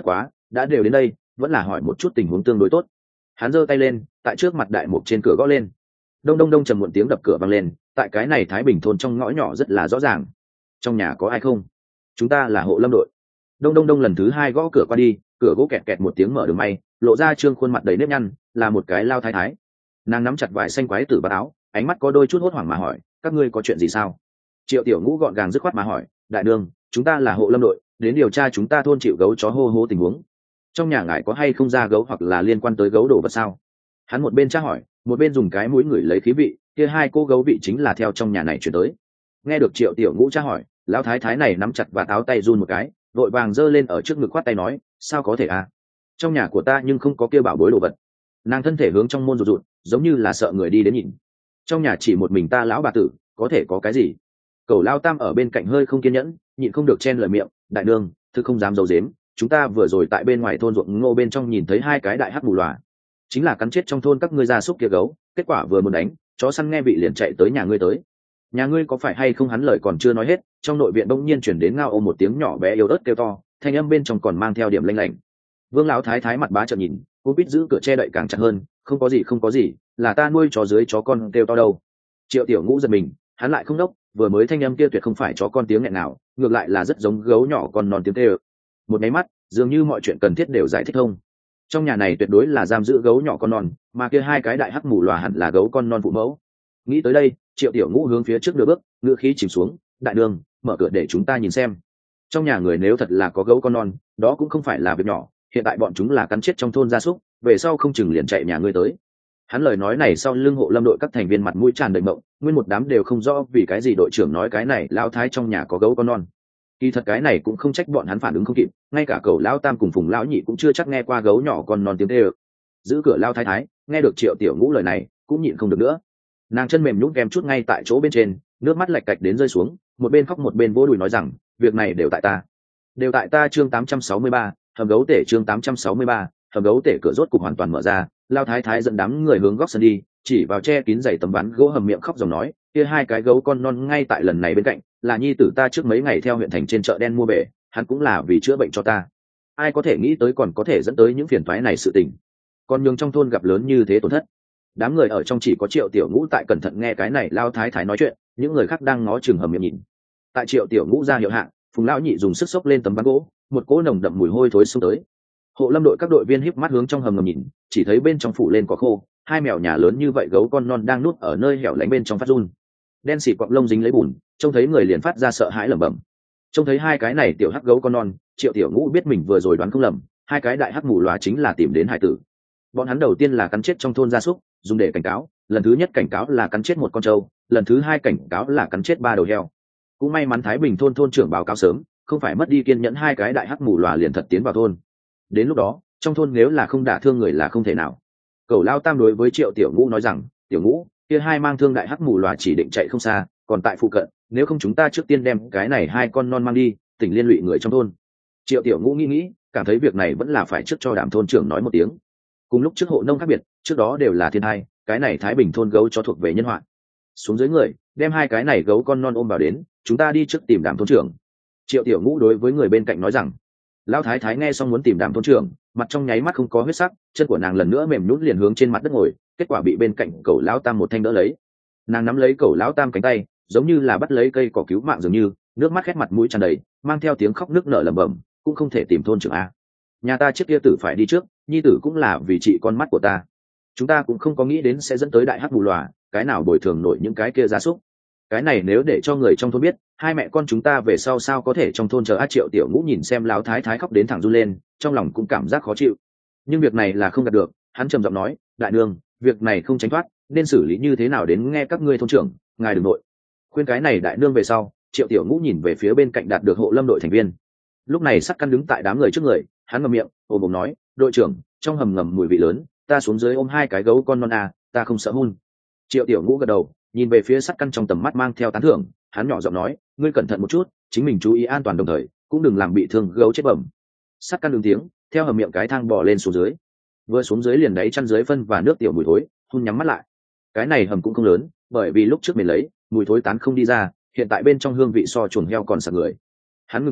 Speaker 1: đã đều đến đây vẫn là hỏi một chút tình huống tương đối tốt. Hắn giơ tay lên tại trước mặt đại mục trên cửa gõ lên. Đông đông đông trầm muộn tiếng đập cửa vang lên, tại cái này Thái Bình thôn trong ngõ nhỏ rất là rõ ràng. Trong nhà có ai không? Chúng ta là hộ lâm đội. Đông đông đông lần thứ hai gõ cửa qua đi, cửa gỗ kẹt kẹt một tiếng mở đường may, lộ ra trương khuôn mặt đầy nếp nhăn, là một cái lao thái thái. Nàng nắm chặt vải xanh quái tử bát áo, ánh mắt có đôi chút hốt hoảng mà hỏi, các ngươi có chuyện gì sao? Triệu Tiểu Ngũ gọn gàng dứt khoát mà hỏi, đại đương, chúng ta là hộ lâm đội, đến điều tra chúng ta thôn chịu gấu chó hô hô tình huống. Trong nhà ngài có hay không ra gấu hoặc là liên quan tới gấu đồ vật sao? Hắn một bên tra hỏi, một bên dùng cái mũi ngửi lấy khí vị, kia hai cô gấu vị chính là theo trong nhà này chuyển tới. Nghe được Triệu Tiểu Ngũ tra hỏi, lão thái thái này nắm chặt và táo tay run một cái, vội vàng giơ lên ở trước ngực khoát tay nói, sao có thể à? Trong nhà của ta nhưng không có kia bảo bối đồ vật. Nàng thân thể hướng trong môn rụt rụt, giống như là sợ người đi đến nhìn. Trong nhà chỉ một mình ta lão bà tử, có thể có cái gì? Cẩu lao tam ở bên cạnh hơi không kiên nhẫn, nhịn không được chen lời miệng, đại nương, thư không dám giấu giếm, chúng ta vừa rồi tại bên ngoài thôn ruộng ngô bên trong nhìn thấy hai cái đại hắc mù lòa, chính là cắn chết trong thôn các ngươi gia súc kia gấu, kết quả vừa muốn đánh, chó săn nghe vị liền chạy tới nhà ngươi tới. Nhà ngươi có phải hay không? Hắn lời còn chưa nói hết, trong nội viện bỗng nhiên chuyển đến ngao ôm một tiếng nhỏ bé yếu ớt kêu to, thanh âm bên trong còn mang theo điểm lanh lảnh. Vương lão thái thái mặt bá trợn nhìn, cô biết giữ cửa che đậy càng chặt hơn, không có gì không có gì, là ta nuôi chó dưới chó con kêu to đâu. Triệu Tiểu Ngũ giật mình, hắn lại không đốc, vừa mới thanh âm kia tuyệt không phải chó con tiếng nghẹn nào, ngược lại là rất giống gấu nhỏ con non tiếng kêu. Một máy mắt, dường như mọi chuyện cần thiết đều giải thích thông. Trong nhà này tuyệt đối là giam giữ gấu nhỏ con non, mà kia hai cái đại hắc mù lòa hẳn là gấu con non phụ mẫu. Nghĩ tới đây, Triệu Tiểu Ngũ hướng phía trước đưa bước, ngựa khí chìm xuống, đại đường, mở cửa để chúng ta nhìn xem. Trong nhà người nếu thật là có gấu con non, đó cũng không phải là việc nhỏ, hiện tại bọn chúng là cắn chết trong thôn gia súc, về sau không chừng liền chạy nhà ngươi tới. Hắn lời nói này sau lưng hộ lâm đội các thành viên mặt mũi tràn đầy mộng, nguyên một đám đều không rõ vì cái gì đội trưởng nói cái này lão thái trong nhà có gấu con non. Kỳ thật cái này cũng không trách bọn hắn phản ứng không kịp, ngay cả cậu lão tam cùng Phùng lão nhị cũng chưa chắc nghe qua gấu nhỏ con non tiếng kêu. Giữ cửa lao thái thái nghe được Triệu Tiểu Ngũ lời này cũng nhịn không được nữa, nàng chân mềm nhũn kèm chút ngay tại chỗ bên trên, nước mắt lạch cạch đến rơi xuống, một bên khóc một bên vỗ đùi nói rằng, việc này đều tại ta, đều tại ta. Chương tám trăm sáu mươi ba, hầm gấu tể. Chương tám trăm sáu mươi ba, hầm gấu tể. Cửa rốt cục hoàn toàn mở ra, lao thái thái dẫn đám người hướng góc sân đi, chỉ vào che kín dày tấm ván gỗ hầm miệng khóc dòng nói, kia hai cái gấu con non ngay tại lần này bên cạnh, là nhi tử ta trước mấy ngày theo huyện thành trên chợ đen mua về, hắn cũng là vì chữa bệnh cho ta. Ai có thể nghĩ tới còn có thể dẫn tới những phiền toái này sự tình, còn nhường trong thôn gặp lớn như thế tổn thất. Đám người ở trong chỉ có Triệu Tiểu Ngũ tại cẩn thận nghe cái này lao thái thái nói chuyện, những người khác đang ngó chừng hầm miệng nhìn. Tại Triệu Tiểu Ngũ ra hiệu hạn, Phùng lão nhị dùng sức xốc lên tấm ván gỗ, một cỗ nồng đậm mùi hôi thối xông tới. Hộ lâm đội các đội viên híp mắt hướng trong hầm ngầm nhìn, chỉ thấy bên trong phủ lên cỏ khô, hai mèo nhà lớn như vậy gấu con non đang nuốt ở nơi hẻo lánh bên trong phát run, đen xì quặng lông dính lấy bùn, trông thấy người liền phát ra sợ hãi lẩm bẩm. Trông thấy hai cái này tiểu hắc gấu con non, Triệu Tiểu Ngũ biết mình vừa rồi đoán không lầm, hai cái đại hắc mù lóa chính là tìm đến hải tử. Bọn hắn đầu tiên là cắn chết trong thôn gia súc, dùng để cảnh cáo, lần thứ nhất cảnh cáo là cắn chết một con trâu, lần thứ hai cảnh cáo là cắn chết ba đầu heo. Cũng may mắn Thái Bình thôn thôn trưởng báo cáo sớm, không phải mất đi kiên nhẫn, hai cái đại hắc mù lòa liền thật tiến vào thôn. Đến lúc đó, trong thôn nếu là không đả thương người là không thể nào. Cẩu lao tam đối với Triệu Tiểu Ngũ nói rằng, Tiểu Ngũ, kia hai mang thương đại hắc mù lòa chỉ định chạy không xa, còn tại phụ cận, nếu không chúng ta trước tiên đem cái này hai con non mang đi, tỉnh liên lụy người trong thôn. Triệu Tiểu Ngũ nghĩ nghĩ, cảm thấy việc này vẫn là phải trước cho Đàm thôn trưởng nói một tiếng. Cùng lúc trước hộ nông khác biệt, trước đó đều là thiên hai, cái này Thái Bình thôn gấu cho thuộc về nhân họa. Xuống dưới người, đem hai cái này gấu con non ôm vào đến, chúng ta đi trước tìm Đàm thôn trưởng. Triệu Tiểu Ngũ đối với người bên cạnh nói rằng. Lão thái thái nghe xong muốn tìm Đàm thôn trưởng, mặt trong nháy mắt không có huyết sắc, chân của nàng lần nữa mềm nhũn liền hướng trên mặt đất ngồi, kết quả bị bên cạnh cẩu lão tam một thanh đỡ lấy. Nàng nắm lấy cẩu lão tam cánh tay, giống như là bắt lấy cây cỏ cứu mạng dường như, nước mắt khét mặt mũi tràn đầy, mang theo tiếng khóc nức nở lẩm bẩm, cũng không thể tìm thôn trưởng a. Nhà ta trước kia tử phải đi trước, nhi tử cũng là vì chị con mắt của ta. Chúng ta cũng không có nghĩ đến sẽ dẫn tới đại hắc bù lòa, cái nào bồi thường nổi những cái kia gia súc. Cái này nếu để cho người trong thôn biết, hai mẹ con chúng ta về sau sao có thể trong thôn chờ. A Triệu Tiểu Ngũ nhìn xem lão thái thái khóc đến thẳng run lên, trong lòng cũng cảm giác khó chịu. Nhưng việc này là không đạt được, hắn trầm giọng nói, đại nương, việc này không tránh thoát, nên xử lý như thế nào đến nghe các ngươi thôn trưởng, ngài đừng nội. Khuyên cái này đại nương về sau, Triệu Tiểu Ngũ nhìn về phía bên cạnh đạt được hộ lâm đội thành viên. Lúc này Sắt Căn đứng tại đám người trước người, hắn ngậm miệng, ôm bụng nói, đội trưởng, trong hầm ngầm mùi vị lớn, ta xuống dưới ôm hai cái gấu con non à, ta không sợ hun. Triệu Tiểu Ngũ gật đầu, nhìn về phía Sắt Căn trong tầm mắt mang theo tán thưởng, hắn nhỏ giọng nói, ngươi cẩn thận một chút, chính mình chú ý an toàn đồng thời cũng đừng làm bị thương gấu chết bẩm. Sắt Căn ứng tiếng, theo hầm miệng cái thang bò lên xuống dưới, vừa xuống dưới liền đáy chăn dưới phân và nước tiểu mùi thối, hun nhắm mắt lại. Cái này hầm cũng không lớn, bởi vì lúc trước mình lấy mùi thối tán không đi ra, hiện tại bên trong hương vị so chuồng heo còn sặc người. Hắn ngưng thở,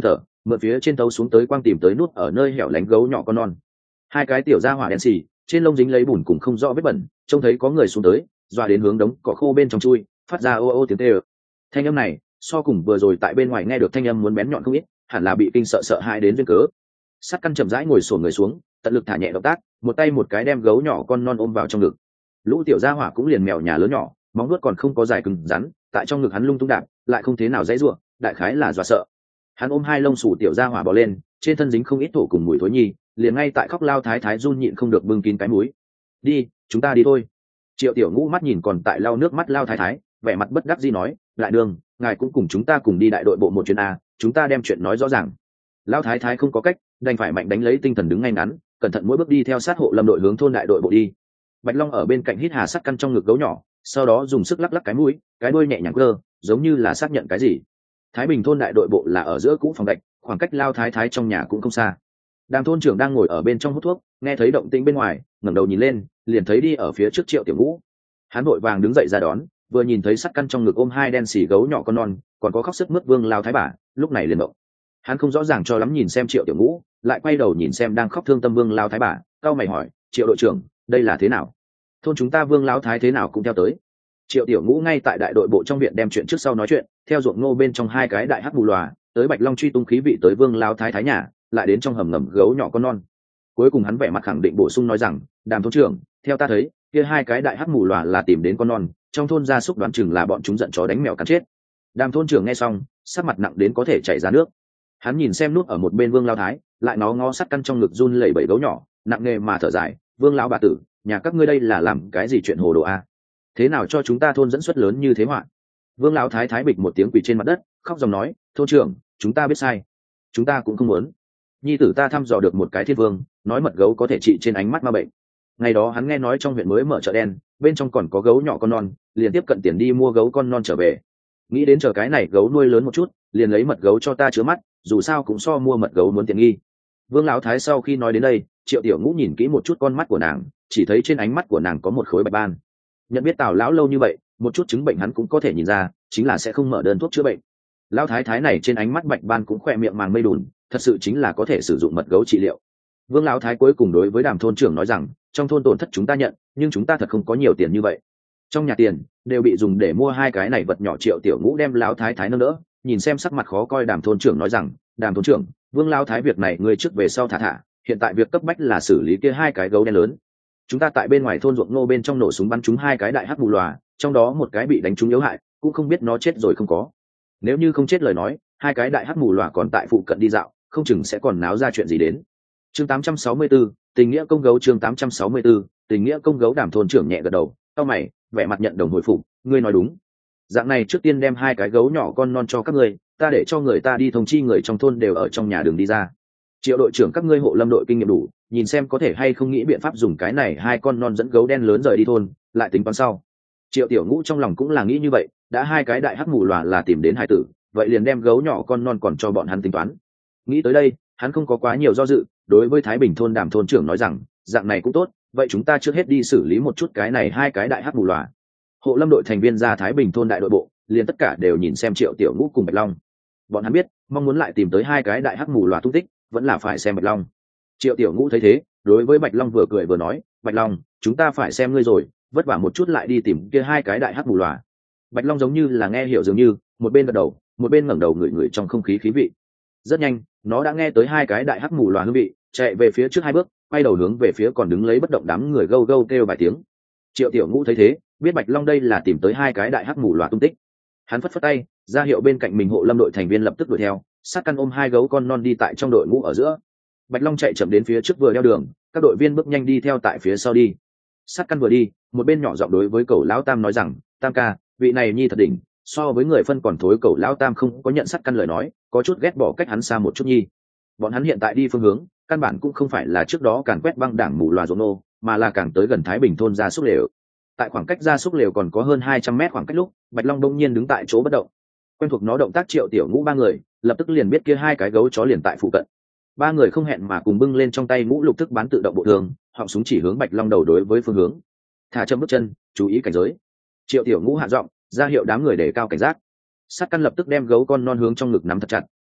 Speaker 1: mượn phía trên tấu xuống tới quang tìm tới nút ở nơi hẻo lánh gấu nhỏ con non. Hai cái tiểu gia hỏa đen xì trên lông dính lấy bùn cùng không rõ vết bẩn, trông thấy có người xuống tới dọa đến hướng đống cỏ khô bên trong chui, phát ra ô ô tiếng tê ơ. Thanh âm này so cùng vừa rồi tại bên ngoài nghe được thanh âm muốn bén nhọn không ít, hẳn là bị kinh sợ sợ hãi đến duyên cớ. Sắt Căn chậm rãi ngồi xổm người xuống, tận lực thả nhẹ động tác, một tay một cái đem gấu nhỏ con non ôm vào trong ngực. Lũ tiểu gia hỏa cũng liền mèo nhà lớn nhỏ, móng vuốt còn không có dài cứng rắn, tại trong ngực hắn lung tung đạp, lại không thế nào dãy rủa, đại khái là dọa sợ. Hắn ôm hai lông xù tiểu gia hỏa bò lên, trên thân dính không ít thổ cùng mùi thối nhi, liền ngay tại khóc lao thái thái run nhịn không được bưng kín cái mũi. Đi, chúng ta đi thôi. Triệu Tiểu Ngũ mắt nhìn còn tại lau nước mắt lao thái thái, vẻ mặt bất đắc dĩ nói, lại đường, ngài cũng cùng chúng ta cùng đi đại đội bộ một chuyến a, chúng ta đem chuyện nói rõ ràng. Lao thái thái không có cách, đành phải mạnh đánh lấy tinh thần đứng ngay ngắn, cẩn thận mỗi bước đi theo sát hộ lâm đội hướng thôn đại đội bộ đi. Bạch Long ở bên cạnh hít hà Sắt Căn trong ngực gấu nhỏ, sau đó dùng sức lắc lắc cái mũi, cái đuôi nhẹ nhàng cơ, giống như là xác nhận cái gì. Thái Bình thôn đại đội bộ là ở giữa cũ phòng gạch, khoảng cách lao thái thái trong nhà cũng không xa. Đàm thôn trưởng đang ngồi ở bên trong hút thuốc, nghe thấy động tĩnh bên ngoài, ngẩng đầu nhìn lên, liền thấy đi ở phía trước Triệu Tiểu Ngũ. Hắn vội vàng đứng dậy ra đón, vừa nhìn thấy Sắt Căn trong ngực ôm hai đen xì gấu nhỏ con non, còn có khóc sức mướt Vương lao thái bà, lúc này liền động. Hắn không rõ ràng cho lắm nhìn xem Triệu Tiểu Ngũ, lại quay đầu nhìn xem đang khóc thương tâm Vương lao thái bà, cau mày hỏi, Triệu đội trưởng, đây là thế nào? Thôn chúng ta Vương lão thái thế nào cũng theo tới. Triệu Tiểu Ngũ ngay tại đại đội bộ trong viện đem chuyện trước sau nói chuyện, theo ruộng ngô bên trong hai cái đại hắc mù lòa, tới Bạch Long truy tung khí vị tới Vương lão thái thái nhà, lại đến trong hầm ngầm gấu nhỏ con non. Cuối cùng hắn vẻ mặt khẳng định bổ sung nói rằng, Đàm thôn trưởng, theo ta thấy, kia hai cái đại hắc mù lòa là tìm đến con non, trong thôn gia súc đoán chừng là bọn chúng giận chó đánh mèo cắn chết. Đàm thôn trưởng nghe xong, sắc mặt nặng đến có thể chảy ra nước. Hắn nhìn xem nút ở một bên Vương lão thái, lại nó ngó Sắt Căn trong ngực run lẩy bẩy gấu nhỏ, nặng nề mà thở dài, Vương lão bà tử, nhà các ngươi đây là làm cái gì chuyện hồ đồ a? Thế nào cho chúng ta thôn dẫn xuất lớn như thế họa? Vương lão thái thái bịch một tiếng quỳ trên mặt đất, khóc dòng nói, thôn trưởng, chúng ta biết sai, chúng ta cũng không muốn. Nhi tử ta thăm dò được một cái thiên vương, nói mật gấu có thể trị trên ánh mắt ma bệnh. Ngày đó hắn nghe nói trong huyện mới mở chợ đen, bên trong còn có gấu nhỏ con non, liền tiếp cận tiền đi mua gấu con non trở về. Nghĩ đến chờ cái này gấu nuôi lớn một chút, liền lấy mật gấu cho ta chứa mắt, dù sao cũng so mua mật gấu muốn tiện nghi. Vương lão thái sau khi nói đến đây, Triệu Tiểu Ngũ nhìn kỹ một chút con mắt của nàng, chỉ thấy trên ánh mắt của nàng có một khối bạch ban. Nhận biết Tào lão lâu như vậy, một chút chứng bệnh hắn cũng có thể nhìn ra, chính là sẽ không mở đơn thuốc chữa bệnh. Lão thái thái này trên ánh mắt bạch ban cũng khoe miệng màng mây đùn, thật sự chính là có thể sử dụng mật gấu trị liệu. Vương lão thái cuối cùng đối với Đàm thôn trưởng nói rằng, trong thôn tổn thất chúng ta nhận, nhưng chúng ta thật không có nhiều tiền như vậy. Trong nhà tiền đều bị dùng để mua hai cái này vật nhỏ. Triệu Tiểu Ngũ đem lão thái thái nâng đỡ, nhìn xem sắc mặt khó coi Đàm thôn trưởng nói rằng, Đàm thôn trưởng, Vương lão thái việc này ngươi trước về sau thả thả, hiện tại việc cấp bách là xử lý kia hai cái gấu đen lớn. Chúng ta tại bên ngoài thôn ruộng ngô bên trong nổ súng bắn trúng hai cái đại hắc mù lòa, trong đó một cái bị đánh trúng yếu hại, cũng không biết nó chết rồi không có. Nếu như không chết lời nói, hai cái đại hắc mù lòa còn tại phụ cận đi dạo, không chừng sẽ còn náo ra chuyện gì đến. Chương tám trăm sáu mươi tư, tình nghĩa công gấu. Chương tám trăm sáu mươi tư, tình nghĩa công gấu. Đàm thôn trưởng nhẹ gật đầu, cau mày, vẻ mặt nhận đồng hồi phục, ngươi nói đúng. Dạng này trước tiên đem hai cái gấu nhỏ con non cho các ngươi, ta để cho người ta đi thông chi người trong thôn đều ở trong nhà đường đi ra. Triệu đội trưởng các ngươi hộ lâm đội kinh nghiệm đủ, nhìn xem có thể hay không nghĩ biện pháp dùng cái này hai con non dẫn gấu đen lớn rời đi thôn, lại tính toán sau. Triệu Tiểu Ngũ trong lòng cũng là nghĩ như vậy, đã hai cái đại hắc mù lòa là tìm đến hải tử, vậy liền đem gấu nhỏ con non còn cho bọn hắn tính toán. Nghĩ tới đây, hắn không có quá nhiều do dự, đối với Thái Bình thôn Đàm thôn trưởng nói rằng, dạng này cũng tốt, vậy chúng ta trước hết đi xử lý một chút cái này hai cái đại hắc mù lòa. Hộ lâm đội thành viên ra Thái Bình thôn đại đội bộ, liền tất cả đều nhìn xem Triệu Tiểu Ngũ cùng Bạch Long. Bọn hắn biết, mong muốn lại tìm tới hai cái đại hắc mù lòa tung tích, vẫn là phải xem Bạch Long. Triệu Tiểu Ngũ thấy thế, đối với Bạch Long vừa cười vừa nói, Bạch Long, chúng ta phải xem ngươi rồi, vất vả một chút lại đi tìm kia hai cái đại hắc mù lòa. Bạch Long giống như là nghe hiểu dường như, một bên gật đầu, một bên ngẩng đầu ngửi ngửi trong không khí khí vị. Rất nhanh, nó đã nghe tới hai cái đại hắc mù lòa hương vị, chạy về phía trước hai bước, quay đầu hướng về phía còn đứng lấy bất động đám người gâu gâu kêu vài tiếng. Triệu Tiểu Ngũ thấy thế, biết Bạch Long đây là tìm tới hai cái đại hắc mù lòa tung tích. Hắn phất phất tay, ra hiệu bên cạnh mình hộ lâm đội thành viên lập tức đuổi theo, Sát Căn ôm hai gấu con non đi tại trong đội ngũ ở giữa. Bạch Long chạy chậm đến phía trước vừa đeo đường, các đội viên bước nhanh đi theo tại phía sau đi. Sát Căn vừa đi, một bên nhỏ giọng đối với Cẩu lão Tam nói rằng, Tam ca, vị này nhi thật đỉnh, so với người phân còn thối. Cẩu lão Tam không có nhận Sát Căn lời nói, có chút ghét bỏ cách hắn xa một chút nhi. Bọn hắn hiện tại đi phương hướng, căn bản cũng không phải là trước đó càn quét băng đảng mù loà ruộng nô, mà là càng tới gần Thái Bình thôn gia súc lều. Tại khoảng cách gia súc lều còn có hơn hai trăm mét khoảng cách lúc, Bạch Long đông nhiên đứng tại chỗ bất động. Quen thuộc nó động tác Triệu Tiểu Ngũ ba người, lập tức liền biết kia hai cái gấu chó liền tại phụ cận. Ba người không hẹn mà cùng bưng lên trong tay ngũ lục thức bán tự động bộ thường, họng súng chỉ hướng Bạch Long đầu đối với phương hướng. Thả chậm bước chân, chú ý cảnh giới. Triệu Tiểu Ngũ hạ giọng, ra hiệu đám người để cao cảnh giác. Sát Căn lập tức đem gấu con non hướng trong ngực nắm thật chặt,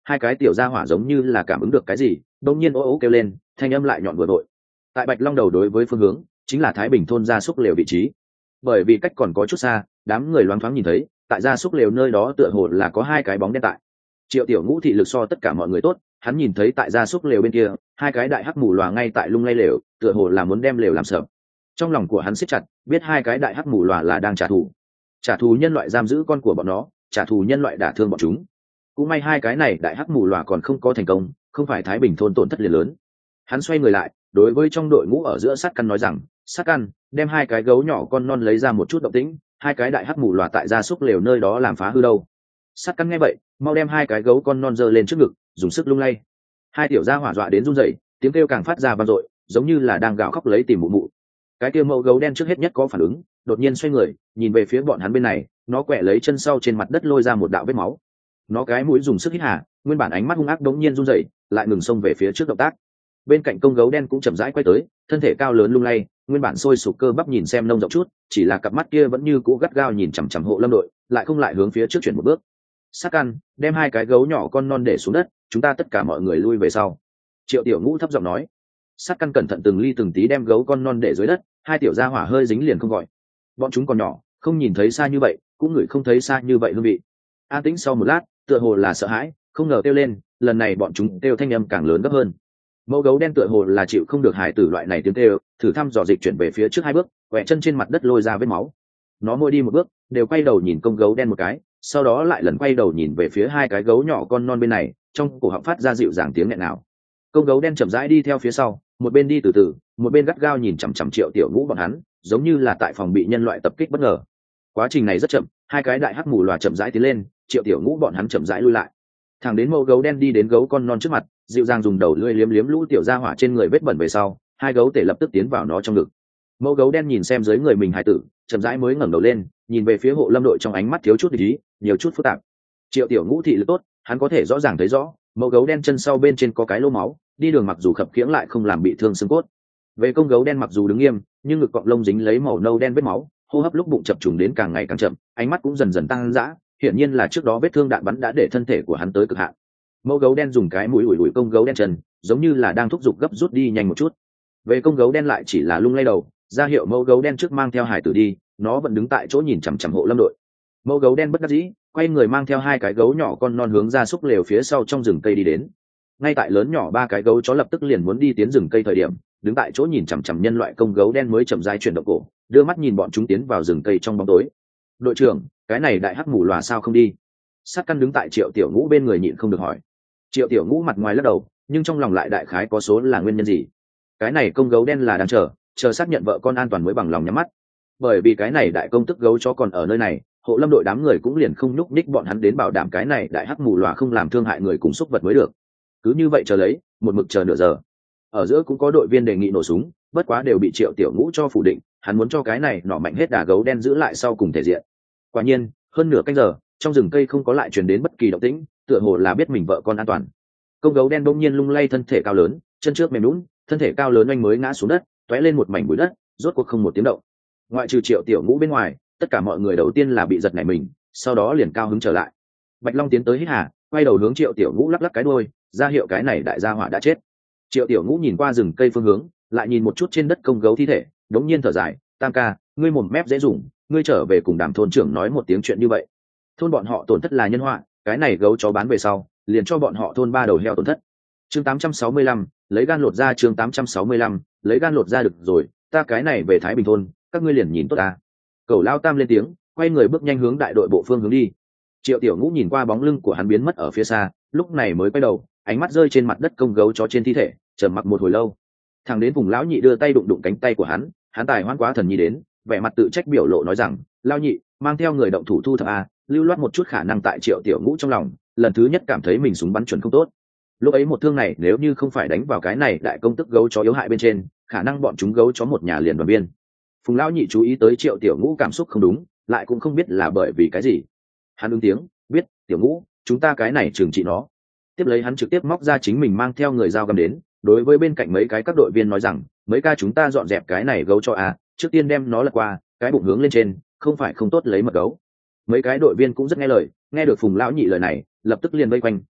Speaker 1: hai cái tiểu gia hỏa giống như là cảm ứng được cái gì, đông nhiên ô ô kêu lên, thanh âm lại nhọn vừa vội. Tại Bạch Long đầu đối với phương hướng chính là Thái Bình thôn gia súc lều vị trí. Bởi vì cách còn có chút xa, đám người loáng thoáng nhìn thấy tại gia súc lều nơi đó tựa hồ là có hai cái bóng đen tại. Triệu Tiểu Ngũ thị lực so tất cả mọi người tốt, hắn nhìn thấy tại gia súc lều bên kia hai cái đại hắc mù lòa ngay tại lung lay lều, tựa hồ là muốn đem lều làm sợ. Trong lòng của hắn siết chặt, biết hai cái đại hắc mù lòa là đang trả thù, trả thù nhân loại giam giữ con của bọn nó, trả thù nhân loại đả thương bọn chúng. Cũng may hai cái này đại hắc mù lòa còn không có thành công, không phải Thái Bình thôn tổn thất liền lớn. Hắn xoay người lại, đối với trong đội ngũ ở giữa sát căn nói rằng, sát căn, đem hai cái gấu nhỏ con non lấy ra một chút động tĩnh, hai cái đại hắc mù lòa tại gia súc lều nơi đó làm phá hư đâu. Sát căn nghe vậy, mau đem hai cái gấu con non giơ lên trước ngực, dùng sức lung lay. Hai tiểu gia hỏa dọa đến run rẩy, tiếng kêu càng phát ra vang dội, giống như là đang gào khóc lấy tìm mụ mụ. Cái kia mẫu gấu đen trước hết nhất có phản ứng, đột nhiên xoay người, nhìn về phía bọn hắn bên này, nó quẹ lấy chân sau trên mặt đất lôi ra một đạo vết máu. Nó cái mũi dùng sức hít hà, nguyên bản ánh mắt hung ác đống nhiên run rẩy, lại ngừng xông về phía trước động tác. Bên cạnh công gấu đen cũng chậm rãi quay tới, thân thể cao lớn lung lay, nguyên bản sôi sục cơ bắp nhìn xem nông rộng chút, chỉ là cặp mắt kia vẫn như cũ gắt gao nhìn chằm chằm hộ lâm đội, lại không lại hướng phía trước chuyển một bước. Sát căn, đem hai cái gấu nhỏ con non để xuống đất, chúng ta tất cả mọi người lui về sau. Triệu Tiểu Ngũ thấp giọng nói. Sát căn cẩn thận từng ly từng tí đem gấu con non để dưới đất, hai tiểu gia hỏa hơi dính liền không gọi. Bọn chúng còn nhỏ, không nhìn thấy xa như vậy, cũng ngửi không thấy xa như vậy hương vị. An tĩnh sau một lát, tựa hồ là sợ hãi, không ngờ kêu lên, lần này bọn chúng kêu thanh âm càng lớn gấp hơn. Mẫu gấu đen tựa hồ là chịu không được hải tử loại này tiếng kêu, thử thăm dò dịch chuyển về phía trước hai bước, quẹ chân trên mặt đất lôi ra vết máu. Nó môi đi một bước, đều quay đầu nhìn công gấu đen một cái, sau đó lại lần quay đầu nhìn về phía hai cái gấu nhỏ con non bên này, trong cổ họng phát ra dịu dàng tiếng nghẹn nào. Công gấu đen chậm rãi đi theo phía sau, một bên đi từ từ, một bên gắt gao nhìn chằm chằm Triệu Tiểu Ngũ bọn hắn, giống như là tại phòng bị nhân loại tập kích bất ngờ. Quá trình này rất chậm, hai cái đại hắc mù lòa chậm rãi tiến lên, Triệu Tiểu Ngũ bọn hắn chậm rãi lui lại. Thẳng đến mẫu gấu đen đi đến gấu con non trước mặt, dịu dàng dùng đầu lưỡi liếm liếm lũ tiểu gia hỏa trên người vết bẩn về sau, hai gấu tể lập tức tiến vào nó trong ngực. Mẫu gấu đen nhìn xem dưới người mình hải tử, chậm rãi mới ngẩng đầu lên, nhìn về phía hộ lâm đội trong ánh mắt thiếu chút ý, nhiều chút phức tạp. Triệu Tiểu Ngũ thị lực tốt, hắn có thể rõ ràng thấy rõ, mẫu gấu đen chân sau bên trên có cái lỗ máu, đi đường mặc dù khập khiễng lại không làm bị thương xương cốt. Về công gấu đen mặc dù đứng nghiêm, nhưng ngực cọng lông dính lấy màu nâu đen vết máu, hô hấp lúc bụng chập trùng đến càng ngày càng chậm, ánh mắt cũng dần dần tăng dã, hiển nhiên là trước đó vết thương đạn bắn đã để thân thể của hắn tới cực hạn. Mẫu gấu đen dùng cái mũi ủi ủi công gấu đen chân, giống như là đang thúc giục gấp rút đi nhanh một chút. Về công gấu đen lại chỉ là lung lay đầu, ra hiệu mẫu gấu đen trước mang theo hải tử đi, nó vẫn đứng tại chỗ nhìn chằm chằm hộ lâm đội. Mẫu gấu đen bất đắc dĩ, quay người mang theo hai cái gấu nhỏ con non hướng ra xúc lều phía sau trong rừng cây đi đến. Ngay tại lớn nhỏ ba cái gấu chó lập tức liền muốn đi tiến rừng cây thời điểm, đứng tại chỗ nhìn chằm chằm nhân loại công gấu đen mới chậm rãi chuyển động cổ, đưa mắt nhìn bọn chúng tiến vào rừng cây trong bóng tối. Đội trưởng, cái này đại hắc mù lòa sao không đi? Sát căn đứng tại Triệu Tiểu Ngũ bên người nhịn không được hỏi. Triệu Tiểu Ngũ mặt ngoài lắc đầu, nhưng trong lòng lại đại khái có số là nguyên nhân gì. Cái này công gấu đen là đang chờ, chờ xác nhận vợ con an toàn mới bằng lòng nhắm mắt. Bởi vì cái này đại công tức gấu chó còn ở nơi này, hộ lâm đội đám người cũng liền không nhúc nhích bọn hắn đến bảo đảm cái này đại hắc mù lòa không làm thương hại người cùng xúc vật mới được. Cứ như vậy chờ lấy, một mực chờ nửa giờ. Ở giữa cũng có đội viên đề nghị nổ súng, bất quá đều bị Triệu Tiểu Ngũ cho phủ định, hắn muốn cho cái này nỏ mạnh hết đà gấu đen giữ lại sau cùng thể diện. Quả nhiên, hơn nửa canh giờ, trong rừng cây không có lại truyền đến bất kỳ động tĩnh, tựa hồ là biết mình vợ con an toàn. Công gấu đen bỗng nhiên lung lay thân thể cao lớn, chân trước mềm nhũn, thân thể cao lớn anh mới ngã xuống đất, tóe lên một mảnh bụi đất, rốt cuộc không một tiếng động. Ngoại trừ Triệu Tiểu Ngũ bên ngoài, tất cả mọi người đầu tiên là bị giật nảy mình, sau đó liền cao hứng trở lại. Bạch Long tiến tới hít hà, quay đầu hướng Triệu Tiểu Ngũ lắc lắc cái đuôi, ra hiệu cái này đại gia hỏa đã chết. Triệu Tiểu Ngũ nhìn qua rừng cây phương hướng, lại nhìn một chút trên đất công gấu thi thể, đống nhiên thở dài, Tam ca, ngươi mồm mép dễ dùng, ngươi trở về cùng Đàm thôn trưởng nói một tiếng chuyện như vậy. Thôn bọn họ tổn thất là nhân họa, cái này gấu chó bán về sau, liền cho bọn họ thôn ba đầu heo tổn thất. Chương tám trăm sáu mươi lăm, lấy gan lột ra. Chương tám trăm sáu mươi lăm, lấy gan lột ra được rồi, ta cái này về Thái Bình thôn, các ngươi liền nhìn tốt ta. Cẩu Lao Tam lên tiếng, quay người bước nhanh hướng đại đội bộ phương hướng đi. Triệu Tiểu Ngũ nhìn qua bóng lưng của hắn biến mất ở phía xa, lúc này mới quay đầu, ánh mắt rơi trên mặt đất công gấu chó trên thi thể, trầm mặc một hồi lâu. Thằng đến vùng lão nhị đưa tay đụng đụng cánh tay của hắn, hắn tài hoan quá thần nhi đến, vẻ mặt tự trách biểu lộ nói rằng, Lao nhị, mang theo người động thủ thu thập a, lưu loát một chút khả năng tại Triệu Tiểu Ngũ trong lòng, lần thứ nhất cảm thấy mình súng bắn chuẩn không tốt. Lúc ấy một thương này nếu như không phải đánh vào cái này đại công tức gấu chó yếu hại bên trên, khả năng bọn chúng gấu chó một nhà liền đoàn biên. Phùng lão nhị chú ý tới Triệu Tiểu Ngũ cảm xúc không đúng, lại cũng không biết là bởi vì cái gì. Hắn ứng tiếng, biết, Tiểu Ngũ, chúng ta cái này trừng trị nó. Tiếp lấy hắn trực tiếp móc ra chính mình mang theo người dao găm đến, đối với bên cạnh mấy cái các đội viên nói rằng, mấy ca chúng ta dọn dẹp cái này gấu cho à, trước tiên đem nó lật qua, cái bụng hướng lên trên, không phải không tốt lấy mật gấu. Mấy cái đội viên cũng rất nghe lời, nghe được Phùng lão nhị lời này, lập tức liền vây quanh,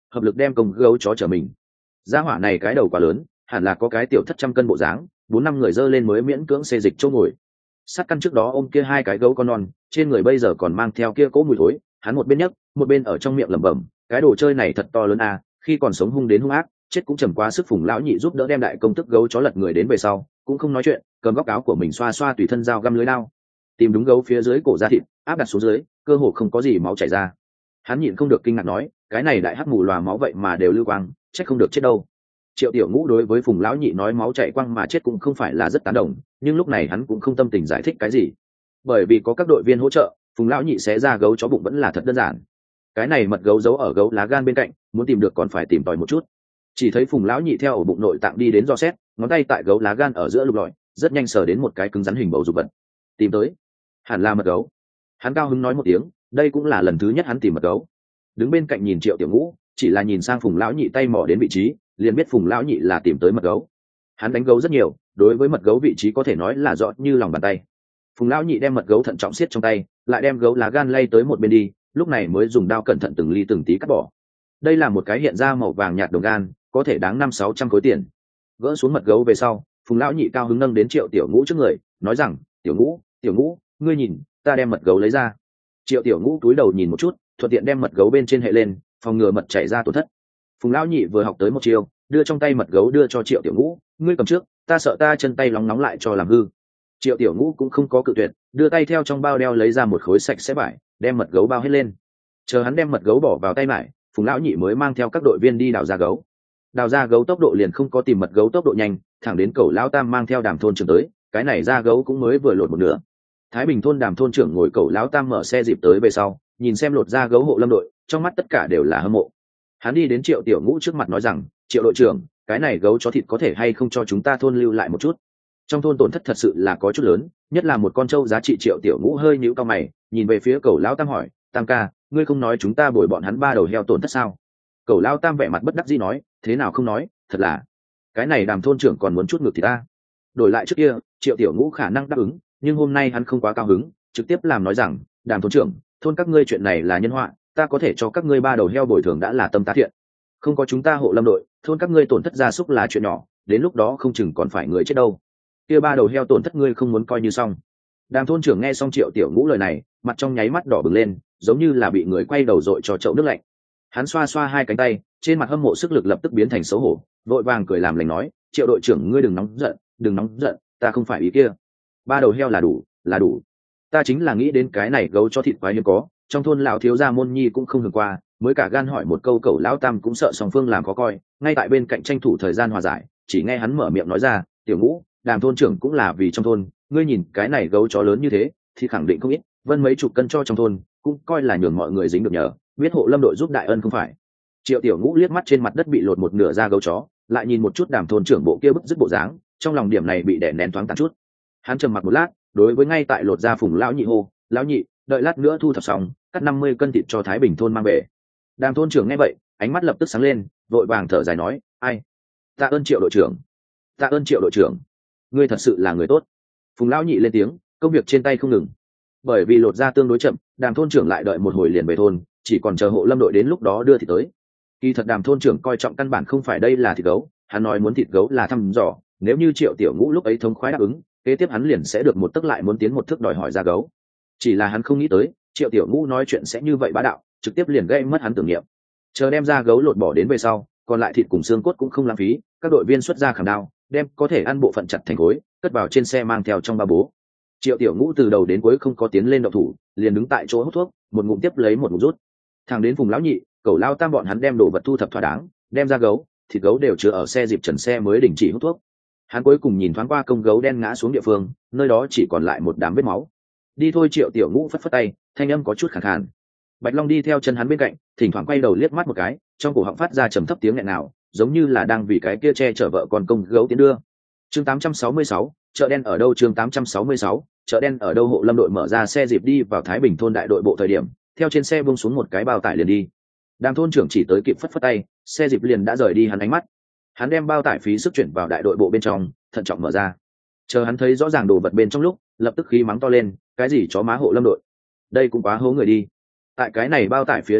Speaker 1: hợp lực đem công gấu chó chở mình. Gia hỏa này cái đầu quá lớn, hẳn là có cái tiểu thất trăm cân bộ dáng, bốn năm người dơ lên mới miễn cưỡng xê dịch chỗ ngồi. Sát căn trước đó ôm kia hai cái gấu con non, trên người bây giờ còn mang theo kia cỗ mùi thối, hắn một bên nhấc, một bên ở trong miệng lẩm bẩm, cái đồ chơi này thật to lớn à, khi còn sống hung đến hung ác, chết cũng trầm quá sức. Phùng lão nhị giúp đỡ đem đại công tức gấu chó lật người đến về sau, cũng không nói chuyện, cầm góc áo của mình xoa xoa tùy thân dao găm lưới lao, tìm đúng gấu phía dưới cổ da thịt, áp đặt xuống dưới, cơ hồ không có gì máu chảy ra. Hắn nhịn không được kinh ngạc nói, cái này đại hắc mù lòa máu vậy mà đều lưu quang, chắc không được chết đâu. Triệu Tiểu Ngũ đối với Phùng lão nhị nói máu chảy quang mà chết cũng không phải là rất tán đồng, nhưng lúc này hắn cũng không tâm tình giải thích cái gì, bởi vì có các đội viên hỗ trợ, Phùng lão nhị xé ra gấu chó bụng vẫn là thật đơn giản. Cái này mật gấu giấu ở gấu lá gan bên cạnh, muốn tìm được còn phải tìm tòi một chút. Chỉ thấy Phùng lão nhị theo ổ bụng nội tạng đi đến dò xét, ngón tay tại gấu lá gan ở giữa lục lọi, rất nhanh sờ đến một cái cứng rắn hình bầu dục vật. Tìm tới, hẳn là mật gấu. Hắn cao hứng nói một tiếng, đây cũng là lần thứ nhất hắn tìm mật gấu. Đứng bên cạnh nhìn Triệu Tiểu Ngũ, chỉ là nhìn sang Phùng lão nhị tay mò đến vị trí, liền biết Phùng lão nhị là tìm tới mật gấu. Hắn đánh gấu rất nhiều, đối với mật gấu vị trí có thể nói là rõ như lòng bàn tay. Phùng lão nhị đem mật gấu thận trọng siết trong tay, lại đem gấu lá gan lay tới một bên đi, lúc này mới dùng dao cẩn thận từng ly từng tí cắt bỏ. Đây là một cái hiện ra màu vàng nhạt đồng gan, có thể đáng năm sáu trăm khối tiền. Gỡ xuống mật gấu về sau, Phùng lão nhị cao hứng nâng đến Triệu Tiểu Ngũ trước người, nói rằng, Tiểu Ngũ, Tiểu Ngũ, ngươi nhìn, ta đem mật gấu lấy ra. Triệu Tiểu Ngũ cúi đầu nhìn một chút, thuận tiện đem mật gấu bên trên hệ lên, phòng ngừa mật chảy ra tổn thất. Phùng lão nhị vừa học tới một chiêu, đưa trong tay mật gấu đưa cho Triệu Tiểu Ngũ, ngươi cầm trước, ta sợ ta chân tay lóng nóng lại cho làm hư. Triệu Tiểu Ngũ cũng không có cự tuyệt, đưa tay theo trong bao đeo lấy ra một khối sạch sẽ vải, đem mật gấu bao hết lên. Chờ hắn đem mật gấu bỏ vào tay mải, Phùng lão nhị mới mang theo các đội viên đi đào ra gấu. Đào ra gấu tốc độ liền không có tìm mật gấu tốc độ nhanh, thẳng đến Cẩu lão tam mang theo Đàm thôn trưởng tới, cái này ra gấu cũng mới vừa lột một nửa. Thái Bình thôn Đàm thôn trưởng ngồi Cẩu lão tam mở xe dịp tới về sau, nhìn xem lột ra gấu hộ lâm đội, trong mắt tất cả đều là hâm mộ. Hắn đi đến Triệu Tiểu Ngũ trước mặt nói rằng, Triệu đội trưởng, cái này gấu chó thịt có thể hay không cho chúng ta thôn lưu lại một chút? Trong thôn tổn thất thật sự là có chút lớn, nhất là một con trâu giá trị Triệu Tiểu Ngũ hơi nhíu cao mày, nhìn về phía Cẩu lão tam hỏi, tam ca, ngươi không nói chúng ta bồi bọn hắn ba đầu heo tổn thất sao? Cẩu lão tam vẻ mặt bất đắc dĩ nói, thế nào không nói, thật là cái này Đàm thôn trưởng còn muốn chút ngược thì ta. Đổi lại trước kia, Triệu Tiểu Ngũ khả năng đáp ứng, nhưng hôm nay hắn không quá cao hứng, trực tiếp làm nói rằng, Đàm thôn trưởng, thôn các ngươi chuyện này là nhân họa, ta có thể cho các ngươi ba đầu heo bồi thường đã là tâm tá thiện. Không có chúng ta hộ lâm đội, thôn các ngươi tổn thất gia súc là chuyện nhỏ, đến lúc đó không chừng còn phải người chết đâu. Kia ba đầu heo tổn thất ngươi không muốn coi như xong. Đàm thôn trưởng nghe xong Triệu Tiểu Ngũ lời này, mặt trong nháy mắt đỏ bừng lên, giống như là bị người quay đầu dội cho chậu nước lạnh. Hắn xoa xoa hai cánh tay, trên mặt hâm mộ sức lực lập tức biến thành xấu hổ, vội vàng cười làm lành nói, Triệu đội trưởng ngươi đừng nóng giận, đừng nóng giận, ta không phải ý kia. Ba đầu heo là đủ, là đủ. Ta chính là nghĩ đến cái này gấu cho thịt quái hiếm có, trong thôn lão thiếu gia môn nhi cũng không hưởng qua, mới cả gan hỏi một câu. Cẩu lão tam cũng sợ song phương làm khó coi, ngay tại bên cạnh tranh thủ thời gian hòa giải, chỉ nghe hắn mở miệng nói ra, Tiểu Ngũ, Đàm thôn trưởng cũng là vì trong thôn, ngươi nhìn cái này gấu chó lớn như thế thì khẳng định không ít, vân mấy chục cân cho trong thôn, cũng coi là nhường mọi người dính được nhờ, biết hộ lâm đội giúp đại ân không phải. Triệu Tiểu Ngũ liếc mắt trên mặt đất bị lột một nửa da gấu chó, lại nhìn một chút Đàm thôn trưởng bộ kia bức dứt bộ dáng, trong lòng điểm này bị đè nén thoáng tàn chút. Hắn trầm mặc một lát, đối với ngay tại lột da Phùng lão nhị hô, lão nhị, đợi lát nữa thu thập xong, cắt năm mươi cân thịt cho Thái Bình thôn mang về. Đàm thôn trưởng nghe vậy, ánh mắt lập tức sáng lên, vội vàng thở dài nói, ai, tạ ơn Triệu đội trưởng, tạ ơn Triệu đội trưởng, ngươi thật sự là người tốt. Phùng lão nhị lên tiếng, công việc trên tay không ngừng, bởi vì lột da tương đối chậm, Đàm thôn trưởng lại đợi một hồi liền về thôn, chỉ còn chờ hộ lâm đội đến lúc đó đưa thịt tới. Kỳ thật Đàm thôn trưởng coi trọng căn bản không phải đây là thịt gấu, hắn nói muốn thịt gấu là thăm dò, nếu như Triệu Tiểu Ngũ lúc ấy thống khoái đáp ứng, kế tiếp hắn liền sẽ được một tức lại muốn tiến một thước đòi hỏi ra gấu. Chỉ là hắn không nghĩ tới, Triệu Tiểu Ngũ nói chuyện sẽ như vậy bá đạo, trực tiếp liền gây mất hắn tưởng niệm. Chờ đem ra gấu lột bỏ đến về sau, còn lại thịt cùng xương cốt cũng không lãng phí, các đội viên xuất ra khảm đao, đem có thể ăn bộ phận chặt thành khối, cất vào trên xe mang theo trong ba bố. Triệu Tiểu Ngũ từ đầu đến cuối không có tiến lên động thủ, liền đứng tại chỗ hút thuốc, một ngụm tiếp lấy một ngụm rút. Thằng đến Phùng lão nhị, Cẩu lao tam bọn hắn đem đồ vật thu thập thỏa đáng, đem ra gấu, thịt gấu đều chứa ở xe dịp trần xe mới đình chỉ hút thuốc. Hắn cuối cùng nhìn thoáng qua công gấu đen ngã xuống địa phương, nơi đó chỉ còn lại một đám vết máu. Đi thôi. Triệu Tiểu Ngũ phất phất tay, thanh âm có chút khàn khàn. Bạch Long đi theo chân hắn bên cạnh, thỉnh thoảng quay đầu liếc mắt một cái, trong cổ họng phát ra trầm thấp tiếng nghẹn nào, giống như là đang vì cái kia che chở vợ con công gấu tiến đưa. Chương tám trăm sáu mươi sáu, chợ đen ở đâu? Chương tám trăm sáu mươi sáu, chợ đen ở đâu? Hộ lâm đội mở ra xe dịp đi vào Thái Bình thôn đại đội bộ thời điểm, theo trên xe buông xuống một cái bao tải liền đi. Đàm thôn trưởng chỉ tới kịp phất phất tay, xe dịp liền đã rời đi hắn ánh mắt. Hắn đem bao tải phí sức chuyển vào đại đội bộ bên trong, thận trọng mở ra. Chờ hắn thấy rõ ràng đồ vật bên trong lúc, lập tức khí mắng to lên, cái gì chó má hộ lâm đội, đây cũng quá hố người đi. Tại cái này bao tải phía trên nhất,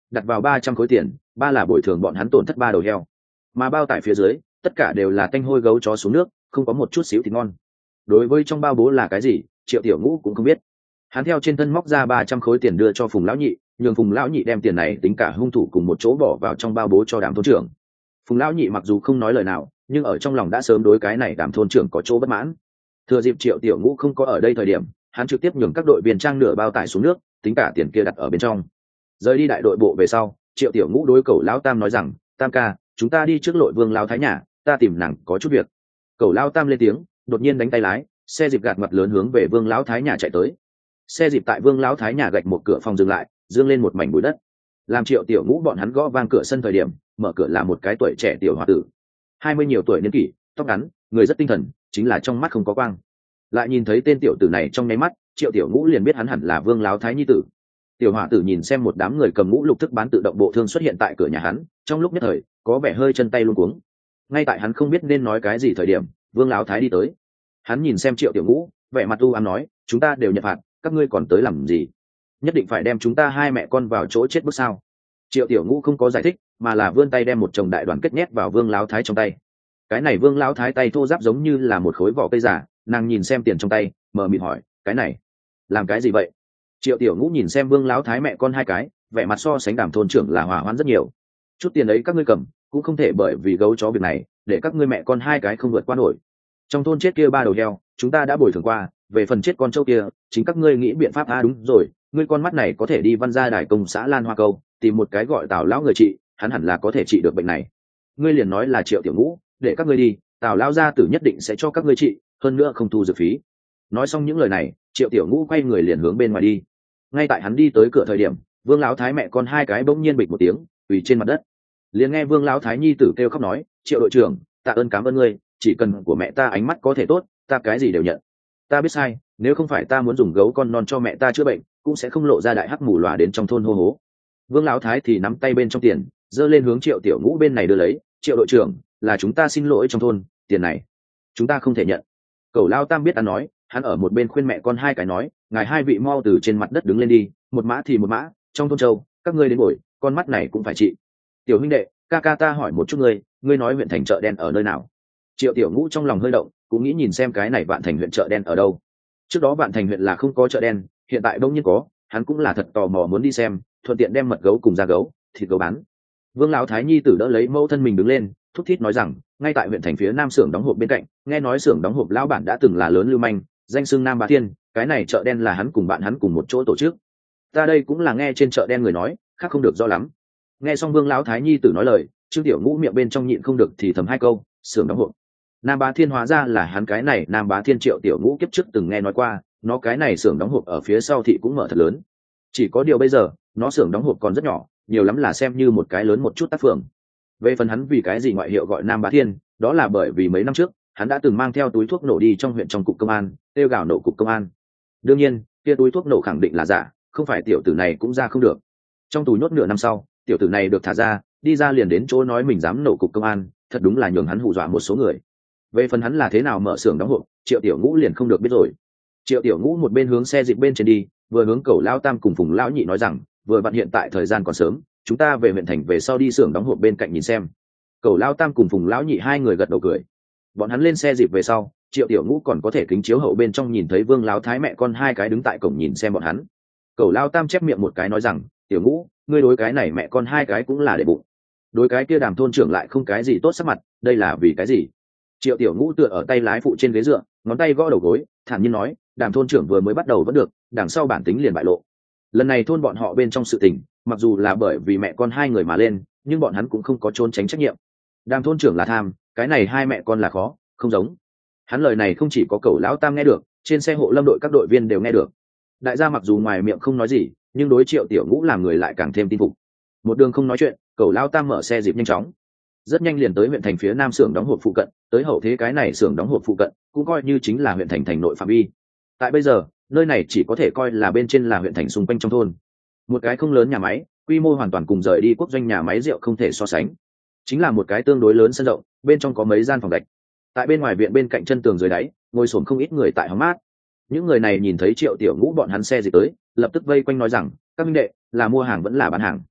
Speaker 1: đặt vào ba trăm khối tiền, ba là bồi thường bọn hắn tổn thất ba đầu heo, mà bao tải phía dưới tất cả đều là tanh hôi gấu chó xuống nước, không có một chút xíu thịt ngon. Đối với trong bao bố là cái gì, Triệu Tiểu Ngũ cũng không biết. Hắn theo trên thân móc ra ba trăm khối tiền đưa cho Phùng lão nhị, nhường Phùng lão nhị đem tiền này tính cả hung thủ cùng một chỗ bỏ vào trong bao bố cho Đàm thôn trưởng. Phùng lão nhị mặc dù không nói lời nào, nhưng ở trong lòng đã sớm đối cái này Đàm thôn trưởng có chỗ bất mãn. Thừa dịp Triệu Tiểu Ngũ không có ở đây thời điểm, hắn trực tiếp nhường các đội viên trang nửa bao tải xuống nước, tính cả tiền kia đặt ở bên trong. Rời đi đại đội bộ về sau, Triệu Tiểu Ngũ đối Cẩu lão Tam nói rằng, Tam ca, chúng ta đi trước lội Vương lão thái nhà, ta tìm nàng có chút việc. Cẩu lão Tam lên tiếng, đột nhiên đánh tay lái, xe dịp gạt mặt lớn hướng về Vương lão thái nhà chạy tới. Xe dịp tại Vương lão thái nhà gạch một cửa phòng dừng lại, dương lên một mảnh bụi đất. Làm Triệu Tiểu Ngũ bọn hắn gõ vang cửa sân thời điểm, mở cửa là một cái tuổi trẻ tiểu hòa tử, hai mươi nhiều tuổi niên kỷ, tóc ngắn, người rất tinh thần, chính là trong mắt không có quang. Lại nhìn thấy tên tiểu tử này trong nháy mắt, Triệu Tiểu Ngũ liền biết hắn hẳn là Vương lão thái nhi tử. Tiểu hòa tử nhìn xem một đám người cầm mũ lục thức bán tự động bộ thương xuất hiện tại cửa nhà hắn, trong lúc nhất thời có vẻ hơi chân tay luống cuống. Ngay tại hắn không biết nên nói cái gì thời điểm, Vương lão thái đi tới. Hắn nhìn xem Triệu Tiểu Ngũ, vẻ mặt u ám nói, chúng ta đều nhận phạt, các ngươi còn tới làm gì? Nhất định phải đem chúng ta hai mẹ con vào chỗ chết bước sao? Triệu Tiểu Ngũ không có giải thích, mà là vươn tay đem một chồng đại đoàn kết nhét vào Vương lão thái trong tay. Cái này Vương lão thái tay thô ráp giống như là một khối vỏ cây giả, nàng nhìn xem tiền trong tay, mờ mịt hỏi, cái này làm cái gì vậy? Triệu Tiểu Ngũ nhìn xem Vương lão thái mẹ con hai cái, vẻ mặt so sánh Đàm thôn trưởng là hòa hoãn rất nhiều. Chút tiền ấy các ngươi cầm, cũng không thể bởi vì gấu chó việc này để các ngươi mẹ con hai cái không vượt qua nổi. Trong thôn chết kia ba đầu heo, chúng ta đã bồi thường qua, về phần chết con trâu kia, chính các ngươi nghĩ biện pháp. À đúng rồi, ngươi con mắt này có thể đi Văn Gia Đài công xã Lan Hoa Câu, tìm một cái gọi Tào lão người trị, hắn hẳn là có thể trị được bệnh này. Ngươi liền nói là Triệu Tiểu Ngũ, để các ngươi đi, Tào lão gia tử nhất định sẽ cho các ngươi trị, hơn nữa không thu dược phí. Nói xong những lời này, Triệu Tiểu Ngũ quay người liền hướng bên ngoài đi. Ngay tại hắn đi tới cửa thời điểm, Vương lão thái mẹ con hai cái bỗng nhiên bịch một tiếng, quỳ trên mặt đất. Liền nghe Vương lão thái nhi tử kêu khóc nói, Triệu đội trưởng, tạ ơn cảm ơn ngươi, chỉ cần của mẹ ta ánh mắt có thể tốt, ta cái gì đều nhận. Ta biết sai, nếu không phải ta muốn dùng gấu con non cho mẹ ta chữa bệnh, cũng sẽ không lộ ra đại hắc mù lòa đến trong thôn hô hố. Vương lão thái thì nắm tay bên trong tiền, giơ lên hướng Triệu Tiểu Ngũ bên này đưa lấy, Triệu đội trưởng, là chúng ta xin lỗi trong thôn, tiền này chúng ta không thể nhận. Cẩu Lao Tam biết ăn nói, hắn ở một bên khuyên mẹ con hai cái nói, ngài hai vị mau từ trên mặt đất đứng lên đi, một mã thì một mã, trong thôn châu các ngươi đến bồi, con mắt này cũng phải trị. Tiểu huynh đệ, ca ca ta hỏi một chút ngươi, ngươi nói huyện thành chợ đen ở nơi nào? Triệu Tiểu Ngũ trong lòng hơi động, cũng nghĩ nhìn xem cái này Vạn Thành huyện chợ đen ở đâu. Trước đó Vạn Thành huyện là không có chợ đen, hiện tại đông nhiên có, hắn cũng là thật tò mò muốn đi xem, thuận tiện đem mật gấu cùng da gấu, thịt gấu bán. Vương lão thái nhi tử đỡ lấy mẫu thân mình đứng lên, thúc thiết nói rằng, ngay tại huyện thành phía nam xưởng đóng hộp bên cạnh, nghe nói xưởng đóng hộp lão bản đã từng là lớn lưu manh, danh xưng Nam Bá Thiên, cái này chợ đen là hắn cùng bạn hắn cùng một chỗ tổ chức. Ta đây cũng là nghe trên chợ đen người nói, khác không được rõ lắm. Nghe xong Vương lão thái nhi tử nói lời, Trương Tiểu Ngũ miệng bên trong nhịn không được thì thầm hai câu, xưởng đóng hộp. Nam Bá Thiên hóa ra là hắn cái này Nam Bá Thiên. Triệu Tiểu Ngũ kiếp trước từng nghe nói qua, nó cái này xưởng đóng hộp ở phía sau thị cũng mở thật lớn. Chỉ có điều bây giờ, nó xưởng đóng hộp còn rất nhỏ, nhiều lắm là xem như một cái lớn một chút tác phường. Về phần hắn vì cái gì ngoại hiệu gọi Nam Bá Thiên, đó là bởi vì mấy năm trước, hắn đã từng mang theo túi thuốc nổ đi trong huyện trong cục công an, kêu gào nổ cục công an. Đương nhiên, kia túi thuốc nổ khẳng định là giả, không phải tiểu tử này cũng ra không được. Trong tù nhốt nửa năm sau, tiểu tử này được thả ra, đi ra liền đến chỗ nói mình dám nổ cục công an, thật đúng là nhường hắn hù dọa một số người. Về phần hắn là thế nào mở xưởng đóng hộp, Triệu Tiểu Ngũ liền không được biết rồi. Triệu Tiểu Ngũ một bên hướng xe dịp bên trên đi, vừa hướng Cẩu Lao Tam cùng Phùng lão nhị nói rằng, vừa vặn hiện tại thời gian còn sớm, chúng ta về huyện thành về sau đi xưởng đóng hộp bên cạnh nhìn xem. Cẩu Lao Tam cùng Phùng lão nhị hai người gật đầu cười. Bọn hắn lên xe dịp về sau, Triệu Tiểu Ngũ còn có thể kính chiếu hậu bên trong nhìn thấy Vương lão thái mẹ con hai cái đứng tại cổng nhìn xem bọn hắn. Cẩu Lao Tam chép miệng một cái nói rằng, Tiểu Ngũ, ngươi đối cái này mẹ con hai cái cũng là để bụng, đối cái kia Đàm thôn trưởng lại không cái gì tốt sắc mặt, đây là vì cái gì? Triệu Tiểu Ngũ tựa ở tay lái phụ trên ghế dựa, ngón tay gõ đầu gối, thản nhiên nói, Đàm thôn trưởng vừa mới bắt đầu vẫn được, đằng sau bản tính liền bại lộ. Lần này thôn bọn họ bên trong sự tình, mặc dù là bởi vì mẹ con hai người mà lên, nhưng bọn hắn cũng không có trốn tránh trách nhiệm. Đàm thôn trưởng là tham, cái này hai mẹ con là khó, không giống. Hắn lời này không chỉ có Cẩu Lão Tam nghe được, trên xe hộ lâm đội các đội viên đều nghe được. Đại gia mặc dù ngoài miệng không nói gì, nhưng đối Triệu Tiểu Ngũ làm người lại càng thêm tin phục. Một đường không nói chuyện, Cẩu Lão Tam mở xe dịp nhanh chóng, rất nhanh liền tới huyện thành phía nam xưởng đóng hộp phụ cận, tới hậu thế cái này xưởng đóng hộp phụ cận cũng coi như chính là huyện thành thành nội phạm vi. Tại bây giờ, nơi này chỉ có thể coi là bên trên là huyện thành xung quanh trong thôn. Một cái không lớn nhà máy, quy mô hoàn toàn cùng rời đi quốc doanh nhà máy rượu không thể so sánh. Chính là một cái tương đối lớn sân rộng, bên trong có mấy gian phòng gạch. Tại bên ngoài viện bên cạnh chân tường dưới đáy, ngồi xổm không ít người tại hóng mát. Những người này nhìn thấy Triệu Tiểu Ngũ bọn hắn xe gì tới, lập tức vây quanh nói rằng, các minh đệ, là mua hàng vẫn là bán hàng.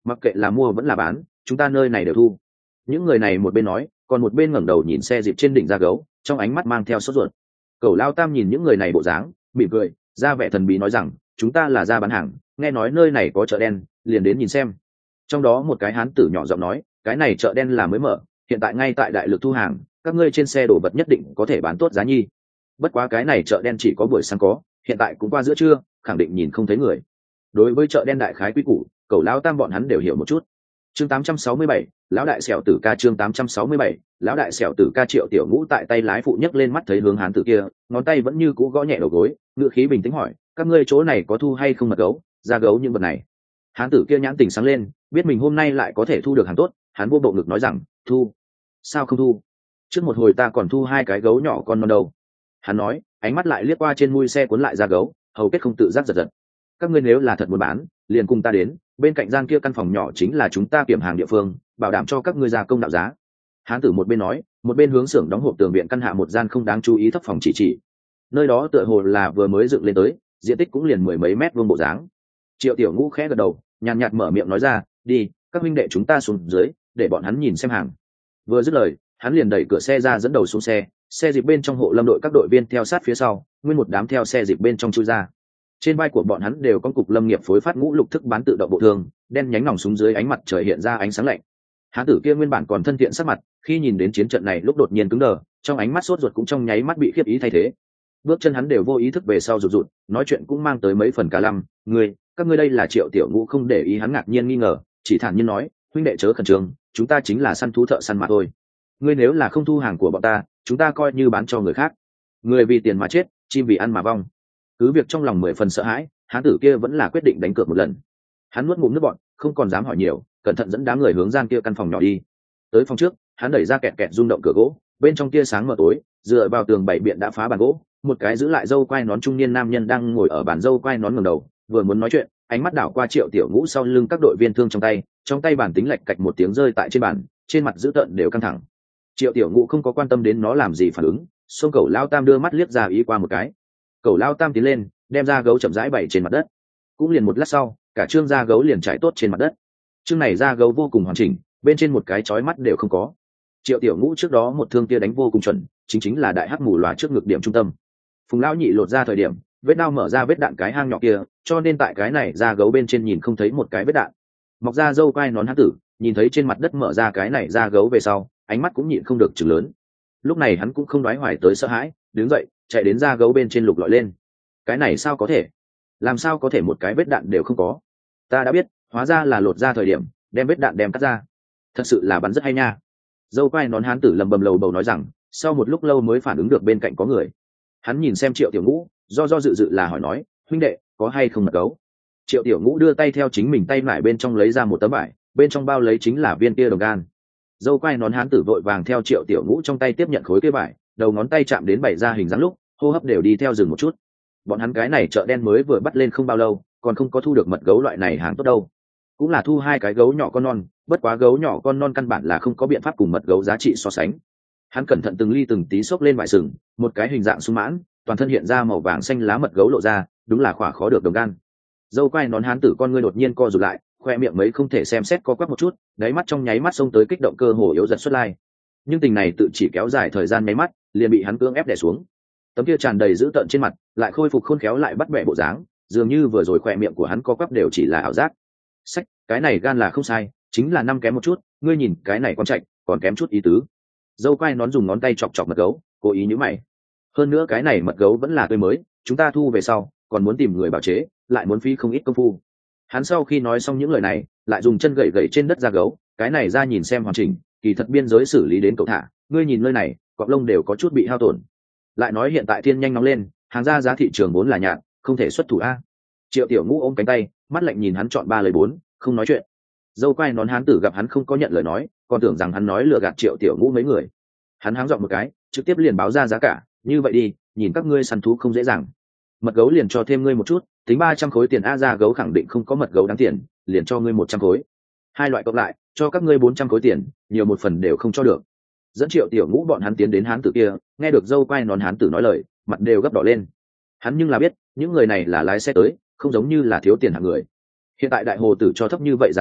Speaker 1: mặc kệ là mua vẫn là bán, chúng ta nơi này đều thu. Những người này một bên nói, còn một bên ngẩng đầu nhìn xe dịp trên đỉnh da gấu, trong ánh mắt mang theo sốt ruột. Cẩu Lao Tam nhìn những người này bộ dáng, mỉm cười, ra vẻ thần bí nói rằng, chúng ta là ra bán hàng, nghe nói nơi này có chợ đen, liền đến nhìn xem. Trong đó một cái hán tử nhỏ giọng nói, cái này chợ đen là mới mở, hiện tại ngay tại đại lực thu hàng, các ngươi trên xe đổ vật nhất định có thể bán tốt giá nhi. Bất quá cái này chợ đen chỉ có buổi sáng có, hiện tại cũng qua giữa trưa, khẳng định nhìn không thấy người. Đối với chợ đen đại khái quy củ, Cẩu Lao Tam bọn hắn đều hiểu một chút. Chương tám trăm sáu mươi bảy, lão đại sẹo tử ca. Chương tám trăm sáu mươi bảy, lão đại sẹo tử ca. Triệu Tiểu Ngũ tại tay lái phụ nhấc lên mắt thấy hướng hán tử kia, ngón tay vẫn như cũ gõ nhẹ đầu gối, ngữ khí bình tĩnh hỏi, các ngươi chỗ này có thu hay không mật gấu, da gấu những vật này? Hán tử kia nhãn tình sáng lên, biết mình hôm nay lại có thể thu được hàng tốt, hắn vô bộ ngực nói rằng, thu. Sao không thu? Trước một hồi ta còn thu hai cái gấu nhỏ con non đầu. Hắn nói, ánh mắt lại liếc qua trên mui xe cuốn lại da gấu, hầu kết không tự giác giật giật. Các ngươi nếu là thật muốn bán, liền cùng ta đến, bên cạnh gian kia căn phòng nhỏ chính là chúng ta kiểm hàng địa phương, bảo đảm cho các ngươi gia công đạo giá. Hán tử một bên nói, một bên hướng xưởng đóng hộp tường viện căn hạ một gian không đáng chú ý thấp phòng chỉ chỉ. Nơi đó tựa hồ là vừa mới dựng lên tới, diện tích cũng liền mười mấy mét vuông bộ dáng. Triệu Tiểu Ngũ khẽ gật đầu, nhàn nhạt mở miệng nói ra, đi, các huynh đệ chúng ta xuống dưới, để bọn hắn nhìn xem hàng. Vừa dứt lời, hắn liền đẩy cửa xe ra dẫn đầu xuống xe, xe dịp bên trong hộ lâm đội các đội viên theo sát phía sau, nguyên một đám theo xe dịp bên trong chui ra. Trên vai của bọn hắn đều có cục lâm nghiệp phối phát ngũ lục thức bán tự động bộ thương, đen nhánh nòng súng dưới ánh mặt trời hiện ra ánh sáng lạnh. Hán tử kia nguyên bản còn thân thiện sắc mặt, khi nhìn đến chiến trận này lúc đột nhiên cứng đờ, trong ánh mắt sốt ruột cũng trong nháy mắt bị khiếp ý thay thế. Bước chân hắn đều vô ý thức về sau rụt rụt, nói chuyện cũng mang tới mấy phần cả lăm, "Ngươi, các ngươi đây là Triệu Tiểu Ngũ?" Không để ý hắn ngạc nhiên nghi ngờ, chỉ thản nhiên nói, "Huynh đệ chớ khẩn trương, chúng ta chính là săn thú thợ săn mà thôi. Ngươi nếu là không thu hàng của bọn ta, chúng ta coi như bán cho người khác. Người vì tiền mà chết, chim vì ăn mà vong." Cứ việc trong lòng mười phần sợ hãi, hán tử kia vẫn là quyết định đánh cược một lần. Hắn nuốt ngụm nước bọt, không còn dám hỏi nhiều, cẩn thận dẫn đám người hướng gian kia căn phòng nhỏ đi. Tới phòng trước, hắn đẩy ra kẹt kẹt rung động cửa gỗ, bên trong tia sáng mờ tối, dựa vào tường bảy biện đã phá bàn gỗ, một cái giữ lại dâu quai nón trung niên nam nhân đang ngồi ở bàn dâu quai nón ngẩng đầu, vừa muốn nói chuyện, ánh mắt đảo qua Triệu Tiểu Ngũ sau lưng các đội viên thương trong tay, trong tay bản tính lệch cạch một tiếng rơi tại trên bàn, trên mặt dữ tợn đều căng thẳng. Triệu Tiểu Ngũ không có quan tâm đến nó làm gì phản ứng, xông Cẩu Lao Tam đưa mắt liếc ra ý qua một cái. Cẩu Lao Tam tiến lên, đem da gấu chậm rãi bày trên mặt đất. Cũng liền một lát sau, cả trương da gấu liền trải tốt trên mặt đất. Trương này da gấu vô cùng hoàn chỉnh, bên trên một cái chói mắt đều không có. Triệu Tiểu Ngũ trước đó một thương kia đánh vô cùng chuẩn, chính chính là đại hắc mù lòa trước ngực điểm trung tâm. Phùng lão nhị lột ra thời điểm, vết đao mở ra vết đạn cái hang nhỏ kia, cho nên tại cái này da gấu bên trên nhìn không thấy một cái vết đạn. Mọc ra dâu quai nón hán tử, nhìn thấy trên mặt đất mở ra cái này da gấu về sau, ánh mắt cũng nhịn không được chừng lớn. Lúc này hắn cũng không đoái hoài tới sợ hãi, đứng dậy, chạy đến da gấu bên trên lục lọi lên. Cái này sao có thể? Làm sao có thể một cái vết đạn đều không có? Ta đã biết, hóa ra là lột ra thời điểm, đem vết đạn đem cắt ra. Thật sự là bắn rất hay nha. Dâu quai nón hán tử lầm bầm lầu bầu nói rằng, sau một lúc lâu mới phản ứng được bên cạnh có người. Hắn nhìn xem Triệu Tiểu Ngũ, do do dự dự là hỏi nói, huynh đệ, có hay không mật gấu? Triệu Tiểu Ngũ đưa tay theo chính mình tay lại bên trong lấy ra một tấm vải, bên trong bao lấy chính là viên kia đồng gan. Dâu quai nón hán tử vội vàng theo Triệu Tiểu Ngũ trong tay tiếp nhận khối kia vải, đầu ngón tay chạm đến bày ra hình dáng lúc, hô hấp đều đi theo dừng một chút. Bọn hắn cái này chợ đen mới vừa bắt lên không bao lâu, còn không có thu được mật gấu loại này hàng tốt đâu. Cũng là thu hai cái gấu nhỏ con non, bất quá gấu nhỏ con non căn bản là không có biện pháp cùng mật gấu giá trị so sánh. Hắn cẩn thận từng ly từng tí xốc lên vải sừng, một cái hình dạng sung mãn, toàn thân hiện ra màu vàng xanh lá mật gấu lộ ra, đúng là khỏa khó được đồng gan. Dâu quai nón hán tử con ngươi đột nhiên co rụt lại, khoe miệng mấy không thể xem xét co quắp một chút, đáy mắt trong nháy mắt xông tới kích động cơ hồ yếu dần xuất lai. Nhưng tình này tự chỉ kéo dài thời gian mấy mắt, liền bị hắn cưỡng ép đè xuống. Tấm kia tràn đầy dữ tợn trên mặt, lại khôi phục khôn khéo lại bắt bẻ bộ dáng, dường như vừa rồi khoe miệng của hắn co quắp đều chỉ là ảo giác. Sách, cái này gan là không sai, chính là năm kém một chút, ngươi nhìn cái này con chạy, còn kém chút ý tứ. Dâu quai nón dùng ngón tay chọc chọc mật gấu, cố ý nhíu mày. Hơn nữa cái này mật gấu vẫn là tươi mới, chúng ta thu về sau, còn muốn tìm người bảo chế, lại muốn phí không ít công phu. Hắn sau khi nói xong những lời này, lại dùng chân gậy gậy trên đất da gấu, cái này ra nhìn xem hoàn chỉnh, kỳ thật biên giới xử lý đến cậu thả, ngươi nhìn nơi này, cọp lông đều có chút bị hao tổn. Lại nói hiện tại thiên nhanh nóng lên, hàng ra giá thị trường vốn là nhạt, không thể xuất thủ a. Triệu Tiểu Ngũ ôm cánh tay, mắt lạnh nhìn hắn chọn ba lời bốn, không nói chuyện. Dâu quai nón hán tử gặp hắn không có nhận lời nói, còn tưởng rằng hắn nói lừa gạt Triệu Tiểu Ngũ mấy người. Hắn háng giọng một cái, trực tiếp liền báo ra giá cả, như vậy đi, nhìn các ngươi săn thú không dễ dàng. Mật gấu liền cho thêm ngươi một chút, tính ba trăm khối tiền a, ra gấu khẳng định không có mật gấu đáng tiền, liền cho ngươi một trăm khối. Hai loại cộng lại, cho các ngươi bốn trăm khối tiền, nhiều một phần đều không cho được. Dẫn Triệu Tiểu Ngũ bọn hắn tiến đến hán tử kia, nghe được dâu quai nón hán tử nói lời, mặt đều gấp đỏ lên. Hắn nhưng là biết, những người này là lái xe tới, không giống như là thiếu tiền hạng người. Hiện tại đại hồ tử cho thấp như vậy giá nhi,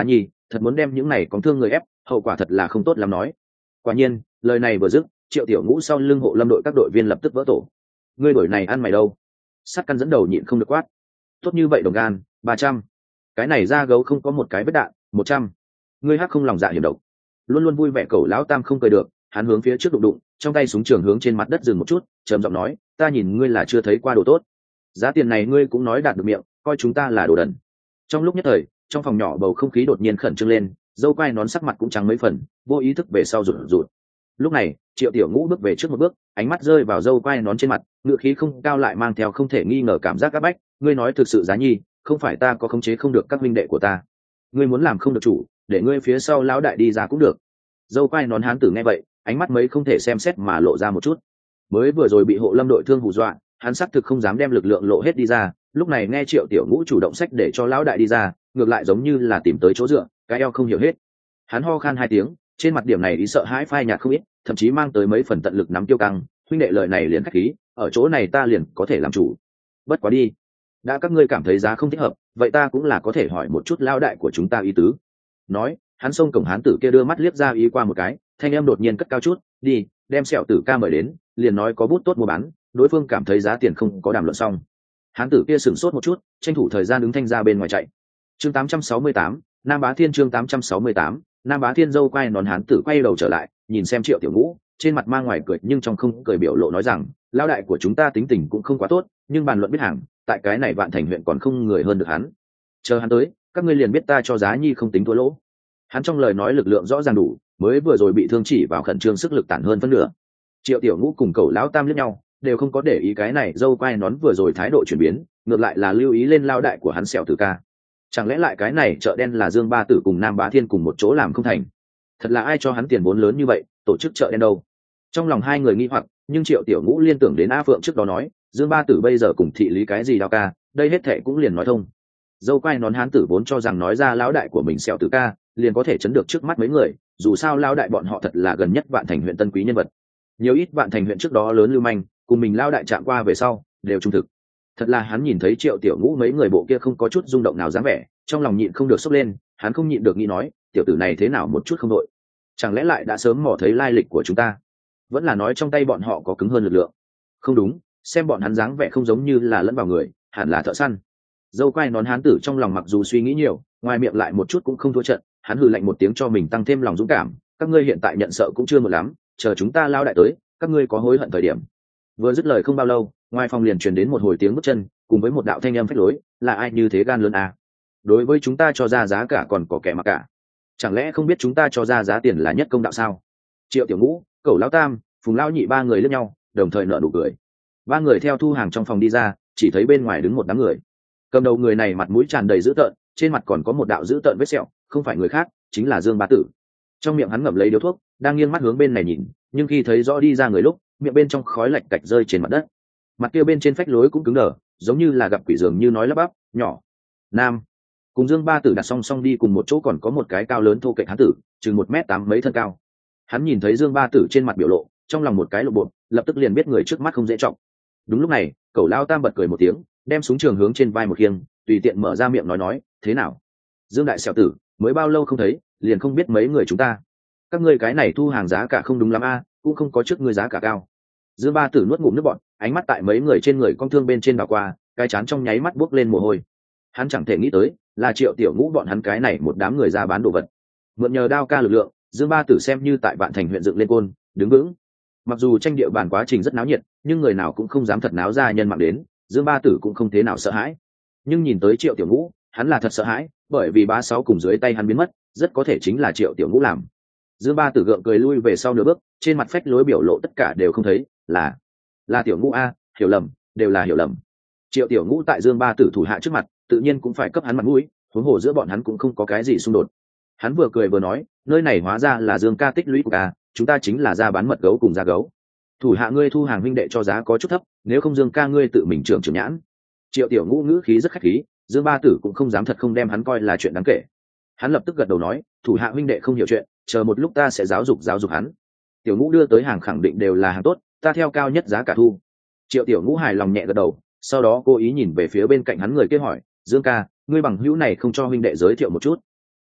Speaker 1: thật muốn đem những này còn thương người ép, hậu quả thật là không tốt lắm nói. Quả nhiên, lời này vừa dứt, Triệu Tiểu Ngũ sau lưng hộ lâm đội các đội viên lập tức vỡ tổ. Ngươi đổi này ăn mày đâu? Sắt Căn dẫn đầu nhịn không được quát. Tốt như vậy đồng gan, ba trăm. Cái này ra gấu không có một cái vết đạn, một trăm. Ngươi hắc không lòng dạ hiểm độc. Luôn luôn vui vẻ cẩu lão tam không cười được, hắn hướng phía trước đụng đụng, trong tay súng trường hướng trên mặt đất dừng một chút, trầm giọng nói, ta nhìn ngươi là chưa thấy qua đồ tốt. Giá tiền này ngươi cũng nói đạt được miệng, coi chúng ta là đồ đần. Trong lúc nhất thời, trong phòng nhỏ bầu không khí đột nhiên khẩn trương lên, dâu quai nón sắc mặt cũng trắng mấy phần, vô ý thức về sau rụt rụt. Lúc này, Triệu Tiểu Ngũ bước về trước một bước, ánh mắt rơi vào dâu quai nón trên mặt, ngựa khí không cao lại mang theo không thể nghi ngờ cảm giác áp bách. Ngươi nói thực sự Giá Nhi, không phải ta có khống chế không được các huynh đệ của ta. Ngươi muốn làm không được chủ, để ngươi phía sau lão đại đi ra cũng được. Dâu quai nón hán tử nghe vậy, ánh mắt mấy không thể xem xét mà lộ ra một chút. Mới vừa rồi bị hộ lâm đội thương hù dọa, hắn xác thực không dám đem lực lượng lộ hết đi ra, lúc này nghe Triệu Tiểu Ngũ chủ động sách để cho lão đại đi ra, ngược lại giống như là tìm tới chỗ dựa, cái eo không hiểu hết. Hắn ho khan hai tiếng, trên mặt điểm này ý sợ hãi phai nhạt không ít, thậm chí mang tới mấy phần tận lực nắm tiêu căng. Huynh đệ lời này liền khách khí, ở chỗ này ta liền có thể làm chủ. Bất quá đi, đã các ngươi cảm thấy giá không thích hợp, vậy ta cũng là có thể hỏi một chút lão đại của chúng ta ý tứ. Nói, hắn xông cổng hán tử kia đưa mắt liếc ra ý qua một cái, thanh em đột nhiên cất cao chút, đi, đem Sẹo Tử ca mời đến, liền nói có bút tốt mua bán. Đối phương cảm thấy giá tiền không có đàm luận xong, hán tử kia sửng sốt một chút, tranh thủ thời gian đứng thanh ra bên ngoài chạy. Chương tám trăm sáu mươi tám, Nam Bá Thiên. Chương tám trăm sáu mươi tám, Nam Bá Thiên. Dâu quay nón hán tử quay đầu trở lại, nhìn xem Triệu Tiểu Ngũ, trên mặt mang ngoài cười nhưng trong không cười biểu lộ nói rằng, lão đại của chúng ta tính tình cũng không quá tốt, nhưng bàn luận biết hàng, tại cái này Vạn Thành huyện còn không người hơn được hắn. Chờ hắn tới, các ngươi liền biết ta cho Giá Nhi không tính thua lỗ. Hắn trong lời nói lực lượng rõ ràng đủ, mới vừa rồi bị thương chỉ vào khẩn trương sức lực tản hơn phân nửa. Triệu Tiểu Ngũ cùng cẩu lão tam liếc nhau, đều không có để ý cái này dâu quai nón vừa rồi thái độ chuyển biến, ngược lại là lưu ý lên lao đại của hắn Sẹo Tử ca. Chẳng lẽ lại cái này chợ đen là Dương Ba Tử cùng Nam Bá Thiên cùng một chỗ làm không thành? Thật là ai cho hắn tiền vốn lớn như vậy, tổ chức chợ đen đâu? Trong lòng hai người nghi hoặc, nhưng Triệu Tiểu Ngũ liên tưởng đến A Phượng trước đó nói, Dương Ba Tử bây giờ cùng thị lý cái gì đao ca, đây hết thệ cũng liền nói thông. Dâu quai nón hán tử vốn cho rằng nói ra lão đại của mình Sẹo Tử ca, liền có thể chấn được trước mắt mấy người, dù sao lão đại bọn họ thật là gần nhất Vạn Thành huyện tân quý nhân vật. Nhiều ít Vạn Thành huyện trước đó lớn lưu manh, cùng mình lao đại chạm qua về sau đều trung thực. Thật là hắn nhìn thấy Triệu Tiểu Ngũ mấy người bộ kia không có chút rung động nào dáng vẻ, trong lòng nhịn không được sốc lên, hắn không nhịn được nghĩ nói, tiểu tử này thế nào một chút không đội, chẳng lẽ lại đã sớm mò thấy lai lịch của chúng ta, vẫn là nói trong tay bọn họ có cứng hơn lực lượng. Không đúng, xem bọn hắn dáng vẻ không giống như là lẫn vào người, hẳn là thợ săn. Dâu quai nón hán tử trong lòng mặc dù suy nghĩ nhiều, ngoài miệng lại một chút cũng không thua trận, hắn hừ lạnh một tiếng cho mình tăng thêm lòng dũng cảm, các ngươi hiện tại nhận sợ cũng chưa một lắm, chờ chúng ta lao đại tới, các ngươi có hối hận thời điểm. Vừa dứt lời không bao lâu, ngoài phòng liền truyền đến một hồi tiếng bước chân, cùng với một đạo thanh âm phách lối, là ai như thế gan lớn à? Đối với chúng ta cho ra giá cả còn có kẻ mặc cả, chẳng lẽ không biết chúng ta cho ra giá tiền là nhất công đạo sao? Triệu Tiểu Ngũ, Cẩu lão tam, Phùng lão nhị ba người liếc nhau, đồng thời nở nụ cười. Ba người theo thu hàng trong phòng đi ra, chỉ thấy bên ngoài đứng một đám người. Cầm đầu người này mặt mũi tràn đầy dữ tợn, trên mặt còn có một đạo dữ tợn vết sẹo, không phải người khác, chính là Dương Bá Tử. Trong miệng hắn ngậm lấy điếu thuốc, đang nghiêng mắt hướng bên này nhìn, nhưng khi thấy rõ đi ra người lúc, miệng bên trong khói lạch cạch rơi trên mặt đất. Mặt kia bên trên phách lối cũng cứng đờ, giống như là gặp quỷ dường như nói lắp bắp, nhỏ. Nam. Cùng Dương Ba Tử đặt song song đi cùng một chỗ còn có một cái cao lớn thô kệch hán tử, chừng một mét tám mấy thân cao. Hắn nhìn thấy Dương Ba Tử trên mặt biểu lộ, trong lòng một cái lộ bộ, lập tức liền biết người trước mắt không dễ trọng. Đúng lúc này, Cẩu lao tam bật cười một tiếng, đem súng trường hướng trên vai một khiêng, tùy tiện mở ra miệng nói nói, thế nào? Dương đại Sẹo Tử, mới bao lâu không thấy, liền không biết mấy người chúng ta. Các ngươi cái này thu hàng giá cả không đúng lắm a, cũng không có trước ngươi giá cả cao. Dương Ba Tử nuốt ngụm nước bọt, ánh mắt tại mấy người trên người con thương bên trên đảo qua, cái chán trong nháy mắt buốc lên mồ hôi. Hắn chẳng thể nghĩ tới, là Triệu Tiểu Ngũ bọn hắn cái này một đám người ra bán đồ vật. Mượn nhờ đao ca lực lượng, Dương Ba Tử xem như tại Vạn Thành huyện dựng lên côn, đứng vững. Mặc dù tranh địa bàn quá trình rất náo nhiệt, nhưng người nào cũng không dám thật náo ra nhân mạng đến, Dương Ba Tử cũng không thế nào sợ hãi. Nhưng nhìn tới Triệu Tiểu Ngũ, hắn là thật sợ hãi, bởi vì bá sáu cùng dưới tay hắn biến mất, rất có thể chính là Triệu Tiểu Ngũ làm. Dương Ba Tử gượng cười lui về sau nửa bước, trên mặt phách lối biểu lộ tất cả đều không thấy, là là Tiểu Ngũ a, hiểu lầm, đều là hiểu lầm. Triệu Tiểu Ngũ tại Dương Ba Tử thủ hạ trước mặt, tự nhiên cũng phải cấp hắn mặt mũi, huống hồ giữa bọn hắn cũng không có cái gì xung đột. Hắn vừa cười vừa nói, nơi này hóa ra là Dương ca tích lũy của ca, chúng ta chính là ra bán mật gấu cùng da gấu. Thủ hạ ngươi thu hàng huynh đệ cho giá có chút thấp, nếu không Dương ca ngươi tự mình trưởng trưởng nhãn. Triệu Tiểu Ngũ ngữ khí rất khách khí, Dương Ba Tử cũng không dám thật không đem hắn coi là chuyện đáng kể. Hắn lập tức gật đầu nói, thủ hạ huynh đệ không hiểu chuyện, chờ một lúc ta sẽ giáo dục giáo dục hắn. Tiểu Ngũ đưa tới hàng khẳng định đều là hàng tốt, ta theo cao nhất giá cả thu. Triệu Tiểu Ngũ hài lòng nhẹ gật đầu, sau đó cố ý nhìn về phía bên cạnh hắn người kia hỏi, Dương ca, ngươi bằng hữu này không cho huynh đệ giới thiệu một chút.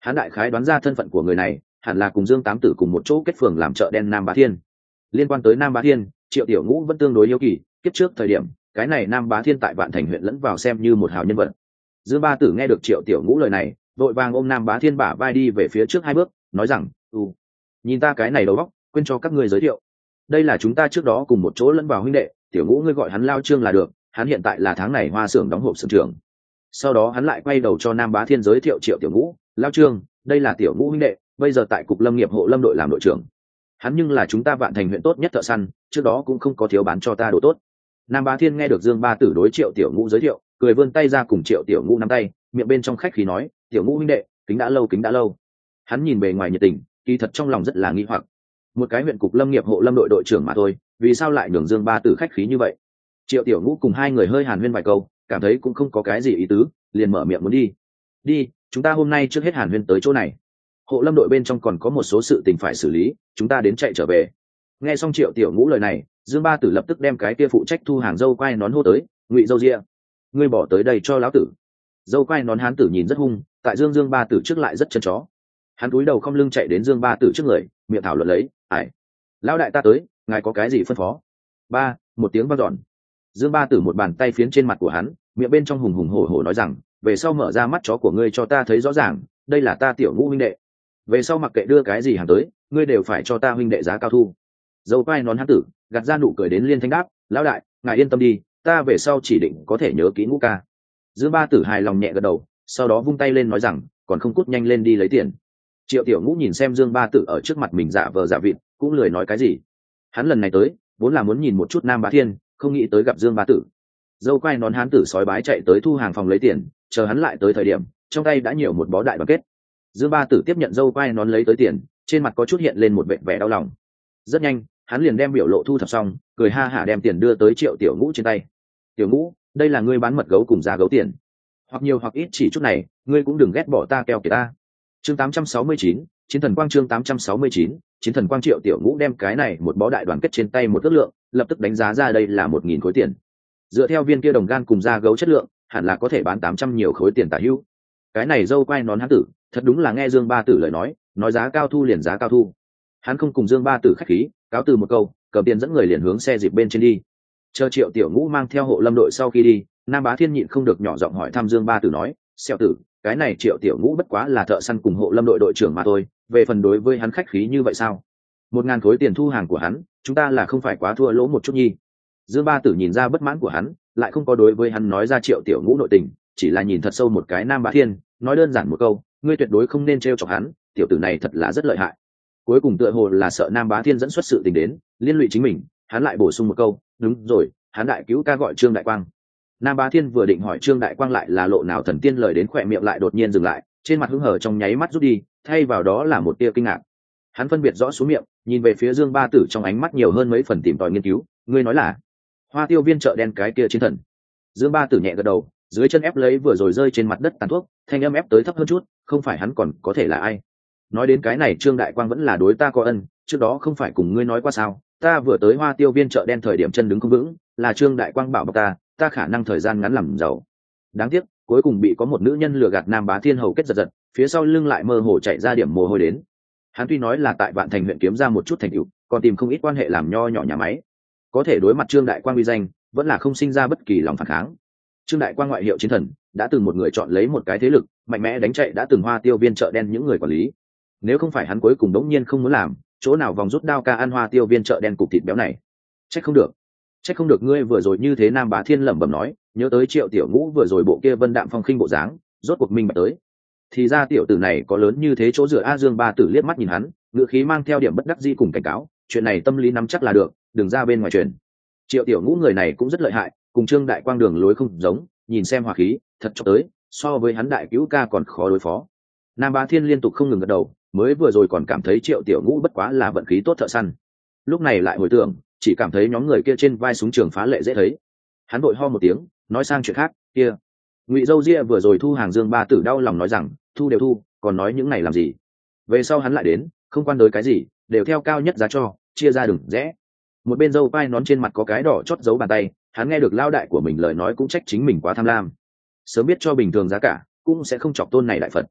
Speaker 1: hắn đại khái đoán ra thân phận của người này hẳn là cùng Dương Tám Tử cùng một chỗ kết phường làm chợ đen Nam Bá Thiên. Liên quan tới Nam Bá Thiên, Triệu Tiểu Ngũ vẫn tương đối hiếu kỳ, kiếp trước thời điểm cái này Nam Bá Thiên tại Vạn Thành huyện lẫn vào xem như một hào nhân vật. Dương Ba Tử nghe được Triệu Tiểu Ngũ lời này, vội vàng ôm Nam Bá Thiên bả vai đi về phía trước hai bước, nói rằng: "Ừ, nhìn ta cái này đầu óc, quên cho các ngươi giới thiệu. Đây là chúng ta trước đó cùng một chỗ lẫn vào huynh đệ, Tiểu Ngũ ngươi gọi hắn Lao Trương là được, hắn hiện tại là tháng này hoa xưởng đóng hộp xưởng trưởng." Sau đó hắn lại quay đầu cho Nam Bá Thiên giới thiệu Triệu Tiểu Ngũ: "Lao Trương, đây là Tiểu Ngũ huynh đệ, bây giờ tại cục lâm nghiệp hộ lâm đội làm đội trưởng. Hắn nhưng là chúng ta Vạn Thành huyện tốt nhất thợ săn, trước đó cũng không có thiếu bán cho ta đồ tốt." Nam Bá Thiên nghe được Dương Ba Tử đối Triệu Tiểu Ngũ giới thiệu, cười vươn tay ra cùng Triệu Tiểu Ngũ nắm tay, miệng bên trong khách khí nói: "Tiểu Ngũ huynh đệ, kính đã lâu kính đã lâu." Hắn nhìn bề ngoài nhiệt tình, kỳ thật trong lòng rất là nghi hoặc. Một cái huyện cục lâm nghiệp hộ lâm đội đội trưởng mà thôi, vì sao lại nhường Dương Ba Tử khách khí như vậy? Triệu Tiểu Ngũ cùng hai người hơi hàn huyên vài câu, cảm thấy cũng không có cái gì ý tứ, liền mở miệng muốn đi. "Đi, chúng ta hôm nay trước hết hàn huyên tới chỗ này. Hộ lâm đội bên trong còn có một số sự tình phải xử lý, chúng ta đến chạy trở về." Nghe xong Triệu Tiểu Ngũ lời này, Dương Ba Tử lập tức đem cái kia phụ trách thu hàng dâu quai nón hô tới: "Ngụy Dâu Ria, ngươi bỏ tới đây cho lão tử." Dâu quai nón hán tử nhìn rất hung, tại Dương Dương Ba Tử trước lại rất chân chó. Hắn cúi đầu không lưng chạy đến Dương Ba Tử trước người, miệng thảo luận lấy: "Ải, lão đại ta tới, ngài có cái gì phân phó?" Ba, một tiếng vang dọn. Dương Ba Tử một bàn tay phiến trên mặt của hắn, miệng bên trong hùng hùng hổ hổ nói rằng: "Về sau mở ra mắt chó của ngươi cho ta thấy rõ ràng, đây là ta Tiểu Ngũ huynh đệ. Về sau mặc kệ đưa cái gì hàng tới, ngươi đều phải cho ta huynh đệ giá cao thu." Dâu quai nón hán tử gạt ra nụ cười đến liên thanh đáp: "Lão đại, ngài yên tâm đi, ta về sau chỉ định có thể nhớ kỹ Ngũ ca." Dương Ba Tử hài lòng nhẹ gật đầu, sau đó vung tay lên nói rằng: "Còn không cút nhanh lên đi lấy tiền." Triệu Tiểu Ngũ nhìn xem Dương Ba Tử ở trước mặt mình giả vờ giả vịt, cũng lười nói cái gì. Hắn lần này tới vốn là muốn nhìn một chút Nam Bá Thiên, không nghĩ tới gặp Dương Ba Tử. Dâu quai nón hán tử sói bái chạy tới thu hàng phòng lấy tiền, chờ hắn lại tới thời điểm, trong tay đã nhiều một bó đại đoàn kết. Dương Ba Tử tiếp nhận dâu quai nón lấy tới tiền, trên mặt có chút hiện lên một vẻ vẻ đau lòng. Rất nhanh, hắn liền đem biểu lộ thu thập xong, cười ha hả đem tiền đưa tới Triệu Tiểu Ngũ trên tay. "Tiểu Ngũ, đây là ngươi bán mật gấu cùng giá gấu tiền, hoặc nhiều hoặc ít chỉ chút này, ngươi cũng đừng ghét bỏ ta keo kiệt ta." Chương tám trăm sáu mươi chín, Chiến thần quang. Chương tám trăm sáu mươi chín, Chiến thần quang. Triệu Tiểu Ngũ đem cái này một bó đại đoàn kết trên tay một ước lượng, lập tức đánh giá ra đây là một nghìn khối tiền. Dựa theo viên kia đồng gan cùng da gấu chất lượng, hẳn là có thể bán tám trăm nhiều khối tiền tả hữu. Cái này dâu quai nón hán tử, thật đúng là nghe Dương Ba Tử lời nói, nói giá cao thu liền giá cao thu. Hắn không cùng Dương Ba Tử khách khí, cáo từ một câu, cầm tiền dẫn người liền hướng xe dịp bên trên đi. Chờ Triệu Tiểu Ngũ mang theo hộ lâm đội sau khi đi, Nam Bá Thiên nhịn không được nhỏ giọng hỏi thăm Dương Ba Tử nói: "Xeo tử, cái này Triệu Tiểu Ngũ bất quá là thợ săn cùng hộ lâm đội đội trưởng mà thôi, về phần đối với hắn khách khí như vậy sao? Một ngàn khối tiền thu hàng của hắn, chúng ta là không phải quá thua lỗ một chút nhi?" Dương Ba Tử nhìn ra bất mãn của hắn, lại không có đối với hắn nói ra Triệu Tiểu Ngũ nội tình, chỉ là nhìn thật sâu một cái Nam Bá Thiên, nói đơn giản một câu: "Ngươi tuyệt đối không nên trêu chọc hắn, tiểu tử này thật là rất lợi hại." Cuối cùng tựa hồ là sợ Nam Bá Thiên dẫn xuất sự tình đến, liên lụy chính mình, hắn lại bổ sung một câu: "Đúng rồi, hắn đại cứu ca gọi Trương Đại Quang." Nam Bá Thiên vừa định hỏi Trương Đại Quang lại là lộ nào thần tiên lời đến khỏe miệng lại đột nhiên dừng lại, trên mặt hứng hở trong nháy mắt rút đi, thay vào đó là một tia kinh ngạc. Hắn phân biệt rõ xuống miệng, nhìn về phía Dương Ba Tử trong ánh mắt nhiều hơn mấy phần tìm tòi nghiên cứu: "Ngươi nói là Hoa Tiêu viên chợ đen cái kia chiến thần?" Dương Ba Tử nhẹ gật đầu, dưới chân ép lấy vừa rồi rơi trên mặt đất tàn thuốc, thanh âm ép tới thấp hơn chút: "Không phải hắn còn có thể là ai? Nói đến cái này Trương Đại Quang vẫn là đối ta có ân, trước đó không phải cùng ngươi nói qua sao, ta vừa tới Hoa Tiêu viên chợ đen thời điểm chân đứng không vững, là Trương Đại Quang bảo bọc ta, ta khả năng thời gian ngắn làm giàu. Đáng tiếc cuối cùng bị có một nữ nhân lừa gạt." Nam Bá Thiên hầu kết giật giật, phía sau lưng lại mơ hồ chạy ra điểm mồ hôi đến. Hắn tuy nói là tại Vạn Thành huyện kiếm ra một chút thành tựu, còn tìm không ít quan hệ làm nho nhỏ nhà máy, có thể đối mặt Trương Đại Quang uy danh, vẫn là không sinh ra bất kỳ lòng phản kháng. Trương Đại Quang ngoại hiệu chiến thần, đã từng một người chọn lấy một cái thế lực mạnh mẽ đánh chạy đã từng Hoa Tiêu viên chợ đen những người quản lý. Nếu không phải hắn cuối cùng đống nhiên không muốn làm, chỗ nào vòng rút đao ca ăn Hoa Tiêu viên chợ đen cục thịt béo này. Trách không được, trách không được ngươi vừa rồi như thế. Nam Bá Thiên lẩm bẩm nói, nhớ tới Triệu Tiểu Ngũ vừa rồi bộ kia vân đạm phong khinh bộ dáng, rốt cuộc minh bạch tới. Thì ra tiểu tử này có lớn như thế chỗ dựa. A Dương Ba Tử liếc mắt nhìn hắn, ngữ khí mang theo điểm bất đắc dĩ cùng cảnh cáo: "Chuyện này tâm lý nắm chắc là được, đừng ra bên ngoài truyền." Triệu Tiểu Ngũ người này cũng rất lợi hại, cùng Trương Đại Quang đường lối không giống, nhìn xem hòa khí, thật cho tới, so với hắn đại cứu ca còn khó đối phó. Nam Bá Thiên liên tục không ngừng gật đầu, mới vừa rồi còn cảm thấy Triệu Tiểu Ngũ bất quá là vận khí tốt thợ săn, lúc này lại hồi tưởng, chỉ cảm thấy nhóm người kia trên vai súng trường phá lệ dễ thấy. Hắn vội ho một tiếng, nói sang chuyện khác: "Kia, Ngụy Dâu Ria vừa rồi thu hàng." Dương Ba Tử đau lòng nói rằng: "Thu đều thu, còn nói những này làm gì? Về sau hắn lại đến, không quan đối cái gì, đều theo cao nhất giá cho, chia ra đừng rẽ." Một bên dâu vai nón trên mặt có cái đỏ chót dấu bàn tay, hắn nghe được lao đại của mình lời nói cũng trách chính mình quá tham lam, sớm biết cho bình thường giá cả cũng sẽ không chọc tôn này đại Phật.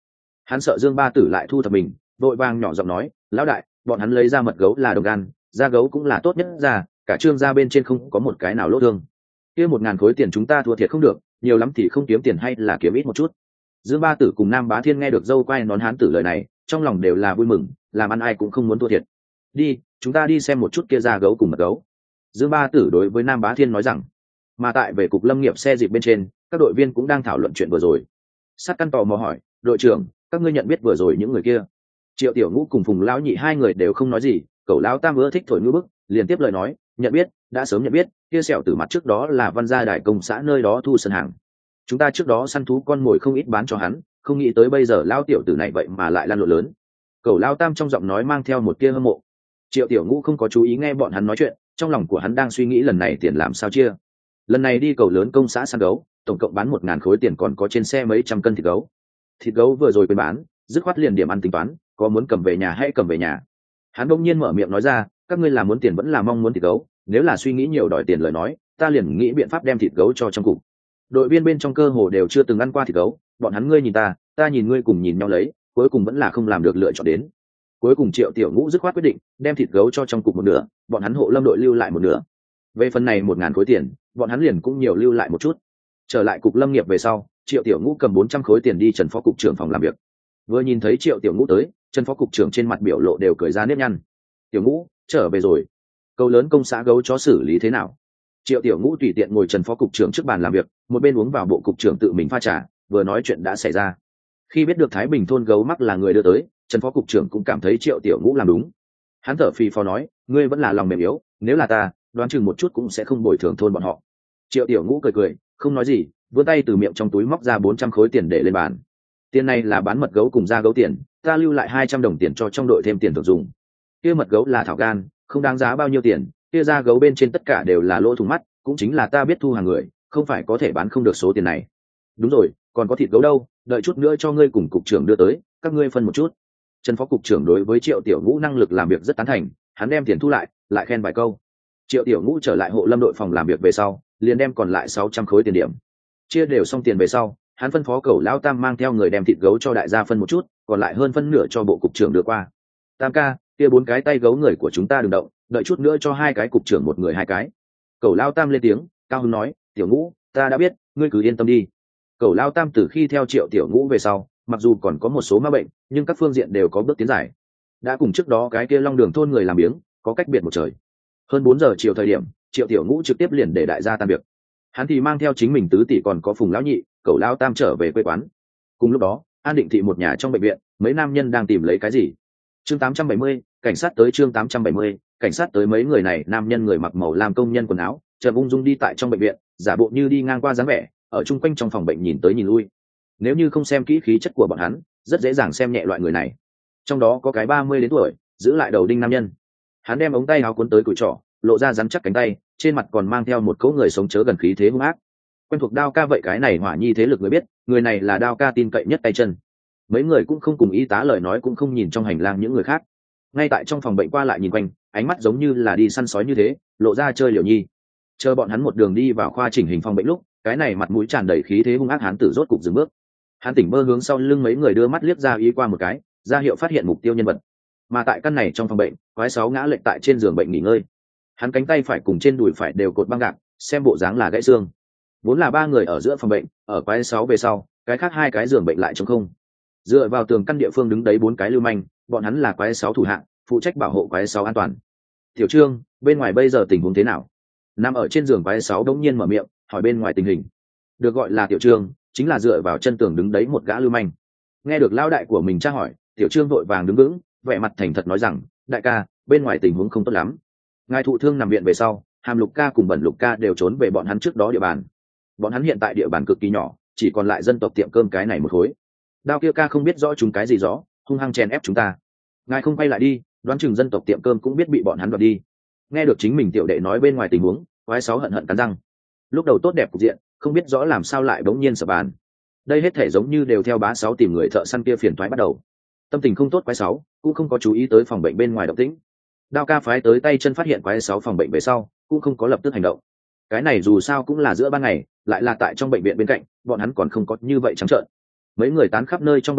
Speaker 1: Hắn sợ Dương Ba Tử lại thu thập mình, vội vàng nhỏ giọng nói, lão đại, bọn hắn lấy ra mật gấu là đồng gan, da gấu cũng là tốt nhất ra, cả trương ra bên trên không có một cái nào lỗ thương. Kia một ngàn khối tiền chúng ta thua thiệt không được, nhiều lắm thì không kiếm tiền hay là kiếm ít một chút. Dương Ba Tử cùng Nam Bá Thiên nghe được dâu quay nón hán tử lời này, trong lòng đều là vui mừng, làm ăn ai cũng không muốn thua thiệt. Đi, chúng ta đi xem một chút kia da gấu cùng mật gấu. Dương Ba Tử đối với Nam Bá Thiên nói rằng. Mà tại về cục lâm nghiệp xe dịp bên trên, các đội viên cũng đang thảo luận chuyện vừa rồi. Sát Căn tò mò hỏi, đội trưởng, các ngươi nhận biết vừa rồi những người kia? Triệu Tiểu Ngũ cùng Phùng Lão Nhị hai người đều không nói gì, Cẩu Lão Tam ưa thích thổi ngư bức, liền tiếp lời nói, nhận biết, đã sớm nhận biết, kia sẹo tử mặt trước đó là Văn Gia Đại Công xã nơi đó thu sân hàng. Chúng ta trước đó săn thú con mồi không ít bán cho hắn, không nghĩ tới bây giờ Lão tiểu tử này vậy mà lại lan lộn lớn. Cẩu Lão Tam trong giọng nói mang theo một tia hâm mộ. Triệu Tiểu Ngũ không có chú ý nghe bọn hắn nói chuyện, trong lòng của hắn đang suy nghĩ lần này tiền làm sao chia. Lần này đi cầu lớn công xã săn gấu, tổng cộng bán một ngàn khối tiền, còn có trên xe mấy trăm cân thịt gấu. Thịt gấu vừa rồi quên bán, dứt khoát liền điểm ăn tính toán, có muốn cầm về nhà hay cầm về nhà. Hắn bỗng nhiên mở miệng nói ra, các ngươi là muốn tiền vẫn là mong muốn thịt gấu, nếu là suy nghĩ nhiều đòi tiền lời nói, ta liền nghĩ biện pháp đem thịt gấu cho trong cục. Đội viên bên trong cơ hồ đều chưa từng ăn qua thịt gấu, bọn hắn ngươi nhìn ta, ta nhìn ngươi cùng nhìn nhau lấy, cuối cùng vẫn là không làm được lựa chọn đến. Cuối cùng Triệu Tiểu Ngũ dứt khoát quyết định đem thịt gấu cho trong cục một nửa, bọn hắn hộ lâm đội lưu lại một nửa. Về phần này một ngàn khối tiền, bọn hắn liền cũng nhiều lưu lại một chút. Trở lại cục lâm nghiệp về sau, Triệu Tiểu Ngũ cầm bốn trăm khối tiền đi Trần phó cục trưởng phòng làm việc. Vừa nhìn thấy Triệu Tiểu Ngũ tới, Trần phó cục trưởng trên mặt biểu lộ đều cười ra nếp nhăn. Tiểu Ngũ, trở về rồi. Câu lớn công xã gấu chó xử lý thế nào? Triệu Tiểu Ngũ tùy tiện ngồi Trần phó cục trưởng trước bàn làm việc, một bên uống vào bộ cục trưởng tự mình pha trà, vừa nói chuyện đã xảy ra. Khi biết được Thái Bình thôn gấu mắc là người đưa tới, Trần phó cục trưởng cũng cảm thấy Triệu Tiểu Ngũ làm đúng. Hắn thở phì phò nói, ngươi vẫn là lòng mềm yếu, nếu là ta, đoán chừng một chút cũng sẽ không bồi thường thôn bọn họ. Triệu Tiểu Ngũ cười cười, không nói gì, vươn tay từ miệng trong túi móc ra bốn trăm khối tiền để lên bàn. Tiền này là bán mật gấu cùng da gấu tiền, ta lưu lại hai trăm đồng tiền cho trong đội thêm tiền thường dùng. Kia mật gấu là thảo gan, không đáng giá bao nhiêu tiền, kia da gấu bên trên tất cả đều là lỗ thủng mắt, cũng chính là ta biết thu hàng người, không phải có thể bán không được số tiền này. Đúng rồi, còn có thịt gấu đâu, đợi chút nữa cho ngươi cùng cục trưởng đưa tới, các ngươi phân một chút. Trần phó cục trưởng đối với Triệu Tiểu Ngũ năng lực làm việc rất tán thành, hắn đem tiền thu lại, lại khen vài câu. Triệu Tiểu Ngũ trở lại hộ lâm đội phòng làm việc về sau, liền đem còn lại sáu trăm khối tiền điểm. Chia đều xong tiền về sau, hắn phân phó Cẩu Lão Tam mang theo người đem thịt gấu cho đại gia phân một chút, còn lại hơn phân nửa cho bộ cục trưởng đưa qua. Tam ca, kia bốn cái tay gấu người của chúng ta đừng động, đợi chút nữa cho hai cái cục trưởng một người hai cái. Cẩu Lão Tam lên tiếng, cao hứng nói, Tiểu Ngũ, ta đã biết, ngươi cứ yên tâm đi. Cẩu Lão Tam từ khi theo Triệu Tiểu Ngũ về sau, mặc dù còn có một số ma bệnh, nhưng các phương diện đều có bước tiến giải. Đã cùng trước đó cái kia Long Đường thôn người làm biếng, có cách biệt một trời. Hơn bốn giờ chiều thời điểm, Triệu Tiểu Ngũ trực tiếp liền để đại gia tan việc. Hắn thì mang theo chính mình tứ tỷ còn có Phùng Lão Nhị, Cẩu Lão Tam trở về quê quán. Cùng lúc đó, An Định thị một nhà trong bệnh viện, mấy nam nhân đang tìm lấy cái gì. Chương tám trăm bảy mươi, cảnh sát tới chương tám trăm bảy mươi, cảnh sát tới. Mấy người này nam nhân người mặc màu làm công nhân quần áo, chợt ung dung đi tại trong bệnh viện, giả bộ như đi ngang qua dáng vẻ, ở chung quanh trong phòng bệnh nhìn tới nhìn lui. Nếu như không xem kỹ khí chất của bọn hắn, rất dễ dàng xem nhẹ loại người này. Trong đó có cái ba mươi đến tuổi, giữ lại đầu đinh nam nhân. Hắn đem ống tay áo cuốn tới cùi trỏ, lộ ra rắn chắc cánh tay, trên mặt còn mang theo một cỗ người sống chớ gần khí thế hung ác. Quen thuộc Đao Ca vậy cái này hỏa nhi thế lực người biết, người này là Đao Ca tin cậy nhất tay chân. Mấy người cũng không cùng y tá lời nói, cũng không nhìn trong hành lang những người khác. Ngay tại trong phòng bệnh qua lại nhìn quanh, ánh mắt giống như là đi săn sói như thế, lộ ra chơi liều nhi. Chờ bọn hắn một đường đi vào khoa chỉnh hình phòng bệnh lúc, cái này mặt mũi tràn đầy khí thế hung ác hán tử rốt cục dừng bước. Hắn tỉnh bơ hướng sau lưng mấy người đưa mắt liếc ra ý qua một cái, ra hiệu phát hiện mục tiêu nhân vật. Mà tại căn này trong phòng bệnh, quái sáu ngã lệch tại trên giường bệnh nghỉ ngơi. Hắn cánh tay phải cùng trên đùi phải đều cột băng gạc, xem bộ dáng là gãy xương. Vốn là ba người ở giữa phòng bệnh, ở quái sáu về sau, cái khác hai cái giường bệnh lại trống không. Dựa vào tường căn địa phương đứng đấy bốn cái lưu manh, bọn hắn là quái sáu thủ hạng, phụ trách bảo hộ quái sáu an toàn. Tiểu Trương, bên ngoài bây giờ tình huống thế nào? Nằm ở trên giường quái sáu đống nhiên mở miệng, hỏi bên ngoài tình hình. Được gọi là Tiểu Trương, chính là dựa vào chân tường đứng đấy một gã lưu manh. Nghe được lão đại của mình tra hỏi, Tiểu Trương vội vàng đứng vững, vẻ mặt thành thật nói rằng, đại ca, bên ngoài tình huống không tốt lắm. Ngài thụ thương nằm viện về sau, Hàm Lục ca cùng Bẩn Lục ca đều trốn về bọn hắn trước đó địa bàn. Bọn hắn hiện tại địa bàn cực kỳ nhỏ, chỉ còn lại dân tộc tiệm cơm cái này một khối. Đao kia ca không biết rõ chúng cái gì rõ, hung hăng chèn ép chúng ta. Ngài không quay lại đi, đoán chừng dân tộc tiệm cơm cũng biết bị bọn hắn đoạt đi. Nghe được chính mình tiểu đệ nói bên ngoài tình huống, quái sáu hận hận cắn răng. Lúc đầu tốt đẹp cục diện, không biết rõ làm sao lại bỗng nhiên sập bàn. Đây hết thể giống như đều theo bá sáu tìm người thợ săn kia phiền toái bắt đầu. Tâm tình không tốt quái sáu cũng không có chú ý tới phòng bệnh bên ngoài động tĩnh. Đao ca phái tới tay chân phát hiện quái sáu phòng bệnh về sau, cũng không có lập tức hành động. Cái này dù sao cũng là giữa ban ngày, lại là tại trong bệnh viện bên cạnh, bọn hắn còn không có như vậy trắng trợn. Mấy người tán khắp nơi trong bệnh viện,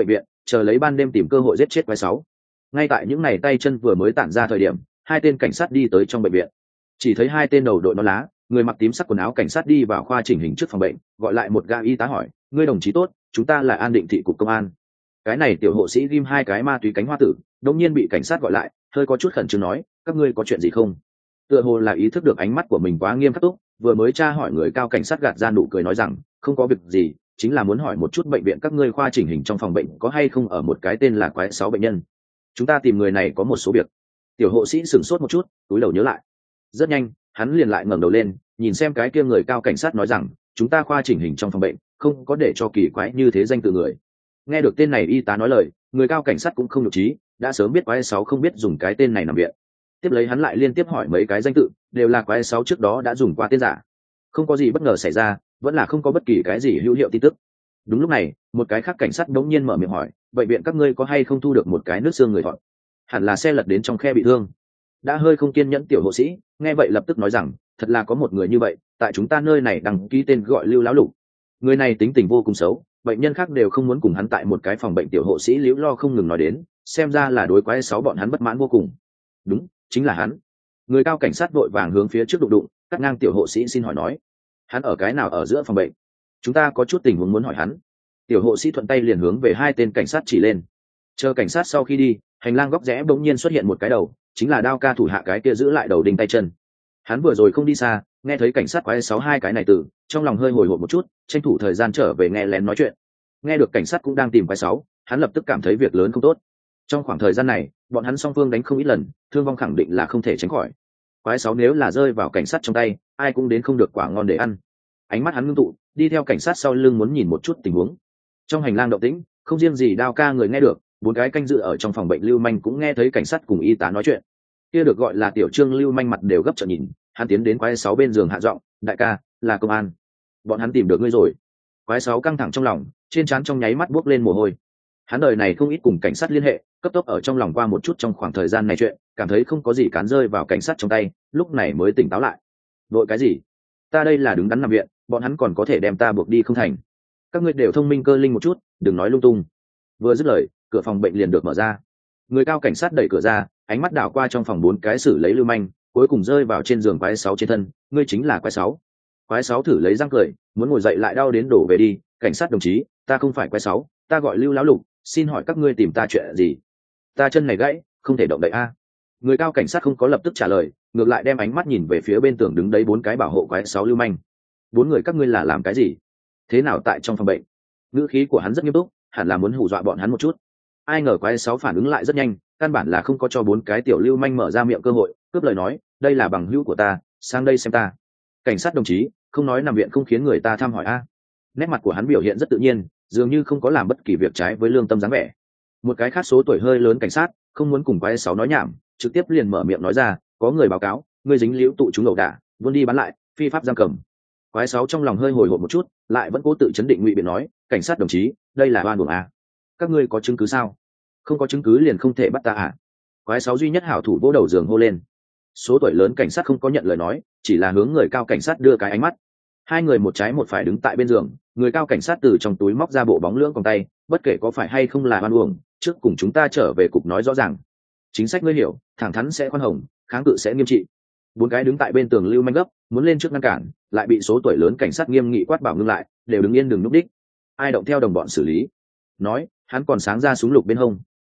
Speaker 1: chờ lấy ban đêm tìm cơ hội giết chết quái sáu. Ngay tại những ngày tay chân vừa mới tản ra thời điểm, hai tên cảnh sát đi tới trong bệnh viện. Chỉ thấy hai tên đầu đội nón lá, người mặc tím sắc quần áo cảnh sát đi vào khoa chỉnh hình trước phòng bệnh, gọi lại một gã y tá hỏi: "Ngươi đồng chí tốt, chúng ta là An Định thị cục công an." Cái này tiểu hộ sĩ ghim hai cái ma túy cánh hoa tử, đột nhiên bị cảnh sát gọi lại, hơi có chút khẩn trương nói: "Các ngươi có chuyện gì không?" Tựa hồ là ý thức được ánh mắt của mình quá nghiêm khắc túc, vừa mới tra hỏi người cao cảnh sát gạt ra nụ cười nói rằng: "Không có việc gì, chính là muốn hỏi một chút bệnh viện các ngươi khoa chỉnh hình trong phòng bệnh có hay không ở một cái tên là quái sáu bệnh nhân. Chúng ta tìm người này có một số việc." Tiểu hộ sĩ sửng sốt một chút, túi đầu nhớ lại. Rất nhanh, hắn liền lại ngẩng đầu lên, nhìn xem cái kia người cao cảnh sát nói rằng: "Chúng ta khoa chỉnh hình trong phòng bệnh không có để cho kỳ quái như thế danh tự người." Nghe được tên này y tá nói lời, người cao cảnh sát cũng không nhục trí, đã sớm biết quái sáu không biết dùng cái tên này nằm viện. Tiếp lấy hắn lại liên tiếp hỏi mấy cái danh tự, đều là quái sáu trước đó đã dùng qua tên giả. Không có gì bất ngờ xảy ra, vẫn là không có bất kỳ cái gì hữu hiệu tin tức. Đúng lúc này, một cái khác cảnh sát đống nhiên mở miệng hỏi: "Bệnh viện các ngươi có hay không thu được một cái nước xương người thọn? Hẳn là xe lật đến trong khe bị thương." Đã hơi không kiên nhẫn tiểu hộ sĩ, nghe vậy lập tức nói rằng: "Thật là có một người như vậy, tại chúng ta nơi này đăng ký tên gọi Lưu lão lục. Người này tính tình vô cùng xấu, bệnh nhân khác đều không muốn cùng hắn tại một cái phòng bệnh." Tiểu hộ sĩ liễu lo không ngừng nói đến, xem ra là đối quái sáu bọn hắn bất mãn vô cùng. "Đúng, chính là hắn." Người cao cảnh sát vội vàng hướng phía trước đụng đụng, cắt ngang tiểu hộ sĩ xin hỏi nói: "Hắn ở cái nào ở giữa phòng bệnh? Chúng ta có chút tình huống muốn hỏi hắn." Tiểu hộ sĩ thuận tay liền hướng về hai tên cảnh sát chỉ lên. Chờ cảnh sát sau khi đi, hành lang góc rẽ bỗng nhiên xuất hiện một cái đầu, chính là Đao ca thủ hạ cái kia giữ lại đầu đinh tay chân. Hắn vừa rồi không đi xa, nghe thấy cảnh sát quái sáu hai cái này từ, trong lòng hơi hồi hộp một chút, tranh thủ thời gian trở về nghe lén nói chuyện. Nghe được cảnh sát cũng đang tìm quái sáu, hắn lập tức cảm thấy việc lớn không tốt. Trong khoảng thời gian này, bọn hắn song phương đánh không ít lần, thương vong khẳng định là không thể tránh khỏi. Quái sáu nếu là rơi vào cảnh sát trong tay, ai cũng đến không được quả ngon để ăn. Ánh mắt hắn ngưng tụ, đi theo cảnh sát sau lưng muốn nhìn một chút tình huống. Trong hành lang động tĩnh, không riêng gì Đao ca người nghe được, bốn cái canh dự ở trong phòng bệnh lưu manh cũng nghe thấy cảnh sát cùng y tá nói chuyện. Kia được gọi là tiểu trương lưu manh mặt đều gấp trợn nhìn, hắn tiến đến quái sáu bên giường hạ giọng: "Đại ca, là công an. Bọn hắn tìm được ngươi rồi." Quái sáu căng thẳng trong lòng, trên trán trong nháy mắt buốc lên mồ hôi. Hắn đời này không ít cùng cảnh sát liên hệ, cấp tốc ở trong lòng qua một chút trong khoảng thời gian này chuyện, cảm thấy không có gì cán rơi vào cảnh sát trong tay, lúc này mới tỉnh táo lại. "Đội cái gì? Ta đây là đứng đắn nằm viện, bọn hắn còn có thể đem ta buộc đi không thành? Các ngươi đều thông minh cơ linh một chút, đừng nói lung tung." Vừa dứt lời, cửa phòng bệnh liền được mở ra. Người cao cảnh sát đẩy cửa ra, ánh mắt đảo qua trong phòng bốn cái xử lấy lưu manh, cuối cùng rơi vào trên giường quái sáu trên thân. "Ngươi chính là quái sáu." Quái sáu thử lấy răng cười, muốn ngồi dậy lại đau đến đổ về đi. "Cảnh sát đồng chí, ta không phải quái sáu, ta gọi Lưu lão lục, xin hỏi các ngươi tìm ta chuyện gì?" "Ta chân này gãy, không thể động đậy a." Người cao cảnh sát không có lập tức trả lời, ngược lại đem ánh mắt nhìn về phía bên tường đứng đấy bốn cái bảo hộ quái sáu lưu manh. "Bốn người các ngươi là làm cái gì? Thế nào tại trong phòng bệnh?" Ngữ khí của hắn rất nghiêm túc, hẳn là muốn hù dọa bọn hắn một chút. Ai ngờ quái sáu phản ứng lại rất nhanh, căn bản là không có cho bốn cái tiểu lưu manh mở ra miệng cơ hội, cướp lời nói: "Đây là bằng hữu của ta, sang đây xem ta." "Cảnh sát đồng chí, không nói nằm viện không khiến người ta thăm hỏi a." Nét mặt của hắn biểu hiện rất tự nhiên, dường như không có làm bất kỳ việc trái với lương tâm dáng vẻ. Một cái khác số tuổi hơi lớn cảnh sát không muốn cùng quái sáu nói nhảm, trực tiếp liền mở miệng nói ra: "Có người báo cáo, ngươi dính liễu tụ chúng ẩu đả, buôn đi bán lại, phi pháp giam cầm." Quái sáu trong lòng hơi hồi hộp một chút, lại vẫn cố tự chấn định ngụy biện nói: "Cảnh sát đồng chí, đây là oan uổng a. Các ngươi có chứng cứ sao?" "Không có chứng cứ liền không thể bắt ta à?" Quái sáu duy nhất hảo thủ vỗ đầu giường hô lên. Số tuổi lớn cảnh sát không có nhận lời nói, chỉ là hướng người cao cảnh sát đưa cái ánh mắt. Hai người một trái một phải đứng tại bên giường, người cao cảnh sát từ trong túi móc ra bộ bóng lưỡng còng tay: "Bất kể có phải hay không là oan uổng, trước cùng chúng ta trở về cục nói rõ ràng. Chính sách ngươi hiểu, thẳng thắn sẽ khoan hồng, kháng cự sẽ nghiêm trị." Bốn cái đứng tại bên tường lưu manh gấp, muốn lên trước ngăn cản, lại bị số tuổi lớn cảnh sát nghiêm nghị quát bảo ngưng lại, đều đứng yên đừng núp đích. Ai động theo đồng bọn xử lý. Nói, hắn còn sáng ra súng lục bên hông.